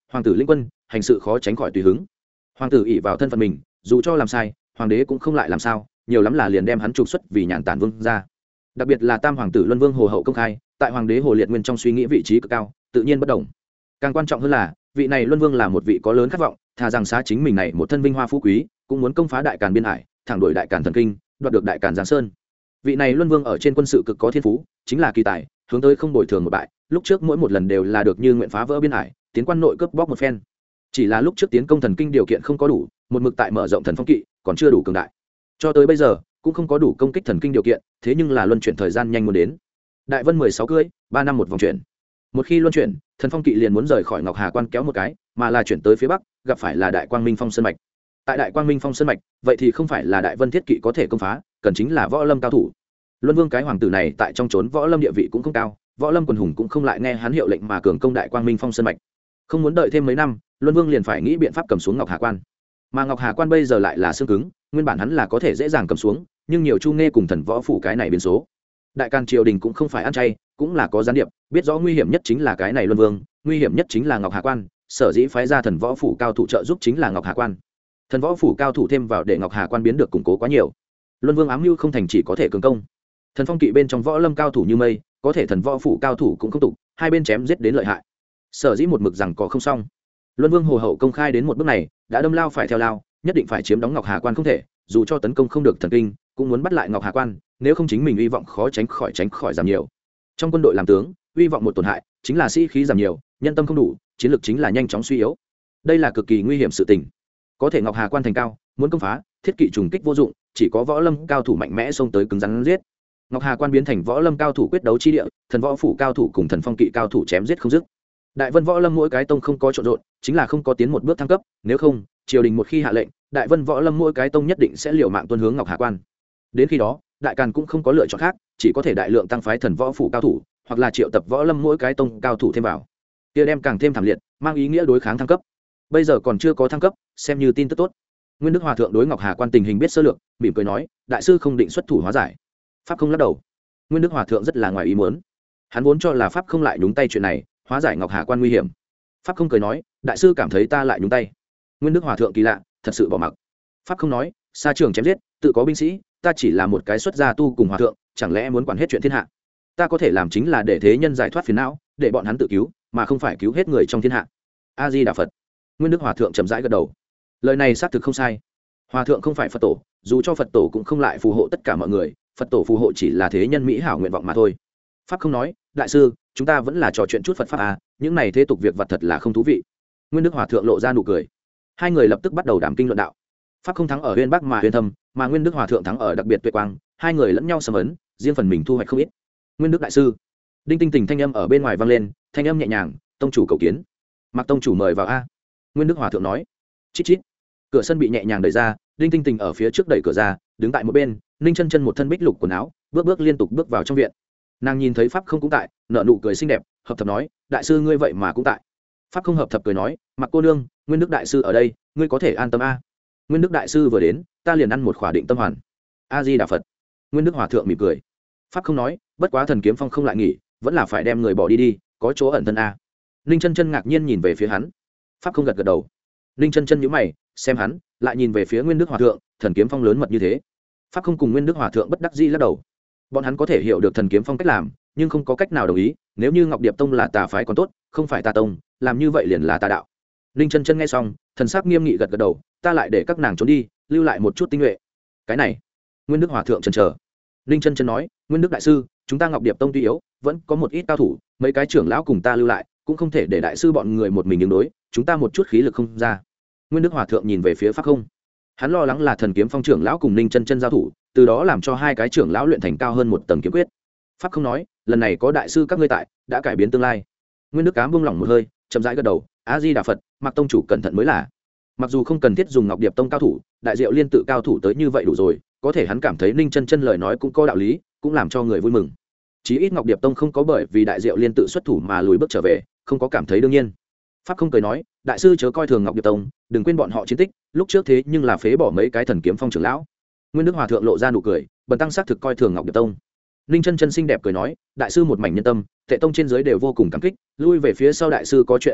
hoàng tử linh quân hành sự khó tránh khỏi tùy hứng. Hoàng tử ỷ vào thân phận mình, dù cho làm sai hoàng đế cũng không lại làm sao, nhiều lắm là liền đem hắn trục xuất vì nhàn tản vương ra. Đặc biệt là tam hoàng tử luân vương hồ hậu công khai tại hoàng đế hồ liệt nguyên trong suy nghĩ vị trí cực cao, tự nhiên bất đồng. Càng quan trọng hơn là vị này luân vương là một vị có lớn khát vọng, thà rằng xá chính mình này một thân vinh hoa phú quý cũng muốn công phá đại càn biên hải, thẳng đuổi đại càn thần kinh, đoạt được đại càn giang sơn. Vị này luân vương ở trên quân sự cực có thiên phú, chính là kỳ tài, hướng tới không bồi thường một bại, lúc trước mỗi một lần đều là được như nguyện phá vỡ biên hải, tiến quan nội cướp bóc một phen. Chỉ là lúc trước tiến công thần kinh điều kiện không có đủ, một mực tại mở rộng thần phong kỵ còn chưa đủ cường đại, cho tới bây giờ cũng không có đủ công kích thần kinh điều kiện. Thế nhưng là luân chuyển thời gian nhanh muốn đến, đại vân mười sáu cưỡi ba năm một vòng chuyển, một khi luân chuyển thần phong kỵ liền muốn rời khỏi ngọc hà quan kéo một cái, mà là chuyển tới phía bắc, gặp phải là đại quang minh phong sơn mạch. Tại đại quang minh phong sơn mạch vậy thì không phải là đại vân thiết kỵ có thể công phá, cần chính là võ lâm cao thủ. Luân vương cái hoàng tử này tại trong trốn võ lâm địa vị cũng không cao, võ lâm quần hùng cũng không lại nghe hắn hiệu lệnh mà cường công đại quang minh phong sơn mạch. Không muốn đợi thêm mấy năm, luân vương liền phải nghĩ biện pháp cầm xuống ngọc hà quan. Mà ngọc hà quan bây giờ lại là xương cứng, nguyên bản hắn là có thể dễ dàng cầm xuống, nhưng nhiều chu nghe cùng thần võ phủ cái này biến số. Đại càn triều đình cũng không phải ăn chay, cũng là có gián điệp, biết rõ nguy hiểm nhất chính là cái này luân vương, nguy hiểm nhất chính là ngọc hà quan, sở dĩ phái ra thần võ phủ cao thủ trợ giúp chính là ngọc hà quan. Thần võ phủ cao thủ thêm vào để ngọc hà quan biến được củng cố quá nhiều. Luân vương ám mưu không thành chỉ có thể cường công. Thần phong kỵ bên trong võ lâm cao thủ như mây, có thể thần võ phủ cao thủ cũng không tục, hai bên chém giết đến lợi hại. Sở dĩ một mực rằng có không xong. Luân vương hồ hậu công khai đến một bước này, đã đâm lao phải theo lao, nhất định phải chiếm đóng ngọc hà quan không thể, dù cho tấn công không được thần kinh cũng muốn bắt lại ngọc hà quan, nếu không chính mình hy vọng khó tránh khỏi tránh khỏi giảm nhiều. Trong quân đội làm tướng, hy vọng một tổn hại chính là sĩ khí giảm nhiều, nhân tâm không đủ, chiến lược chính là nhanh chóng suy yếu. Đây là cực kỳ nguy hiểm sự tình. Có thể ngọc hà quan thành cao, muốn công phá, thiết kỵ trùng kích vô dụng, chỉ có võ lâm cao thủ mạnh mẽ xông tới cứng rắn giết. Ngọc hà quan biến thành võ lâm cao thủ quyết đấu chi địa, thần võ phủ cao thủ cùng thần phong kỵ cao thủ chém giết không dứt. Đại vân võ lâm mỗi cái tông không có trộn rộn, chính là không có tiến một bước thăng cấp, nếu không triều đình một khi hạ lệnh, đại vân võ lâm mỗi cái tông nhất định sẽ liều mạng tuân hướng ngọc hà quan. Đến khi đó đại càn cũng không có lựa chọn khác, chỉ có thể đại lượng tăng phái thần võ phủ cao thủ, hoặc là triệu tập võ lâm mỗi cái tông cao thủ thêm vào, kia đem càng thêm thảm liệt, mang ý nghĩa đối kháng thăng cấp. Bây giờ còn chưa có thăng cấp, xem như tin tức tốt. Nguyên Đức Hòa thượng đối Ngọc Hà quan tình hình biết sơ lược, mỉm cười nói, đại sư không định xuất thủ hóa giải. Pháp không lắc đầu. Nguyên Đức Hòa thượng rất là ngoài ý muốn, hắn vốn cho là Pháp không lại nhúng tay chuyện này, hóa giải Ngọc Hà quan nguy hiểm. Pháp không cười nói, đại sư cảm thấy ta lại nhúng tay. Nguyên Đức Hòa thượng kỳ lạ, thật sự bỏ mặc. Pháp không nói, xa trường chém giết, tự có binh sĩ, ta chỉ là một cái xuất gia tu cùng hòa thượng, chẳng lẽ muốn quản hết chuyện thiên hạ? Ta có thể làm chính là để thế nhân giải thoát phiền não, để bọn hắn tự cứu, mà không phải cứu hết người trong thiên hạ. A Di Đà Phật. Nguyên Đức Hòa thượng chậm rãi gật đầu. Lời này xác thực không sai. Hòa thượng không phải Phật tổ, dù cho Phật tổ cũng không lại phù hộ tất cả mọi người, Phật tổ phù hộ chỉ là thế nhân mỹ hảo nguyện vọng mà thôi. Pháp không nói, đại sư, chúng ta vẫn là trò chuyện chút Phật pháp à, những này thế tục việc vật thật là không thú vị. Nguyên Đức Hòa thượng lộ ra nụ cười. Hai người lập tức bắt đầu đàm kinh luận đạo. Pháp không thắng ở Huyên Bắc mà Huyên Thâm, mà Nguyên Đức Hòa thượng thắng ở đặc biệt tuệ quang, hai người lẫn nhau sầm ấn, riêng phần mình thu hoạch không ít. Nguyên Đức đại sư. Đinh tinh tình thanh âm ở bên ngoài vang lên, thanh âm nhẹ nhàng, tông chủ cầu kiến. Mặc tông chủ mời vào a. Nguyên Đức Hòa thượng nói. Chít chít. Cửa sân bị nhẹ nhàng đẩy ra, Đinh tinh tình ở phía trước đẩy cửa ra, đứng tại một bên, Ninh chân chân một thân bích lục quần áo, bước bước liên tục bước vào trong viện. Nàng nhìn thấy Pháp không cũng tại, nở nụ cười xinh đẹp, hợp thập nói, đại sư ngươi vậy mà cũng tại. Pháp không hợp thập cười nói, Mặc cô nương, Nguyên Đức đại sư ở đây, ngươi có thể an tâm a. Nguyên Đức đại sư vừa đến, ta liền ăn một khỏa định tâm hoàn. A Di Đà Phật. Nguyên Đức Hòa thượng mỉm cười. Pháp không nói, bất quá thần kiếm phong không lại nghỉ, vẫn là phải đem người bỏ đi đi, có chỗ ẩn thân a. Ninh chân chân ngạc nhiên nhìn về phía hắn. Pháp không gật gật đầu. Ninh chân chân nhíu mày, xem hắn, lại nhìn về phía Nguyên Đức Hòa thượng, thần kiếm phong lớn mật như thế. Pháp không cùng Nguyên Đức Hòa thượng bất đắc dĩ lắc đầu. Bọn hắn có thể hiểu được thần kiếm phong cách làm, nhưng không có cách nào đồng ý, nếu như Ngọc Điệp tông là tà phái còn tốt, không phải tà tông, làm như vậy liền là tà đạo. Ninh chân chân nghe xong, thần sắc nghiêm nghị gật gật đầu, ta lại để các nàng trốn đi, lưu lại một chút tinh nhuệ. Cái này, Nguyên Đức Hòa thượng chần chờ. Ninh chân chân nói, Nguyên Đức đại sư, chúng ta Ngọc Điệp tông tuy yếu, vẫn có một ít cao thủ, mấy cái trưởng lão cùng ta lưu lại, cũng không thể để đại sư bọn người một mình ứng đối, chúng ta một chút khí lực không ra. Nguyên Đức Hòa thượng nhìn về phía Pháp không, hắn lo lắng là thần kiếm phong trưởng lão cùng Ninh chân chân giao thủ, từ đó làm cho hai cái trưởng lão luyện thành cao hơn một tầng kiếm quyết. Pháp không nói, lần này có đại sư các ngươi tại, đã cải biến tương lai. Nguyên Đức Cám buông lỏng một hơi, chậm rãi gật đầu, A Di Đà Phật, Mặc tông chủ cẩn thận mới là. Mặc dù không cần thiết dùng Ngọc Điệp tông cao thủ, đại diệu liên tự cao thủ tới như vậy đủ rồi, có thể hắn cảm thấy Ninh chân chân lời nói cũng có đạo lý, cũng làm cho người vui mừng. Chí ít Ngọc Điệp tông không có bởi vì đại diệu liên tự xuất thủ mà lùi bước trở về, không có cảm thấy đương nhiên. Pháp không cười nói, đại sư chớ coi thường Ngọc Điệp tông, đừng quên bọn họ chiến tích, lúc trước thế nhưng là phế bỏ mấy cái thần kiếm phong trưởng lão. Nguyên Đức Hòa thượng lộ ra nụ cười, bần tăng xác thực coi thường Ngọc Điệp tông. Ninh chân chân xinh đẹp cười nói, đại sư một mảnh nhân tâm, Tệ tông trên dưới đều vô cùng cảm kích, lui về phía sau đại sư có chuyện gì,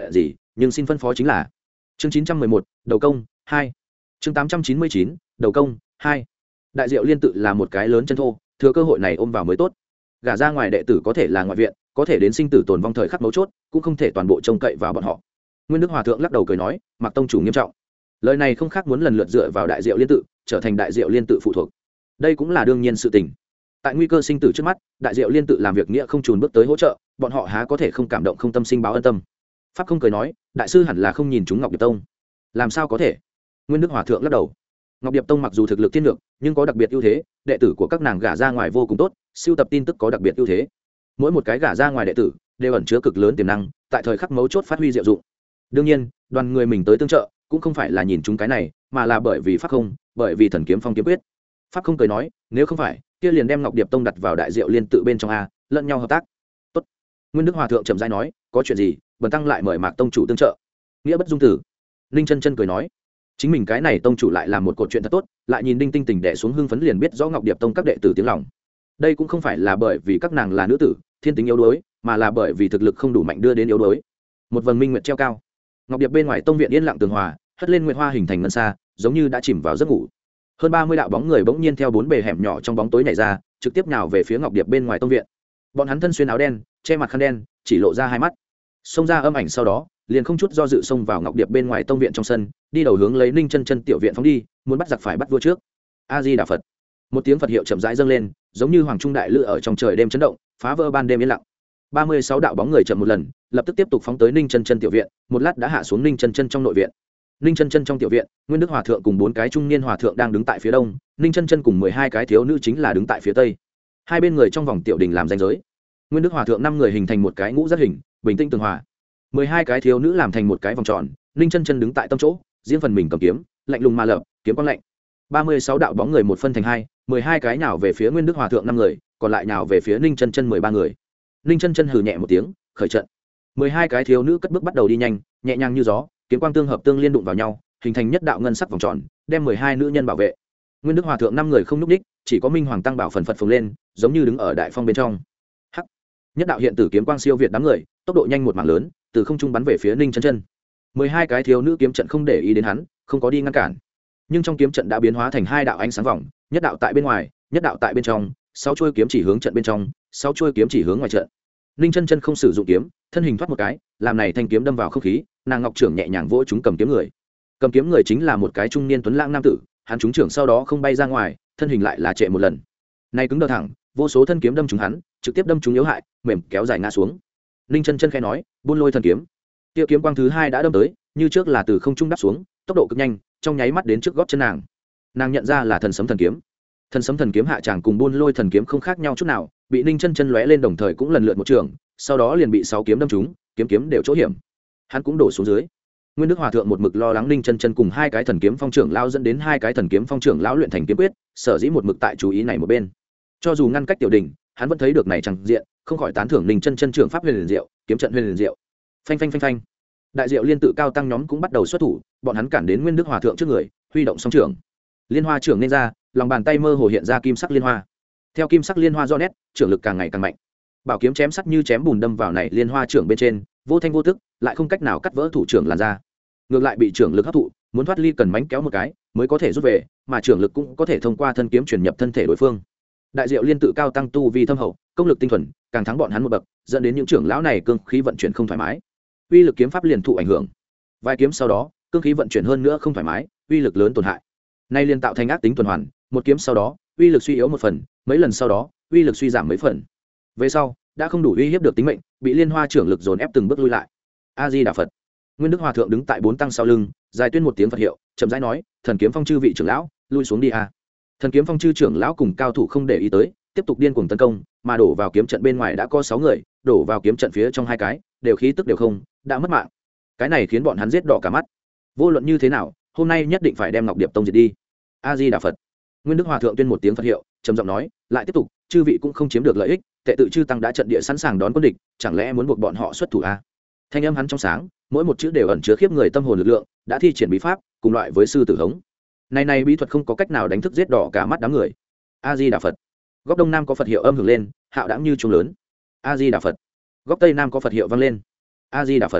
nhưng xin phân phó chính là. Chương chín trăm mười một, đầu công hai. Chương tám trăm chín mươi chín, đầu công hai. Đại Diệu Liên tự là một cái lớn chân thô, thừa cơ hội này ôm vào mới tốt. Gả ra ngoài đệ tử có thể là ngoại viện, có thể đến sinh tử tồn vong thời khắc mấu chốt, cũng không thể toàn bộ trông cậy vào bọn họ. Nguyên Đức Hòa thượng lắc đầu cười nói, Mạc tông chủ nghiêm trọng. Lời này không khác muốn lần lượt dựa vào Đại Diệu Liên tự, trở thành Đại Diệu Liên tự phụ thuộc. Đây cũng là đương nhiên sự tình. Tại nguy cơ sinh tử trước mắt, Đại Diệu Liên tự làm việc nghĩa không chùn bước tới hỗ trợ, bọn họ há có thể không cảm động không tâm sinh báo ân tâm. Pháp không cười nói, đại sư hẳn là không nhìn chúng Ngọc Điệp Tông. Làm sao có thể? Nguyên Đức Hòa thượng lắc đầu. Ngọc Điệp Tông mặc dù thực lực tiên lược, nhưng có đặc biệt ưu thế, đệ tử của các nàng gả ra ngoài vô cùng tốt, siêu tập tin tức có đặc biệt ưu thế. Mỗi một cái gả ra ngoài đệ tử đều ẩn chứa cực lớn tiềm năng, tại thời khắc mấu chốt phát huy diệu dụng. Đương nhiên, đoàn người mình tới tương trợ, cũng không phải là nhìn chúng cái này, mà là bởi vì Pháp không, bởi vì Thần Kiếm Phong kiếm quyết. Pháp không cười nói, nếu không phải, kia liền đem Ngọc Điệp Tông đặt vào Đại Diệu Liên tự bên trong a, lẫn nhau hợp tác. Tốt. Nguyên Đức Hòa thượng chậm rãi nói, có chuyện gì, bần tăng lại mời Mạc tông chủ tương trợ. Nghĩa bất dung tử. Ninh Chân Chân cười nói, chính mình cái này tông chủ lại làm một cột chuyện thật tốt, lại nhìn Đinh Tinh Tình đè xuống hưng phấn liền biết rõ Ngọc Điệp Tông các đệ tử tiếng lòng. Đây cũng không phải là bởi vì các nàng là nữ tử, thiên tính yếu đuối, mà là bởi vì thực lực không đủ mạnh đưa đến yếu đuối. Một vầng minh nguyệt treo cao, Ngọc Điệp bên ngoài tông viện yên lặng tường hòa, hất lên nguyệt hoa hình thành ngân xa, giống như đã chìm vào giấc ngủ. Hơn ba mươi đạo bóng người bỗng nhiên theo bốn bề hẻm nhỏ trong bóng tối nhảy ra, trực tiếp nhào về phía Ngọc Điệp bên ngoài tông viện. Bọn hắn thân xuyên áo đen, che mặt khăn đen, chỉ lộ ra hai mắt. Xông ra âm ảnh sau đó, liền không chút do dự xông vào Ngọc Điệp bên ngoài tông viện trong sân, đi đầu hướng lấy Ninh Chân Chân tiểu viện phóng đi, muốn bắt giặc phải bắt vua trước. A Di Đà Phật. Một tiếng Phật hiệu chậm rãi dâng lên, giống như hoàng trung đại lự ở trong trời đêm chấn động, phá vỡ ban đêm yên lặng. ba mươi sáu đạo bóng người chậm một lần, lập tức tiếp tục phóng tới Ninh Chân Chân tiểu viện, một lát đã hạ xuống Ninh Chân Chân trong nội viện. Ninh Chân Chân trong tiểu viện, Nguyên Đức Hòa thượng cùng bốn cái trung niên hòa thượng đang đứng tại phía đông, Ninh Chân Chân cùng mười hai cái thiếu nữ chính là đứng tại phía tây. Hai bên người trong vòng tiểu đình làm ranh giới. Nguyên Đức Hòa thượng năm người hình thành một cái ngũ giác hình, bình tĩnh tường hòa. mười hai cái thiếu nữ làm thành một cái vòng tròn, Ninh Chân Chân đứng tại tâm chỗ, riêng phần mình cầm kiếm, lạnh lùng mà lập, kiếm quang lạnh. ba mươi sáu đạo bóng người một phân thành hai, mười hai cái nhào về phía Nguyên Đức Hòa thượng năm người, còn lại nhào về phía Ninh Chân Chân mười ba người. Ninh Chân Chân hừ nhẹ một tiếng, khởi trận. mười hai cái thiếu nữ cất bước bắt đầu đi nhanh, nhẹ nhàng như gió, kiếm quang tương hợp tương liên đụng vào nhau, hình thành nhất đạo ngân sắc vòng tròn, đem mười hai nữ nhân bảo vệ. Nguyên Đức Hòa thượng năm người không nhúc nhích, chỉ có Minh Hoàng Tăng Bảo phần phật phồng lên, giống như đứng ở đại phong bên trong. Hắc. Nhất đạo hiện tử kiếm quang siêu việt đám người, tốc độ nhanh một mảng lớn, từ không trung bắn về phía Ninh Chân Chân. mười hai cái thiếu nữ kiếm trận không để ý đến hắn, không có đi ngăn cản. Nhưng trong kiếm trận đã biến hóa thành hai đạo ánh sáng vòng, nhất đạo tại bên ngoài, nhất đạo tại bên trong, sáu chuôi kiếm chỉ hướng trận bên trong, sáu chuôi kiếm chỉ hướng ngoài trận. Ninh Chân Chân không sử dụng kiếm, thân hình thoát một cái, làm này thanh kiếm đâm vào không khí, nàng ngọc trưởng nhẹ nhàng vỗ chúng cầm kiếm người. Cầm kiếm người chính là một cái trung niên tuấn lãng nam tử, hắn trúng trưởng sau đó không bay ra ngoài, thân hình lại là trệ một lần. Này cứng đờ thẳng, vô số thân kiếm đâm trúng hắn, trực tiếp đâm trúng yếu hại, mềm kéo dài ngã xuống. Ninh Chân Chân khẽ nói, buôn lôi thần kiếm. Tiêu kiếm quang thứ hai đã đâm tới, như trước là từ không trung đáp xuống, tốc độ cực nhanh, trong nháy mắt đến trước gót chân nàng. Nàng nhận ra là thần sấm thần kiếm. Thần sấm thần kiếm hạ tràng cùng buôn lôi thần kiếm không khác nhau chút nào, bị Ninh Chân Chân lóe lên đồng thời cũng lần lượt một trường, sau đó liền bị sáu kiếm đâm trúng, kiếm kiếm đều chỗ hiểm. Hắn cũng đổ xuống dưới. Nguyên Đức Hòa thượng một mực lo lắng Ninh Chân Chân cùng hai cái thần kiếm phong trưởng lão dẫn đến hai cái thần kiếm phong trưởng lão luyện thành kiếm quyết, sở dĩ một mực tại chú ý này một bên. Cho dù ngăn cách tiểu đỉnh, hắn vẫn thấy được này chẳng diện, không khỏi tán thưởng Ninh Chân Chân trưởng pháp huyền liền diệu, kiếm trận huyền liền diệu. Phanh phanh phanh phanh. Đại Diệu Liên tự cao tăng nhóm cũng bắt đầu xuất thủ, bọn hắn cản đến Nguyên Đức Hòa thượng trước người, huy động song trưởng. Liên hoa trưởng nên ra, lòng bàn tay mơ hồ hiện ra kim sắc liên hoa. Theo kim sắc liên hoa do nét, trưởng lực càng ngày càng mạnh. Bảo kiếm chém sắc như chém bùn đâm vào này liên hoa trưởng bên trên, vô thanh vô tức, lại không cách nào cắt vỡ thủ trưởng làn ra. Ngược lại bị trưởng lực hấp thụ, muốn thoát ly cần mánh kéo một cái mới có thể rút về, mà trưởng lực cũng có thể thông qua thân kiếm truyền nhập thân thể đối phương. Đại Diệu Liên tự cao tăng tu vi thâm hậu, công lực tinh thuần, càng thắng bọn hắn một bậc, dẫn đến những trưởng lão này cương khí vận chuyển không thoải mái, uy lực kiếm pháp liền thụ ảnh hưởng. Vài kiếm sau đó, cương khí vận chuyển hơn nữa không thoải mái, uy lực lớn tổn hại. Nay liên tạo thành ác tính tuần hoàn, một kiếm sau đó, uy lực suy yếu một phần, mấy lần sau đó, uy lực suy giảm mấy phần. Về sau, đã không đủ uy hiếp được tính mệnh, bị liên hoa trưởng lực dồn ép từng bước lui lại. A Di Đà Phật. Nguyên Đức Hòa thượng đứng tại bốn tăng sau lưng, dài tuyên một tiếng Phật hiệu, chậm rãi nói, thần kiếm phong chư vị trưởng lão, lui xuống đi a. Thần kiếm phong chư trưởng lão cùng cao thủ không để ý tới, tiếp tục điên cuồng tấn công, mà đổ vào kiếm trận bên ngoài đã có sáu người, đổ vào kiếm trận phía trong hai cái, đều khí tức đều không, đã mất mạng. Cái này khiến bọn hắn giết đỏ cả mắt. Vô luận như thế nào, hôm nay nhất định phải đem Ngọc Điệp Tông diệt đi. A Di Đà Phật. Nguyên Đức Hòa thượng tuyên một tiếng Phật hiệu, trầm giọng nói, lại tiếp tục, chư vị cũng không chiếm được lợi ích, tệ tự chư tăng đã trận địa sẵn sàng đón quân địch, chẳng lẽ muốn buộc bọn họ xuất thủ a? Thanh âm hắn trong sáng, mỗi một chữ đều ẩn chứa khiếp người tâm hồn lực lượng, đã thi triển bí pháp, cùng loại với sư tử hống. Này này bí thuật không có cách nào đánh thức giết đỏ cả mắt đám người. A Di Đà Phật. Góc đông nam có Phật hiệu âm hưởng lên, hạo đãng như chuông lớn. A Di Đà Phật. Góc tây nam có Phật hiệu vang lên. A Di Đà Phật.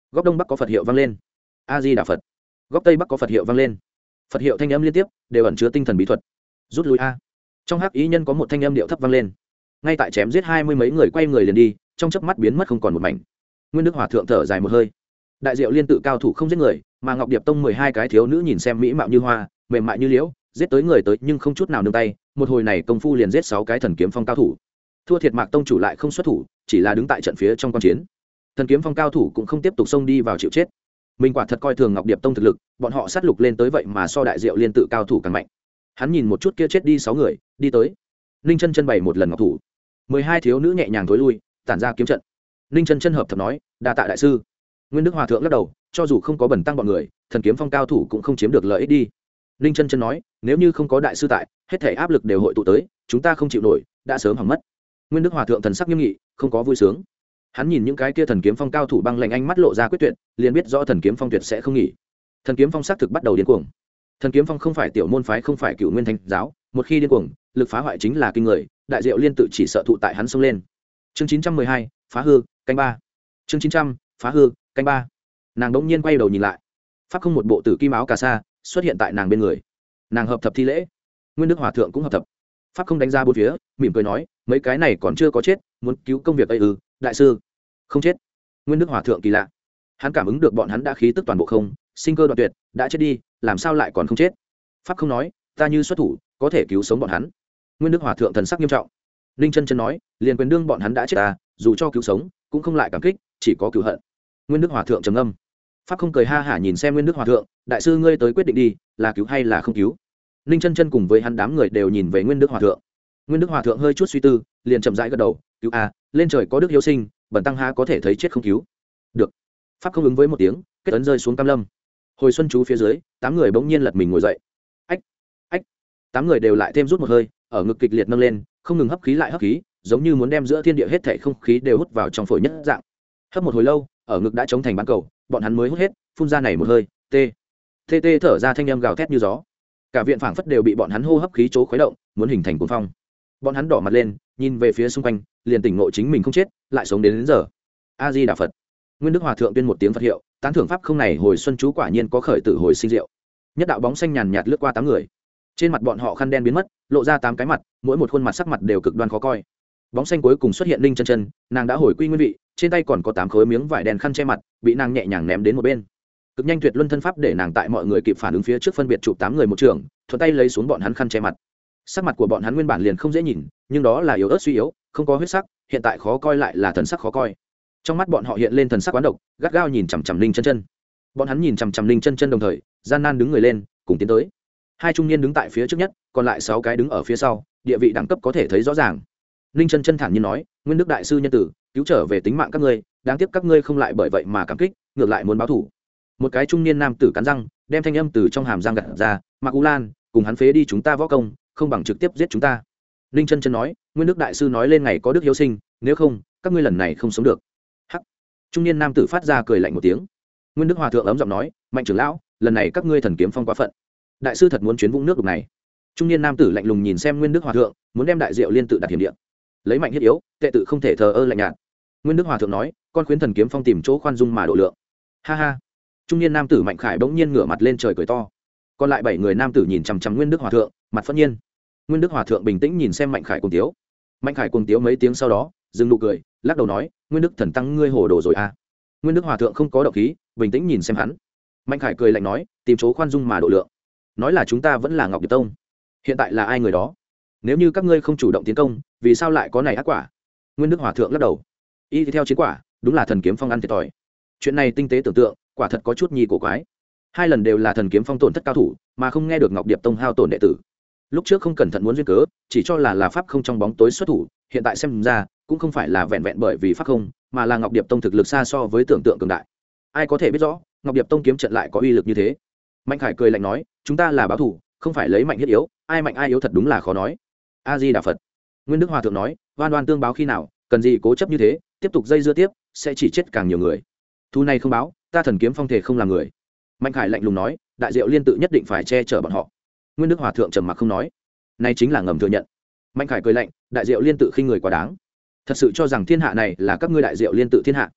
góc đông bắc có phật hiệu vang lên. A di đà phật. Góc tây bắc có phật hiệu vang lên. Phật hiệu thanh âm liên tiếp đều ẩn chứa tinh thần bí thuật. Rút lui a. Trong hắc ý nhân có một thanh âm điệu thấp vang lên. Ngay tại chém giết hai mươi mấy người quay người liền đi, trong chớp mắt biến mất không còn một mảnh. Nguyên Đức Hòa thượng thở dài một hơi. Đại Diệu Liên tự cao thủ không giết người, mà Ngọc Điệp Tông mười hai cái thiếu nữ nhìn xem mỹ mạo như hoa, mềm mại như liễu, giết tới người tới nhưng không chút nào nương tay, một hồi này công phu liền giết sáu cái thần kiếm phong cao thủ. Thua thiệt Mạc Tông chủ lại không xuất thủ, chỉ là đứng tại trận phía trong quan chiến. Thần kiếm phong cao thủ cũng không tiếp tục xông đi vào chịu chết. Mình quả thật coi thường Ngọc Điệp Tông thực lực, bọn họ sát lục lên tới vậy mà so Đại Diệu Liên tự cao thủ càng mạnh. Hắn nhìn một chút kia chết đi sáu người, đi tới. Ninh Chân Chân bày một lần ngọc thủ. mười hai thiếu nữ nhẹ nhàng thối lui, tản ra kiếm trận. Ninh Chân Chân hợp thập nói, đa tạ đại sư. Nguyên Đức Hòa thượng lắc đầu, cho dù không có bẩn tăng bọn người, thần kiếm phong cao thủ cũng không chiếm được lợi ích đi. Ninh Chân Chân nói, nếu như không có đại sư tại, hết thảy áp lực đều hội tụ tới, chúng ta không chịu nổi, đã sớm hỏng mất. Nguyên Đức Hòa thượng thần sắc nghiêm nghị, không có vui sướng. Hắn nhìn những cái kia thần kiếm phong cao thủ băng lạnh ánh mắt lộ ra quyết tuyệt, liền biết rõ thần kiếm phong tuyệt sẽ không nghỉ. Thần kiếm phong xác thực bắt đầu điên cuồng. Thần kiếm phong không phải tiểu môn phái, không phải cựu nguyên thánh giáo, một khi điên cuồng, lực phá hoại chính là kinh người. Đại Diệu Liên tự chỉ sợ thụ tại hắn xông lên. Chương chín trăm mười hai, phá hư, canh ba. Chương chín trăm, phá hư, canh ba. Nàng đống nhiên quay đầu nhìn lại, pháp không một bộ tử kim áo cà sa xuất hiện tại nàng bên người. Nàng hợp thập thi lễ, Nguyên Đức Hòa thượng cũng hợp thập. Pháp không đánh ra bốn phía, mỉm cười nói, mấy cái này còn chưa có chết, muốn cứu công việc ấy ư? Đại sư không chết. Nguyên Đức Hòa thượng kỳ lạ, hắn cảm ứng được bọn hắn đã khí tức toàn bộ không, sinh cơ đoạn tuyệt, đã chết đi, làm sao lại còn không chết? Pháp không nói, ta như xuất thủ có thể cứu sống bọn hắn. Nguyên Đức Hòa thượng thần sắc nghiêm trọng. Ninh Chân Chân nói, liền quyền đương bọn hắn đã chết ta, dù cho cứu sống cũng không lại cảm kích, chỉ có cứu hận. Nguyên Đức Hòa thượng trầm ngâm. Pháp không cười ha hả nhìn xem Nguyên Đức Hòa thượng, đại sư ngươi tới quyết định đi, là cứu hay là không cứu? Ninh Chân Chân cùng với hắn đám người đều nhìn về Nguyên Đức Hòa thượng. Nguyên Đức Hòa thượng hơi chút suy tư, liền chậm rãi gật đầu, cứu a, lên trời có đức hiếu sinh, bần tăng ha có thể thấy chết không cứu. Được. Pháp không ứng với một tiếng, kết ấn rơi xuống cam lâm. Hồi xuân chú phía dưới, tám người bỗng nhiên lật mình ngồi dậy. Ách, ách. Tám người đều lại thêm rút một hơi, ở ngực kịch liệt nâng lên, không ngừng hấp khí lại hấp khí, giống như muốn đem giữa thiên địa hết thảy không khí đều hút vào trong phổi nhất dạng. Hấp một hồi lâu, ở ngực đã trống thành bán cầu, bọn hắn mới hút hết, phun ra này một hơi, tê, tê tê thở ra thanh âm gào thét như gió. Cả viện phảng phất đều bị bọn hắn hô hấp khí chỗ khuấy động, muốn hình thành cuồng phong. Bọn hắn đỏ mặt lên, nhìn về phía xung quanh, liền tỉnh ngộ chính mình không chết, lại sống đến, đến giờ. A Di Đà Phật. Nguyên Đức Hòa thượng tuyên một tiếng Phật hiệu, tán thưởng pháp không này hồi xuân chú quả nhiên có khởi tử hồi sinh diệu. Nhất đạo bóng xanh nhàn nhạt lướt qua tám người. Trên mặt bọn họ khăn đen biến mất, lộ ra tám cái mặt, mỗi một khuôn mặt sắc mặt đều cực đoan khó coi. Bóng xanh cuối cùng xuất hiện Ninh Chân Chân, nàng đã hồi quy nguyên vị, trên tay còn có tám khối miếng vải đen khăn che mặt, bị nàng nhẹ nhàng ném đến một bên. Cực nhanh tuyệt luân thân pháp để nàng tại mọi người kịp phản ứng phía trước phân biệt chụp tám người một trường, thuận tay lấy xuống bọn hắn khăn che mặt. Sắc mặt của bọn hắn nguyên bản liền không dễ nhìn, nhưng đó là yếu ớt suy yếu, không có huyết sắc, hiện tại khó coi lại là thần sắc khó coi. Trong mắt bọn họ hiện lên thần sắc quán độc, gắt gao nhìn chằm chằm Ninh Chân Chân. Bọn hắn nhìn chằm chằm Ninh Chân Chân đồng thời, gian nan đứng người lên, cùng tiến tới. Hai trung niên đứng tại phía trước nhất, còn lại sáu cái đứng ở phía sau, địa vị đẳng cấp có thể thấy rõ ràng. Ninh Chân Chân thản nhiên nói, Nguyên Đức đại sư nhân tử, cứu trở về tính mạng các ngươi, đáng tiếc các ngươi không lại bởi vậy mà cảm kích, ngược lại muốn báo thù. Một cái trung niên nam tử cắn răng, đem thanh âm từ trong hàm răng gạt ra, Mạc U Lan, cùng hắn phế đi chúng ta võ công, không bằng trực tiếp giết chúng ta. Ninh Chân Chân nói, Nguyên Đức đại sư nói lên ngày có đức hiếu sinh, nếu không, các ngươi lần này không sống được. Hắc. Trung niên nam tử phát ra cười lạnh một tiếng. Nguyên Đức Hòa thượng ấm giọng nói, Mạnh trưởng lão, lần này các ngươi thần kiếm phong quá phận. Đại sư thật muốn chuyến vũng nước đục này. Trung niên nam tử lạnh lùng nhìn xem Nguyên Đức Hòa thượng, muốn đem Đại Diệu Liên tự đặt hiểm địa. Lấy mạnh thiết yếu, tệ tự không thể thờ ơ lạnh nhạt. Nguyên Đức Hòa thượng nói, con khuyến thần kiếm phong tìm chỗ khoan dung mà độ lượng. Ha ha. Trung niên nam tử Mạnh Khải bỗng nhiên ngửa mặt lên trời cười to. Còn lại bảy người nam tử nhìn chằm chằm Nguyên Đức Hòa thượng, mặt phẫn nhiên. Nguyên Đức Hòa thượng bình tĩnh nhìn xem Mạnh Khải cùng tiếu. Mạnh Khải cùng tiếu mấy tiếng sau đó, dừng nụ cười, lắc đầu nói, Nguyên Đức thần tăng ngươi hồ đồ rồi à. Nguyên Đức Hòa thượng không có động khí, bình tĩnh nhìn xem hắn. Mạnh Khải cười lạnh nói, tìm chỗ khoan dung mà độ lượng. Nói là chúng ta vẫn là Ngọc Điệp Tông, hiện tại là ai người đó? Nếu như các ngươi không chủ động tiến công, vì sao lại có này ác quả? Nguyên Đức Hòa thượng lắc đầu, y theo chiến quả, đúng là thần kiếm phong ăn thiệt thòi. Chuyện này tinh tế tưởng tượng, quả thật có chút nhi cổ quái. Hai lần đều là thần kiếm phong tổn thất cao thủ, mà không nghe được Ngọc Điệp Tông hao tổn đệ tử. Lúc trước không cẩn thận muốn duyên cớ, chỉ cho là là pháp không trong bóng tối xuất thủ, hiện tại xem ra cũng không phải là vẹn vẹn bởi vì pháp không, mà là Ngọc Điệp Tông thực lực xa so với tưởng tượng cường đại. Ai có thể biết rõ Ngọc Điệp Tông kiếm trận lại có uy lực như thế? Mạnh Khải cười lạnh nói, chúng ta là báo thủ, không phải lấy mạnh thiết yếu, ai mạnh ai yếu thật đúng là khó nói. A Di Đà Phật. Nguyên Đức Hòa thượng nói, oan oan tương báo khi nào, cần gì cố chấp như thế, tiếp tục dây dưa tiếp, sẽ chỉ chết càng nhiều người. Thu này không báo, ta thần kiếm phong thể không làm người. Mạnh Khải lạnh lùng nói, Đại Diệu Liên tự nhất định phải che chở bọn họ. Nguyên Đức Hòa thượng trầm mặc không nói. Này chính là ngầm thừa nhận. Mạnh Khải cười lạnh, Đại Diệu Liên tự khinh người quá đáng. Thật sự cho rằng thiên hạ này là các ngươi Đại Diệu Liên tự thiên hạ?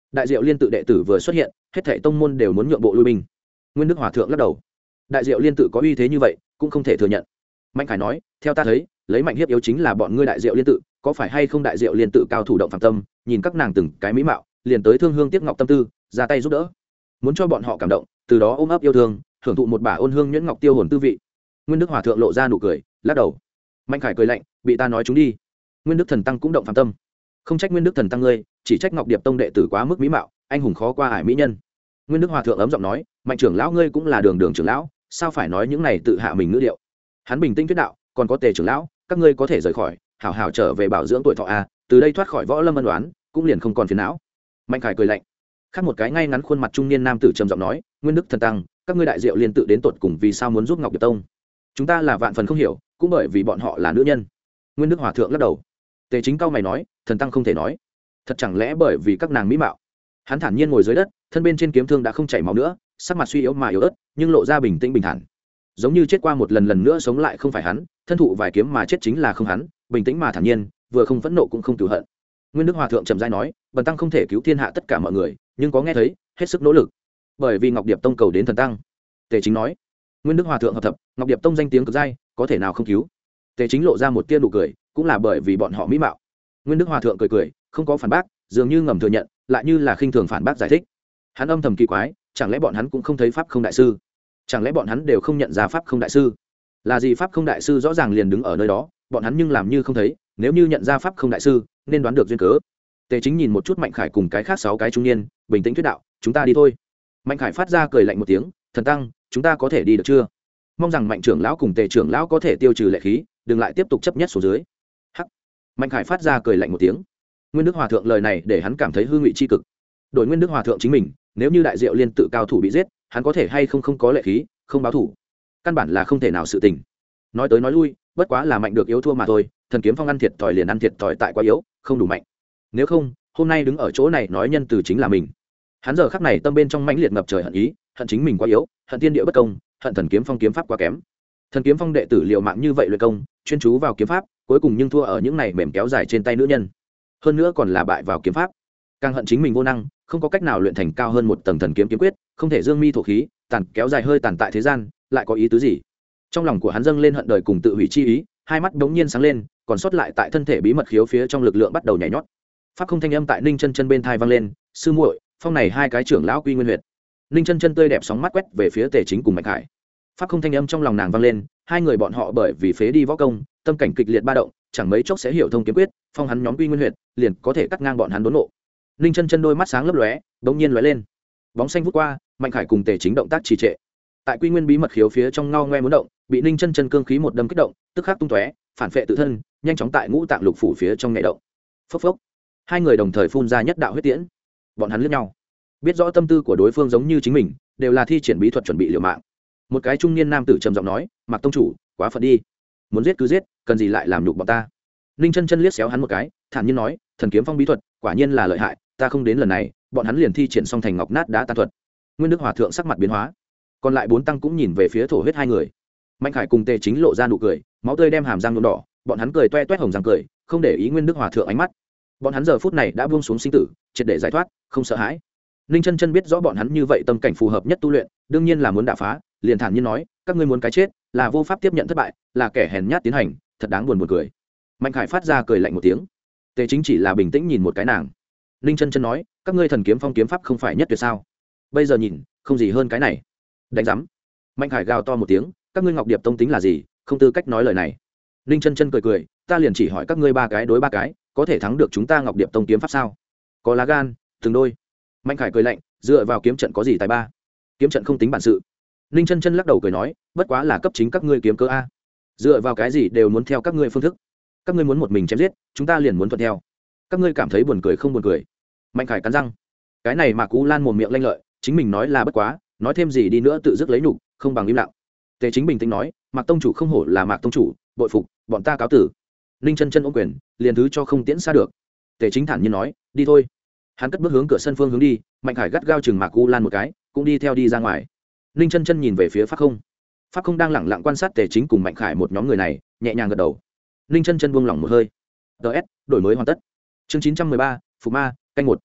đại diệu liên tự đệ tử vừa xuất hiện, hết thảy tông môn đều muốn nhượng bộ lui binh. Nguyên Đức Hòa thượng lắc đầu, đại diệu liên tự có uy thế như vậy cũng không thể thừa nhận. Mạnh Khải nói, theo ta thấy, lấy mạnh hiếp yếu chính là bọn ngươi đại diệu liên tự, có phải hay không đại diệu liên tự cao thủ động phạm tâm, nhìn các nàng từng cái mỹ mạo, liền tới thương hương tiếc ngọc tâm tư, ra tay giúp đỡ, muốn cho bọn họ cảm động, từ đó ôm ấp yêu thương, hưởng thụ một bả ôn hương nhuyễn ngọc tiêu hồn tư vị. Nguyên Đức Hòa thượng lộ ra nụ cười, lắc đầu. Mạnh Khải cười lạnh, bị ta nói chúng đi. Nguyên Đức thần tăng cũng động phạm tâm, không trách Nguyên Đức thần tăng ngươi, chỉ trách Ngọc Điệp tông đệ tử quá mức mỹ mạo, anh hùng khó qua ải mỹ nhân. Nguyên Đức Hòa thượng ấm giọng nói, Mạnh trưởng lão ngươi cũng là đường đường trưởng lão, sao phải nói những này tự hạ mình ngữ điệu. Hắn bình tĩnh thuyết đạo, còn có Tề trưởng lão, các ngươi có thể rời khỏi, hảo hảo trở về bảo dưỡng tuổi thọ a, từ đây thoát khỏi võ lâm ân đoán, cũng liền không còn phiền não. Mạnh Khải cười lạnh. Khác một cái ngay ngắn khuôn mặt trung niên nam tử trầm giọng nói, Nguyên Đức thần tăng, các ngươi đại diệu liên tự đến tột cùng vì sao muốn giúp Ngọc Điệp tông? Chúng ta là vạn phần không hiểu, cũng bởi vì bọn họ là nữ nhân. Nguyên Đức Hòa thượng lắc đầu. Tề Chính cao mày nói, thần tăng không thể nói, thật chẳng lẽ bởi vì các nàng mỹ mạo? Hắn thản nhiên ngồi dưới đất, thân bên trên kiếm thương đã không chảy máu nữa, sắc mặt suy yếu mà yếu ớt, nhưng lộ ra bình tĩnh bình thản, giống như chết qua một lần lần nữa sống lại không phải hắn, thân thụ vài kiếm mà chết chính là không hắn, bình tĩnh mà thản nhiên, vừa không phẫn nộ cũng không cừu hận. Nguyên Đức Hòa thượng trầm giai nói, bần tăng không thể cứu thiên hạ tất cả mọi người, nhưng có nghe thấy, hết sức nỗ lực, bởi vì Ngọc Điệp tông cầu đến thần tăng. Tề Chính nói. Nguyên Đức Hòa thượng hợp thập, Ngọc Điệp tông danh tiếng cực giai, có thể nào không cứu? Tề Chính lộ ra một tia nụ cười, cũng là bởi vì bọn họ mỹ mạo. Nguyên Đức Hòa thượng cười cười, không có phản bác, dường như ngầm thừa nhận, lại như là khinh thường phản bác giải thích. Hắn âm thầm kỳ quái, chẳng lẽ bọn hắn cũng không thấy pháp không đại sư? Chẳng lẽ bọn hắn đều không nhận ra pháp không đại sư? Là gì pháp không đại sư rõ ràng liền đứng ở nơi đó, bọn hắn nhưng làm như không thấy, nếu như nhận ra pháp không đại sư, nên đoán được duyên cớ. Tề Chính nhìn một chút Mạnh Khải cùng cái khác sáu cái trung niên, bình tĩnh thuyết đạo, chúng ta đi thôi. Mạnh Khải phát ra cười lạnh một tiếng, thần tăng, chúng ta có thể đi được chưa? Mong rằng Mạnh trưởng lão cùng Tề trưởng lão có thể tiêu trừ lệ khí, đừng lại tiếp tục chấp nhất xuống dưới. Hắc. Mạnh Khải phát ra cười lạnh một tiếng. Nguyên Đức Hòa thượng lời này để hắn cảm thấy hư ngụy chi cực. Đổi Nguyên Đức Hòa thượng chính mình, nếu như đại diệu liên tự cao thủ bị giết, hắn có thể hay không không có lệ khí, không báo thủ, căn bản là không thể nào sự tình. Nói tới nói lui, bất quá là mạnh được yếu thua mà thôi, thần kiếm phong ăn thiệt thòi liền ăn thiệt thòi tại quá yếu, không đủ mạnh. Nếu không, hôm nay đứng ở chỗ này nói nhân từ chính là mình. Hắn giờ khắc này tâm bên trong mãnh liệt ngập trời hận ý, hận chính mình quá yếu, hận thiên địa bất công, hận thần kiếm phong kiếm pháp quá kém. Thần kiếm phong đệ tử liều mạng như vậy luyện công, chuyên chú vào kiếm pháp, cuối cùng nhưng thua ở những này mềm kéo dài trên tay nữ nhân, hơn nữa còn là bại vào kiếm pháp. Càng hận chính mình vô năng, không có cách nào luyện thành cao hơn một tầng thần kiếm kiếm quyết, không thể dương mi thổ khí, tàn kéo dài hơi tàn tại thế gian, lại có ý tứ gì? Trong lòng của hắn dâng lên hận đời cùng tự hủy chi ý, hai mắt đống nhiên sáng lên, còn sót lại tại thân thể bí mật khiếu phía trong lực lượng bắt đầu nhảy nhót. Pháp không thanh âm tại Ninh Chân Chân bên thai vang lên, sư muội, phong này hai cái trưởng lão quy nguyên huyệt. Ninh Chân Chân tươi đẹp sóng mắt quét về phía Tề Chính cùng Mạnh Khải. Pháp không thanh âm trong lòng nàng vang lên, hai người bọn họ bởi vì phế đi võ công, tâm cảnh kịch liệt ba động, chẳng mấy chốc sẽ hiểu thông kiếm quyết, phong hắn nhóm quy nguyên huyệt, liền có thể cắt ngang bọn hắn đốn nộ. Ninh Chân Chân đôi mắt sáng lấp lóe, bỗng nhiên lóe lên. Bóng xanh vút qua, Mạnh Khải cùng Tề Chính động tác trì trệ. Tại quy nguyên bí mật khiếu phía trong ngao ngoe muốn động, bị Ninh Chân Chân cương khí một đâm kích động, tức khắc tung tóe, phản phệ tự thân, nhanh chóng tại ngũ tạng lục phủ phía trong nhảy động. Phốc phốc. Hai người đồng thời phun ra nhất đạo huyết tiễn. Bọn hắn liếc nhau, biết rõ tâm tư của đối phương giống như chính mình, đều là thi triển bí thuật chuẩn bị liều mạng. Một cái trung niên nam tử trầm giọng nói, Mạc tông chủ, quá phận đi, muốn giết cứ giết, cần gì lại làm nhục bọn ta? Ninh Chân Chân liếc xéo hắn một cái, thản nhiên nói, thần kiếm phong bí thuật, quả nhiên là lợi hại, ta không đến lần này, bọn hắn liền thi triển xong thành ngọc nát đá tan thuật. Nguyên Đức Hòa thượng sắc mặt biến hóa, còn lại bốn tăng cũng nhìn về phía thổ huyết hai người. Mạnh Khải cùng Tề Chính lộ ra nụ cười, máu tươi đem hàm răng nhuộm đỏ, bọn hắn cười toe toét hồng răng cười, không để ý Nguyên Đức Hòa thượng ánh mắt. Bọn hắn giờ phút này đã buông xuống sinh tử, triệt để giải thoát, không sợ hãi. Ninh Chân Chân biết rõ bọn hắn như vậy tâm cảnh phù hợp nhất tu luyện, đương nhiên là muốn đả phá, liền thản nhiên nói, các ngươi muốn cái chết, là vô pháp tiếp nhận thất bại, là kẻ hèn nhát tiến hành, thật đáng buồn buồn cười. Mạnh Khải phát ra cười lạnh một tiếng. Tề Chính chỉ là bình tĩnh nhìn một cái nàng. Ninh Chân Chân nói, các ngươi thần kiếm phong kiếm pháp không phải nhất tuyệt sao? Bây giờ nhìn, không gì hơn cái này. Đánh rắm. Mạnh Khải gào to một tiếng, các ngươi Ngọc Điệp tông tính là gì, không tư cách nói lời này. Ninh Chân Chân cười cười, ta liền chỉ hỏi các ngươi ba cái đối ba cái, có thể thắng được chúng ta Ngọc Điệp tông kiếm pháp sao? Có lá gan, từng đôi. Mạnh Khải cười lạnh, dựa vào kiếm trận có gì tài ba? Kiếm trận không tính bản sự. Ninh Chân Chân lắc đầu cười nói, bất quá là cấp chính các ngươi kiếm cơ a. Dựa vào cái gì đều muốn theo các ngươi phương thức. Các ngươi muốn một mình chém giết, chúng ta liền muốn thuận theo. Các ngươi cảm thấy buồn cười không buồn cười? Mạnh Khải cắn răng. Cái này mà Cú Lan mồm miệng lanh lợi, chính mình nói là bất quá, nói thêm gì đi nữa tự dứt lấy nhục, không bằng im lặng. Tề Chính bình tĩnh nói, Mạc tông chủ không hổ là Mạc tông chủ, bội phục, bọn ta cáo tử. Ninh Chân Chân ôm quyền, liền thứ cho không tiễn xa được. Tề Chính thản nhiên nói, đi thôi. Hắn cất bước hướng cửa sân phương hướng đi, Mạnh Khải gắt gao chừng Mạc Cú Lan một cái, cũng đi theo đi ra ngoài. Ninh Chân Chân nhìn về phía Pháp Không. Pháp Không đang lẳng lặng quan sát Tề Chính cùng Mạnh Khải một nhóm người này, nhẹ nhàng gật đầu. Ninh Chân Chân buông lỏng một hơi. ds đổi mới hoàn tất. Chương chín trăm mười ba, Phục Ma, canh một.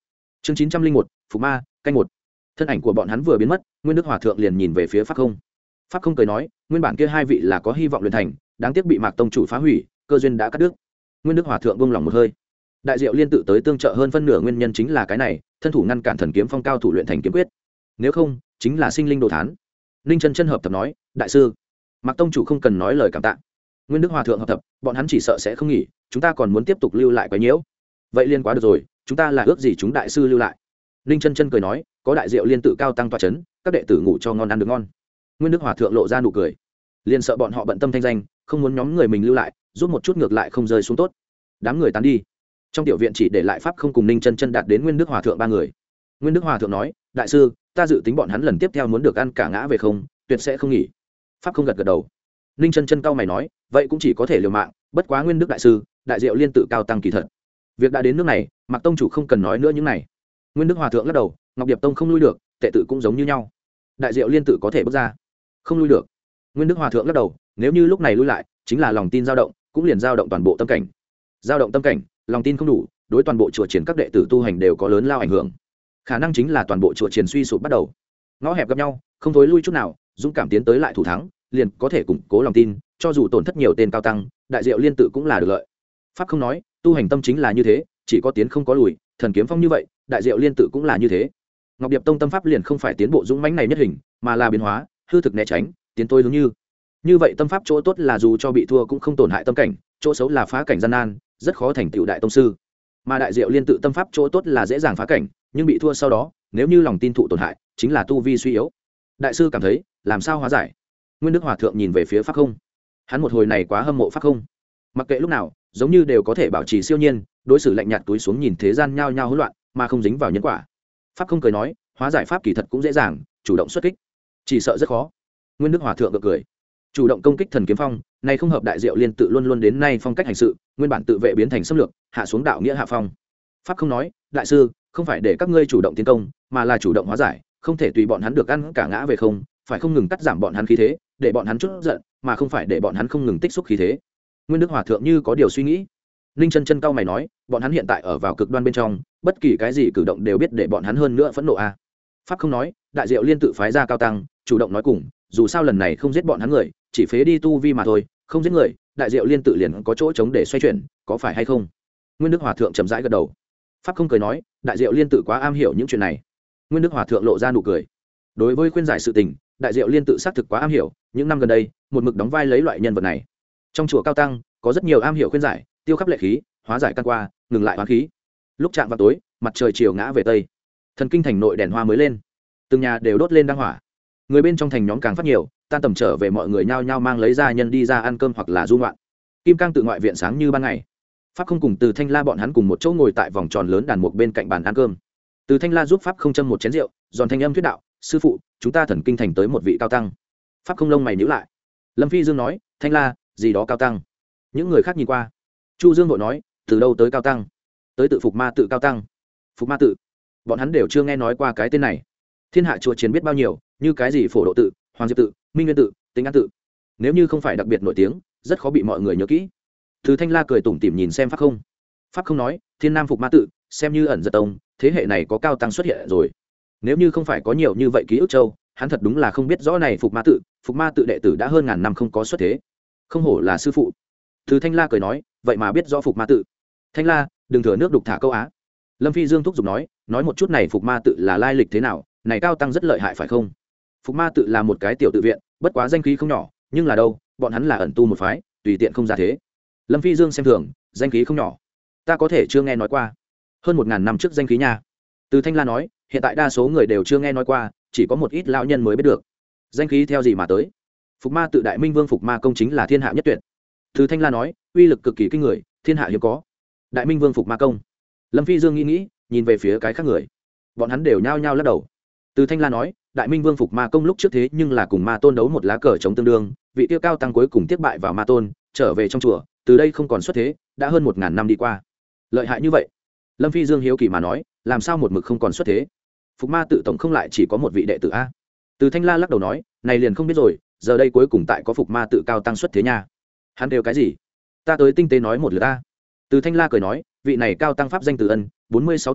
chương chín trăm linh một phục ma canh một. Thân ảnh của bọn hắn vừa biến mất, Nguyên Đức Hòa thượng liền nhìn về phía Pháp Không. Pháp Không cười nói, nguyên bản kia hai vị là có hy vọng luyện thành, đáng tiếc bị Mạc tông chủ phá hủy, cơ duyên đã cắt đứt. Nguyên Đức Hòa thượng buông lòng một hơi. Đại Diệu Liên tự tới tương trợ hơn phân nửa nguyên nhân chính là cái này, thân thủ ngăn cản thần kiếm phong cao thủ luyện thành kiếm quyết. Nếu không, chính là sinh linh đồ thán. Ninh Chân Chân hợp tập nói, đại sư, Mạc tông chủ không cần nói lời cảm tạ. Nguyên Đức Hòa thượng hợp tập, bọn hắn chỉ sợ sẽ không nghỉ, chúng ta còn muốn tiếp tục lưu lại quấy nhiễu. Vậy liên quá được rồi, chúng ta là ước gì chúng đại sư lưu lại. Ninh Chân Chân cười nói, có Đại Diệu Liên tự cao tăng tọa chấn, các đệ tử ngủ cho ngon ăn được ngon. Nguyên Đức Hòa thượng lộ ra nụ cười, liền sợ bọn họ bận tâm thanh danh, không muốn nhóm người mình lưu lại, giúp một chút ngược lại không rơi xuống tốt. Đám người tán đi. Trong tiểu viện chỉ để lại Pháp Không cùng Ninh Chân Chân đạt đến Nguyên Đức Hòa thượng ba người. Nguyên Đức Hòa thượng nói, đại sư, ta dự tính bọn hắn lần tiếp theo muốn được ăn cả ngã về không, tuyệt sẽ không nghỉ. Pháp Không gật gật đầu. Ninh Chân Chân cau mày nói, vậy cũng chỉ có thể liều mạng, bất quá Nguyên Đức đại sư, Đại Diệu Liên tự cao tăng kỳ thật. Việc đã đến nước này, Mạc tông chủ không cần nói nữa những này. Nguyên Đức Hòa thượng lắc đầu, Ngọc Điệp tông không lui được, tệ tự cũng giống như nhau. Đại Diệu Liên tự có thể bước ra, không lui được. Nguyên Đức Hòa thượng lắc đầu, nếu như lúc này lui lại, chính là lòng tin dao động, cũng liền dao động toàn bộ tâm cảnh. Dao động tâm cảnh, lòng tin không đủ, đối toàn bộ chùa triển các đệ tử tu hành đều có lớn lao ảnh hưởng. Khả năng chính là toàn bộ chùa triển suy sụp bắt đầu. Ngõ hẹp gặp nhau, không thối lui chút nào, dũng cảm tiến tới lại thủ thắng, liền có thể củng cố lòng tin, cho dù tổn thất nhiều tên cao tăng, Đại Diệu Liên tự cũng là được lợi. Pháp Không nói, tu hành tâm chính là như thế, chỉ có tiến không có lùi, thần kiếm phong như vậy, Đại Diệu Liên tự cũng là như thế. Ngọc Điệp tông tâm pháp liền không phải tiến bộ dũng mãnh này nhất hình, mà là biến hóa, hư thực né tránh, tiến tôi hướng như. Như vậy tâm pháp chỗ tốt là dù cho bị thua cũng không tổn hại tâm cảnh, chỗ xấu là phá cảnh gian nan, rất khó thành tựu đại tông sư. Mà Đại Diệu Liên tự tâm pháp chỗ tốt là dễ dàng phá cảnh, nhưng bị thua sau đó, nếu như lòng tin thụ tổn hại, chính là tu vi suy yếu. Đại sư cảm thấy, làm sao hóa giải? Nguyên Đức Hòa thượng nhìn về phía Pháp Không. Hắn một hồi này quá hâm mộ Pháp Không. Mặc kệ lúc nào, giống như đều có thể bảo trì siêu nhiên, đối xử lạnh nhạt túi xuống nhìn thế gian nhao nhao hỗn loạn, mà không dính vào nhân quả. Pháp Không cười nói, hóa giải pháp kỳ thật cũng dễ dàng, chủ động xuất kích, chỉ sợ rất khó. Nguyên Đức Hòa thượng gật cười, chủ động công kích thần kiếm phong, này không hợp Đại Diệu Liên tự luôn luôn đến nay phong cách hành sự, nguyên bản tự vệ biến thành xâm lược, hạ xuống đạo nghĩa hạ phong. Pháp Không nói, đại sư, không phải để các ngươi chủ động tiến công, mà là chủ động hóa giải, không thể tùy bọn hắn được ăn cả ngã về không, phải không ngừng cắt giảm bọn hắn khí thế, để bọn hắn chút giận, mà không phải để bọn hắn không ngừng tích xúc khí thế. Nguyên Đức Hòa thượng như có điều suy nghĩ. Ninh Chân Chân cau mày nói, bọn hắn hiện tại ở vào cực đoan bên trong, bất kỳ cái gì cử động đều biết để bọn hắn hơn nữa phẫn nộ a. À. Pháp Không nói, Đại Diệu Liên tự phái ra cao tăng, chủ động nói cùng, dù sao lần này không giết bọn hắn người, chỉ phế đi tu vi mà thôi, không giết người, Đại Diệu Liên tự liền có chỗ chống để xoay chuyển, có phải hay không? Nguyên Đức Hòa thượng chậm rãi gật đầu. Pháp Không cười nói, Đại Diệu Liên tự quá am hiểu những chuyện này. Nguyên Đức Hòa thượng lộ ra nụ cười. Đối với khuyên giải sự tình, Đại Diệu Liên tự xác thực quá am hiểu, những năm gần đây, một mực đóng vai lấy loại nhân vật này. Trong chùa cao tăng, có rất nhiều am hiểu khuyên giải, tiêu khắp lệ khí, hóa giải căn qua, ngừng lại hoán khí. Lúc chạm vào tối, mặt trời chiều ngã về tây, thần kinh thành nội đèn hoa mới lên, từng nhà đều đốt lên đăng hỏa. Người bên trong thành nhóm càng phát nhiều, tan tầm trở về mọi người nhao nhao mang lấy gia nhân đi ra ăn cơm hoặc là du ngoạn. Kim Cang tự ngoại viện sáng như ban ngày. Pháp Không cùng Từ Thanh La bọn hắn cùng một chỗ ngồi tại vòng tròn lớn đàn mục bên cạnh bàn ăn cơm. Từ Thanh La giúp Pháp Không châm một chén rượu, giòn thanh âm thuyết đạo, sư phụ, chúng ta thần kinh thành tới một vị cao tăng. Pháp Không lông mày nhíu lại. Lâm Phi Dương nói, Thanh La, gì đó cao tăng? Những người khác nhìn qua. Chu Dương vội nói, từ đâu tới cao tăng? Tới tự Phục Ma tự cao tăng. Phục Ma tự? Bọn hắn đều chưa nghe nói qua cái tên này. Thiên hạ chùa chiến biết bao nhiêu, như cái gì Phổ Độ tự, Hoàng Diệp tự, Minh Nguyên tự, Tĩnh An tự. Nếu như không phải đặc biệt nổi tiếng, rất khó bị mọi người nhớ kỹ. Từ Thanh La cười tủm tỉm nhìn xem Pháp Không. Pháp Không nói, Thiên Nam Phục Ma tự, xem như ẩn giật tông, thế hệ này có cao tăng xuất hiện rồi. Nếu như không phải có nhiều như vậy ký ức châu, hắn thật đúng là không biết rõ này Phục Ma tự, Phục Ma tự đệ tử đã hơn ngàn năm không có xuất thế. Không hổ là sư phụ. Từ Thanh La cười nói, vậy mà biết rõ Phục Ma tự. Thanh La, đừng thừa nước đục thả câu á. Lâm Phi Dương thúc giục nói, nói một chút này Phục Ma tự là lai lịch thế nào, này cao tăng rất lợi hại phải không? Phục Ma tự là một cái tiểu tự viện, bất quá danh khí không nhỏ, nhưng là đâu, bọn hắn là ẩn tu một phái, tùy tiện không ra thế. Lâm Phi Dương xem thường, danh khí không nhỏ, ta có thể chưa nghe nói qua. Hơn một ngàn năm trước danh khí nha. Từ Thanh La nói, hiện tại đa số người đều chưa nghe nói qua, chỉ có một ít lão nhân mới biết được. Danh khí theo gì mà tới? Phục Ma tự Đại Minh Vương Phục Ma công chính là thiên hạ nhất tuyệt. Từ Thanh La nói, uy lực cực kỳ kinh người, thiên hạ hiếm có. Đại Minh Vương Phục Ma công. Lâm Phi Dương nghĩ nghĩ, nhìn về phía cái khác người, bọn hắn đều nhao nhao lắc đầu. Từ Thanh La nói, Đại Minh Vương Phục Ma công lúc trước thế nhưng là cùng Ma Tôn đấu một lá cờ chống tương đương, vị tiêu cao tăng cuối cùng tiếp bại vào Ma Tôn, trở về trong chùa, từ đây không còn xuất thế, đã hơn một ngàn năm đi qua. Lợi hại như vậy. Lâm Phi Dương hiếu kỳ mà nói, làm sao một mực không còn xuất thế? Phục Ma tự tổng không lại chỉ có một vị đệ tử a? Từ Thanh La lắc đầu nói, này liền không biết rồi, giờ đây cuối cùng tại có Phục Ma tự cao tăng xuất thế nha. Hắn đều cái gì? Ta tới tinh tế nói một lượt ta. Từ Thanh La cười nói, vị này cao tăng pháp danh Từ Ân, bốn mươi sáu tuổi,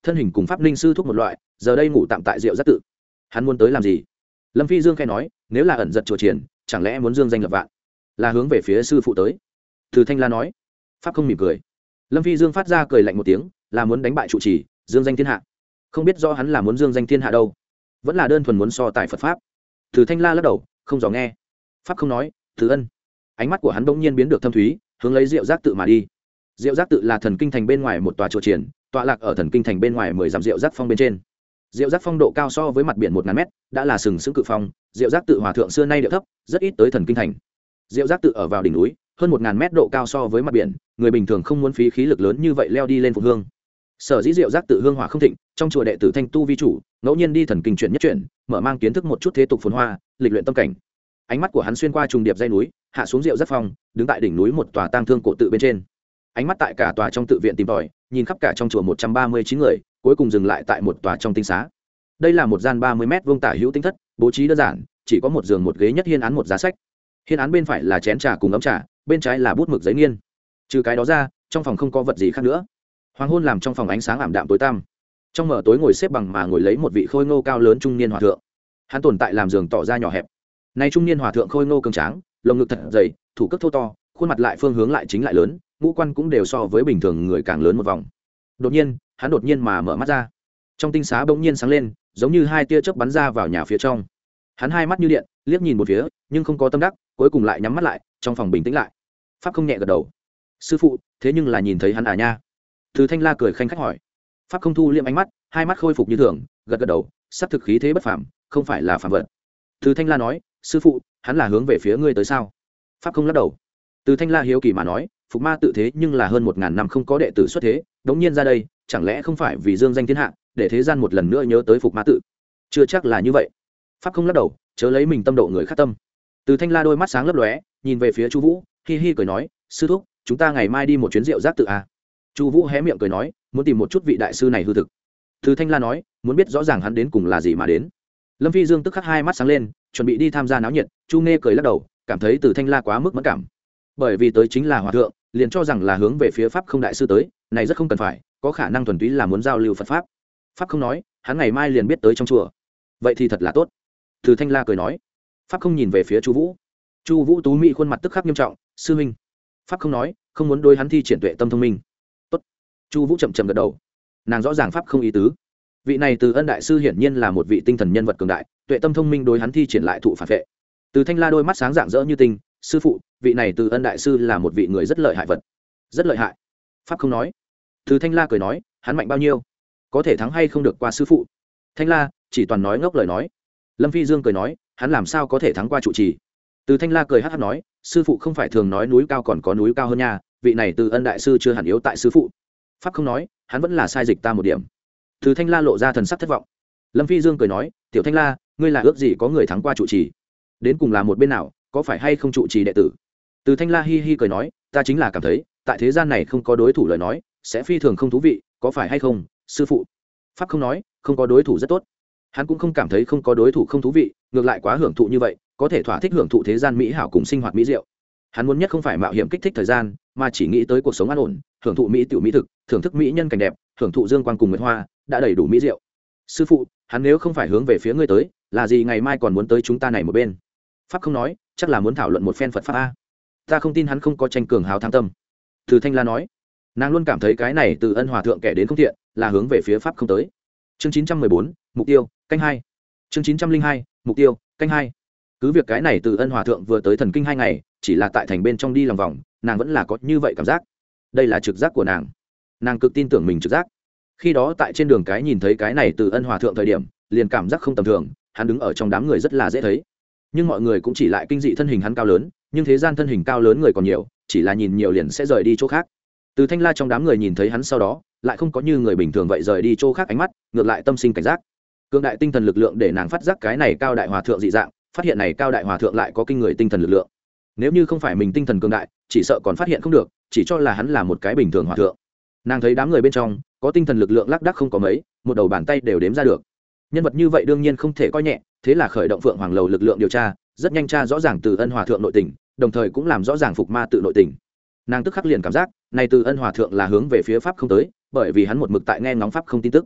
thân hình cùng pháp linh sư thúc một loại, giờ đây ngủ tạm tại Diệu Giác tự. Hắn muốn tới làm gì? Lâm Phi Dương khẽ nói, nếu là ẩn giật chùa triển, chẳng lẽ muốn dương danh lập vạn, là hướng về phía sư phụ tới? Từ Thanh La nói. Pháp không mỉm cười. Lâm Phi Dương phát ra cười lạnh một tiếng, là muốn đánh bại trụ trì, dương danh thiên hạ. Không biết do hắn là muốn dương danh thiên hạ đâu, vẫn là đơn thuần muốn so tài Phật pháp. Từ Thanh La lắc đầu, không dò nghe. Pháp không nói, Từ Ân. Ánh mắt của hắn bỗng nhiên biến được thâm thúy, hướng lấy Diệu Giác tự mà đi. Diệu Giác tự là thần kinh thành bên ngoài một tòa chùa triển, tọa lạc ở thần kinh thành bên ngoài mười dặm Diệu Giác phong bên trên. Diệu Giác phong độ cao so với mặt biển một ngàn mét, đã là sừng sững cự phong. Diệu Giác tự hòa thượng xưa nay địa thấp, rất ít tới thần kinh thành. Diệu Giác tự ở vào đỉnh núi, hơn một ngàn mét độ cao so với mặt biển, người bình thường không muốn phí khí lực lớn như vậy leo đi lên phụng hương. Sở dĩ Diệu Giác tự hương hỏa không thịnh, trong chùa đệ tử thanh tu vi chủ, ngẫu nhiên đi thần kinh chuyển nhất chuyển, mở mang kiến thức một chút thế tục phồn hoa, lịch luyện tâm cảnh. Ánh mắt của hắn xuyên qua trùng điệp dãy núi, hạ xuống Diệu Giác phong, đứng tại đỉnh núi một tòa tang thương cổ tự bên trên. Ánh mắt tại cả tòa trong tự viện tìm tòi, nhìn khắp cả trong chùa một trăm ba mươi chín người, cuối cùng dừng lại tại một tòa trong tinh xá. Đây là một gian ba mươi mét vuông tả hữu tinh thất, bố trí đơn giản, chỉ có một giường một ghế nhất hiên án một giá sách. Hiên án bên phải là chén trà cùng ấm trà, bên trái là bút mực giấy nghiên. Trừ cái đó ra, trong phòng không có vật gì khác nữa. Hoàng hôn làm trong phòng ánh sáng ảm đạm tối tăm. Trong mở tối ngồi xếp bằng mà ngồi lấy một vị khôi ngô cao lớn trung niên hòa thượng. Hắn tồn tại làm giường tỏ ra nhỏ hẹp. Nay trung niên hòa thượng khôi ngô cường tráng, lồng ngực thật dày, thủ cước thô to, khuôn mặt lại phương hướng lại chính lại lớn, ngũ quan cũng đều so với bình thường người càng lớn một vòng. Đột nhiên, hắn đột nhiên mà mở mắt ra. Trong tinh xá bỗng nhiên sáng lên, giống như hai tia chớp bắn ra vào nhà phía trong. Hắn hai mắt như điện, liếc nhìn một phía, nhưng không có tâm đắc, cuối cùng lại nhắm mắt lại, trong phòng bình tĩnh lại. Pháp không nhẹ gật đầu. Sư phụ, thế nhưng là nhìn thấy hắn à nha? Từ Thanh La cười khanh khách hỏi. Pháp không thu liệm ánh mắt, hai mắt khôi phục như thường, gật gật đầu, sắp thực khí thế bất phàm, không phải là phàm vật. Từ Thanh La nói, sư phụ, hắn là hướng về phía ngươi tới sao? Pháp không lắc đầu. Từ Thanh La hiếu kỳ mà nói, Phục Ma tự thế nhưng là hơn một ngàn năm không có đệ tử xuất thế, đống nhiên ra đây, chẳng lẽ không phải vì dương danh thiên hạ, để thế gian một lần nữa nhớ tới Phục Ma tự? Chưa chắc là như vậy. Pháp không lắc đầu, chớ lấy mình tâm độ người khác tâm. Từ Thanh La đôi mắt sáng lấp lóe, nhìn về phía Chu Vũ, hi hi cười nói, sư thúc, chúng ta ngày mai đi một chuyến Diệu Giác tự à? Chu Vũ hé miệng cười nói, muốn tìm một chút vị đại sư này hư thực. Từ Thanh La nói, muốn biết rõ ràng hắn đến cùng là gì mà đến. Lâm Phi Dương tức khắc hai mắt sáng lên, chuẩn bị đi tham gia náo nhiệt. Chu Nghe cười lắc đầu, cảm thấy Từ Thanh La quá mức mẫn cảm. Bởi vì tới chính là hòa thượng, liền cho rằng là hướng về phía pháp không đại sư tới, này rất không cần phải, có khả năng thuần túy là muốn giao lưu Phật pháp. Pháp không nói, hắn ngày mai liền biết tới trong chùa. Vậy thì thật là tốt. Từ Thanh La cười nói. Pháp không nhìn về phía Chu Vũ. Chu Vũ tú mỹ khuôn mặt tức khắc nghiêm trọng, sư huynh. Pháp không nói, không muốn đối hắn thi triển tuệ tâm thông minh. Tốt. Chu Vũ chậm chậm gật đầu. Nàng rõ ràng pháp không ý tứ. Vị này Từ Ân đại sư hiển nhiên là một vị tinh thần nhân vật cường đại, tuệ tâm thông minh đối hắn thi triển lại thụ phản vệ. Từ Thanh La đôi mắt sáng rạng rỡ như tinh, sư phụ, vị này Từ Ân đại sư là một vị người rất lợi hại vật. Rất lợi hại. Pháp không nói. Từ Thanh La cười nói, hắn mạnh bao nhiêu? Có thể thắng hay không được qua sư phụ? Thanh La chỉ toàn nói ngốc lời nói. Lâm Phi Dương cười nói, hắn làm sao có thể thắng qua trụ trì? Từ Thanh La cười hắc hắc nói, sư phụ không phải thường nói núi cao còn có núi cao hơn nha, vị này Từ Ân đại sư chưa hẳn yếu tại sư phụ. Pháp không nói, hắn vẫn là sai dịch ta một điểm. Từ Thanh La lộ ra thần sắc thất vọng. Lâm Phi Dương cười nói, tiểu Thanh La, ngươi là ước gì có người thắng qua trụ trì? Đến cùng là một bên nào, có phải hay không trụ trì đệ tử? Từ Thanh La hi hi cười nói, ta chính là cảm thấy, tại thế gian này không có đối thủ lời nói, sẽ phi thường không thú vị, có phải hay không, sư phụ? Pháp không nói, không có đối thủ rất tốt. Hắn cũng không cảm thấy không có đối thủ không thú vị, ngược lại quá hưởng thụ như vậy, có thể thỏa thích hưởng thụ thế gian mỹ hảo cùng sinh hoạt mỹ diệu. Hắn muốn nhất không phải mạo hiểm kích thích thời gian, mà chỉ nghĩ tới cuộc sống an ổn, hưởng thụ mỹ tiểu mỹ thực, thưởng thức mỹ nhân cảnh đẹp, hưởng thụ dương quang cùng nguyệt hoa, đã đầy đủ mỹ diệu. Sư phụ, hắn nếu không phải hướng về phía ngươi tới, là gì ngày mai còn muốn tới chúng ta này một bên? Pháp không nói, chắc là muốn thảo luận một phen Phật pháp a. Ta không tin hắn không có tranh cường hào thắng tâm. Từ Thanh La nói, nàng luôn cảm thấy cái này Từ Ân hòa thượng kẻ đến không thiện, là hướng về phía pháp không tới. Chương chín trăm mười bốn, mục tiêu, canh hai. Chương chín trăm linh hai, mục tiêu, canh hai. Cứ việc cái này Từ Ân hòa thượng vừa tới thần kinh hai ngày, chỉ là tại thành bên trong đi lòng vòng, nàng vẫn là có như vậy cảm giác. Đây là trực giác của nàng. Nàng cực tin tưởng mình trực giác. Khi đó tại trên đường cái nhìn thấy cái này Từ Ân hòa thượng thời điểm, liền cảm giác không tầm thường, hắn đứng ở trong đám người rất là dễ thấy. Nhưng mọi người cũng chỉ lại kinh dị thân hình hắn cao lớn, nhưng thế gian thân hình cao lớn người còn nhiều, chỉ là nhìn nhiều liền sẽ rời đi chỗ khác. Từ Thanh La trong đám người nhìn thấy hắn sau đó, lại không có như người bình thường vậy rời đi chỗ khác ánh mắt, ngược lại tâm sinh cảnh giác. Cường đại tinh thần lực lượng để nàng phát giác cái này cao đại hòa thượng dị dạng, phát hiện này cao đại hòa thượng lại có kinh người tinh thần lực lượng. Nếu như không phải mình tinh thần cường đại, chỉ sợ còn phát hiện không được, chỉ cho là hắn là một cái bình thường hòa thượng. Nàng thấy đám người bên trong có tinh thần lực lượng lác đác không có mấy, một đầu bàn tay đều đếm ra được. Nhân vật như vậy đương nhiên không thể coi nhẹ, thế là khởi động Phượng Hoàng lầu lực lượng điều tra, rất nhanh tra rõ ràng Từ Ân hòa thượng nội tình, đồng thời cũng làm rõ ràng Phục Ma tự nội tình. Nàng tức khắc liền cảm giác, này Từ Ân hòa thượng là hướng về phía pháp không tới, bởi vì hắn một mực tại nghe ngóng pháp không tin tức.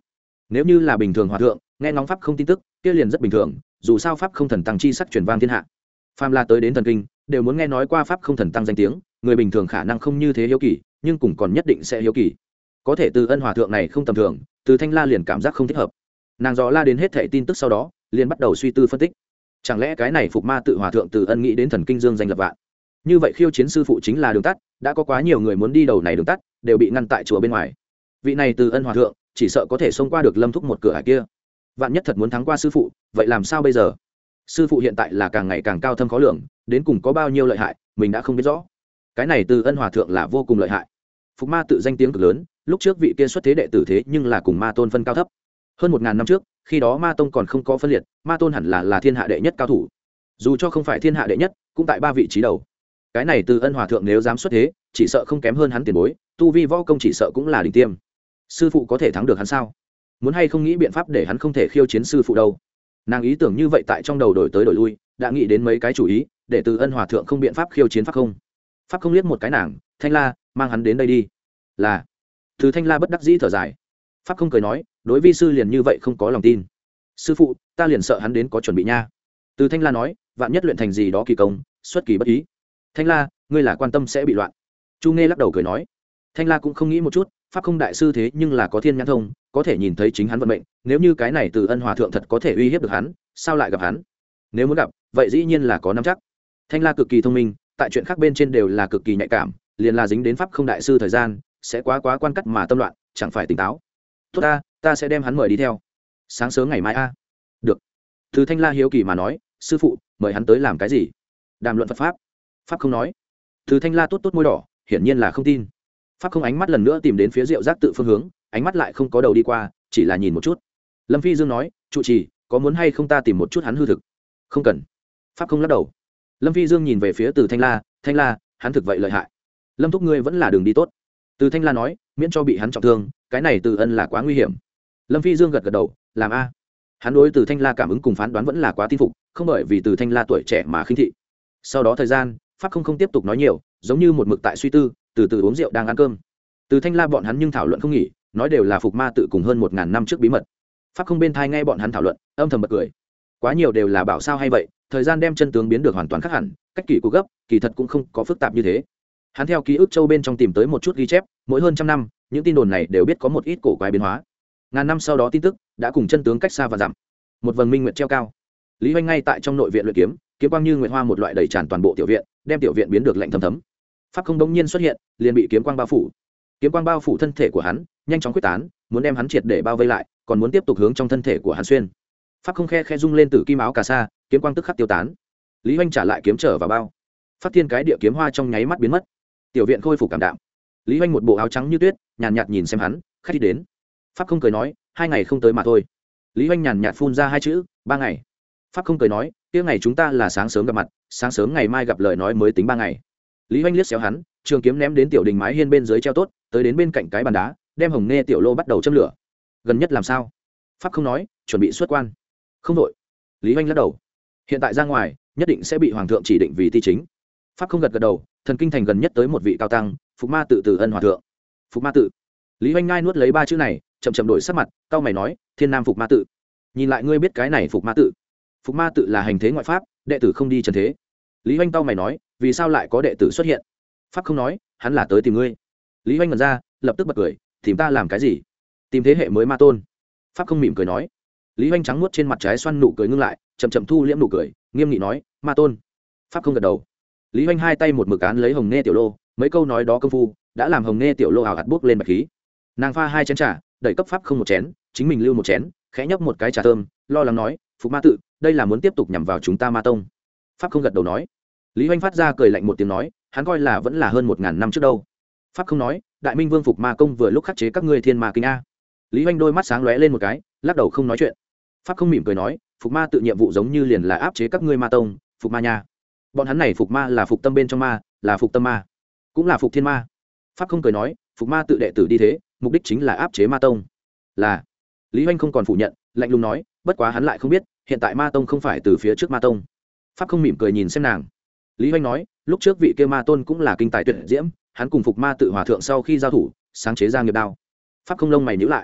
nếu như là bình thường hòa thượng nghe ngóng pháp không tin tức kia liền rất bình thường, dù sao pháp không thần tăng chi sắc truyền vang thiên hạ. Phàm là tới đến thần kinh đều muốn nghe nói qua pháp không thần tăng danh tiếng, người bình thường khả năng không như thế hiếu kỳ, nhưng cùng còn nhất định sẽ hiếu kỳ. Có thể Từ Ân hòa thượng này không tầm thường, Từ Thanh La liền cảm giác không thích hợp. Nàng dò la đến hết thảy tin tức sau đó liền bắt đầu suy tư phân tích, chẳng lẽ cái này Phục Ma tự hòa thượng Từ Ân nghĩ đến thần kinh dương danh lập vạn, như vậy khiêu chiến sư phụ chính là đường tắt, đã có quá nhiều người muốn đi đầu này đường tắt đều bị ngăn tại chùa bên ngoài. Vị này Từ Ân hòa thượng chỉ sợ có thể xông qua được Lâm Thúc một cửa ải kia, vạn nhất thật muốn thắng qua sư phụ vậy làm sao bây giờ? Sư phụ hiện tại là càng ngày càng cao thâm khó lường, đến cùng có bao nhiêu lợi hại mình đã không biết rõ. Cái này Từ Ân hòa thượng là vô cùng lợi hại. Phục Ma tự danh tiếng cực lớn, lúc trước vị kia xuất thế đệ tử thế nhưng là cùng Ma Tôn phân cao thấp. Hơn một ngàn năm trước, khi đó Ma Tông còn không có phân liệt, Ma Tôn hẳn là là thiên hạ đệ nhất cao thủ. Dù cho không phải thiên hạ đệ nhất, cũng tại ba vị trí đầu. Cái này Từ Ân hòa thượng nếu dám xuất thế, chỉ sợ không kém hơn hắn tiền bối, tu vi võ công chỉ sợ cũng là đỉnh tiêm. Sư phụ có thể thắng được hắn sao? Muốn hay không nghĩ biện pháp để hắn không thể khiêu chiến sư phụ đâu. Nàng ý tưởng như vậy tại trong đầu đổi tới đổi lui, đã nghĩ đến mấy cái chủ ý, để Từ Ân hòa thượng không biện pháp khiêu chiến pháp không. Pháp không liếc một cái nàng, Thanh La, mang hắn đến đây đi. Là. Từ Thanh La bất đắc dĩ thở dài. Pháp không cười nói, đối vi sư liền như vậy không có lòng tin. Sư phụ, ta liền sợ hắn đến có chuẩn bị nha. Từ Thanh La nói, vạn nhất luyện thành gì đó kỳ công, xuất kỳ bất ý. Thanh La, ngươi là quan tâm sẽ bị loạn. Chu Nghe lắc đầu cười nói. Thanh La cũng không nghĩ một chút, pháp không đại sư thế nhưng là có thiên nhãn thông, có thể nhìn thấy chính hắn vận mệnh, nếu như cái này Từ Ân hòa thượng thật có thể uy hiếp được hắn, sao lại gặp hắn? Nếu muốn gặp, vậy dĩ nhiên là có nắm chắc. Thanh La cực kỳ thông minh, tại chuyện khác bên trên đều là cực kỳ nhạy cảm, liền là dính đến pháp không đại sư thời gian, sẽ quá quá quan cắt mà tâm loạn, chẳng phải tỉnh táo. Tốt ta, ta sẽ đem hắn mời đi theo. Sáng sớm ngày mai a. Được. Từ Thanh La hiếu kỳ mà nói, sư phụ, mời hắn tới làm cái gì? Đàm luận Phật pháp. Pháp không nói. Từ Thanh La tốt tốt môi đỏ, hiển nhiên là không tin. Pháp không ánh mắt lần nữa tìm đến phía Diệu Giác tự phương hướng, ánh mắt lại không có đầu đi qua, chỉ là nhìn một chút. Lâm Phi Dương nói, trụ trì, có muốn hay không ta tìm một chút hắn hư thực? Không cần. Pháp không lắc đầu. Lâm Phi Dương nhìn về phía Từ Thanh La, Thanh La, hắn thực vậy lợi hại. Lâm thúc ngươi vẫn là đường đi tốt. Từ Thanh La nói, miễn cho bị hắn trọng thương, cái này Từ Ân là quá nguy hiểm. Lâm Phi Dương gật gật đầu, làm a. Hắn đối Từ Thanh La cảm ứng cùng phán đoán vẫn là quá tin phục, không bởi vì Từ Thanh La tuổi trẻ mà khinh thị. Sau đó thời gian, Pháp không không tiếp tục nói nhiều, giống như một mực tại suy tư, từ từ uống rượu đang ăn cơm. Từ Thanh La bọn hắn nhưng thảo luận không nghỉ, nói đều là Phục Ma tự cùng hơn một ngàn năm trước bí mật. Pháp không bên thai nghe bọn hắn thảo luận, âm thầm bật cười. Quá nhiều đều là bảo sao hay vậy, thời gian đem chân tướng biến được hoàn toàn khác hẳn, cách kỳ của gấp, kỳ thật cũng không có phức tạp như thế. Hắn theo ký ức châu bên trong tìm tới một chút ghi chép, mỗi hơn trăm năm, những tin đồn này đều biết có một ít cổ quái biến hóa. Ngàn năm sau đó tin tức đã cùng chân tướng cách xa và dặm. Một vầng minh nguyệt treo cao. Lý Hoành ngay tại trong nội viện luyện kiếm, kiếm quang như nguyệt hoa một loại đầy tràn toàn bộ tiểu viện, đem tiểu viện biến được lạnh thấm thấm. Pháp không đống nhiên xuất hiện, liền bị kiếm quang bao phủ. Kiếm quang bao phủ thân thể của hắn, nhanh chóng quyết tán, muốn đem hắn triệt để bao vây lại, còn muốn tiếp tục hướng trong thân thể của hắn xuyên. Pháp không khe khe rung lên từ kim áo cà sa, kiếm quang tức khắc tiêu tán. Lý Hoành trả lại kiếm trở vào bao. Phát thiên cái địa kiếm hoa trong nháy mắt biến mất. Tiểu viện khôi phục cảm đạm. Lý Hoành một bộ áo trắng như tuyết, nhàn nhạt nhìn xem hắn, khách đi đến. Pháp không cười nói, hai ngày không tới mà thôi. Lý Hoành nhàn nhạt phun ra hai chữ, ba ngày. Pháp không cười nói, kia ngày chúng ta là sáng sớm gặp mặt, sáng sớm ngày mai gặp lời nói mới tính ba ngày. Lý Hoành liếc xéo hắn, trường kiếm ném đến tiểu đình mái hiên bên dưới treo tốt, tới đến bên cạnh cái bàn đá, đem hồng nghe tiểu lô bắt đầu châm lửa. Gần nhất làm sao? Pháp không nói, chuẩn bị xuất quan. Không đội. Lý Hoành lắc đầu. Hiện tại ra ngoài, nhất định sẽ bị hoàng thượng chỉ định vì ti chính. Pháp không gật gật đầu, thần kinh thành gần nhất tới một vị cao tăng, Phục Ma tự Từ Ân hòa thượng. Phục Ma tự. Lý Hoành ngai nuốt lấy ba chữ này, chậm chậm đổi sắc mặt, cao mày nói, thiên nam Phục Ma tự. Nhìn lại ngươi biết cái này Phục Ma tự. Phục Ma tự là hành thế ngoại pháp, đệ tử không đi trần thế. Lý Hoành cao mày nói, vì sao lại có đệ tử xuất hiện? Pháp không nói, hắn là tới tìm ngươi. Lý Hoành ngẩn ra, lập tức bật cười, tìm ta làm cái gì? Tìm thế hệ mới ma tôn. Pháp không mỉm cười nói. Lý Hoành trắng nuốt trên mặt trái xoăn nụ cười ngưng lại, chậm chậm thu liễm nụ cười, nghiêm nghị nói, ma tôn. Pháp không gật đầu. Lý Hoành hai tay một mực án lấy hồng nghe tiểu lô, mấy câu nói đó công phu đã làm hồng nghe tiểu lô ảo hạt bốc lên bạch khí. Nàng pha hai chén trà, đẩy cấp Pháp không một chén, chính mình lưu một chén, khẽ nhấp một cái trà thơm, lo lắng nói, Phục Ma tự, đây là muốn tiếp tục nhằm vào chúng ta ma tông. Pháp không gật đầu nói. Lý Hoành phát ra cười lạnh một tiếng nói, hắn coi là vẫn là hơn một ngàn năm trước đâu. Pháp không nói, đại minh vương Phục Ma công vừa lúc khắc chế các ngươi thiên ma kinh a. Lý Hoành đôi mắt sáng lóe lên một cái, lắc đầu không nói chuyện. Pháp không mỉm cười nói, Phục Ma tự nhiệm vụ giống như liền là áp chế các ngươi ma tông, Phục Ma nha. Bọn hắn này Phục Ma là phục tâm bên trong ma, là phục tâm ma, cũng là phục thiên ma. Pháp không cười nói, Phục Ma tự đệ tử đi thế, mục đích chính là áp chế ma tông. Là. Lý Hoành không còn phủ nhận, lạnh lùng nói, bất quá hắn lại không biết, hiện tại ma tông không phải từ phía trước ma tông. Pháp không mỉm cười nhìn xem nàng. Lý Hoành nói, lúc trước vị kia ma tôn cũng là kinh tài tuyệt diễm, hắn cùng Phục Ma tự hòa thượng sau khi giao thủ, sáng chế ra nghiệp đao. Pháp không lông mày nhíu lại.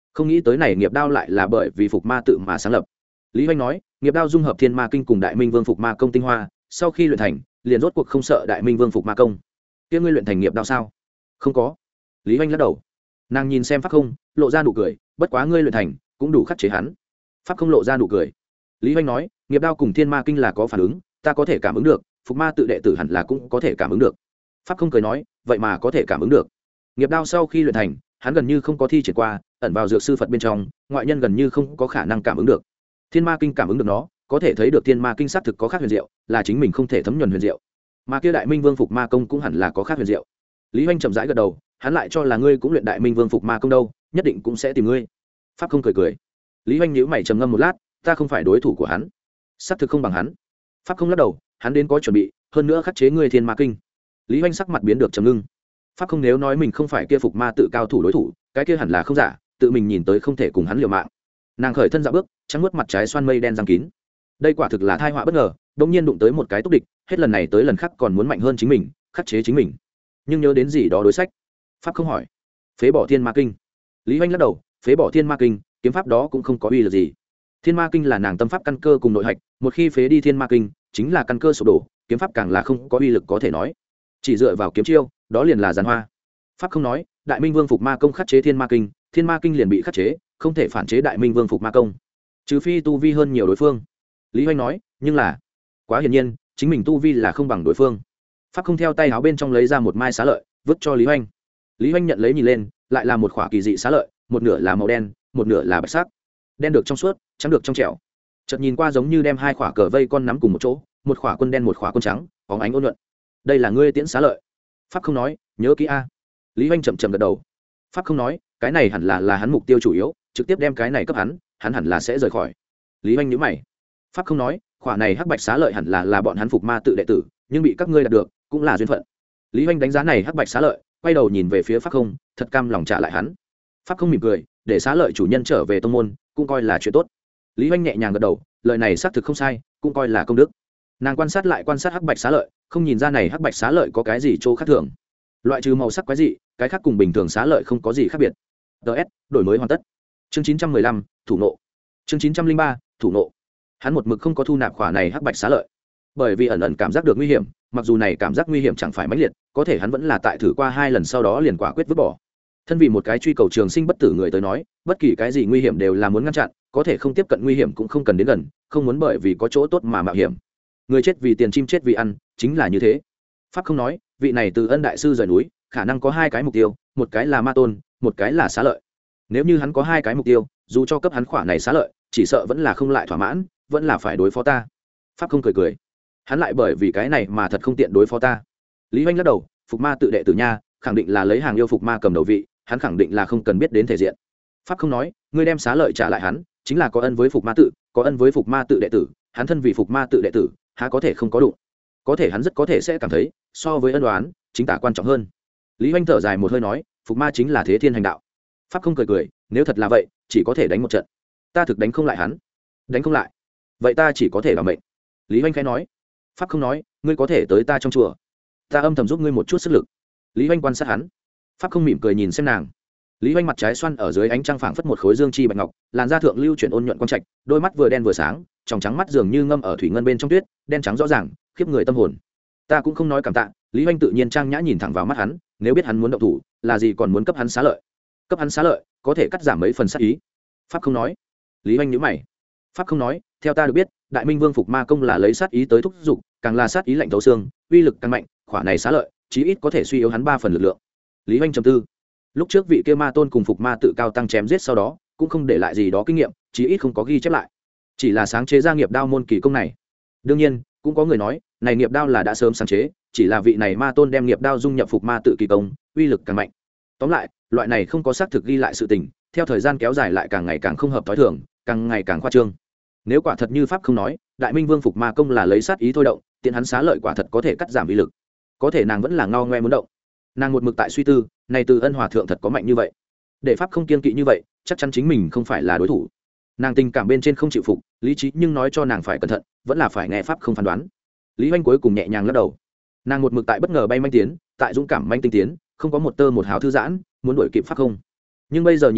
không nghĩ tới này nghiệp đao lại là bởi vì phục ma tự mà sáng lập. Lý Hoành nói, nghiệp đao dung hợp thiên ma kinh cùng đại minh vương phục ma công tinh hoa, sau khi luyện thành liền rốt cuộc không sợ đại minh vương phục ma công. Kia ngươi luyện thành nghiệp đao sao? Không có. Lý Hoành lắc đầu. Nàng nhìn xem pháp không, lộ ra nụ cười, bất quá ngươi luyện thành cũng đủ khắc chế hắn. Pháp không lộ ra nụ cười. Lý Hoành nói, nghiệp đao cùng thiên ma kinh là có phản ứng, ta có thể cảm ứng được, phục ma tự đệ tử hẳn là cũng có thể cảm ứng được. Pháp không cười nói, vậy mà có thể cảm ứng được. Nghiệp đao sau khi luyện thành, hắn gần như không có thi triển qua, ẩn vào dược sư Phật bên trong, ngoại nhân gần như không có khả năng cảm ứng được. Thiên ma kinh cảm ứng được nó, có thể thấy được thiên ma kinh xác thực có khác huyền diệu, là chính mình không thể thấm nhuần huyền diệu. Mà kia đại minh vương phục ma công cũng hẳn là có khác huyền diệu. Lý Hoành chậm rãi gật đầu, hắn lại cho là ngươi cũng luyện đại minh vương phục ma công đâu, nhất định cũng sẽ tìm ngươi. Pháp không cười cười. Lý Hoành nhíu mày trầm ngâm một lát, ta không phải đối thủ của hắn, xác thực không bằng hắn. Pháp không lắc đầu, hắn đến có chuẩn bị, hơn nữa khắc chế ngươi thiên ma kinh. Lý Hoành sắc mặt biến được trầm ngưng. Pháp không nếu nói mình không phải kia phục ma tự cao thủ đối thủ, cái kia hẳn là không giả, tự mình nhìn tới không thể cùng hắn liều mạng. Nàng khởi thân dạo bước, trắng nuốt mặt trái xoan mây đen răng kín. Đây quả thực là tai họa bất ngờ, đột nhiên đụng tới một cái túc địch, hết lần này tới lần khác còn muốn mạnh hơn chính mình, khắc chế chính mình. Nhưng nhớ đến gì đó đối sách. Pháp không hỏi, phế bỏ thiên ma kinh. Lý Hoành lắc đầu, phế bỏ thiên ma kinh, kiếm pháp đó cũng không có uy lực gì. Thiên ma kinh là nàng tâm pháp căn cơ cùng nội hạch, một khi phế đi thiên ma kinh, chính là căn cơ sụp đổ, kiếm pháp càng là không có uy lực có thể nói. Chỉ dựa vào kiếm chiêu, đó liền là giàn hoa. Pháp không nói, đại minh vương phục ma công khắc chế thiên ma kinh, thiên ma kinh liền bị khắc chế, không thể phản chế đại minh vương phục ma công, trừ phi tu vi hơn nhiều đối phương. Lý Hoành nói, nhưng là quá hiển nhiên chính mình tu vi là không bằng đối phương. Pháp không theo tay áo bên trong lấy ra một mai xá lợi, vứt cho Lý Hoành. Lý Hoành nhận lấy nhìn lên, lại là một khỏa kỳ dị xá lợi, một nửa là màu đen, một nửa là bạch sắc. Đen được trong suốt, trắng được trong trẻo. Chợt nhìn qua giống như đem hai khỏa cờ vây con nắm cùng một chỗ, một khỏa quân đen một khỏa quân trắng, bóng ánh ôn nhuận. Đây là ngươi tiễn xá lợi. Pháp không nói, nhớ kỹ a. Lý Hoành chậm chậm gật đầu. Pháp không nói, cái này hẳn là là hắn mục tiêu chủ yếu, trực tiếp đem cái này cấp hắn, hắn hẳn là sẽ rời khỏi. Lý Hoành nhíu mày. Pháp không nói, khỏa này hắc bạch xá lợi hẳn là là bọn hắn phục ma tự đệ tử, nhưng bị các ngươi đạt được, cũng là duyên phận. Lý Hoành đánh giá này hắc bạch xá lợi, quay đầu nhìn về phía Pháp không, thật cam lòng trả lại hắn. Pháp không mỉm cười, để xá lợi chủ nhân trở về tông môn, cũng coi là chuyện tốt. Lý Hoành nhẹ nhàng gật đầu, lời này xác thực không sai, cũng coi là công đức. Nàng quan sát lại quan sát hắc bạch xá lợi, không nhìn ra này hắc bạch xá lợi có cái gì chỗ khác thường. Loại trừ màu sắc quái dị, cái khác cùng bình thường xá lợi không có gì khác biệt. ts đổi mới hoàn tất. Chương chín trăm mười lăm, thủ nộ. Chương chín trăm linh ba, thủ nộ. Hắn một mực không có thu nạp khỏa này hắc bạch xá lợi, bởi vì ẩn ẩn cảm giác được nguy hiểm, mặc dù này cảm giác nguy hiểm chẳng phải mãnh liệt, có thể hắn vẫn là tại thử qua hai lần sau đó liền quả quyết vứt bỏ. Thân vì một cái truy cầu trường sinh bất tử người tới nói, bất kỳ cái gì nguy hiểm đều là muốn ngăn chặn, có thể không tiếp cận nguy hiểm cũng không cần đến gần, không muốn bởi vì có chỗ tốt mà mạo hiểm. Người chết vì tiền, chim chết vì ăn, chính là như thế. Pháp không nói, vị này từ Ân đại sư rời núi, khả năng có hai cái mục tiêu, một cái là ma tôn, một cái là xá lợi. Nếu như hắn có hai cái mục tiêu, dù cho cấp hắn khỏa này xá lợi, chỉ sợ vẫn là không lại thỏa mãn, vẫn là phải đối phó ta. Pháp không cười cười, hắn lại bởi vì cái này mà thật không tiện đối phó ta. Lý Hoành lắc đầu, phục ma tự đệ tử nha, khẳng định là lấy hàng yêu phục ma cầm đầu vị, hắn khẳng định là không cần biết đến thể diện. Pháp không nói, ngươi đem xá lợi trả lại hắn, chính là có ân với phục ma tự, có ân với phục ma tự đệ tử, hắn thân vì phục ma tự đệ tử, há có thể không có đủ. Có thể hắn rất có thể sẽ cảm thấy, so với ân đoán, chính tả quan trọng hơn. Lý Hoành thở dài một hơi nói, phục ma chính là thế thiên hành đạo. Pháp không cười cười, nếu thật là vậy, chỉ có thể đánh một trận. Ta thực đánh không lại hắn. Đánh không lại, vậy ta chỉ có thể bảo mệnh. Lý Hoành khẽ nói. Pháp không nói, ngươi có thể tới ta trong chùa, ta âm thầm giúp ngươi một chút sức lực. Lý Hoành quan sát hắn. Pháp không mỉm cười nhìn xem nàng. Lý Hoành mặt trái xoăn ở dưới ánh trăng phảng phất một khối dương chi bạch ngọc, làn da thượng lưu chuyển ôn nhuận quang trạch, đôi mắt vừa đen vừa sáng, tròng trắng mắt dường như ngâm ở thủy ngân bên trong tuyết, đen trắng rõ ràng, khiếp người tâm hồn. Ta cũng không nói cảm tạ. Lý Hoành tự nhiên trang nhã nhìn thẳng vào mắt hắn, nếu biết hắn muốn động thủ, là gì còn muốn cấp hắn xá lợi. Cấp hắn xá lợi, có thể cắt giảm mấy phần sát ý. Pháp không nói. Lý Hoành nhíu mày. Pháp không nói, theo ta được biết, đại minh vương phục ma công là lấy sát ý tới thúc giục, càng là sát ý lạnh thấu xương, uy lực càng mạnh, khỏa này xá lợi, chí ít có thể suy yếu hắn ba phần lực lượng. Lý Hoành trầm tư. Lúc trước vị kia ma tôn cùng phục ma tự cao tăng chém giết sau đó, cũng không để lại gì đó kinh nghiệm, chí ít không có ghi chép lại, chỉ là sáng chế ra nghiệp đao môn kỳ công này. Đương nhiên, cũng có người nói, này nghiệp đao là đã sớm sáng chế, chỉ là vị này ma tôn đem nghiệp đao dung nhập phục ma tự kỳ công, uy lực càng mạnh. Tóm lại, loại này không có xác thực ghi lại sự tình, theo thời gian kéo dài lại càng ngày càng không hợp tối thường, càng ngày càng khoa trương. Nếu quả thật như pháp không nói, đại minh vương phục ma công là lấy sát ý thôi động, tiện hắn xá lợi quả thật có thể cắt giảm uy lực. Có thể nàng vẫn là ngao ngoe muốn động. Nàng một mực tại suy tư, này từ Ân hòa thượng thật có mạnh như vậy, để pháp không kiên kỵ như vậy, chắc chắn chính mình không phải là đối thủ. Nàng tình cảm bên trên không chịu phục, lý trí nhưng nói cho nàng phải cẩn thận, vẫn là phải nghe pháp không phán đoán. Lý Hoành cuối cùng nhẹ nhàng lắc đầu. Nàng một mực tại bất ngờ bay manh tiến, tại dũng cảm manh tinh tiến, không có một tơ một hào thư giãn, muốn đuổi kịp pháp không. Nhưng bây giờ nhìn lại,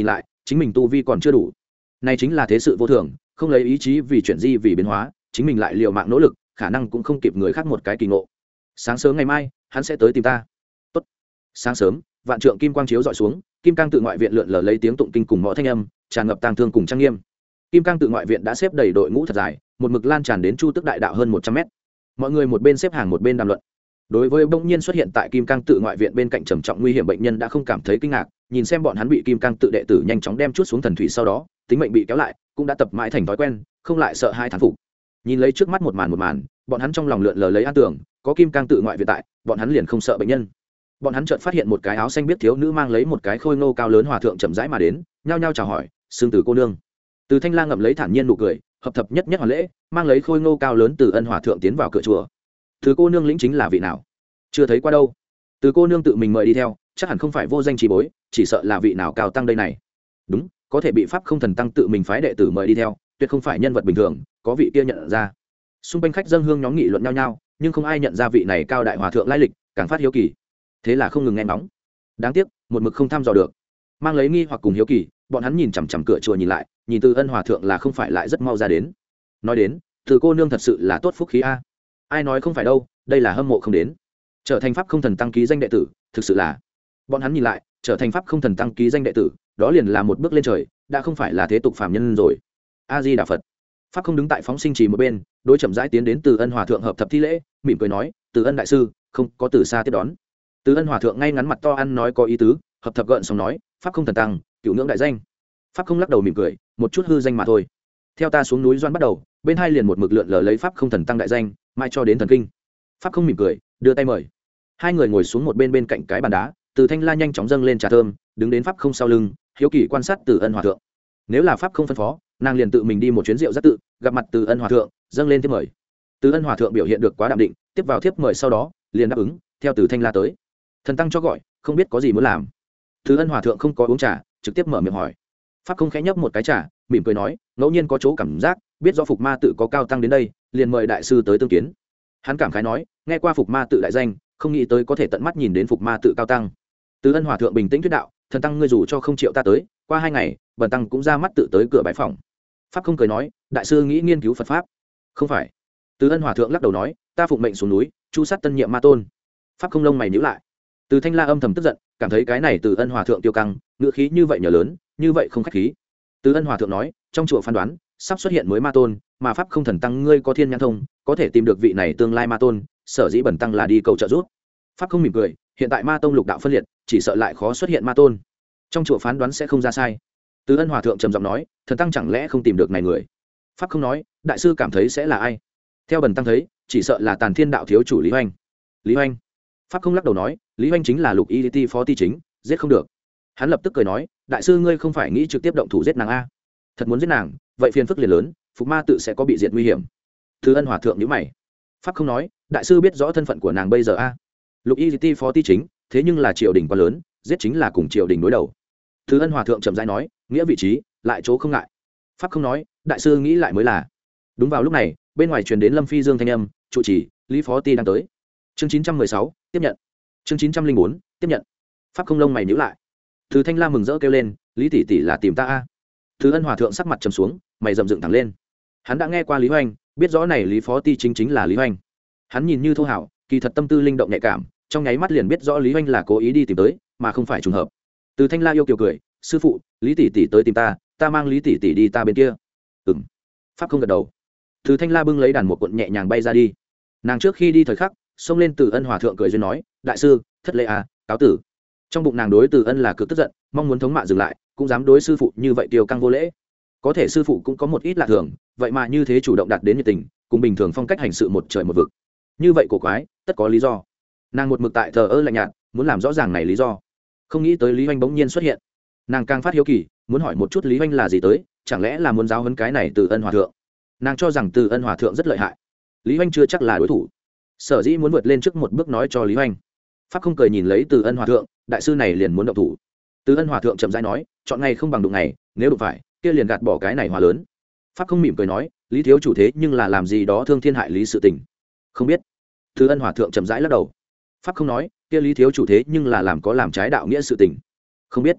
chính mình tu vi còn chưa đủ. Này chính là thế sự vô thường, không lấy ý chí vì chuyển di vì biến hóa, chính mình lại liều mạng nỗ lực, khả năng cũng không kịp người khác một cái kỳ ngộ. Sáng sớm ngày mai hắn sẽ tới tìm ta. Tốt. Sáng sớm vạn trượng kim quang chiếu dọi xuống, kim cang tự ngoại viện lượn lờ lấy tiếng tụng kinh cùng mõ thanh âm, tràn ngập tang thương cùng trang nghiêm. Kim cang tự ngoại viện đã xếp đầy đội ngũ thật dài, một mực lan tràn đến chu tức đại đạo hơn một trăm mét. Mọi người một bên xếp hàng một bên đàm luận. Đối với bỗng nhiên xuất hiện tại kim cang tự ngoại viện bên cạnh trầm trọng nguy hiểm bệnh nhân đã không cảm thấy kinh ngạc, nhìn xem bọn hắn bị kim cang tự đệ tử nhanh chóng đem chút xuống thần thủy sau đó tính mệnh bị kéo lại, cũng đã tập mãi thành thói quen, không lại sợ hai thán phục. Nhìn lấy trước mắt một màn một màn, bọn hắn trong lòng lượn lờ lấy an tưởng, có kim cang tự ngoại viện tại, bọn hắn liền không sợ bệnh nhân. Bọn hắn chợt phát hiện một cái áo xanh biết thiếu nữ mang lấy một cái khôi ngô cao lớn hòa thượng chậm rãi mà đến, nhao nhao chào hỏi, "Sương Tử cô nương." Từ Thanh La ngậm lấy thản nhiên nụ cười, hợp thập nhất nhất hoàn lễ, mang lấy khôi ngô cao lớn từ ân hòa thượng tiến vào cửa chùa. Từ cô nương lĩnh chính là vị nào? Chưa thấy qua đâu. Từ cô nương tự mình mời đi theo, chắc hẳn không phải vô danh trí bối, chỉ sợ là vị nào cao tăng đây này. Đúng, có thể bị pháp không thần tăng tự mình phái đệ tử mời đi theo, tuyệt không phải nhân vật bình thường, có vị kia nhận ra. Xung quanh khách dân hương nhóm nghị luận nhau nhau, nhưng không ai nhận ra vị này cao đại hòa thượng lai lịch, càng phát hiếu kỳ. Thế là không ngừng nghe ngóng. Đáng tiếc, một mực không thăm dò được. Mang lấy nghi hoặc cùng hiếu kỳ, bọn hắn nhìn chằm chằm cửa chùa nhìn lại, nhìn Từ Ân hòa thượng là không phải lại rất mau ra đến. Nói đến, Từ cô nương thật sự là tốt phúc khí a. Ai nói không phải đâu, đây là hâm mộ không đến. Trở thành pháp không thần tăng ký danh đệ tử, thực sự là. Bọn hắn nhìn lại, trở thành pháp không thần tăng ký danh đệ tử, đó liền là một bước lên trời, đã không phải là thế tục phàm nhân rồi. A Di Đà Phật. Pháp không đứng tại phóng sinh trì một bên, đối chậm rãi tiến đến Từ Ân hòa thượng hợp thập thi lễ, mỉm cười nói, "Từ Ân đại sư, không có từ xa tiếp đón." Từ Ân hòa thượng ngay ngắn mặt to ăn nói có ý tứ, hợp thập gợn xong nói, "Pháp không thần tăng, cửu ngưỡng đại danh." Pháp không lắc đầu mỉm cười, "Một chút hư danh mà thôi." Theo ta xuống núi Doan bắt đầu, bên hai liền một mực lượn lờ lấy pháp không thần tăng đại danh, mai cho đến thần kinh. Pháp không mỉm cười, đưa tay mời. Hai người ngồi xuống một bên bên cạnh cái bàn đá, Từ Thanh La nhanh chóng dâng lên trà thơm, đứng đến pháp không sau lưng, hiếu kỳ quan sát Từ Ân hòa thượng. Nếu là pháp không phân phó, nàng liền tự mình đi một chuyến rượu rất tự, gặp mặt Từ Ân hòa thượng, dâng lên thiếp mời. Từ Ân hòa thượng biểu hiện được quá đạm định, tiếp vào thiếp mời sau đó, liền đáp ứng, theo Từ Thanh La tới. Thần tăng cho gọi, không biết có gì muốn làm. Từ Ân hòa thượng không có uống trà, trực tiếp mở miệng hỏi. Pháp không khẽ nhấp một cái trà, mỉm cười nói, ngẫu nhiên có chỗ cảm giác, biết do Phục Ma tự có cao tăng đến đây, liền mời đại sư tới tương kiến. Hắn cảm khái nói, nghe qua Phục Ma tự đại danh, không nghĩ tới có thể tận mắt nhìn đến Phục Ma tự cao tăng. Từ Ân hòa thượng bình tĩnh thuyết đạo, thần tăng ngươi dù cho không chịu ta tới, qua hai ngày, bần tăng cũng ra mắt tự tới cửa bãi phòng. Pháp không cười nói, đại sư nghĩ nghiên cứu Phật pháp. Không phải. Từ Ân hòa thượng lắc đầu nói, ta phụng mệnh xuống núi, chu sát tân nhiệm ma tôn. Pháp không lông mày nhíu lại. Từ Thanh La âm thầm tức giận, cảm thấy cái này Từ Ân hòa thượng tiêu căng, ngữ khí như vậy nhờ lớn, như vậy không khách khí. Từ Ân hòa thượng nói, trong chùa phán đoán, sắp xuất hiện mới ma tôn, mà pháp không thần tăng ngươi có thiên nhãn thông, có thể tìm được vị này tương lai ma tôn, sở dĩ bần tăng là đi cầu trợ giúp. Pháp không mỉm cười, hiện tại ma tông lục đạo phân liệt, chỉ sợ lại khó xuất hiện ma tôn. Trong chùa phán đoán sẽ không ra sai. Từ Ân hòa thượng trầm giọng nói, thần tăng chẳng lẽ không tìm được này người? Pháp không nói, đại sư cảm thấy sẽ là ai? Theo bần tăng thấy, chỉ sợ là Tàn Thiên đạo thiếu chủ Lý Hoành. Lý Hoành. Pháp không lắc đầu nói, Lý Hoành chính là lục y ti phó ti chính, giết không được. Hắn lập tức cười nói, đại sư ngươi không phải nghĩ trực tiếp động thủ giết nàng a? Thật muốn giết nàng, vậy phiền phức liền lớn, Phục Ma tự sẽ có bị diệt nguy hiểm. Từ Ân hòa thượng nhíu mày. Pháp không nói, đại sư biết rõ thân phận của nàng bây giờ a? Lục y ti phó ti chính, thế nhưng là triều đình quá lớn, giết chính là cùng triều đình đối đầu. Từ Ân hòa thượng chậm rãi nói, nghĩa vị trí, lại chỗ không ngại. Pháp không nói, đại sư nghĩ lại mới là. Đúng vào lúc này, bên ngoài truyền đến Lâm Phi Dương thanh âm, trụ trì, Lý phó ti đang tới. Chương chín trăm mười sáu, tiếp nhận. Chương chín trăm linh bốn, tiếp nhận. Pháp không lông mày nhíu lại. Từ Thanh La mừng rỡ kêu lên, Lý tỷ tỷ là tìm ta a? Từ Ân hòa thượng sắc mặt trầm xuống, mày rậm dựng thẳng lên. Hắn đã nghe qua Lý Hoành, biết rõ này Lý phó ti chính chính là Lý Hoành. Hắn nhìn như thô hảo, kỳ thật tâm tư linh động nhạy cảm, trong nháy mắt liền biết rõ Lý Hoành là cố ý đi tìm tới, mà không phải trùng hợp. Từ Thanh La yêu kiều cười, sư phụ, Lý tỷ tỷ tới tìm ta, ta mang Lý tỷ tỷ đi ta bên kia. Ừm. Pháp không gật đầu. Từ Thanh La bưng lấy đàn một cuộn nhẹ nhàng bay ra đi. Nàng trước khi đi thời khắc, xông lên Từ Ân hòa thượng cười duyên nói, đại sư, thất lễ à, cáo tử. Trong bụng nàng đối Từ Ân là cực tức giận, mong muốn thống mạ dừng lại, cũng dám đối sư phụ như vậy tiêu căng vô lễ. Có thể sư phụ cũng có một ít lạ thường, vậy mà như thế chủ động đạt đến nhiệt tình, cùng bình thường phong cách hành sự một trời một vực. Như vậy cổ quái, tất có lý do. Nàng một mực tại thờ ơ lạnh nhạt, muốn làm rõ ràng này lý do. Không nghĩ tới Lý Hoành bỗng nhiên xuất hiện. Nàng càng phát hiếu kỳ, muốn hỏi một chút Lý Hoành là gì tới, chẳng lẽ là muốn giáo huấn cái này Từ Ân hòa thượng. Nàng cho rằng Từ Ân hòa thượng rất lợi hại, Lý Hoành chưa chắc là đối thủ, sở dĩ muốn vượt lên trước một bước nói cho Lý Hoành. Pháp không cười nhìn lấy Từ Ân hòa thượng, đại sư này liền muốn động thủ. Từ Ân hòa thượng chậm rãi nói, chọn ngày không bằng đụng ngày, nếu đụng phải, kia liền gạt bỏ cái này hòa lớn. Pháp không mỉm cười nói, Lý thiếu chủ thế nhưng là làm gì đó thương thiên hại lý sự tình. Không biết. Từ Ân hòa thượng chậm rãi lắc đầu. Pháp không nói, kia Lý thiếu chủ thế nhưng là làm có làm trái đạo nghĩa sự tình. Không biết.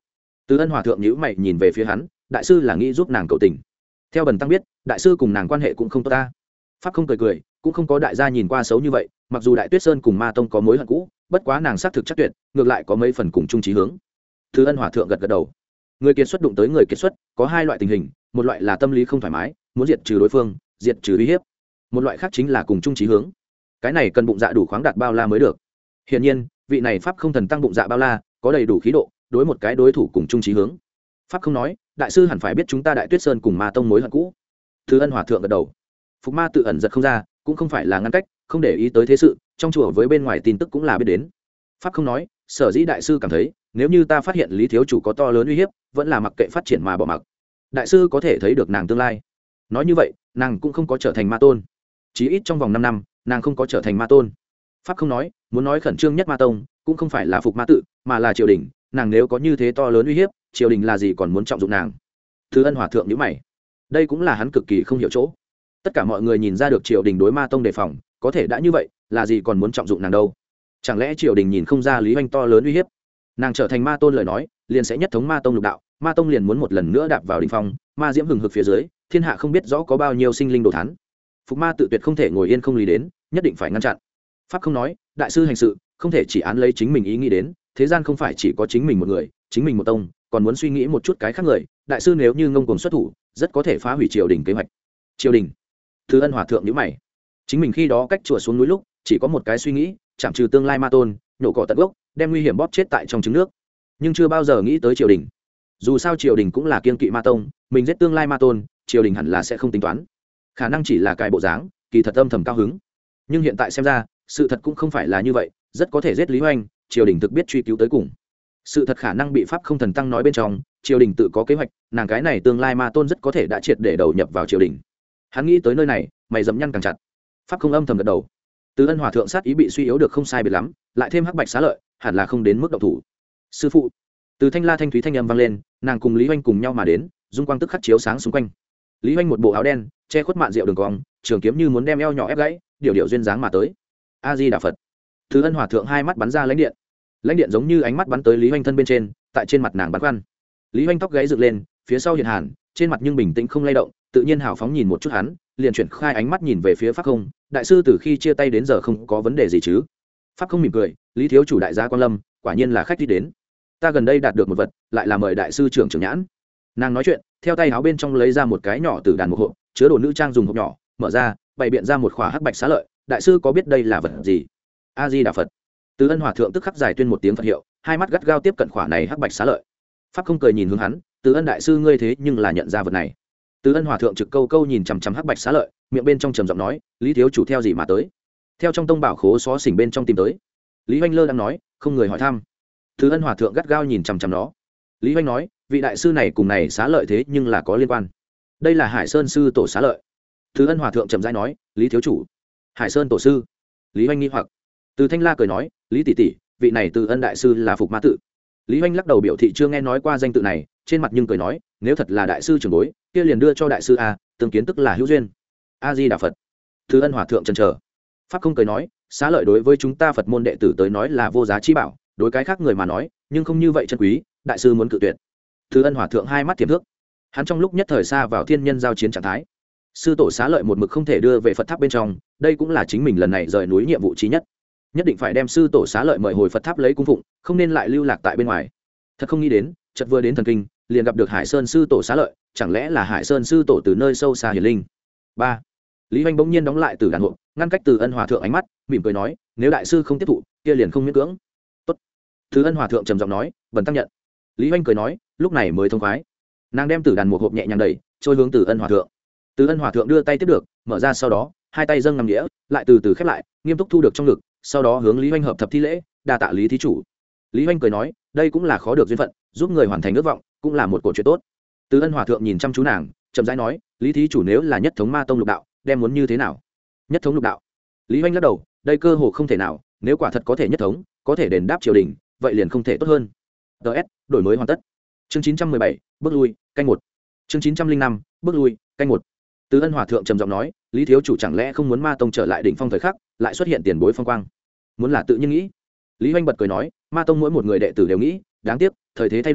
Từ Ân hòa thượng nhíu mày nhìn về phía hắn, đại sư là nghĩ giúp nàng cầu tình. Theo Bần tăng biết, đại sư cùng nàng quan hệ cũng không tốt ta. Pháp không cười cười, cũng không có đại gia nhìn qua xấu như vậy, mặc dù Đại Tuyết Sơn cùng Ma Tông có mối hận cũ, bất quá nàng xác thực chắc tuyệt, ngược lại có mấy phần cùng chung chí hướng. Từ Ân hòa thượng gật gật đầu. Người kiệt xuất đụng tới người kiệt xuất, có hai loại tình hình, một loại là tâm lý không thoải mái, muốn diệt trừ đối phương, diệt trừ uy hiếp. Một loại khác chính là cùng chung chí hướng. Cái này cần bụng dạ đủ khoáng đạt bao la mới được. Hiển nhiên, vị này Pháp không thần tăng bụng dạ bao la, có đầy đủ khí độ, đối một cái đối thủ cùng chung chí hướng. Pháp không nói, đại sư hẳn phải biết chúng ta Đại Tuyết Sơn cùng Ma Tông mối hận cũ. Từ Ân hòa thượng gật đầu. Phục Ma tự ẩn giật không ra, cũng không phải là ngăn cách, không để ý tới thế sự, trong chùa với bên ngoài tin tức cũng là biết đến. Pháp không nói, sở dĩ đại sư cảm thấy, nếu như ta phát hiện Lý thiếu chủ có to lớn uy hiếp, vẫn là mặc kệ phát triển mà bỏ mặc. Đại sư có thể thấy được nàng tương lai. Nói như vậy, nàng cũng không có trở thành ma tôn. Chí ít trong vòng năm năm, nàng không có trở thành ma tôn. Pháp không nói, muốn nói khẩn trương nhất Ma Tông, cũng không phải là Phục Ma tự, mà là triều đình, nàng nếu có như thế to lớn uy hiếp, triều đình là gì còn muốn trọng dụng nàng. Thứ Ân hòa thượng nhíu mày, đây cũng là hắn cực kỳ không hiểu chỗ. Tất cả mọi người nhìn ra được triều đình đối Ma Tông đề phòng, có thể đã như vậy, là gì còn muốn trọng dụng nàng đâu? Chẳng lẽ triều đình nhìn không ra Lý Hoành to lớn uy hiếp? Nàng trở thành ma tôn lời nói, liền sẽ nhất thống Ma Tông lục đạo, Ma Tông liền muốn một lần nữa đạp vào đỉnh phong, ma diễm hừng hực phía dưới, thiên hạ không biết rõ có bao nhiêu sinh linh đồ thán. Phục Ma tự tuyệt không thể ngồi yên không lý đến, nhất định phải ngăn chặn. Pháp không nói, đại sư hành sự không thể chỉ án lấy chính mình ý nghĩ đến, thế gian không phải chỉ có chính mình một người, chính mình một tông, còn muốn suy nghĩ một chút cái khác người. Đại sư nếu như ngông cuồng xuất thủ, rất có thể phá hủy triều đình kế hoạch. Triều đình? Thứ Ân hòa thượng nhíu mày. Chính mình khi đó cách chùa xuống núi lúc, chỉ có một cái suy nghĩ, chạm trừ tương lai ma tôn, nhổ cỏ tận gốc, đem nguy hiểm bóp chết tại trong trứng nước, nhưng chưa bao giờ nghĩ tới triều đình. Dù sao triều đình cũng là kiên kỵ ma tông, mình giết tương lai ma tôn, triều đình hẳn là sẽ không tính toán, khả năng chỉ là cài bộ dáng, kỳ thật âm thầm cao hứng. Nhưng hiện tại xem ra, sự thật cũng không phải là như vậy, rất có thể giết Lý Hoành, triều đình thực biết truy cứu tới cùng. Sự thật khả năng bị Pháp không thần tăng nói bên trong, triều đình tự có kế hoạch, nàng cái này tương lai ma tôn rất có thể đã triệt để đầu nhập vào triều đình. Hắn nghĩ tới nơi này, mày dậm nhăn càng chặt. Pháp không âm thầm gật đầu. Từ Ân hòa thượng sát ý bị suy yếu được không sai biệt lắm, lại thêm hắc bạch xá lợi, hẳn là không đến mức động thủ. Sư phụ. Từ thanh la thanh thúy thanh âm vang lên, nàng cùng Lý Hoành cùng nhau mà đến, dung quang tức khắc chiếu sáng xung quanh. Lý Hoành một bộ áo đen, che khuất mạn rượu đường cong, trường kiếm như muốn đem eo nhỏ ép gãy, điều điều duyên dáng mà tới. A Di Đà Phật. Từ Ân hòa thượng hai mắt bắn ra lãnh điện. Lãnh điện giống như ánh mắt bắn tới Lý Hoành thân bên trên, tại trên mặt nàng bắn khoăn. Lý Hoành tóc gáy dựng lên, phía sau hiện hàn, trên mặt nhưng bình tĩnh không lay động, tự nhiên hào phóng nhìn một chút hắn, liền chuyển khai ánh mắt nhìn về phía Pháp không. Đại sư từ khi chia tay đến giờ không có vấn đề gì chứ? Pháp không mỉm cười, Lý thiếu chủ đại gia quan lâm, quả nhiên là khách đi đến. Ta gần đây đạt được một vật, lại là mời đại sư trưởng trưởng nhãn. Nàng nói chuyện, theo tay áo bên trong lấy ra một cái nhỏ từ đàn một hộp, chứa đồ nữ trang dùng hộp nhỏ, mở ra, bày biện ra một khỏa hắc bạch xá lợi. Đại sư có biết đây là vật gì? A Di Đà Phật. Từ Ân hòa thượng tức khắc giải tuyên một tiếng Phật hiệu, hai mắt gắt gao tiếp cận khỏa này hắc bạch xá lợi. Pháp không cười nhìn hướng hắn, Từ Ân đại sư ngươi thế nhưng là nhận ra vật này. Từ Ân hòa thượng trực câu câu nhìn chằm chằm hắc bạch xá lợi, miệng bên trong trầm giọng nói, Lý thiếu chủ theo gì mà tới? Theo trong tông bảo khố xó xỉnh bên trong tìm tới. Lý Hoành Lơ đang nói, không người hỏi thăm. Từ Ân hòa thượng gắt gao nhìn chằm chằm nó. Lý Hoành nói, vị đại sư này cùng này xá lợi thế nhưng là có liên quan. Đây là Hải Sơn sư tổ xá lợi. Từ Ân hòa thượng trầm rãi nói, Lý thiếu chủ, Hải Sơn tổ sư. Lý Hoành nghi hoặc. Từ Thanh La cười nói, Lý tỷ tỷ, vị này Từ Ân đại sư là Phục Ma tự. Lý Hoành lắc đầu biểu thị chưa nghe nói qua danh tự này, trên mặt nhưng cười nói, nếu thật là đại sư trưởng bối, kia liền đưa cho đại sư a, tương kiến tức là hữu duyên. A Di Đà Phật. Từ Ân hòa thượng chần chờ. Pháp không cười nói, xá lợi đối với chúng ta Phật môn đệ tử tới nói là vô giá chi bảo, đối cái khác người mà nói, nhưng không như vậy chân quý, đại sư muốn cự tuyệt. Từ Ân hòa thượng hai mắt tiềm thước. Hắn trong lúc nhất thời xa vào thiên nhân giao chiến trạng thái. Sư tổ xá lợi một mực không thể đưa về Phật tháp bên trong, đây cũng là chính mình lần này rời núi nhiệm vụ chí nhất. Nhất định phải đem sư tổ xá lợi mời hồi Phật tháp lấy cung phụng, không nên lại lưu lạc tại bên ngoài. Thật không nghĩ đến, chợt vừa đến thần kinh, liền gặp được Hải Sơn sư tổ xá lợi, chẳng lẽ là Hải Sơn sư tổ từ nơi sâu xa hiển linh. Ba. Lý Hoành bỗng nhiên đóng lại từ đàn hộ, ngăn cách Từ Ân hòa thượng ánh mắt, mỉm cười nói, nếu đại sư không tiếp thụ, kia liền không miễn cưỡng. Tốt. Từ Ân hòa thượng trầm giọng nói, bần tăng nhận. Lý Hoành cười nói, lúc này mới thông khoái. Nàng đem từ đàn một hộp nhẹ nhàng đẩy, trôi hướng Từ Ân hòa thượng. Từ Ân hòa thượng đưa tay tiếp được, mở ra sau đó, hai tay dâng nằm đĩa, lại từ từ khép lại, nghiêm túc thu được trong ngực, sau đó hướng Lý Hoành hợp thập thi lễ, đa tạ Lý thí chủ. Lý Hoành cười nói, đây cũng là khó được duyên phận, giúp người hoàn thành ước vọng, cũng là một cổ chuyện tốt. Từ Ân hòa thượng nhìn chăm chú nàng, chậm rãi nói, Lý thí chủ nếu là nhất thống ma tông lục đạo, đem muốn như thế nào? Nhất thống lục đạo. Lý Hoành lắc đầu, đây cơ hồ không thể nào, nếu quả thật có thể nhất thống, có thể đền đáp triều đình, vậy liền không thể tốt hơn. ts đổi mới hoàn tất. Chương chín trăm mười bảy, bước lui, canh một. Chương chín trăm linh năm, bước lui, canh một. Từ Ân hòa thượng trầm giọng nói, Lý thiếu chủ chẳng lẽ không muốn ma tông trở lại đỉnh phong thời khắc, lại xuất hiện tiền bối phong quang? Muốn là tự nhiên nghĩ. Lý Hoành bật cười nói, ma tông mỗi một người đệ tử đều nghĩ, đáng tiếc, thời thế thay đổi,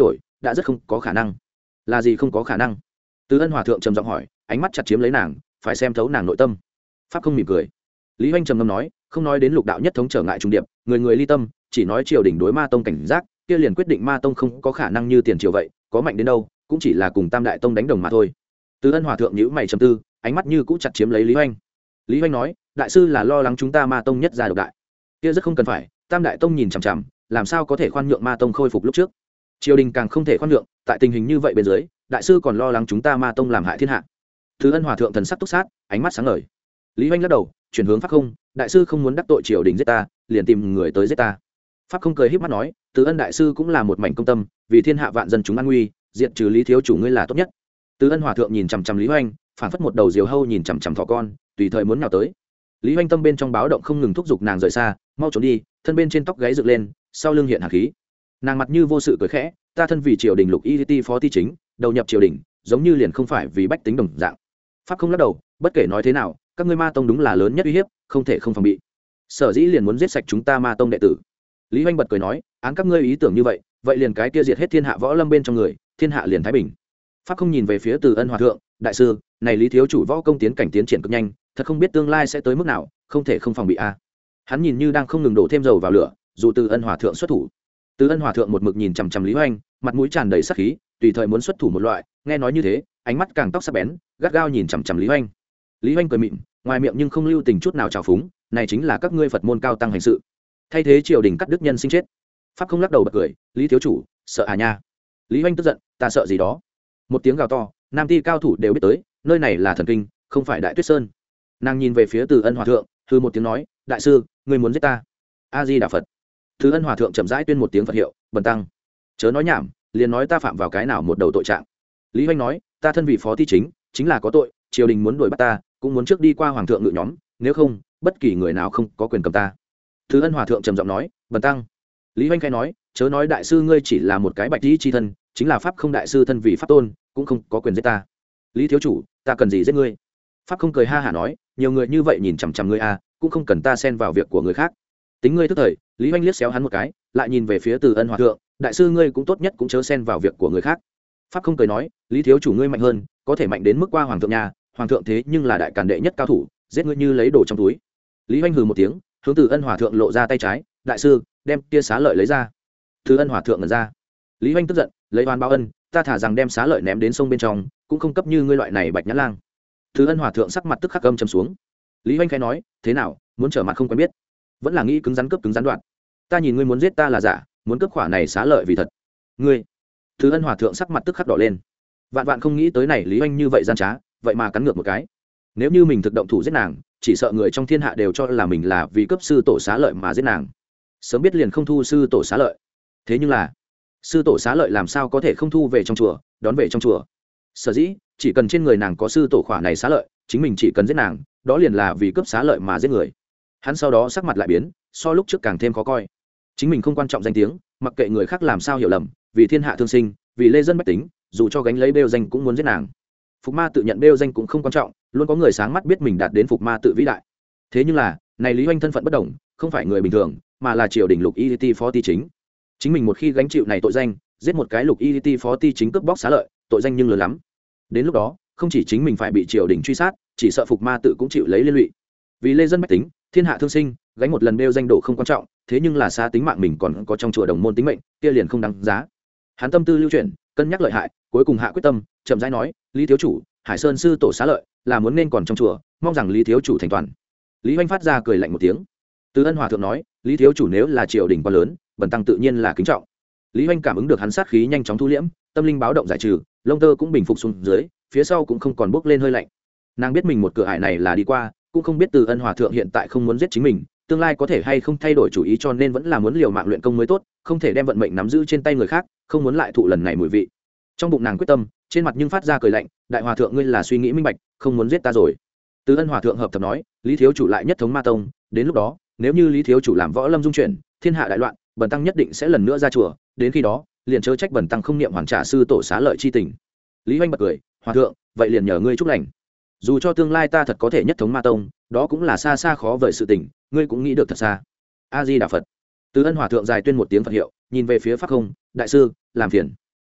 đã rất không có khả năng. Là gì không có khả năng? Từ Ân hòa thượng trầm giọng hỏi, ánh mắt chặt chiếm lấy nàng, phải xem thấu nàng nội tâm. Pháp không mỉm cười. Lý Hoành trầm ngâm nói, không nói đến lục đạo nhất thống trở ngại trung điệp, người người ly tâm, chỉ nói triều đình đối ma tông cảnh giác, kia liền quyết định ma tông không có khả năng như tiền triều vậy, có mạnh đến đâu, cũng chỉ là cùng tam đại tông đánh đồng mà thôi. Từ Ân hòa thượng nhíu mày trầm tư, ánh mắt như cũ chặt chiếm lấy Lý Hoành. Lý Hoành nói, đại sư là lo lắng chúng ta ma tông nhất gia độc đại. Kia rất không cần phải, tam đại tông nhìn chằm chằm, làm sao có thể khoan nhượng ma tông khôi phục lúc trước. Triều đình càng không thể khoan nhượng, tại tình hình như vậy bên dưới, đại sư còn lo lắng chúng ta ma tông làm hại thiên hạ. Từ Ân hòa thượng thần sắc túc sát, ánh mắt sáng ngời. Lý Hoành lắc đầu, chuyển hướng Pháp Không, đại sư không muốn đắc tội triều đình giết ta, liền tìm người tới giết ta. Pháp Không cười híp mắt nói, Từ Ân đại sư cũng là một mảnh công tâm, vì thiên hạ vạn dân chúng an nguy, diệt trừ Lý thiếu chủ ngươi là tốt nhất. Từ Ân hòa thượng nhìn chằm chằm Lý Hoành, phản phất một đầu diều hâu nhìn chằm chằm thỏ con, tùy thời muốn nhào tới. Lý Hoành tâm bên trong báo động không ngừng thúc giục nàng rời xa, mau trốn đi, thân bên trên tóc gáy dựng lên, sau lưng hiện hàn khí. Nàng mặt như vô sự cười khẽ, ta thân vì triều đình lục y ti phó ti chính, đầu nhập triều đình, giống như liền không phải vì bách tính đồng dạng. Pháp Không lắc đầu, bất kể nói thế nào, các ngươi ma tông đúng là lớn nhất uy hiếp, không thể không phòng bị. Sở dĩ liền muốn giết sạch chúng ta ma tông đệ tử. Lý Hoành bật cười nói, án các ngươi ý tưởng như vậy, vậy liền cái kia diệt hết thiên hạ võ lâm bên trong người, thiên hạ liền thái bình. Pháp Không nhìn về phía Từ Ân hòa thượng, đại sư, này Lý thiếu chủ võ công tiến cảnh tiến triển cực nhanh, thật không biết tương lai sẽ tới mức nào, không thể không phòng bị a. Hắn nhìn như đang không ngừng đổ thêm dầu vào lửa, dù Từ Ân hòa thượng xuất thủ. Từ Ân hòa thượng một mực nhìn chằm chằm Lý Hoành, mặt mũi tràn đầy sát khí, tùy thời muốn xuất thủ một loại, nghe nói như thế, ánh mắt càng tóc sắc bén, gắt gao nhìn chằm chằm Lý Hoành. Lý Hoành cười mỉm, ngoài miệng nhưng không lưu tình chút nào trào phúng, này chính là các ngươi Phật môn cao tăng hành sự. Thay thế triều đình cắt đứt nhân sinh chết. Pháp Không lắc đầu bật cười, Lý thiếu chủ, sợ à nha. Lý Hoành tức giận, ta sợ gì đó. Một tiếng gào to, nam ti cao thủ đều biết tới, nơi này là thần kinh, không phải Đại Tuyết Sơn. Nàng nhìn về phía Từ Ân hòa thượng, hừ một tiếng nói, đại sư, ngươi muốn giết ta? A Di Đà Phật. Từ Ân hòa thượng chậm rãi tuyên một tiếng Phật hiệu, bần tăng. Chớ nói nhảm, liền nói ta phạm vào cái nào một đầu tội trạng. Lý Hoành nói, ta thân vị phó ti chính, chính là có tội, triều đình muốn đuổi bắt ta, cũng muốn trước đi qua hoàng thượng ngự nhóm, nếu không, bất kỳ người nào không có quyền cầm ta. Từ Ân hòa thượng trầm giọng nói, bần tăng. Lý Hoành khai nói, chớ nói đại sư ngươi chỉ là một cái bạch lý chi thân, chính là pháp không đại sư thân vị pháp tôn, cũng không có quyền giết ta. Lý thiếu chủ, ta cần gì giết ngươi? Pháp Không cười ha hả nói, nhiều người như vậy nhìn chằm chằm ngươi à, cũng không cần ta xen vào việc của người khác. Tính ngươi tức thời. Lý Hoành liếc xéo hắn một cái, lại nhìn về phía Từ Ân hòa thượng, đại sư ngươi cũng tốt nhất cũng chớ xen vào việc của người khác. Pháp Không cười nói, Lý thiếu chủ ngươi mạnh hơn, có thể mạnh đến mức qua hoàng thượng nhà, hoàng thượng thế nhưng là đại càn đệ nhất cao thủ, giết ngươi như lấy đồ trong túi. Lý Hoành hừ một tiếng, hướng Từ Ân hòa thượng lộ ra tay trái, đại sư, đem kia xá lợi lấy ra. Từ Ân hòa thượng ngẩn ra. Lý Hoành tức giận, lấy oan báo ân, ta thả rằng đem xá lợi ném đến sông bên trong, cũng không cấp như ngươi loại này bạch nhã lang. Từ Ân hòa thượng sắc mặt tức khắc âm trầm xuống. Lý Hoành khẽ nói, thế nào, muốn trở mặt không quen biết, vẫn là nghĩ cứng rắn cướp cứng rắn đoạn. Ta nhìn ngươi muốn giết ta là giả, muốn cướp khỏa này xá lợi vì thật. Ngươi. Từ Ân hòa thượng sắc mặt tức khắc đỏ lên. Vạn vạn không nghĩ tới này Lý Hoành như vậy gian trá, vậy mà cắn ngược một cái. Nếu như mình thực động thủ giết nàng, chỉ sợ người trong thiên hạ đều cho là mình là vì cướp sư tổ xá lợi mà giết nàng. Sớm biết liền không thu sư tổ xá lợi. Thế nhưng là, sư tổ xá lợi làm sao có thể không thu về trong chùa, đón về trong chùa. Sở dĩ, chỉ cần trên người nàng có sư tổ khỏa này xá lợi, chính mình chỉ cần giết nàng, đó liền là vì cướp xá lợi mà giết người. Hắn sau đó sắc mặt lại biến, so lúc trước càng thêm khó coi. Chính mình không quan trọng danh tiếng, mặc kệ người khác làm sao hiểu lầm, vì thiên hạ thương sinh, vì lê dân bách tính, dù cho gánh lấy bêu danh cũng muốn giết nàng. Phục ma tự nhận bêu danh cũng không quan trọng, luôn có người sáng mắt biết mình đạt đến phục ma tự vĩ đại. Thế nhưng là, này Lý Hoành thân phận bất đồng, không phải người bình thường, mà là triều đình lục y ti phó ti chính. Chính mình một khi gánh chịu này tội danh, giết một cái lục y ti phó ti chính cướp bóc xá lợi, tội danh nhưng lớn lắm. Đến lúc đó, không chỉ chính mình phải bị triều đình truy sát, chỉ sợ phục ma tự cũng chịu lấy liên lụy. Vì lê dân bách tính, thiên hạ thương sinh, gánh một lần bêu danh độ không quan trọng, thế nhưng là xa tính mạng mình còn có trong chùa đồng môn tính mệnh, kia liền không đáng giá. Hắn tâm tư lưu chuyển, cân nhắc lợi hại, cuối cùng hạ quyết tâm, chậm rãi nói, Lý thiếu chủ, Hải Sơn sư tổ xá lợi là muốn nên còn trong chùa, mong rằng Lý thiếu chủ thành toàn. Lý Hoành phát ra cười lạnh một tiếng. Từ Ân hòa thượng nói, Lý thiếu chủ nếu là triều đình quá lớn, bần tăng tự nhiên là kính trọng. Lý Hoành cảm ứng được hắn sát khí nhanh chóng thu liễm, tâm linh báo động giải trừ, lông tơ cũng bình phục xuống dưới, phía sau cũng không còn bốc lên hơi lạnh. Nàng biết mình một cửa ải này là đi qua, cũng không biết Từ Ân hòa thượng hiện tại không muốn giết chính mình, tương lai có thể hay không thay đổi chủ ý, cho nên vẫn là muốn liều mạng luyện công mới tốt, không thể đem vận mệnh nắm giữ trên tay người khác, không muốn lại thụ lần này mùi vị. Trong bụng nàng quyết tâm, trên mặt nhưng phát ra cười lạnh, đại hòa thượng ngươi là suy nghĩ minh bạch, không muốn giết ta rồi. Từ Ân hòa thượng hợp thập nói, Lý thiếu chủ lại nhất thống ma tông, đến lúc đó, nếu như Lý thiếu chủ làm võ lâm dung chuyển, thiên hạ đại loạn, bần tăng nhất định sẽ lần nữa ra chùa, đến khi đó, liền chớ trách bần tăng không niệm hoàn trả sư tổ xá lợi chi tình. Lý Hoành bật cười, hòa thượng, vậy liền nhờ ngươi chúc lành. Dù cho tương lai ta thật có thể nhất thống ma tông, đó cũng là xa xa khó vời sự tình, ngươi cũng nghĩ được thật xa. A Di Đà Phật. Từ Ân hòa thượng dài tuyên một tiếng Phật hiệu, nhìn về phía Pháp Không, đại sư, làm phiền.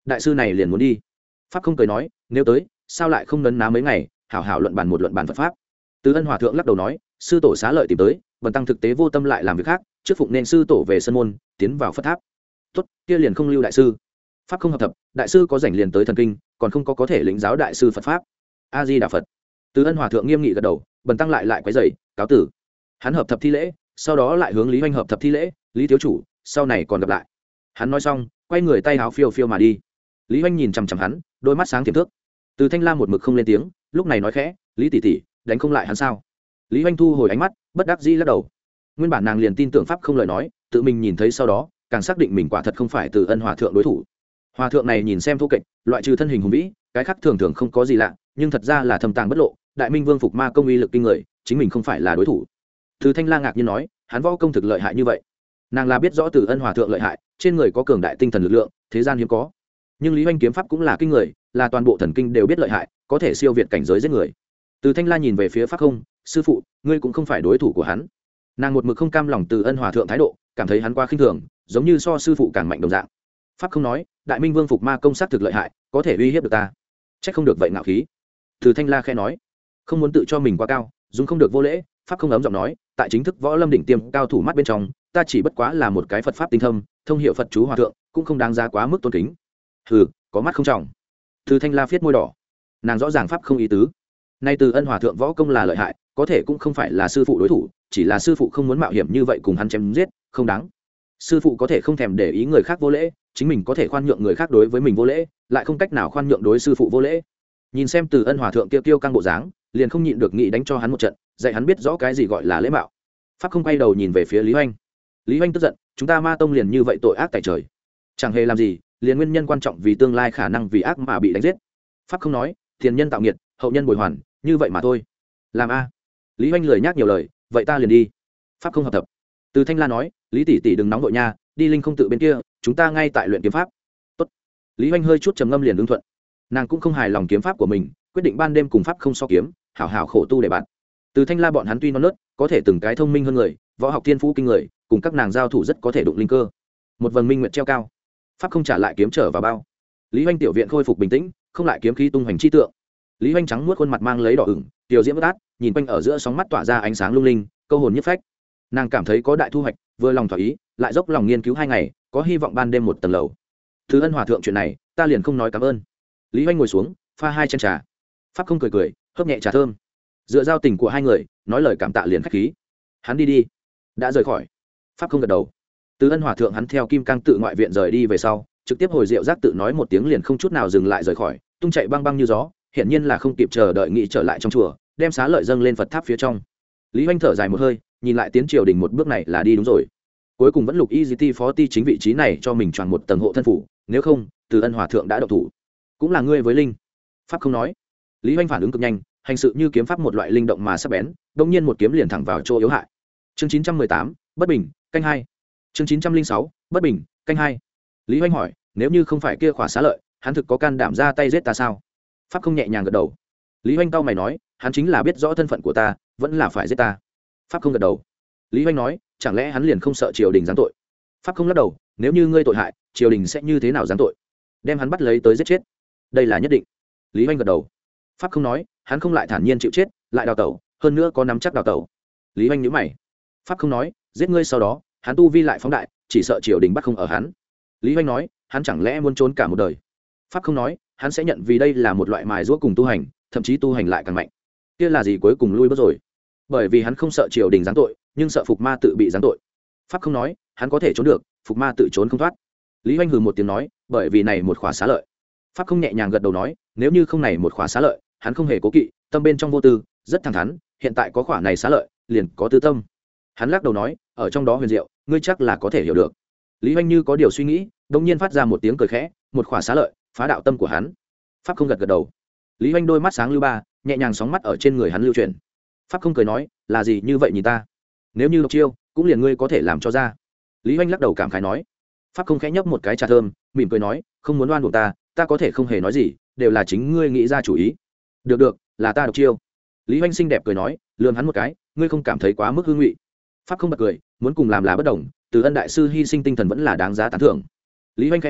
đại sư này liền muốn đi. Pháp không cười nói, nếu tới sao lại không nấn ná mấy ngày hảo hảo luận bàn một luận bàn Phật pháp. Từ Ân Hòa thượng lắc đầu nói, sư tổ xá lợi tìm tới, bần tăng thực tế vô tâm lại làm việc khác, trước phụng nên sư tổ về sân môn, tiến vào Phật tháp. Tốt, kia liền không lưu đại sư. Pháp không hợp thập, đại sư có rảnh liền tới thần kinh, còn không có có thể lĩnh giáo đại sư Phật pháp. A Di Đà Phật. Từ Ân Hòa thượng nghiêm nghị gật đầu, bần tăng lại lại quấy rầy, cáo tử. Hắn hợp thập thi lễ, sau đó lại hướng Lý Hoành hợp thập thi lễ, Lý thiếu chủ, sau này còn gặp lại. Hắn nói xong, quay người tay áo phiêu phiêu mà đi. Lý Hoành nhìn chằm chằm hắn, đôi mắt sáng tiềm thước. Từ Thanh La một mực không lên tiếng, lúc này nói khẽ, Lý tỷ tỷ, đánh không lại hắn sao? Lý Hoành thu hồi ánh mắt, bất đắc dĩ lắc đầu. Nguyên bản nàng liền tin tưởng pháp không lời nói, tự mình nhìn thấy sau đó, càng xác định mình quả thật không phải Từ Ân Hòa thượng đối thủ. Hòa thượng này nhìn xem thô kệch, loại trừ thân hình hùng vĩ, cái khác thường thường không có gì lạ, nhưng thật ra là thâm tàng bất lộ, đại minh vương phục ma công uy lực kinh người, chính mình không phải là đối thủ. Từ Thanh La ngạc nhiên nói, hắn võ công thực lợi hại như vậy. Nàng là biết rõ Từ Ân Hòa thượng lợi hại, trên người có cường đại tinh thần lực lượng, thế gian hiếm có. Nhưng Lý Hoành kiếm pháp cũng là kinh người, là toàn bộ thần kinh đều biết lợi hại, có thể siêu việt cảnh giới giết người. Từ Thanh La nhìn về phía pháp không, sư phụ, ngươi cũng không phải đối thủ của hắn. Nàng một mực không cam lòng Từ Ân Hòa thượng thái độ, cảm thấy hắn quá khinh thường, giống như so sư phụ càng mạnh đồng dạng. Pháp không nói, đại minh vương phục ma công sát thực lợi hại, có thể uy hiếp được ta. Trách không được vậy ngạo khí. Từ Thanh La khẽ nói, không muốn tự cho mình quá cao, dùng không được vô lễ. Pháp không ấm giọng nói, tại chính thức võ lâm đỉnh tiêm cao thủ mắt bên trong, ta chỉ bất quá là một cái Phật pháp tinh thâm, thông hiểu Phật chú hòa thượng, cũng không đáng giá quá mức tôn kính. Hừ, có mắt không trọng. Từ Thanh La phiết môi đỏ, nàng rõ ràng pháp không ý tứ. Nay Từ Ân Hòa thượng võ công là lợi hại, có thể cũng không phải là sư phụ đối thủ, chỉ là sư phụ không muốn mạo hiểm như vậy cùng hắn chém giết, không đáng. Sư phụ có thể không thèm để ý người khác vô lễ, chính mình có thể khoan nhượng người khác đối với mình vô lễ, lại không cách nào khoan nhượng đối sư phụ vô lễ. Nhìn xem Từ Ân Hòa thượng tiêu tiêu căng bộ dáng, liền không nhịn được nghĩ đánh cho hắn một trận, dạy hắn biết rõ cái gì gọi là lễ mạo. Pháp không quay đầu nhìn về phía Lý Hoành. Lý Hoành tức giận, chúng ta Ma tông liền như vậy tội ác tại trời, chẳng hề làm gì, liền nguyên nhân quan trọng vì tương lai khả năng vì ác mà bị đánh giết. Pháp không nói, tiền nhân tạo nghiệt, hậu nhân bồi hoàn, như vậy mà thôi. Làm a? Lý Hoành lười nhác nhiều lời, vậy ta liền đi. Pháp không hợp thập. Từ Thanh La nói, Lý tỷ tỷ đừng nóng vội nha, đi linh không tự bên kia, chúng ta ngay tại luyện kiếm pháp. Tốt. Lý Hoành hơi chút trầm ngâm liền ứng thuận. Nàng cũng không hài lòng kiếm pháp của mình, quyết định ban đêm cùng pháp không so kiếm, hảo hảo khổ tu để bạn. Từ Thanh La bọn hắn tuy non nớt, có thể từng cái thông minh hơn người, võ học thiên phú kinh người, cùng các nàng giao thủ rất có thể đụng linh cơ. Một vầng minh nguyệt treo cao, pháp không trả lại kiếm trở vào bao. Lý Hoành tiểu viện khôi phục bình tĩnh, không lại kiếm khí tung hoành chi tượng. Lý Hoành trắng muốt khuôn mặt mang lấy đỏ ửng, tiểu diễm bất át, nhìn quanh ở giữa sóng mắt tỏa ra ánh sáng lung linh, câu hồn nhất phách. Nàng cảm thấy có đại thu hoạch, vừa lòng thỏa ý, lại dốc lòng nghiên cứu hai ngày, có hy vọng ban đêm một tầng lầu. Thứ Ân Hòa thượng chuyện này, ta liền không nói cảm ơn. Lý Hoành ngồi xuống, pha hai chén trà. Pháp không cười cười, hớp nhẹ trà thơm. Dựa giao tình của hai người, nói lời cảm tạ liền khách khí. Hắn đi đi, đã rời khỏi. Pháp không gật đầu. Từ Ân Hòa thượng hắn theo Kim Cang tự ngoại viện rời đi về sau, trực tiếp hồi rượu giác tự nói một tiếng liền không chút nào dừng lại rời khỏi, tung chạy băng băng như gió, hiển nhiên là không kịp chờ đợi nghị trở lại trong chùa, đem xá lợi dâng lên Phật tháp phía trong. Lý Hoành thở dài một hơi, nhìn lại tiến triều đình một bước này là đi đúng rồi. Cuối cùng vẫn lục y di ti phó ti chính vị trí này cho mình tròn một tầng hộ thân phủ, nếu không, Từ Ân Hòa thượng đã độc thủ. Cũng là ngươi với linh. Pháp không nói. Lý Hoành phản ứng cực nhanh, hành sự như kiếm pháp một loại linh động mà sắc bén, đột nhiên một kiếm liền thẳng vào chỗ yếu hại. Chương chín trăm mười tám, bất bình, canh hai. Chương chín trăm linh sáu, bất bình, canh hai. Lý Hoành hỏi, nếu như không phải kia khỏa xá lợi, hắn thực có can đảm ra tay giết ta sao? Pháp không nhẹ nhàng gật đầu. Lý Hoành cau mày nói, hắn chính là biết rõ thân phận của ta, vẫn là phải giết ta. Pháp không gật đầu. Lý Hoành nói, chẳng lẽ hắn liền không sợ triều đình giáng tội? Pháp không lắc đầu, nếu như ngươi tội hại, triều đình sẽ như thế nào giáng tội? Đem hắn bắt lấy tới giết chết, đây là nhất định. Lý Hoành gật đầu. Pháp không nói, hắn không lại thản nhiên chịu chết, lại đào tẩu, hơn nữa có nắm chắc đào tẩu. Lý Hoành nhíu mày. Pháp không nói, giết ngươi sau đó, hắn tu vi lại phóng đại, chỉ sợ triều đình bắt không ở hắn. Lý Hoành nói, hắn chẳng lẽ muốn trốn cả một đời? Pháp không nói, hắn sẽ nhận vì đây là một loại mài giũa cùng tu hành, thậm chí tu hành lại càng mạnh. Kia là gì cuối cùng lui bước rồi? Bởi vì hắn không sợ triều đình giáng tội, nhưng sợ phục ma tự bị giáng tội. Pháp không nói, hắn có thể trốn được, phục ma tự trốn không thoát. Lý Hoành hừ một tiếng nói, bởi vì này một khóa xá lợi. Pháp không nhẹ nhàng gật đầu nói, nếu như không này một khóa xá lợi, hắn không hề cố kỵ, tâm bên trong vô tư, rất thẳng thắn, hiện tại có khóa này xá lợi, liền có tư tâm. Hắn lắc đầu nói, ở trong đó huyền diệu, ngươi chắc là có thể hiểu được. Lý Hoành như có điều suy nghĩ, đột nhiên phát ra một tiếng cười khẽ, một khóa xá lợi, phá đạo tâm của hắn. Pháp không gật gật đầu. Lý Hoành đôi mắt sáng lưu ba, nhẹ nhàng sóng mắt ở trên người hắn lưu chuyển. Pháp không cười nói, là gì như vậy nhìn ta? Nếu như độc chiêu, cũng liền ngươi có thể làm cho ra. Lý Hoành lắc đầu cảm khái nói. Pháp không khẽ nhấp một cái trà thơm, mỉm cười nói, không muốn oan uổng ta, ta có thể không hề nói gì, đều là chính ngươi nghĩ ra chủ ý. Được được, là ta độc chiêu. Lý Hoành xinh đẹp cười nói, lườm hắn một cái, ngươi không cảm thấy quá mức hư ngụy? Pháp không bật cười, muốn cùng làm là bất đồng, Từ Ân đại sư hy sinh tinh thần vẫn là đáng giá tán thưởng. Lý Hoành khẽ nói,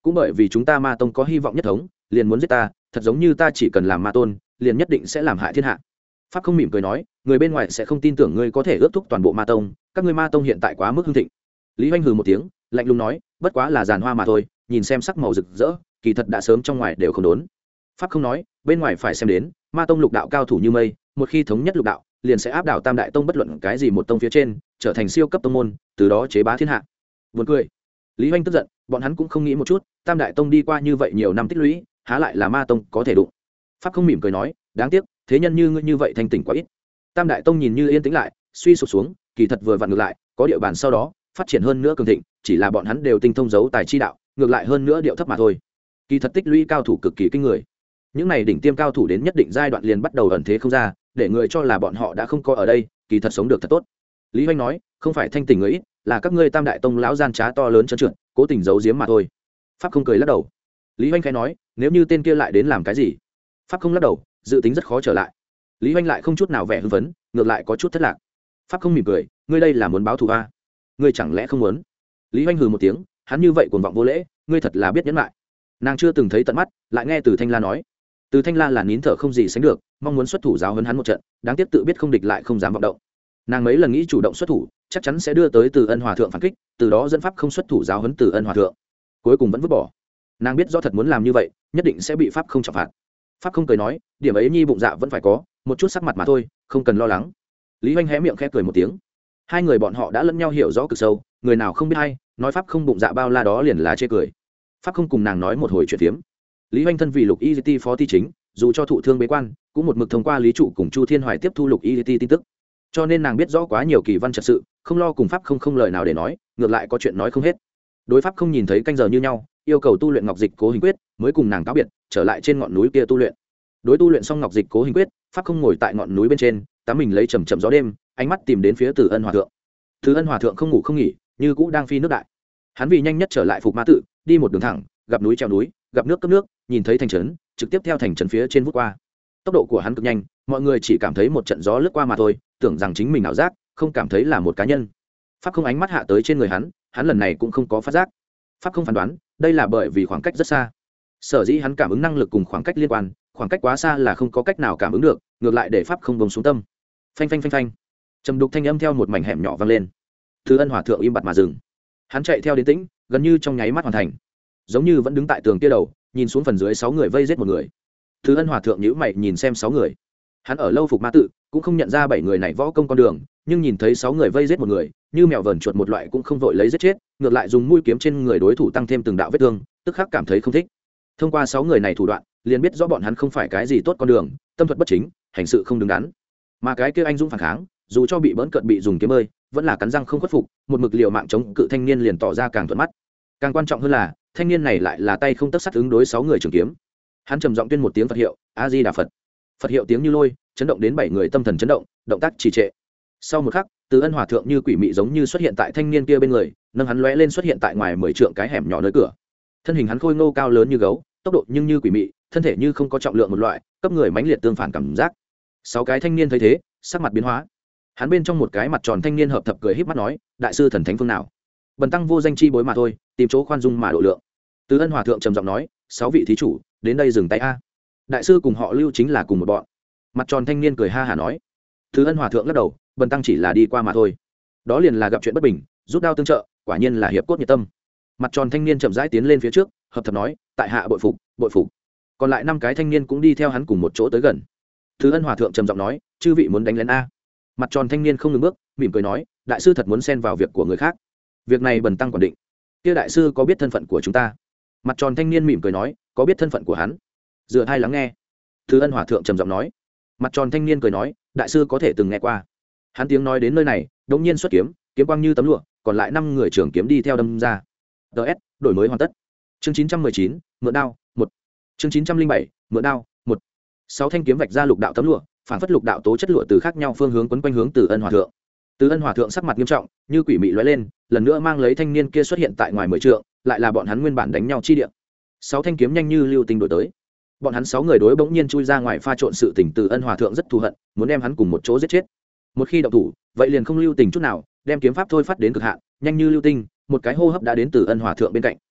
cũng bởi vì chúng ta ma tông có hy vọng nhất thống liền muốn giết ta, thật giống như ta chỉ cần làm ma tôn liền nhất định sẽ làm hại thiên hạ. Pháp không mỉm cười nói, người bên ngoài sẽ không tin tưởng ngươi có thể ước thúc toàn bộ ma tông, các ngươi ma tông hiện tại quá mức hưng thịnh. Lý Hoành hừ một tiếng, lạnh lùng nói, bất quá là giàn hoa mà thôi, nhìn xem sắc màu rực rỡ, kỳ thật đã sớm trong ngoài đều không đốn. Pháp không nói, bên ngoài phải xem đến, ma tông lục đạo cao thủ như mây, một khi thống nhất lục đạo liền sẽ áp đảo tam đại tông bất luận cái gì một tông phía trên, trở thành siêu cấp tông môn, từ đó chế bá thiên hạ. Buồn cười. Lý Hoành tức giận, bọn hắn cũng không nghĩ một chút, tam đại tông đi qua như vậy nhiều năm tích lũy, há lại là ma tông có thể đụng. Pháp không mỉm cười nói, đáng tiếc thế nhân như ngươi như vậy thanh tỉnh quá ít. Tam đại tông nhìn như yên tĩnh lại, suy sụp xuống, kỳ thật vừa vặn ngược lại, có địa bàn sau đó phát triển hơn nữa cường thịnh, chỉ là bọn hắn đều tinh thông giấu tài chi đạo, ngược lại hơn nữa điệu thấp mà thôi. Kỳ thật tích lũy cao thủ cực kỳ kinh người. Những này đỉnh tiêm cao thủ đến nhất định giai đoạn liền bắt đầu ẩn thế không ra, để người cho là bọn họ đã không có ở đây, kỳ thật sống được thật tốt. Lý Hoành nói, không phải thanh tỉnh người ít, là các ngươi tam đại tông lão gian trá to lớn trơn trượt, cố tình giấu giếm mà thôi. Pháp không cười lắc đầu. Lý Hoành khẽ nói, nếu như tên kia lại đến làm cái gì? Pháp không lắc đầu, dự tính rất khó trở lại. Lý Hoành lại không chút nào vẻ hưng phấn, ngược lại có chút thất lạc. Pháp không mỉm cười, ngươi đây là muốn báo thù a? Ngươi chẳng lẽ không muốn? Lý Hoành hừ một tiếng, hắn như vậy cuồng vọng vô lễ, ngươi thật là biết nhẫn lại. Nàng chưa từng thấy tận mắt, lại nghe từ Thanh La nói. Từ Thanh La là nín thở không gì sánh được, mong muốn xuất thủ giáo huấn hắn một trận, đáng tiếc tự biết không địch lại không dám vọng động. Nàng mấy lần nghĩ chủ động xuất thủ, chắc chắn sẽ đưa tới Từ Ân Hòa thượng phản kích, từ đó dẫn pháp không xuất thủ giáo huấn Từ Ân Hòa thượng. Cuối cùng vẫn vứt bỏ. Nàng biết rõ thật muốn làm như vậy, nhất định sẽ bị pháp không trọng phạt. Pháp không cười nói, điểm ấy nhi bụng dạ vẫn phải có, một chút sắc mặt mà thôi, không cần lo lắng. Lý Hoành hé miệng khẽ cười một tiếng. Hai người bọn họ đã lẫn nhau hiểu rõ cực sâu, người nào không biết hay, nói pháp không bụng dạ bao la đó liền là chê cười. Pháp không cùng nàng nói một hồi chuyện phiếm. Lý Hoành thân vì Lục Y Ti phó ti chính, dù cho thụ thương bế quan, cũng một mực thông qua Lý trụ cùng Chu Thiên Hoài tiếp thu Lục Y Ti tin tức. Cho nên nàng biết rõ quá nhiều kỳ văn trật sự, không lo cùng pháp không không lời nào để nói, ngược lại có chuyện nói không hết. Đối pháp không nhìn thấy canh giờ như nhau, yêu cầu tu luyện Ngọc Dịch Cố Hình Quyết, mới cùng nàng cáo biệt, trở lại trên ngọn núi kia tu luyện. Đối tu luyện xong Ngọc Dịch Cố Hình Quyết, pháp không ngồi tại ngọn núi bên trên, tắm mình lấy chầm chậm gió đêm, ánh mắt tìm đến phía Từ Ân Hòa thượng. Từ Ân Hòa thượng không ngủ không nghỉ, như cũ đang phi nước đại. Hắn vì nhanh nhất trở lại Phục Ma tự, đi một đường thẳng, gặp núi treo núi, gặp nước cấp nước, nhìn thấy thành trấn, trực tiếp theo thành trấn phía trên vút qua. Tốc độ của hắn cực nhanh, mọi người chỉ cảm thấy một trận gió lướt qua mà thôi, tưởng rằng chính mình ảo giác, không cảm thấy là một cá nhân. Pháp không ánh mắt hạ tới trên người hắn, hắn lần này cũng không có phát giác. Pháp không phán đoán, đây là bởi vì khoảng cách rất xa. Sở dĩ hắn cảm ứng năng lực cùng khoảng cách liên quan, khoảng cách quá xa là không có cách nào cảm ứng được, ngược lại để pháp không bông xuống tâm. Phanh phanh phanh phanh, trầm đục thanh âm theo một mảnh hẻm nhỏ vang lên. Từ Ân Hòa thượng im bặt mà dừng. Hắn chạy theo đến tĩnh, gần như trong nháy mắt hoàn thành, giống như vẫn đứng tại tường kia đầu, nhìn xuống phần dưới sáu người vây giết một người. Từ Ân Hòa thượng nhíu mày nhìn xem sáu người. Hắn ở lâu Phục Ma tự, cũng không nhận ra bảy người này võ công con đường, nhưng nhìn thấy sáu người vây giết một người, như mèo vờn chuột một loại cũng không vội lấy giết chết, ngược lại dùng mũi kiếm trên người đối thủ tăng thêm từng đạo vết thương, tức khắc cảm thấy không thích. Thông qua sáu người này thủ đoạn, liền biết rõ bọn hắn không phải cái gì tốt con đường, tâm thuật bất chính, hành sự không đứng đắn. Mà cái kia anh dũng phản kháng, dù cho bị bỡn cợt bị dùng kiếm ơi, vẫn là cắn răng không khuất phục, một mực liều mạng chống cự thanh niên liền tỏ ra càng thuận mắt. Càng quan trọng hơn là, thanh niên này lại là tay không tấc sắt ứng đối sáu người trường kiếm. Hắn trầm giọng tuyên một tiếng Phật hiệu, A Di Đà Phật. Phật hiệu tiếng như lôi, chấn động đến bảy người tâm thần chấn động, động tác trì trệ. Sau một khắc, Từ Ân Hòa thượng như quỷ mị giống như xuất hiện tại thanh niên kia bên người, nâng hắn lóe lên xuất hiện tại ngoài mười trượng cái hẻm nhỏ nơi cửa. Thân hình hắn khôi ngô cao lớn như gấu, tốc độ nhưng như quỷ mị, thân thể như không có trọng lượng một loại, cấp người mãnh liệt tương phản cảm giác. Sáu cái thanh niên thấy thế, sắc mặt biến hóa. Hắn bên trong một cái mặt tròn thanh niên hợp thập cười híp mắt nói, đại sư thần thánh phương nào? Bần tăng vô danh chi bối mà thôi, tìm chỗ khoan dung mà độ lượng. Từ Ân Hòa thượng trầm giọng nói, sáu vị thí chủ, đến đây dừng tay a. Đại sư cùng họ Lưu chính là cùng một bọn. Mặt tròn thanh niên cười ha hả nói. Từ Ân Hòa thượng lắc đầu, bần tăng chỉ là đi qua mà thôi. Đó liền là gặp chuyện bất bình, rút đao tương trợ, quả nhiên là hiệp cốt nhiệt tâm. Mặt tròn thanh niên chậm rãi tiến lên phía trước, hợp thập nói, tại hạ bội phục, bội phục. Còn lại năm cái thanh niên cũng đi theo hắn cùng một chỗ tới gần. Từ Ân Hòa thượng trầm giọng nói, chư vị muốn đánh lén a? Mặt tròn thanh niên không ngừng bước, mỉm cười nói, đại sư thật muốn xen vào việc của người khác. Việc này bần tăng quản định. Kia đại sư có biết thân phận của chúng ta? Mặt tròn thanh niên mỉm cười nói, có biết thân phận của hắn. Dựa hai lắng nghe. Từ Ân Hòa thượng trầm giọng nói. Mặt tròn thanh niên cười nói, đại sư có thể từng nghe qua. Hắn tiếng nói đến nơi này, đột nhiên xuất kiếm, kiếm quang như tấm lụa, còn lại năm người trưởng kiếm đi theo đâm ra. ds đổi mới hoàn tất. Chương chín trăm mười chín, mượn đao một. Chương chín trăm linh bảy, mượn đao một. Sáu thanh kiếm vạch ra lục đạo tấm lụa, phản phất lục đạo tố chất lụa từ khác nhau phương hướng quấn quanh hướng Từ Ân Hòa thượng. Từ Ân Hòa thượng sắc mặt nghiêm trọng, như quỷ mị lóe lên, lần nữa mang lấy thanh niên kia xuất hiện tại ngoài mười trượng, lại là bọn hắn nguyên bản đánh nhau chi địa. Sáu thanh kiếm nhanh như lưu tinh đuổi tới. Bọn hắn sáu người đối bỗng nhiên chui ra ngoài pha trộn sự tình, Từ Ân Hòa thượng rất thù hận, muốn đem hắn cùng một chỗ giết chết. Một khi động thủ, vậy liền không lưu tình chút nào, đem kiếm pháp thôi phát đến cực hạn, nhanh như lưu tinh, một cái hô hấp đã đến Từ Ân Hòa thượng bên cạnh.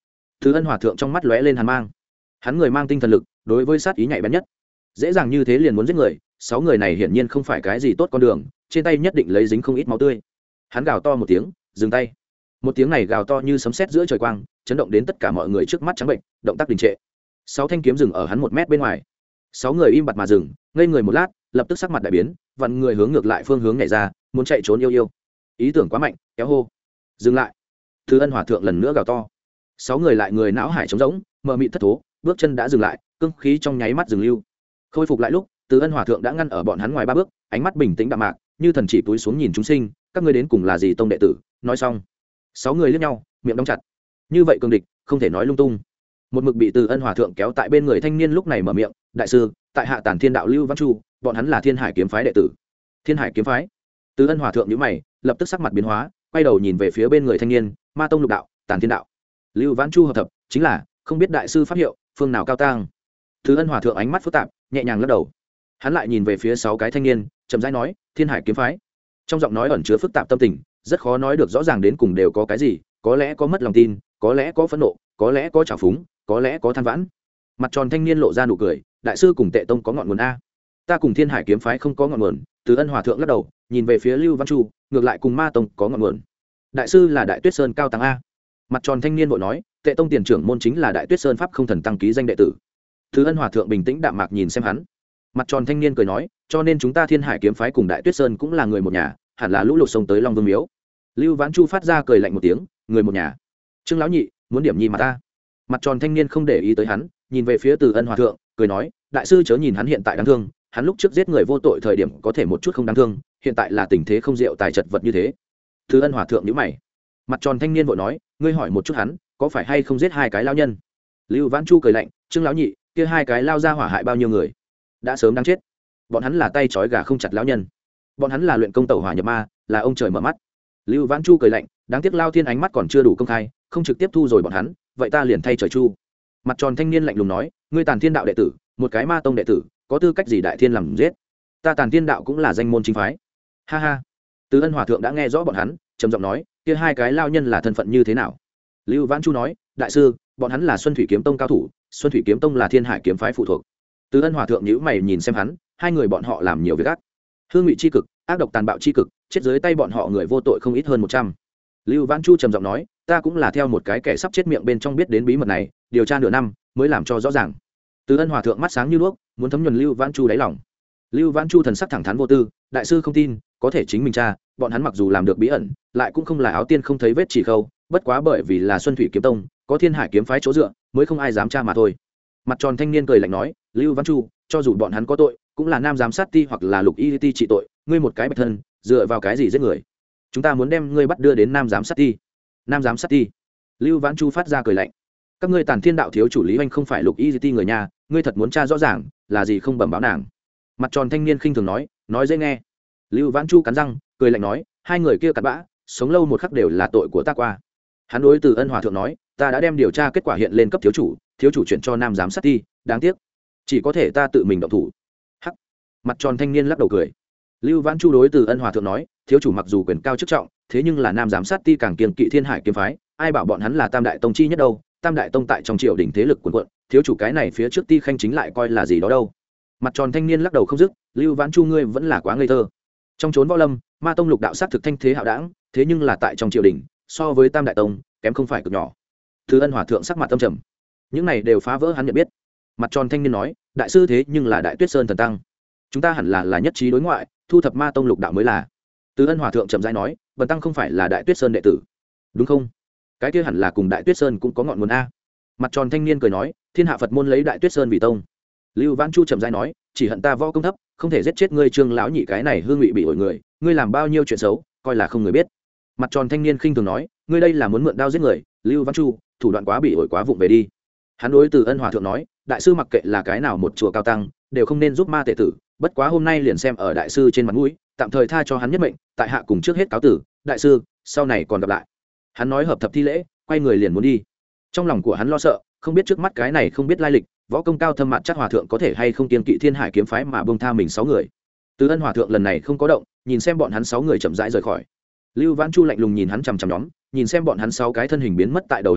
Thứ Ân Hòa thượng trong mắt lóe lên hàn mang, hắn người mang tinh thần lực, đối với sát ý nhạy bén nhất, dễ dàng như thế liền muốn giết người. Sáu người này hiển nhiên không phải cái gì tốt con đường, trên tay nhất định lấy dính không ít máu tươi. Hắn gào to một tiếng, dừng tay. Một tiếng này gào to như sấm sét giữa trời quang, chấn động đến tất cả mọi người trước mắt trắng bệnh, động tác đình trệ. Sáu thanh kiếm dừng ở hắn một mét bên ngoài. Sáu người im bặt mà dừng, ngây người một lát, lập tức sắc mặt đại biến, vặn người hướng ngược lại phương hướng nhảy ra, muốn chạy trốn yêu yêu. Ý tưởng quá mạnh, kéo hô, dừng lại. Thứ Ân Hòa thượng lần nữa gào to. Sáu người lại người não hải trống rỗng, mờ mịt thất thố, bước chân đã dừng lại, cương khí trong nháy mắt dừng lưu. Khôi phục lại lúc, Từ Ân Hòa thượng đã ngăn ở bọn hắn ngoài ba bước, ánh mắt bình tĩnh đạm mạc, như thần chỉ túi xuống nhìn chúng sinh, các ngươi đến cùng là gì tông đệ tử? Nói xong, sáu người liếc nhau, miệng đóng chặt. Như vậy cường địch, không thể nói lung tung. Một mực bị Từ Ân Hòa thượng kéo tại bên người thanh niên lúc này mở miệng, đại sư, tại hạ Tản Thiên đạo Lưu Văn Chu, bọn hắn là Thiên Hải kiếm phái đệ tử. Thiên Hải kiếm phái? Từ Ân Hòa thượng nhíu mày, lập tức sắc mặt biến hóa, quay đầu nhìn về phía bên người thanh niên, Ma tông lục đạo, Tản Thiên đạo. Lưu Văn Chu hợp thập, chính là không biết đại sư pháp hiệu, phương nào cao tang. Từ Ân Hòa thượng ánh mắt phức tạp, nhẹ nhàng lắc đầu. Hắn lại nhìn về phía sáu cái thanh niên, chậm rãi nói, Thiên Hải kiếm phái. Trong giọng nói ẩn chứa phức tạp tâm tình, rất khó nói được rõ ràng đến cùng đều có cái gì, có lẽ có mất lòng tin, có lẽ có phẫn nộ, có lẽ có trào phúng, có lẽ có than vãn. Mặt tròn thanh niên lộ ra nụ cười, đại sư cùng Tệ tông có ngọn nguồn a, ta cùng Thiên Hải kiếm phái không có ngọn nguồn. Từ Ân Hòa thượng lắc đầu, nhìn về phía Lưu Văn Chu, ngược lại cùng Ma tông có ngọn nguồn. Đại sư là Đại Tuyết Sơn cao tăng a. Mặt tròn thanh niên vội nói, Tệ tông tiền trưởng môn chính là Đại Tuyết Sơn pháp không thần tăng ký danh đệ tử. Từ Ân Hòa thượng bình tĩnh đạm mạc nhìn xem hắn. Mặt tròn thanh niên cười nói, cho nên chúng ta Thiên Hải kiếm phái cùng Đại Tuyết Sơn cũng là người một nhà, hẳn là lũ lụt sông tới Long Vương miếu. Lưu Vãn Chu phát ra cười lạnh một tiếng, người một nhà. Trương lão nhị, muốn điểm nhi mà ta. Mặt tròn thanh niên không để ý tới hắn, nhìn về phía Từ Ân Hòa thượng, cười nói, đại sư chớ nhìn hắn hiện tại đáng thương, hắn lúc trước giết người vô tội thời điểm có thể một chút không đáng thương, hiện tại là tình thế không diệu tài chật vật như thế. Từ Ân Hòa thượng nhíu mày. Mặt tròn thanh niên vội nói, ngươi hỏi một chút hắn, có phải hay không giết hai cái lao nhân? Lưu Vãn Chu cười lạnh, Trương lão nhị, kia hai cái lao ra hỏa hại bao nhiêu người? Đã sớm đáng chết. Bọn hắn là tay trói gà không chặt lão nhân. Bọn hắn là luyện công tẩu hỏa nhập ma, là ông trời mở mắt. Lưu Vãn Chu cười lạnh, đáng tiếc Lao Thiên ánh mắt còn chưa đủ công khai, không trực tiếp thu rồi bọn hắn, vậy ta liền thay trời chu. Mặt tròn thanh niên lạnh lùng nói, ngươi Tản Thiên đạo đệ tử, một cái Ma tông đệ tử, có tư cách gì đại thiên làm giết? Ta Tản Thiên đạo cũng là danh môn chính phái. Ha ha. Từ Ân Hòa thượng đã nghe rõ bọn hắn, trầm giọng nói, kia hai cái lao nhân là thân phận như thế nào? Lưu Vãn Chu nói, đại sư, bọn hắn là Xuân Thủy kiếm tông cao thủ, Xuân Thủy kiếm tông là Thiên Hải kiếm phái phụ thuộc. Từ Ân Hòa thượng nhíu mày nhìn xem hắn, hai người bọn họ làm nhiều việc ác, hương ngụy chi cực, ác độc tàn bạo chi cực, chết dưới tay bọn họ người vô tội không ít hơn một trăm. Lưu Vãn Chu trầm giọng nói, ta cũng là theo một cái kẻ sắp chết miệng bên trong biết đến bí mật này, điều tra nửa năm mới làm cho rõ ràng. Từ Ân Hòa thượng mắt sáng như đuốc, muốn thấm nhuần Lưu Vãn Chu đáy lòng. Lưu Vãn Chu thần sắc thẳng thắn vô tư, đại sư không tin, có thể chính mình tra, bọn hắn mặc dù làm được bí ẩn, lại cũng không là áo tiên không thấy vết chỉ khâu, bất quá bởi vì là Xuân Thủy kiếm tông, có Thiên Hải kiếm phái chỗ dựa, mới không ai dám tra mà thôi. Mặt tròn thanh niên cười lạnh nói, Lưu Vãn Chu, cho dù bọn hắn có tội, cũng là nam giám sát ti hoặc là lục y ti trị tội, ngươi một cái bạch thân, dựa vào cái gì giết người? Chúng ta muốn đem ngươi bắt đưa đến nam giám sát ti. Nam giám sát ti? Lưu Vãn Chu phát ra cười lạnh. Các ngươi Tản Thiên đạo thiếu chủ Lý Hoành không phải lục y ti người nhà, ngươi thật muốn tra rõ ràng, là gì không bẩm báo nàng? Mặt tròn thanh niên khinh thường nói, nói dễ nghe. Lưu Vãn Chu cắn răng, cười lạnh nói, hai người kia cặn bã, sống lâu một khắc đều là tội của ta qua. Hắn đối Từ Ân Hòa thượng nói, ta đã đem điều tra kết quả hiện lên cấp thiếu chủ, thiếu chủ chuyển cho nam giám sát ti, đáng tiếc, chỉ có thể ta tự mình động thủ. Hắc. Mặt tròn thanh niên lắc đầu cười. Lưu Vãn Chu đối Từ Ân Hòa thượng nói, thiếu chủ mặc dù quyền cao chức trọng, thế nhưng là nam giám sát ti càng kiên kỵ Thiên Hải kiếm phái, ai bảo bọn hắn là tam đại tông chi nhất đâu? Tam đại tông tại trong triều đình thế lực cuồn cuộn, thiếu chủ cái này phía trước ti khanh chính lại coi là gì đó đâu? Mặt tròn thanh niên lắc đầu không dứt, Lưu Vãn Chu ngươi vẫn là quá ngây thơ. Trong chốn võ lâm, Ma tông lục đạo sát thực thanh thế hạo đảng, thế nhưng là tại trong triều đình, so với tam đại tông, kém không phải cực nhỏ. Từ Ân Hòa thượng sắc mặt tâm trầm, những này đều phá vỡ hắn nhận biết. Mặt tròn thanh niên nói, đại sư thế nhưng là Đại Tuyết Sơn thần tăng, chúng ta hẳn là là nhất trí đối ngoại, thu thập Ma tông lục đạo mới là. Từ Ân Hòa thượng chậm rãi nói, bần tăng không phải là Đại Tuyết Sơn đệ tử, đúng không? Cái kia hẳn là cùng Đại Tuyết Sơn cũng có ngọn nguồn a. Mặt tròn thanh niên cười nói, thiên hạ Phật môn lấy Đại Tuyết Sơn vì tông. Lưu Vãn Chu chậm rãi nói, chỉ hận ta võ công thấp, không thể giết chết ngươi Trương lão nhị cái này hương ngụy bị ổi người, ngươi làm bao nhiêu chuyện xấu, coi là không người biết. Mặt tròn thanh niên khinh thường nói, ngươi đây là muốn mượn đao giết người, Lưu Vãn Chu, thủ đoạn quá bị ổi quá vụng về đi. Hắn đối Từ Ân Hòa thượng nói, đại sư mặc kệ là cái nào một chùa cao tăng, đều không nên giúp ma tệ tử, bất quá hôm nay liền xem ở đại sư trên mặt mũi, tạm thời tha cho hắn nhất mệnh, tại hạ cùng trước hết cáo tử, đại sư, sau này còn gặp lại. Hắn nói hợp thập thi lễ, quay người liền muốn đi. Trong lòng của hắn lo sợ, không biết trước mắt cái này không biết lai lịch, võ công cao thâm mạn chắc hòa thượng có thể hay không kiên kỵ Thiên Hải kiếm phái mà buông tha mình sáu người. Từ Ân Hòa thượng lần này không có động, nhìn xem bọn hắn sáu người chậm rãi rời khỏi. Lưu Vãn Chu lạnh lùng nhìn hắn chằm chằm nhóm, nhìn xem bọn hắn sáu cái thân hình biến mất tại đầu hẻm nhỏ,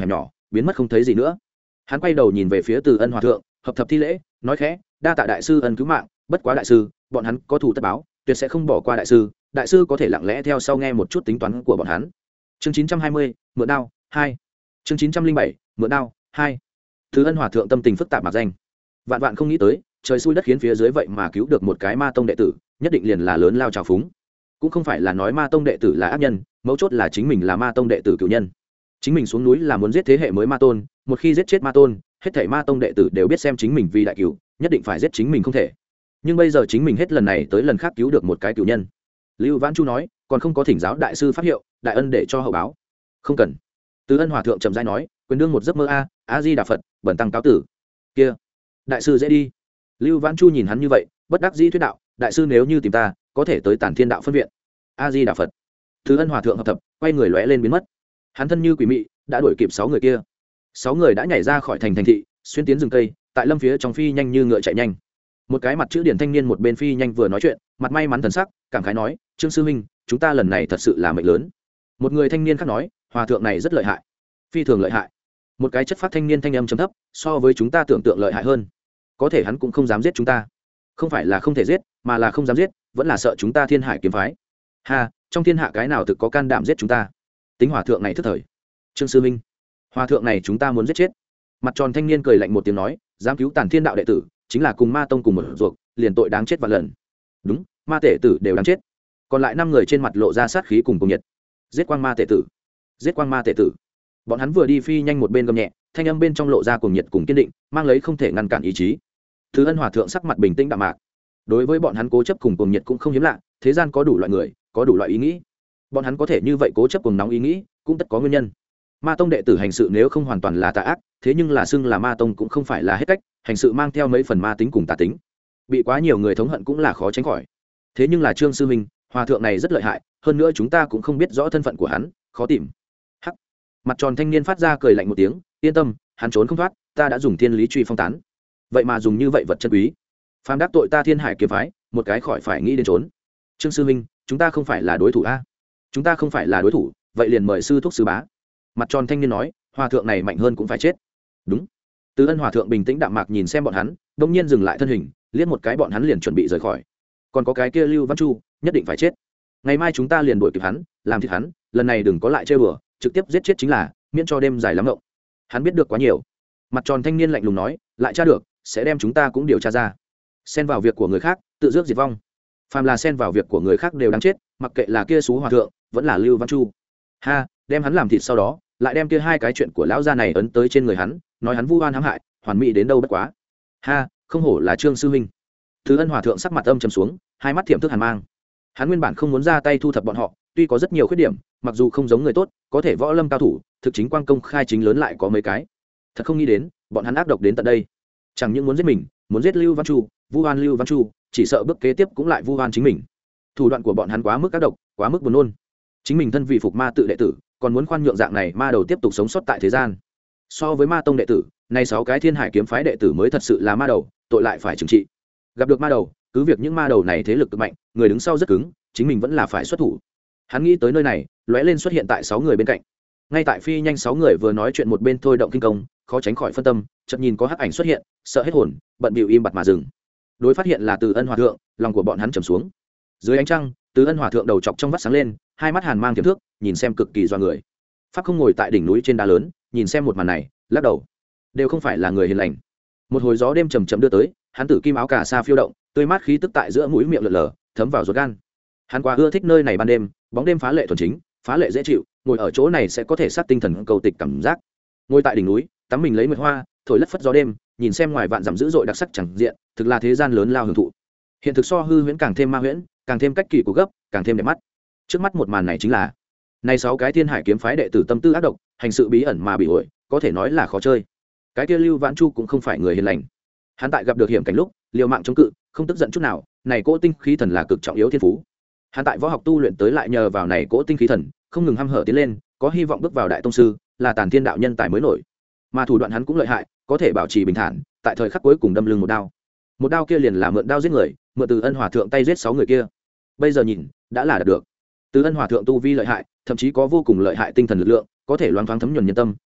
biến mất không thấy gì nữa. Hắn quay đầu nhìn về phía Từ Ân hòa thượng, hợp thập thi lễ, nói khẽ, đa tạ đại sư ân cứu mạng, bất quá đại sư, bọn hắn có thù tất báo, tuyệt sẽ không bỏ qua đại sư, đại sư có thể lặng lẽ theo sau nghe một chút tính toán của bọn hắn. Chương chín trăm hai mươi, mượn đao hai. Chương chín trăm linh bảy, mượn đao hai. Từ Ân hòa thượng tâm tình phức tạp mặc danh, vạn vạn không nghĩ tới, trời xui đất khiến phía dưới vậy mà cứu được một cái ma tông đệ tử, nhất định liền là lớn lao trào phúng. Cũng không phải là nói ma tông đệ tử là ác nhân, mấu chốt là chính mình là ma tông đệ tử cửu nhân. Chính mình xuống núi là muốn giết thế hệ mới ma tôn, một khi giết chết ma tôn, hết thảy ma tông đệ tử đều biết xem chính mình vì đại cửu, nhất định phải giết chính mình không thể. Nhưng bây giờ chính mình hết lần này tới lần khác cứu được một cái cửu nhân. Lưu Vãn Chu nói, còn không có thỉnh giáo đại sư pháp hiệu, đại ân để cho hậu báo. Không cần. Từ Ân hòa thượng trầm rãi nói, quyền đương một giấc mơ a, a di đà Phật, bẩn tăng cáo tử. Kia, đại sư dễ đi. Lưu Vãn Chu nhìn hắn như vậy, bất đắc dĩ thuyết đạo, đại sư nếu như tìm ta, có thể tới Tản Thiên đạo phân viện. A di đà Phật. Từ Ân hòa thượng hợp thập, quay người lóe lên biến mất. Hắn thân như quỷ mị, đã đuổi kịp sáu người kia. Sáu người đã nhảy ra khỏi thành thành thị, xuyên tiến rừng cây, tại lâm phía trong phi nhanh như ngựa chạy nhanh. Một cái mặt chữ điển thanh niên một bên phi nhanh vừa nói chuyện, mặt may mắn thần sắc, cảm khái nói, Trương sư huynh, chúng ta lần này thật sự là mệnh lớn. Một người thanh niên khác nói, hòa thượng này rất lợi hại, phi thường lợi hại. Một cái chất phát thanh niên thanh âm trầm thấp, so với chúng ta tưởng tượng lợi hại hơn. Có thể hắn cũng không dám giết chúng ta. Không phải là không thể giết, mà là không dám giết, vẫn là sợ chúng ta Thiên Hải kiếm phái. Ha, trong thiên hạ cái nào thực có can đảm giết chúng ta? Tính hòa thượng này thức thời. Trương sư huynh, hòa thượng này chúng ta muốn giết chết. Mặt tròn thanh niên cười lạnh một tiếng nói, dám cứu Tản Thiên đạo đệ tử, chính là cùng ma tông cùng một ruột, liền tội đáng chết vạn lần. Đúng, ma tể tử đều đáng chết. Còn lại năm người trên mặt lộ ra sát khí cùng cùng nhiệt. Giết quang ma tể tử, giết quang ma tể tử. Bọn hắn vừa đi phi nhanh một bên gầm nhẹ, thanh âm bên trong lộ ra cùng nhiệt cùng kiên định, mang lấy không thể ngăn cản ý chí. Thứ Ân hòa thượng sắc mặt bình tĩnh đạm mạc. Đối với bọn hắn cố chấp cùng cùng nhiệt cũng không hiếm lạ, thế gian có đủ loại người, có đủ loại ý nghĩ. Bọn hắn có thể như vậy cố chấp cùng nóng ý nghĩ, cũng tất có nguyên nhân. Ma tông đệ tử hành sự nếu không hoàn toàn là tà ác, thế nhưng là xưng là ma tông cũng không phải là hết cách, hành sự mang theo mấy phần ma tính cùng tà tính, bị quá nhiều người thống hận cũng là khó tránh khỏi. Thế nhưng là Trương sư huynh, hòa thượng này rất lợi hại, hơn nữa chúng ta cũng không biết rõ thân phận của hắn, khó tìm. Hắc. Mặt tròn thanh niên phát ra cười lạnh một tiếng, yên tâm, hắn trốn không thoát, ta đã dùng thiên lý truy phong tán. Vậy mà dùng như vậy vật chân quý, phàm đắc tội ta Thiên Hải kiếm phái, một cái khỏi phải nghĩ đến trốn. Trương sư huynh, chúng ta không phải là đối thủ a? Chúng ta không phải là đối thủ, vậy liền mời sư thúc sư bá. Mặt tròn thanh niên nói, hòa thượng này mạnh hơn cũng phải chết. Đúng. Từ Ân hòa thượng bình tĩnh đạm mạc nhìn xem bọn hắn, đông nhiên dừng lại thân hình, liếc một cái bọn hắn liền chuẩn bị rời khỏi. Còn có cái kia Lưu Văn Chu, nhất định phải chết. Ngày mai chúng ta liền đuổi kịp hắn, làm thịt hắn, lần này đừng có lại chơi bừa, trực tiếp giết chết chính là, miễn cho đêm dài lắm ngộng. Hắn biết được quá nhiều. Mặt tròn thanh niên lạnh lùng nói, lại tra được, sẽ đem chúng ta cũng điều tra ra. Xen vào việc của người khác, tự rước diệt vong. Phàm là xen vào việc của người khác đều đáng chết, mặc kệ là kia xú hòa thượng, vẫn là Lưu Văn Chu. Ha, đem hắn làm thịt sau đó, lại đem kia hai cái chuyện của lão gia này ấn tới trên người hắn, nói hắn vu oan hãm hại, hoàn mỹ đến đâu bất quá. Ha, không hổ là Trương sư huynh. Thứ Ân hòa thượng sắc mặt âm trầm xuống, hai mắt thiểm thức hàn mang. Hắn nguyên bản không muốn ra tay thu thập bọn họ, tuy có rất nhiều khuyết điểm, mặc dù không giống người tốt, có thể võ lâm cao thủ, thực chính quang công khai chính lớn lại có mấy cái. Thật không nghĩ đến, bọn hắn ác độc đến tận đây. Chẳng những muốn giết mình, muốn giết Lưu Văn Chu, vu oan Lưu Văn Chu, chỉ sợ bước kế tiếp cũng lại vu oan chính mình. Thủ đoạn của bọn hắn quá mức ác độc, quá mức buồn nôn. Chính mình thân vị phục ma tự đệ tử, còn muốn khoan nhượng dạng này ma đầu tiếp tục sống sót tại thế gian. So với ma tông đệ tử, nay sáu cái Thiên Hải kiếm phái đệ tử mới thật sự là ma đầu, tội lại phải trừng trị. Gặp được ma đầu, cứ việc những ma đầu này thế lực cực mạnh, người đứng sau rất cứng, chính mình vẫn là phải xuất thủ. Hắn nghĩ tới nơi này, lóe lên xuất hiện tại sáu người bên cạnh. Ngay tại phi nhanh sáu người vừa nói chuyện một bên thôi động kinh công, khó tránh khỏi phân tâm, chợt nhìn có hắc ảnh xuất hiện, sợ hết hồn, bận bịu im bặt mà dừng. Đối phát hiện là Từ Ân hòa thượng, lòng của bọn hắn trầm xuống. Dưới ánh trăng, Từ Ân hòa thượng đầu chọc trong vắt sáng lên, hai mắt hàn mang tiềm thước, nhìn xem cực kỳ doa người. Pháp không ngồi tại đỉnh núi trên đá lớn, nhìn xem một màn này, lắc đầu. Đều không phải là người hiền lành. Một hồi gió đêm chầm chậm đưa tới, hắn tử kim áo cà sa phiêu động, tươi mát khí tức tại giữa mũi miệng lượn lờ, thấm vào ruột gan. Hắn quá ưa thích nơi này ban đêm, bóng đêm phá lệ thuần chính, phá lệ dễ chịu, ngồi ở chỗ này sẽ có thể sát tinh thần cầu tịch cảm giác. Ngồi tại đỉnh núi, tắm mình lấy mượt hoa, thổi lất phất gió đêm, nhìn xem ngoài vạn dặm dữ dội đặc sắc chẳng diện, thực là thế gian lớn lao hưởng thụ. Hiện thực so hư huyễn càng thêm ma huyễn, càng thêm cách kỳ của gấp, càng thêm đẹp mắt. Trước mắt một màn này chính là, này sáu cái Thiên Hải kiếm phái đệ tử tâm tư ác độc, hành sự bí ẩn mà bị ổi, có thể nói là khó chơi. Cái kia Lưu Vãn Chu cũng không phải người hiền lành. Hắn tại gặp được hiểm cảnh lúc, liều mạng chống cự, không tức giận chút nào, này cỗ tinh khí thần là cực trọng yếu thiên phú. Hắn tại võ học tu luyện tới lại nhờ vào này cỗ tinh khí thần, không ngừng hăm hở tiến lên, có hy vọng bước vào đại tông sư, là Tản Thiên đạo nhân tài mới nổi. Mà thủ đoạn hắn cũng lợi hại, có thể bảo trì bình thản, tại thời khắc cuối cùng đâm lưng một đao. Một đao kia liền là mượn đao giết người, mượn Từ Ân hòa thượng tay giết sáu người kia. Bây giờ nhìn, đã là đạt được. Từ Ân hòa thượng tu vi lợi hại, thậm chí có vô cùng lợi hại tinh thần lực lượng, có thể loáng thoáng thấm nhuần nhân tâm,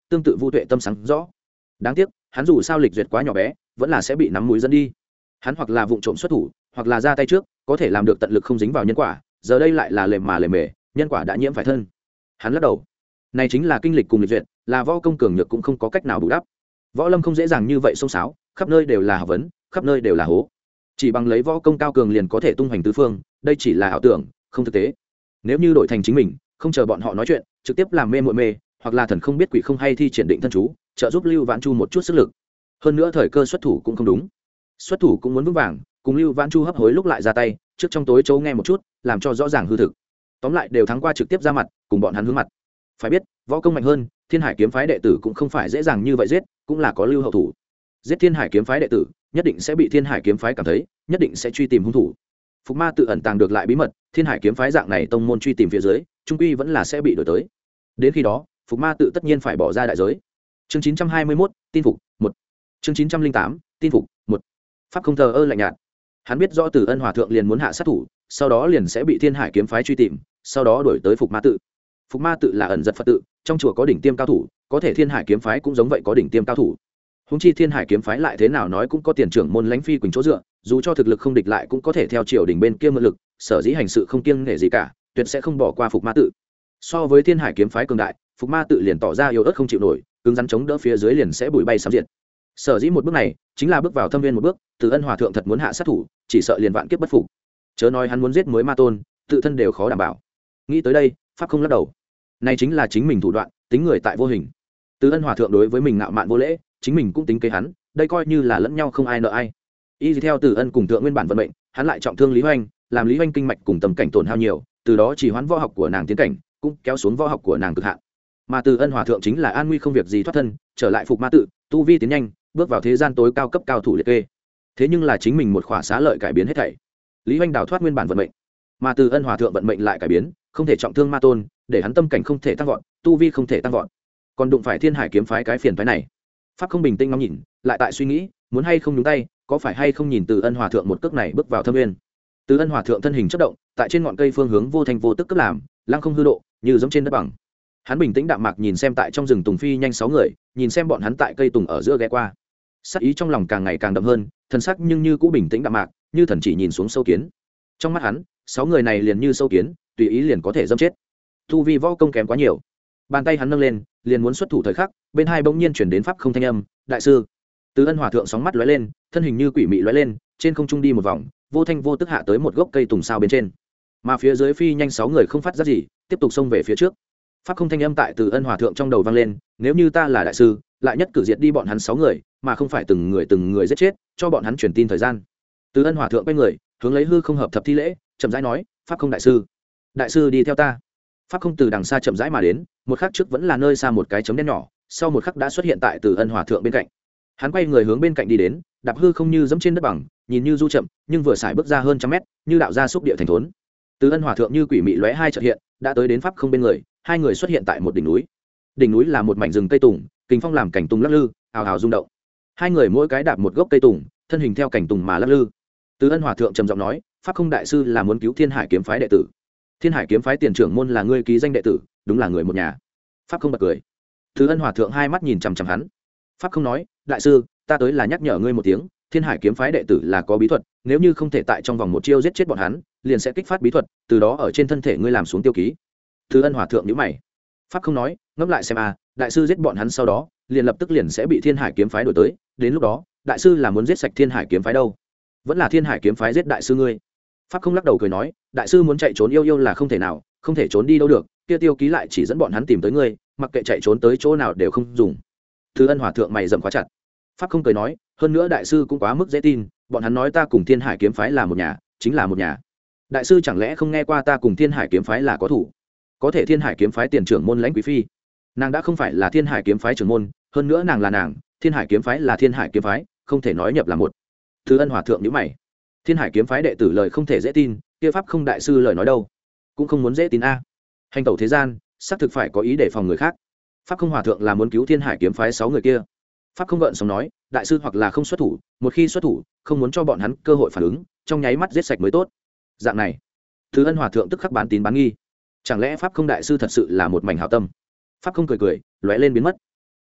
tương tự Vu Tuệ tâm sáng rõ. Đáng tiếc hắn dù sao lịch duyệt quá nhỏ bé, vẫn là sẽ bị nắm mũi dẫn đi. Hắn hoặc là vụng trộm xuất thủ, hoặc là ra tay trước, có thể làm được tận lực không dính vào nhân quả, giờ đây lại là lề mà lề mề, nhân quả đã nhiễm phải thân. Hắn lắc đầu. Này chính là kinh lịch cùng lịch duyệt, là võ công cường nhược cũng không có cách nào bù đắp. Võ lâm không dễ dàng như vậy xông xáo, khắp nơi đều là học vấn, khắp nơi đều là hố. Chỉ bằng lấy võ công cao cường liền có thể tung hoành tứ phương, đây chỉ là ảo tưởng, không thực tế. Nếu như đổi thành chính mình, không chờ bọn họ nói chuyện, trực tiếp làm mê muội mê, hoặc là thần không biết quỷ không hay thi triển định thân chú, trợ giúp Lưu Vãn Chu một chút sức lực. Hơn nữa thời cơ xuất thủ cũng không đúng. Xuất thủ cũng muốn vững vàng, cùng Lưu Vãn Chu hấp hối lúc lại ra tay, trước trong tối chấu nghe một chút, làm cho rõ ràng hư thực. Tóm lại đều thắng qua trực tiếp ra mặt, cùng bọn hắn hướng mặt. Phải biết, võ công mạnh hơn, Thiên Hải kiếm phái đệ tử cũng không phải dễ dàng như vậy giết, cũng là có lưu hậu thủ. Giết Thiên Hải kiếm phái đệ tử, nhất định sẽ bị Thiên Hải kiếm phái cảm thấy, nhất định sẽ truy tìm hung thủ. Phục Ma tự ẩn tàng được lại bí mật, Thiên Hải kiếm phái dạng này tông môn truy tìm phía dưới, trung quy vẫn là sẽ bị đổi tới. Đến khi đó, Phục Ma tự tất nhiên phải bỏ ra đại giới. Chương chín trăm hai mươi mốt, tin phục, một. Chương chín trăm linh tám, tin phục, một. Pháp không thờ ơ lạnh nhạt. Hắn biết rõ Từ Ân Hòa thượng liền muốn hạ sát thủ, sau đó liền sẽ bị Thiên Hải kiếm phái truy tìm, sau đó đuổi tới Phục Ma tự. Phục Ma tự là ẩn giật Phật tự, trong chùa có đỉnh tiêm cao thủ, có thể Thiên Hải kiếm phái cũng giống vậy có đỉnh tiêm cao thủ. Huống chi Thiên Hải kiếm phái lại thế nào nói cũng có tiền trưởng môn Lãnh Phi Quỳnh chỗ dựa, dù cho thực lực không địch lại cũng có thể theo triều đình bên kia mượn lực, sở dĩ hành sự không kiêng nể gì cả, tuyệt sẽ không bỏ qua Phục Ma tự. So với Thiên Hải kiếm phái cường đại, Phục Ma tự liền tỏ ra yếu ớt không chịu nổi, cứng rắn chống đỡ phía dưới liền sẽ bụi bay sám diệt. Sở dĩ một bước này chính là bước vào thâm viên một bước, Từ Ân Hòa thượng thật muốn hạ sát thủ, chỉ sợ liền vạn kiếp bất phục. Chớ nói hắn muốn giết mới ma tôn, tự thân đều khó đảm bảo. Nghĩ tới đây, Pháp không lắc đầu. Này chính là chính mình thủ đoạn, tính người tại vô hình. Từ Ân Hòa thượng đối với mình ngạo mạn vô lễ, chính mình cũng tính kế hắn, đây coi như là lẫn nhau không ai nợ ai. Y theo Từ Ân cùng thượng nguyên bản vận mệnh, hắn lại trọng thương Lý Hoành, làm Lý Hoành kinh mạch cùng tâm cảnh tổn hao nhiều, từ đó chỉ hoãn võ học của nàng tiến cảnh, cũng kéo xuống võ học của nàng cực hạn. Mà Từ Ân Hòa thượng chính là an nguy không việc gì thoát thân, trở lại Phục Ma tự, tu vi tiến nhanh, bước vào thế gian tối cao cấp cao thủ liệt kê. Thế nhưng là chính mình một khỏa xá lợi cải biến hết thảy. Lý Hoành đào thoát nguyên bản vận mệnh, mà Từ Ân Hòa thượng vận mệnh lại cải biến, không thể trọng thương ma tôn, để hắn tâm cảnh không thể tăng vọt, tu vi không thể tăng vọt, còn đụng phải Thiên Hải kiếm phái cái phiền phái này. Pháp không bình tĩnh ngắm nhìn, lại tại suy nghĩ, muốn hay không nhúng tay, có phải hay không nhìn Từ Ân Hòa thượng một cước này bước vào thâm nguyên. Từ Ân Hòa thượng thân hình chớp động, tại trên ngọn cây phương hướng vô thành vô tức cấp làm, lăng không hư độ, như giống trên đất bằng. Hắn bình tĩnh đạm mạc nhìn xem tại trong rừng tùng phi nhanh sáu người, nhìn xem bọn hắn tại cây tùng ở giữa ghé qua. Sắc ý trong lòng càng ngày càng đậm hơn, thần sắc nhưng như cũ bình tĩnh đạm mạc, như thần chỉ nhìn xuống sâu kiến. Trong mắt hắn, sáu người này liền như sâu kiến, tùy ý liền có thể dâm chết. Tu vi võ công kém quá nhiều. Bàn tay hắn nâng lên, liền muốn xuất thủ thời khắc, bên hai bỗng nhiên chuyển đến pháp không thanh âm, "Đại sư." Từ Ân Hòa thượng sóng mắt lóe lên, thân hình như quỷ mị lóe lên, trên không trung đi một vòng, vô thanh vô tức hạ tới một gốc cây tùng sao bên trên. Mà phía dưới phi nhanh sáu người không phát ra gì, tiếp tục xông về phía trước. Pháp không thanh âm tại Từ Ân Hòa thượng trong đầu vang lên, "Nếu như ta là đại sư, lại nhất cử diệt đi bọn hắn sáu người, mà không phải từng người từng người giết chết, cho bọn hắn truyền tin thời gian." Từ Ân Hòa thượng quay người, hướng lấy hư không hợp thập thi lễ, chậm rãi nói, "Pháp không đại sư, đại sư đi theo ta." Pháp không từ đằng xa chậm rãi mà đến, một khắc trước vẫn là nơi xa một cái chấm đen nhỏ, sau một khắc đã xuất hiện tại Từ Ân Hòa thượng bên cạnh. Hắn quay người hướng bên cạnh đi đến, đạp hư không như dẫm trên đất bằng, nhìn như du chậm, nhưng vừa xài bước ra hơn trăm mét, như đạo ra xúc địa thành thốn. Từ Ân Hòa thượng như quỷ mị lóe hai chợt hiện, đã tới đến pháp không bên người, hai người xuất hiện tại một đỉnh núi. Đỉnh núi là một mảnh rừng cây tùng, kình phong làm cảnh tùng lắc lư, ào ào rung động. Hai người mỗi cái đạp một gốc cây tùng, thân hình theo cảnh tùng mà lắc lư. Từ Ân Hòa thượng trầm giọng nói, "Pháp không đại sư là muốn cứu Thiên Hải kiếm phái đệ tử. Thiên Hải kiếm phái tiền trưởng môn là ngươi ký danh đệ tử, đúng là người một nhà." Pháp không bật cười. Từ Ân Hòa thượng hai mắt nhìn chằm chằm hắn. Pháp không nói, "Đại sư, ta tới là nhắc nhở ngươi một tiếng, Thiên Hải kiếm phái đệ tử là có bí thuật, nếu như không thể tại trong vòng một chiêu giết chết bọn hắn, liền sẽ kích phát bí thuật, từ đó ở trên thân thể ngươi làm xuống tiêu ký." Từ Ân Hòa thượng nhíu mày. Pháp không nói, ngẫm lại xem a, đại sư giết bọn hắn sau đó, liền lập tức liền sẽ bị Thiên Hải kiếm phái đuổi tới, đến lúc đó, đại sư là muốn giết sạch Thiên Hải kiếm phái đâu? Vẫn là Thiên Hải kiếm phái giết đại sư ngươi? Pháp không lắc đầu cười nói, đại sư muốn chạy trốn yêu yêu là không thể nào, không thể trốn đi đâu được, kia tiêu ký lại chỉ dẫn bọn hắn tìm tới ngươi, mặc kệ chạy trốn tới chỗ nào đều không dùng. Từ Ân Hòa thượng mày rậm khóa chặt. Pháp không cười nói, hơn nữa đại sư cũng quá mức dễ tin, bọn hắn nói ta cùng Thiên Hải kiếm phái là một nhà, chính là một nhà. Đại sư chẳng lẽ không nghe qua ta cùng Thiên Hải kiếm phái là có thủ? Có thể Thiên Hải kiếm phái tiền trưởng môn Lãnh Quý phi, nàng đã không phải là Thiên Hải kiếm phái trưởng môn, hơn nữa nàng là nàng, Thiên Hải kiếm phái là Thiên Hải kiếm phái, không thể nói nhập là một. Từ Ân Hòa thượng nhíu mày. Thiên Hải kiếm phái đệ tử lời không thể dễ tin, kia pháp không đại sư lời nói đâu, cũng không muốn dễ tin a. Hành tẩu thế gian, xác thực phải có ý để phòng người khác. Pháp không hòa thượng là muốn cứu Thiên Hải kiếm phái sáu người kia. Pháp không gợn sóng nói, đại sư hoặc là không xuất thủ, một khi xuất thủ, không muốn cho bọn hắn cơ hội phản ứng, trong nháy mắt giết sạch mới tốt. Dạng này, Từ Ân Hòa thượng tức khắc bán tín bán nghi. Chẳng lẽ pháp không đại sư thật sự là một mảnh hảo tâm? Pháp không cười cười, lóe lên biến mất.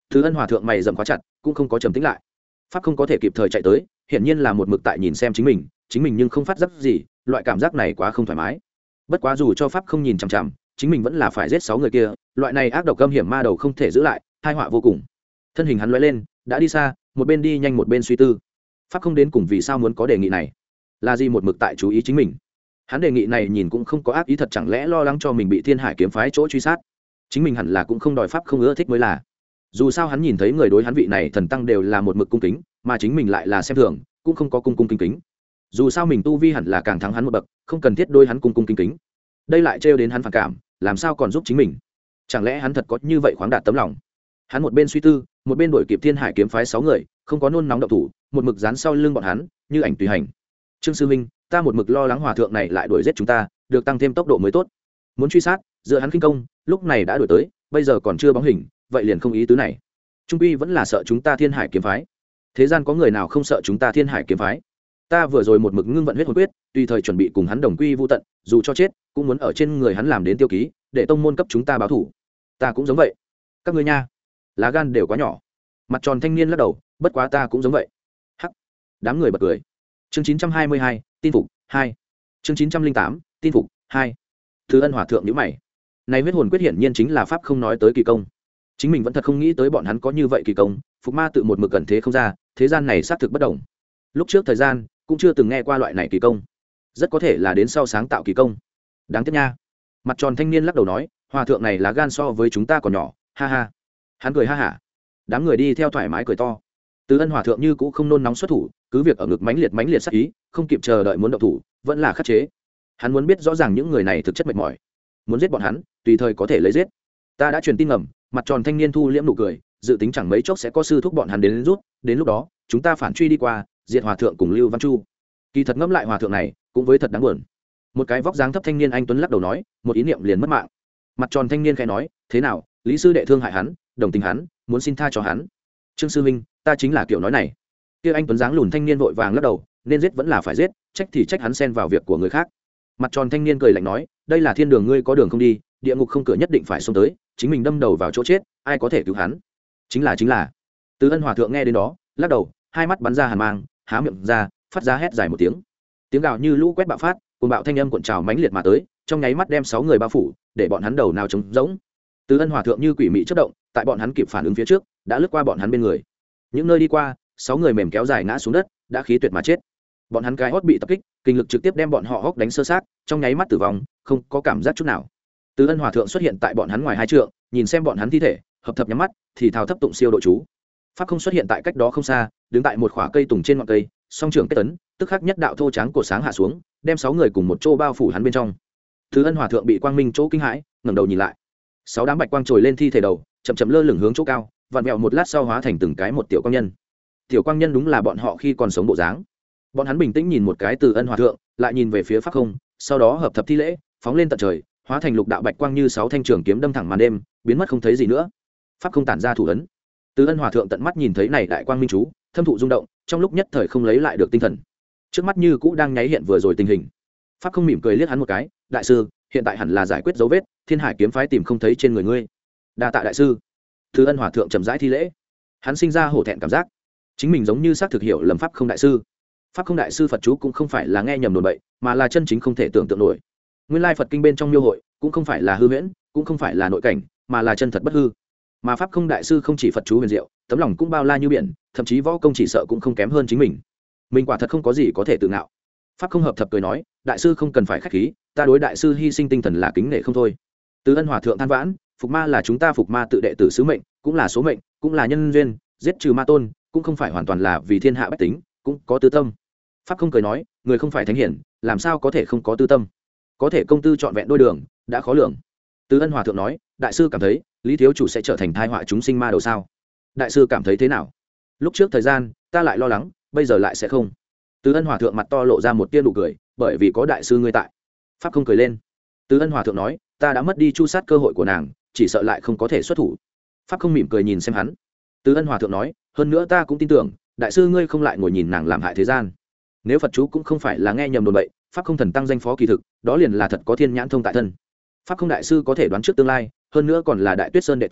Thứ Ân hòa thượng mày dầm khóa chặt, cũng không có trầm tĩnh lại. Pháp không có thể kịp thời chạy tới, hiển nhiên là một mực tại nhìn xem chính mình, chính mình nhưng không phát giác gì, loại cảm giác này quá không thoải mái. Bất quá dù cho Pháp không nhìn chằm chằm, chính mình vẫn là phải giết sáu người kia, loại này ác độc âm hiểm ma đầu không thể giữ lại, tai họa vô cùng. Thân hình hắn lóe lên, đã đi xa, một bên đi nhanh một bên suy tư. Pháp không đến cùng vì sao muốn có đề nghị này? Là gì một mực tại chú ý chính mình? Hắn đề nghị này nhìn cũng không có ác ý thật, chẳng lẽ lo lắng cho mình bị Thiên Hải kiếm phái chỗ truy sát? Chính mình hẳn là cũng không đòi Pháp không ưa thích mới là. Dù sao hắn nhìn thấy người đối hắn vị này thần tăng đều là một mực cung kính, mà chính mình lại là xem thường, cũng không có cung cung kính kính. Dù sao mình tu vi hẳn là càng thắng hắn một bậc, không cần thiết đôi hắn cung cung kính kính. Đây lại trêu đến hắn phản cảm, làm sao còn giúp chính mình? Chẳng lẽ hắn thật có như vậy khoáng đạt tấm lòng? Hắn một bên suy tư, một bên đuổi kịp Thiên Hải kiếm phái sáu người, không có nôn nóng động thủ, một mực dán sau lưng bọn hắn, như ảnh tùy hành. Trương sư minh, ta một mực lo lắng hòa thượng này lại đuổi giết chúng ta, được tăng thêm tốc độ mới tốt. Muốn truy sát, dựa hắn khinh công, lúc này đã đuổi tới, bây giờ còn chưa bóng hình, vậy liền không ý tứ này. Trung quy vẫn là sợ chúng ta Thiên Hải kiếm phái. Thế gian có người nào không sợ chúng ta Thiên Hải kiếm phái? Ta vừa rồi một mực ngưng vận huyết hồn quyết, tùy thời chuẩn bị cùng hắn đồng quy vu tận, dù cho chết, cũng muốn ở trên người hắn làm đến tiêu ký, để tông môn cấp chúng ta báo thủ. Ta cũng giống vậy. Các ngươi nha, lá gan đều quá nhỏ. Mặt tròn thanh niên lắc đầu, bất quá ta cũng giống vậy. Hắc. Đám người bật cười. Chương chín trăm hai mươi hai, tin phục hai. Chương chín trăm linh tám, tin phục hai. Thứ Ân hòa thượng nhíu mày. Này huyết hồn quyết hiển nhiên chính là pháp không nói tới kỳ công. Chính mình vẫn thật không nghĩ tới bọn hắn có như vậy kỳ công, phục ma tự một mực gần thế không ra, thế gian này xác thực bất đồng. Lúc trước thời gian cũng chưa từng nghe qua loại này kỳ công, rất có thể là đến sau sáng tạo kỳ công. Đáng tiếc nha. Mặt tròn thanh niên lắc đầu nói, hòa thượng này lá gan so với chúng ta còn nhỏ, ha ha. Hắn cười ha hả. Đám người đi theo thoải mái cười to. Từ Ân hòa thượng như cũ không nôn nóng xuất thủ, cứ việc ở ngực mãnh liệt mãnh liệt sát ý, không kịp chờ đợi muốn động thủ, vẫn là khắc chế. Hắn muốn biết rõ ràng những người này thực chất mệt mỏi, muốn giết bọn hắn, tùy thời có thể lấy giết. Ta đã truyền tin ngầm, mặt tròn thanh niên thu liễm nụ cười, dự tính chẳng mấy chốc sẽ có sư thúc bọn hắn đến, đến rút, đến lúc đó, chúng ta phản truy đi qua, diệt hòa thượng cùng Lưu Văn Chu. Kỳ thật ngẫm lại hòa thượng này, cũng với thật đáng buồn. Một cái vóc dáng thấp thanh niên anh tuấn lắc đầu nói, một ý niệm liền mất mạng. Mặt tròn thanh niên khẽ nói, thế nào, Lý sư đệ thương hại hắn, đồng tình hắn, muốn xin tha cho hắn. Trương sư minh, ta chính là kiểu nói này. Kia anh tuấn dáng lùn thanh niên vội vàng lắc đầu, nên giết vẫn là phải giết, trách thì trách hắn xen vào việc của người khác. Mặt tròn thanh niên cười lạnh nói, đây là thiên đường, ngươi có đường không đi, địa ngục không cửa nhất định phải xông tới, chính mình đâm đầu vào chỗ chết, ai có thể cứu hắn? Chính là chính là. Từ Ân hòa thượng nghe đến đó, lắc đầu, hai mắt bắn ra hàn mang, há miệng ra, phát ra hét dài một tiếng. Tiếng gào như lũ quét bạo phát, cuồng bạo thanh âm cuộn trào mãnh liệt mà tới, trong nháy mắt đem sáu người bao phủ, để bọn hắn đầu nào trống rỗng. Từ Ân hòa thượng như quỷ mị chớp động, tại bọn hắn kịp phản ứng phía trước, đã lướt qua bọn hắn bên người. Những nơi đi qua, sáu người mềm kéo dài ngã xuống đất, đã khí tuyệt mà chết. Bọn hắn cái hót bị tập kích, kinh lực trực tiếp đem bọn họ hốc đánh sơ sát, trong nháy mắt tử vong, không có cảm giác chút nào. Từ Ân hòa thượng xuất hiện tại bọn hắn ngoài hai trượng, nhìn xem bọn hắn thi thể, hợp thập nhắm mắt, thì thào thấp tụng siêu độ chú. Pháp không xuất hiện tại cách đó không xa, đứng tại một khỏa cây tùng trên ngọn cây, song trưởng kết tấn, tức khắc nhất đạo thô tráng cổ sáng hạ xuống, đem sáu người cùng một chỗ bao phủ hắn bên trong. Từ Ân hòa thượng bị quang minh chỗ kinh hãi, ngẩng đầu nhìn lại. Sáu đám bạch quang trồi lên thi thể đầu, chậm chậm lơ lửng hướng chỗ cao, vặn vẹo một lát sau hóa thành từng cái một tiểu quang nhân. Tiểu quang nhân đúng là bọn họ khi còn sống bộ dáng. Bọn hắn bình tĩnh nhìn một cái Từ Ân hòa thượng, lại nhìn về phía Pháp không, sau đó hợp thập thi lễ, phóng lên tận trời, hóa thành lục đạo bạch quang như sáu thanh trường kiếm đâm thẳng màn đêm, biến mất không thấy gì nữa. Pháp không tản ra thủ ấn. Từ Ân hòa thượng tận mắt nhìn thấy này đại quang minh chú, thâm thụ rung động, trong lúc nhất thời không lấy lại được tinh thần. Trước mắt như cũ đang nháy hiện vừa rồi tình hình. Pháp không mỉm cười liếc hắn một cái, đại sư, hiện tại hẳn là giải quyết dấu vết, Thiên Hải kiếm phái tìm không thấy trên người ngươi. Đa tạ đại sư. Từ Ân hòa thượng chậm rãi thi lễ. Hắn sinh ra hổ thẹn cảm giác, chính mình giống như xác thực hiểu lầm Pháp không đại sư. Pháp không đại sư Phật chú cũng không phải là nghe nhầm đồn bậy, mà là chân chính không thể tưởng tượng nổi. Nguyên lai Phật kinh bên trong miêu hội cũng không phải là hư huyễn, cũng không phải là nội cảnh, mà là chân thật bất hư. Mà Pháp không đại sư không chỉ Phật chú huyền diệu, tấm lòng cũng bao la như biển, thậm chí võ công chỉ sợ cũng không kém hơn chính mình. Mình quả thật không có gì có thể tự ngạo. Pháp không hợp thập cười nói, đại sư không cần phải khách khí, ta đối đại sư hy sinh tinh thần là kính nể không thôi. Từ Ân hòa thượng than vãn, phục ma là chúng ta phục ma tự đệ tử sứ mệnh, cũng là số mệnh, cũng là nhân duyên, giết trừ ma tôn, cũng không phải hoàn toàn là vì thiên hạ bách tính, cũng có tư tâm. Pháp không cười nói, người không phải thánh hiển, làm sao có thể không có tư tâm? Có thể công tư trọn vẹn đôi đường, đã khó lường. Từ Ân hòa thượng nói, đại sư cảm thấy Lý thiếu chủ sẽ trở thành tai họa chúng sinh ma đầu sao? Đại sư cảm thấy thế nào? Lúc trước thời gian ta lại lo lắng, bây giờ lại sẽ không. Từ Ân hòa thượng mặt to lộ ra một tia nụ cười, bởi vì có đại sư ngươi tại. Pháp không cười lên. Từ Ân hòa thượng nói, ta đã mất đi chu sát cơ hội của nàng, chỉ sợ lại không có thể xuất thủ. Pháp không mỉm cười nhìn xem hắn. Từ Ân hòa thượng nói, hơn nữa ta cũng tin tưởng, đại sư ngươi không lại ngồi nhìn nàng làm hại thế gian. Nếu Phật chú cũng không phải là nghe nhầm đồn bậy, Pháp không thần tăng danh phó kỳ thực, đó liền là thật có thiên nhãn thông tại thân. Pháp không đại sư có thể đoán trước tương lai, hơn nữa còn là Đại Tuyết Sơn đệ tử,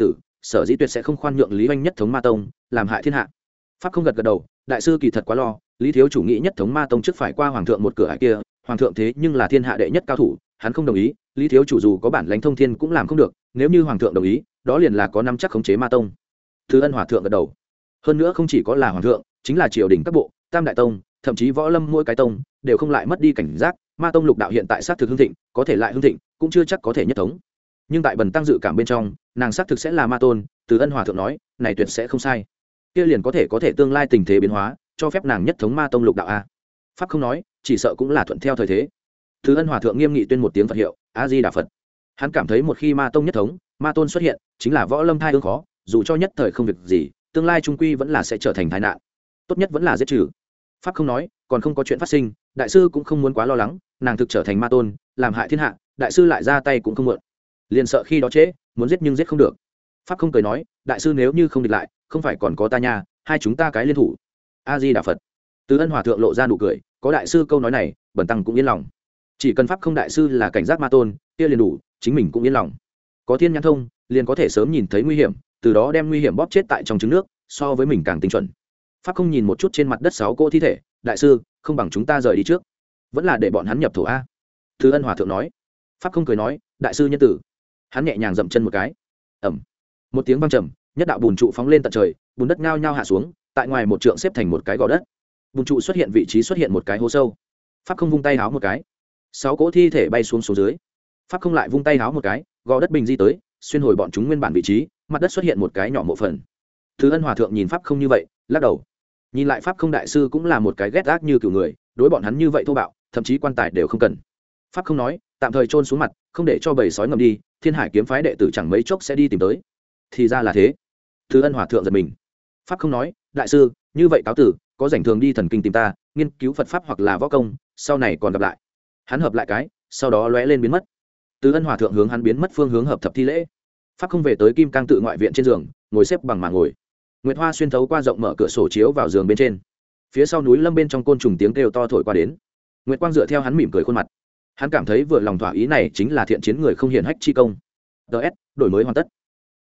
sở dĩ tuyệt sẽ không khoan nhượng lý oanh nhất thống ma tông làm hại thiên hạ. Pháp không gật gật đầu, đại sư kỳ thật quá lo, lý thiếu chủ nghĩ nhất thống ma tông trước phải qua hoàng thượng một cửa ải kia, hoàng thượng thế nhưng là thiên hạ đệ nhất cao thủ, hắn không đồng ý, lý thiếu chủ dù có bản lãnh thông thiên cũng làm không được, nếu như hoàng thượng đồng ý đó liền là có nắm chắc khống chế ma tông. Thứ Ân hòa thượng gật đầu. Hơn nữa không chỉ có là hoàng thượng, chính là triều đình các bộ, tam đại tông, thậm chí võ lâm mỗi cái tông đều không lại mất đi cảnh giác, ma tông lục đạo hiện tại sát thực hưng thịnh, có thể lại hưng thịnh cũng chưa chắc có thể nhất thống. Nhưng tại bần tăng dự cảm bên trong, nàng sát thực sẽ là ma tôn, Từ Ân hòa thượng nói, này tuyệt sẽ không sai. Kia liền có thể có thể tương lai tình thế biến hóa, cho phép nàng nhất thống ma tông lục đạo a. Pháp không nói, chỉ sợ cũng là thuận theo thời thế. Từ Ân hòa thượng nghiêm nghị tuyên một tiếng Phật hiệu, A Di Đà Phật. Hắn cảm thấy một khi ma tông nhất thống, ma tôn xuất hiện, chính là võ lâm thai ương khó, dù cho nhất thời không việc gì, tương lai trung quy vẫn là sẽ trở thành tai nạn. Tốt nhất vẫn là giết trừ. Pháp không nói, còn không có chuyện phát sinh, đại sư cũng không muốn quá lo lắng, nàng thực trở thành ma tôn, làm hại thiên hạ, đại sư lại ra tay cũng không muộn. Liền sợ khi đó trễ, muốn giết nhưng giết không được. Pháp không cười nói, đại sư nếu như không địch lại, không phải còn có ta nha, hai chúng ta cái liên thủ. A Di Đà Phật. Từ Ân hòa thượng lộ ra nụ cười, có đại sư câu nói này, bần tăng cũng yên lòng. Chỉ cần pháp không đại sư là cảnh giác ma tôn, kia liền đủ, chính mình cũng yên lòng. Có thiên nhãn thông, liền có thể sớm nhìn thấy nguy hiểm, từ đó đem nguy hiểm bóp chết tại trong trứng nước, so với mình càng tinh chuẩn. Pháp không nhìn một chút trên mặt đất sáu cô thi thể, đại sư, không bằng chúng ta rời đi trước, vẫn là để bọn hắn nhập thổ a. Từ Ân hòa thượng nói. Pháp không cười nói, đại sư nhân tử. Hắn nhẹ nhàng dậm chân một cái, ầm, một tiếng vang trầm, nhất đạo bùn trụ phóng lên tận trời, bùn đất nhao nhao hạ xuống, tại ngoài một trượng xếp thành một cái gò đất. Bùn trụ xuất hiện vị trí xuất hiện một cái hố sâu. Pháp không vung tay háo một cái, sáu cỗ thi thể bay xuống xuống dưới. Pháp không lại vung tay háo một cái, gò đất bình di tới, xuyên hồi bọn chúng nguyên bản vị trí, mặt đất xuất hiện một cái nhỏ mộ phần. Thứ Ân hòa thượng nhìn pháp không như vậy, lắc đầu. Nhìn lại pháp không đại sư cũng là một cái ghét ác như kiểu người, đối bọn hắn như vậy thô bạo, thậm chí quan tài đều không cần. Pháp không nói, tạm thời chôn xuống mặt, không để cho bầy sói ngầm đi, Thiên Hải kiếm phái đệ tử chẳng mấy chốc sẽ đi tìm tới. Thì ra là thế. Thứ Ân hòa thượng giật mình. Pháp không nói, đại sư, như vậy cáo tử, có rảnh thường đi thần kinh tìm ta, nghiên cứu Phật pháp hoặc là võ công, sau này còn gặp lại. Hắn hợp lại cái, sau đó lóe lên biến mất. Từ Ân hòa thượng hướng hắn biến mất phương hướng hợp thập thi lễ. Pháp không về tới Kim Cang tự ngoại viện trên giường, ngồi xếp bằng mà ngồi. Nguyệt Hoa xuyên thấu qua rộng mở cửa sổ chiếu vào giường bên trên. Phía sau núi lâm bên trong côn trùng tiếng kêu to thổi qua đến. Nguyệt Quang dựa theo hắn mỉm cười khuôn mặt. Hắn cảm thấy vừa lòng thỏa ý này chính là thiện chiến người không hiển hách chi công. ds đổi mới hoàn tất.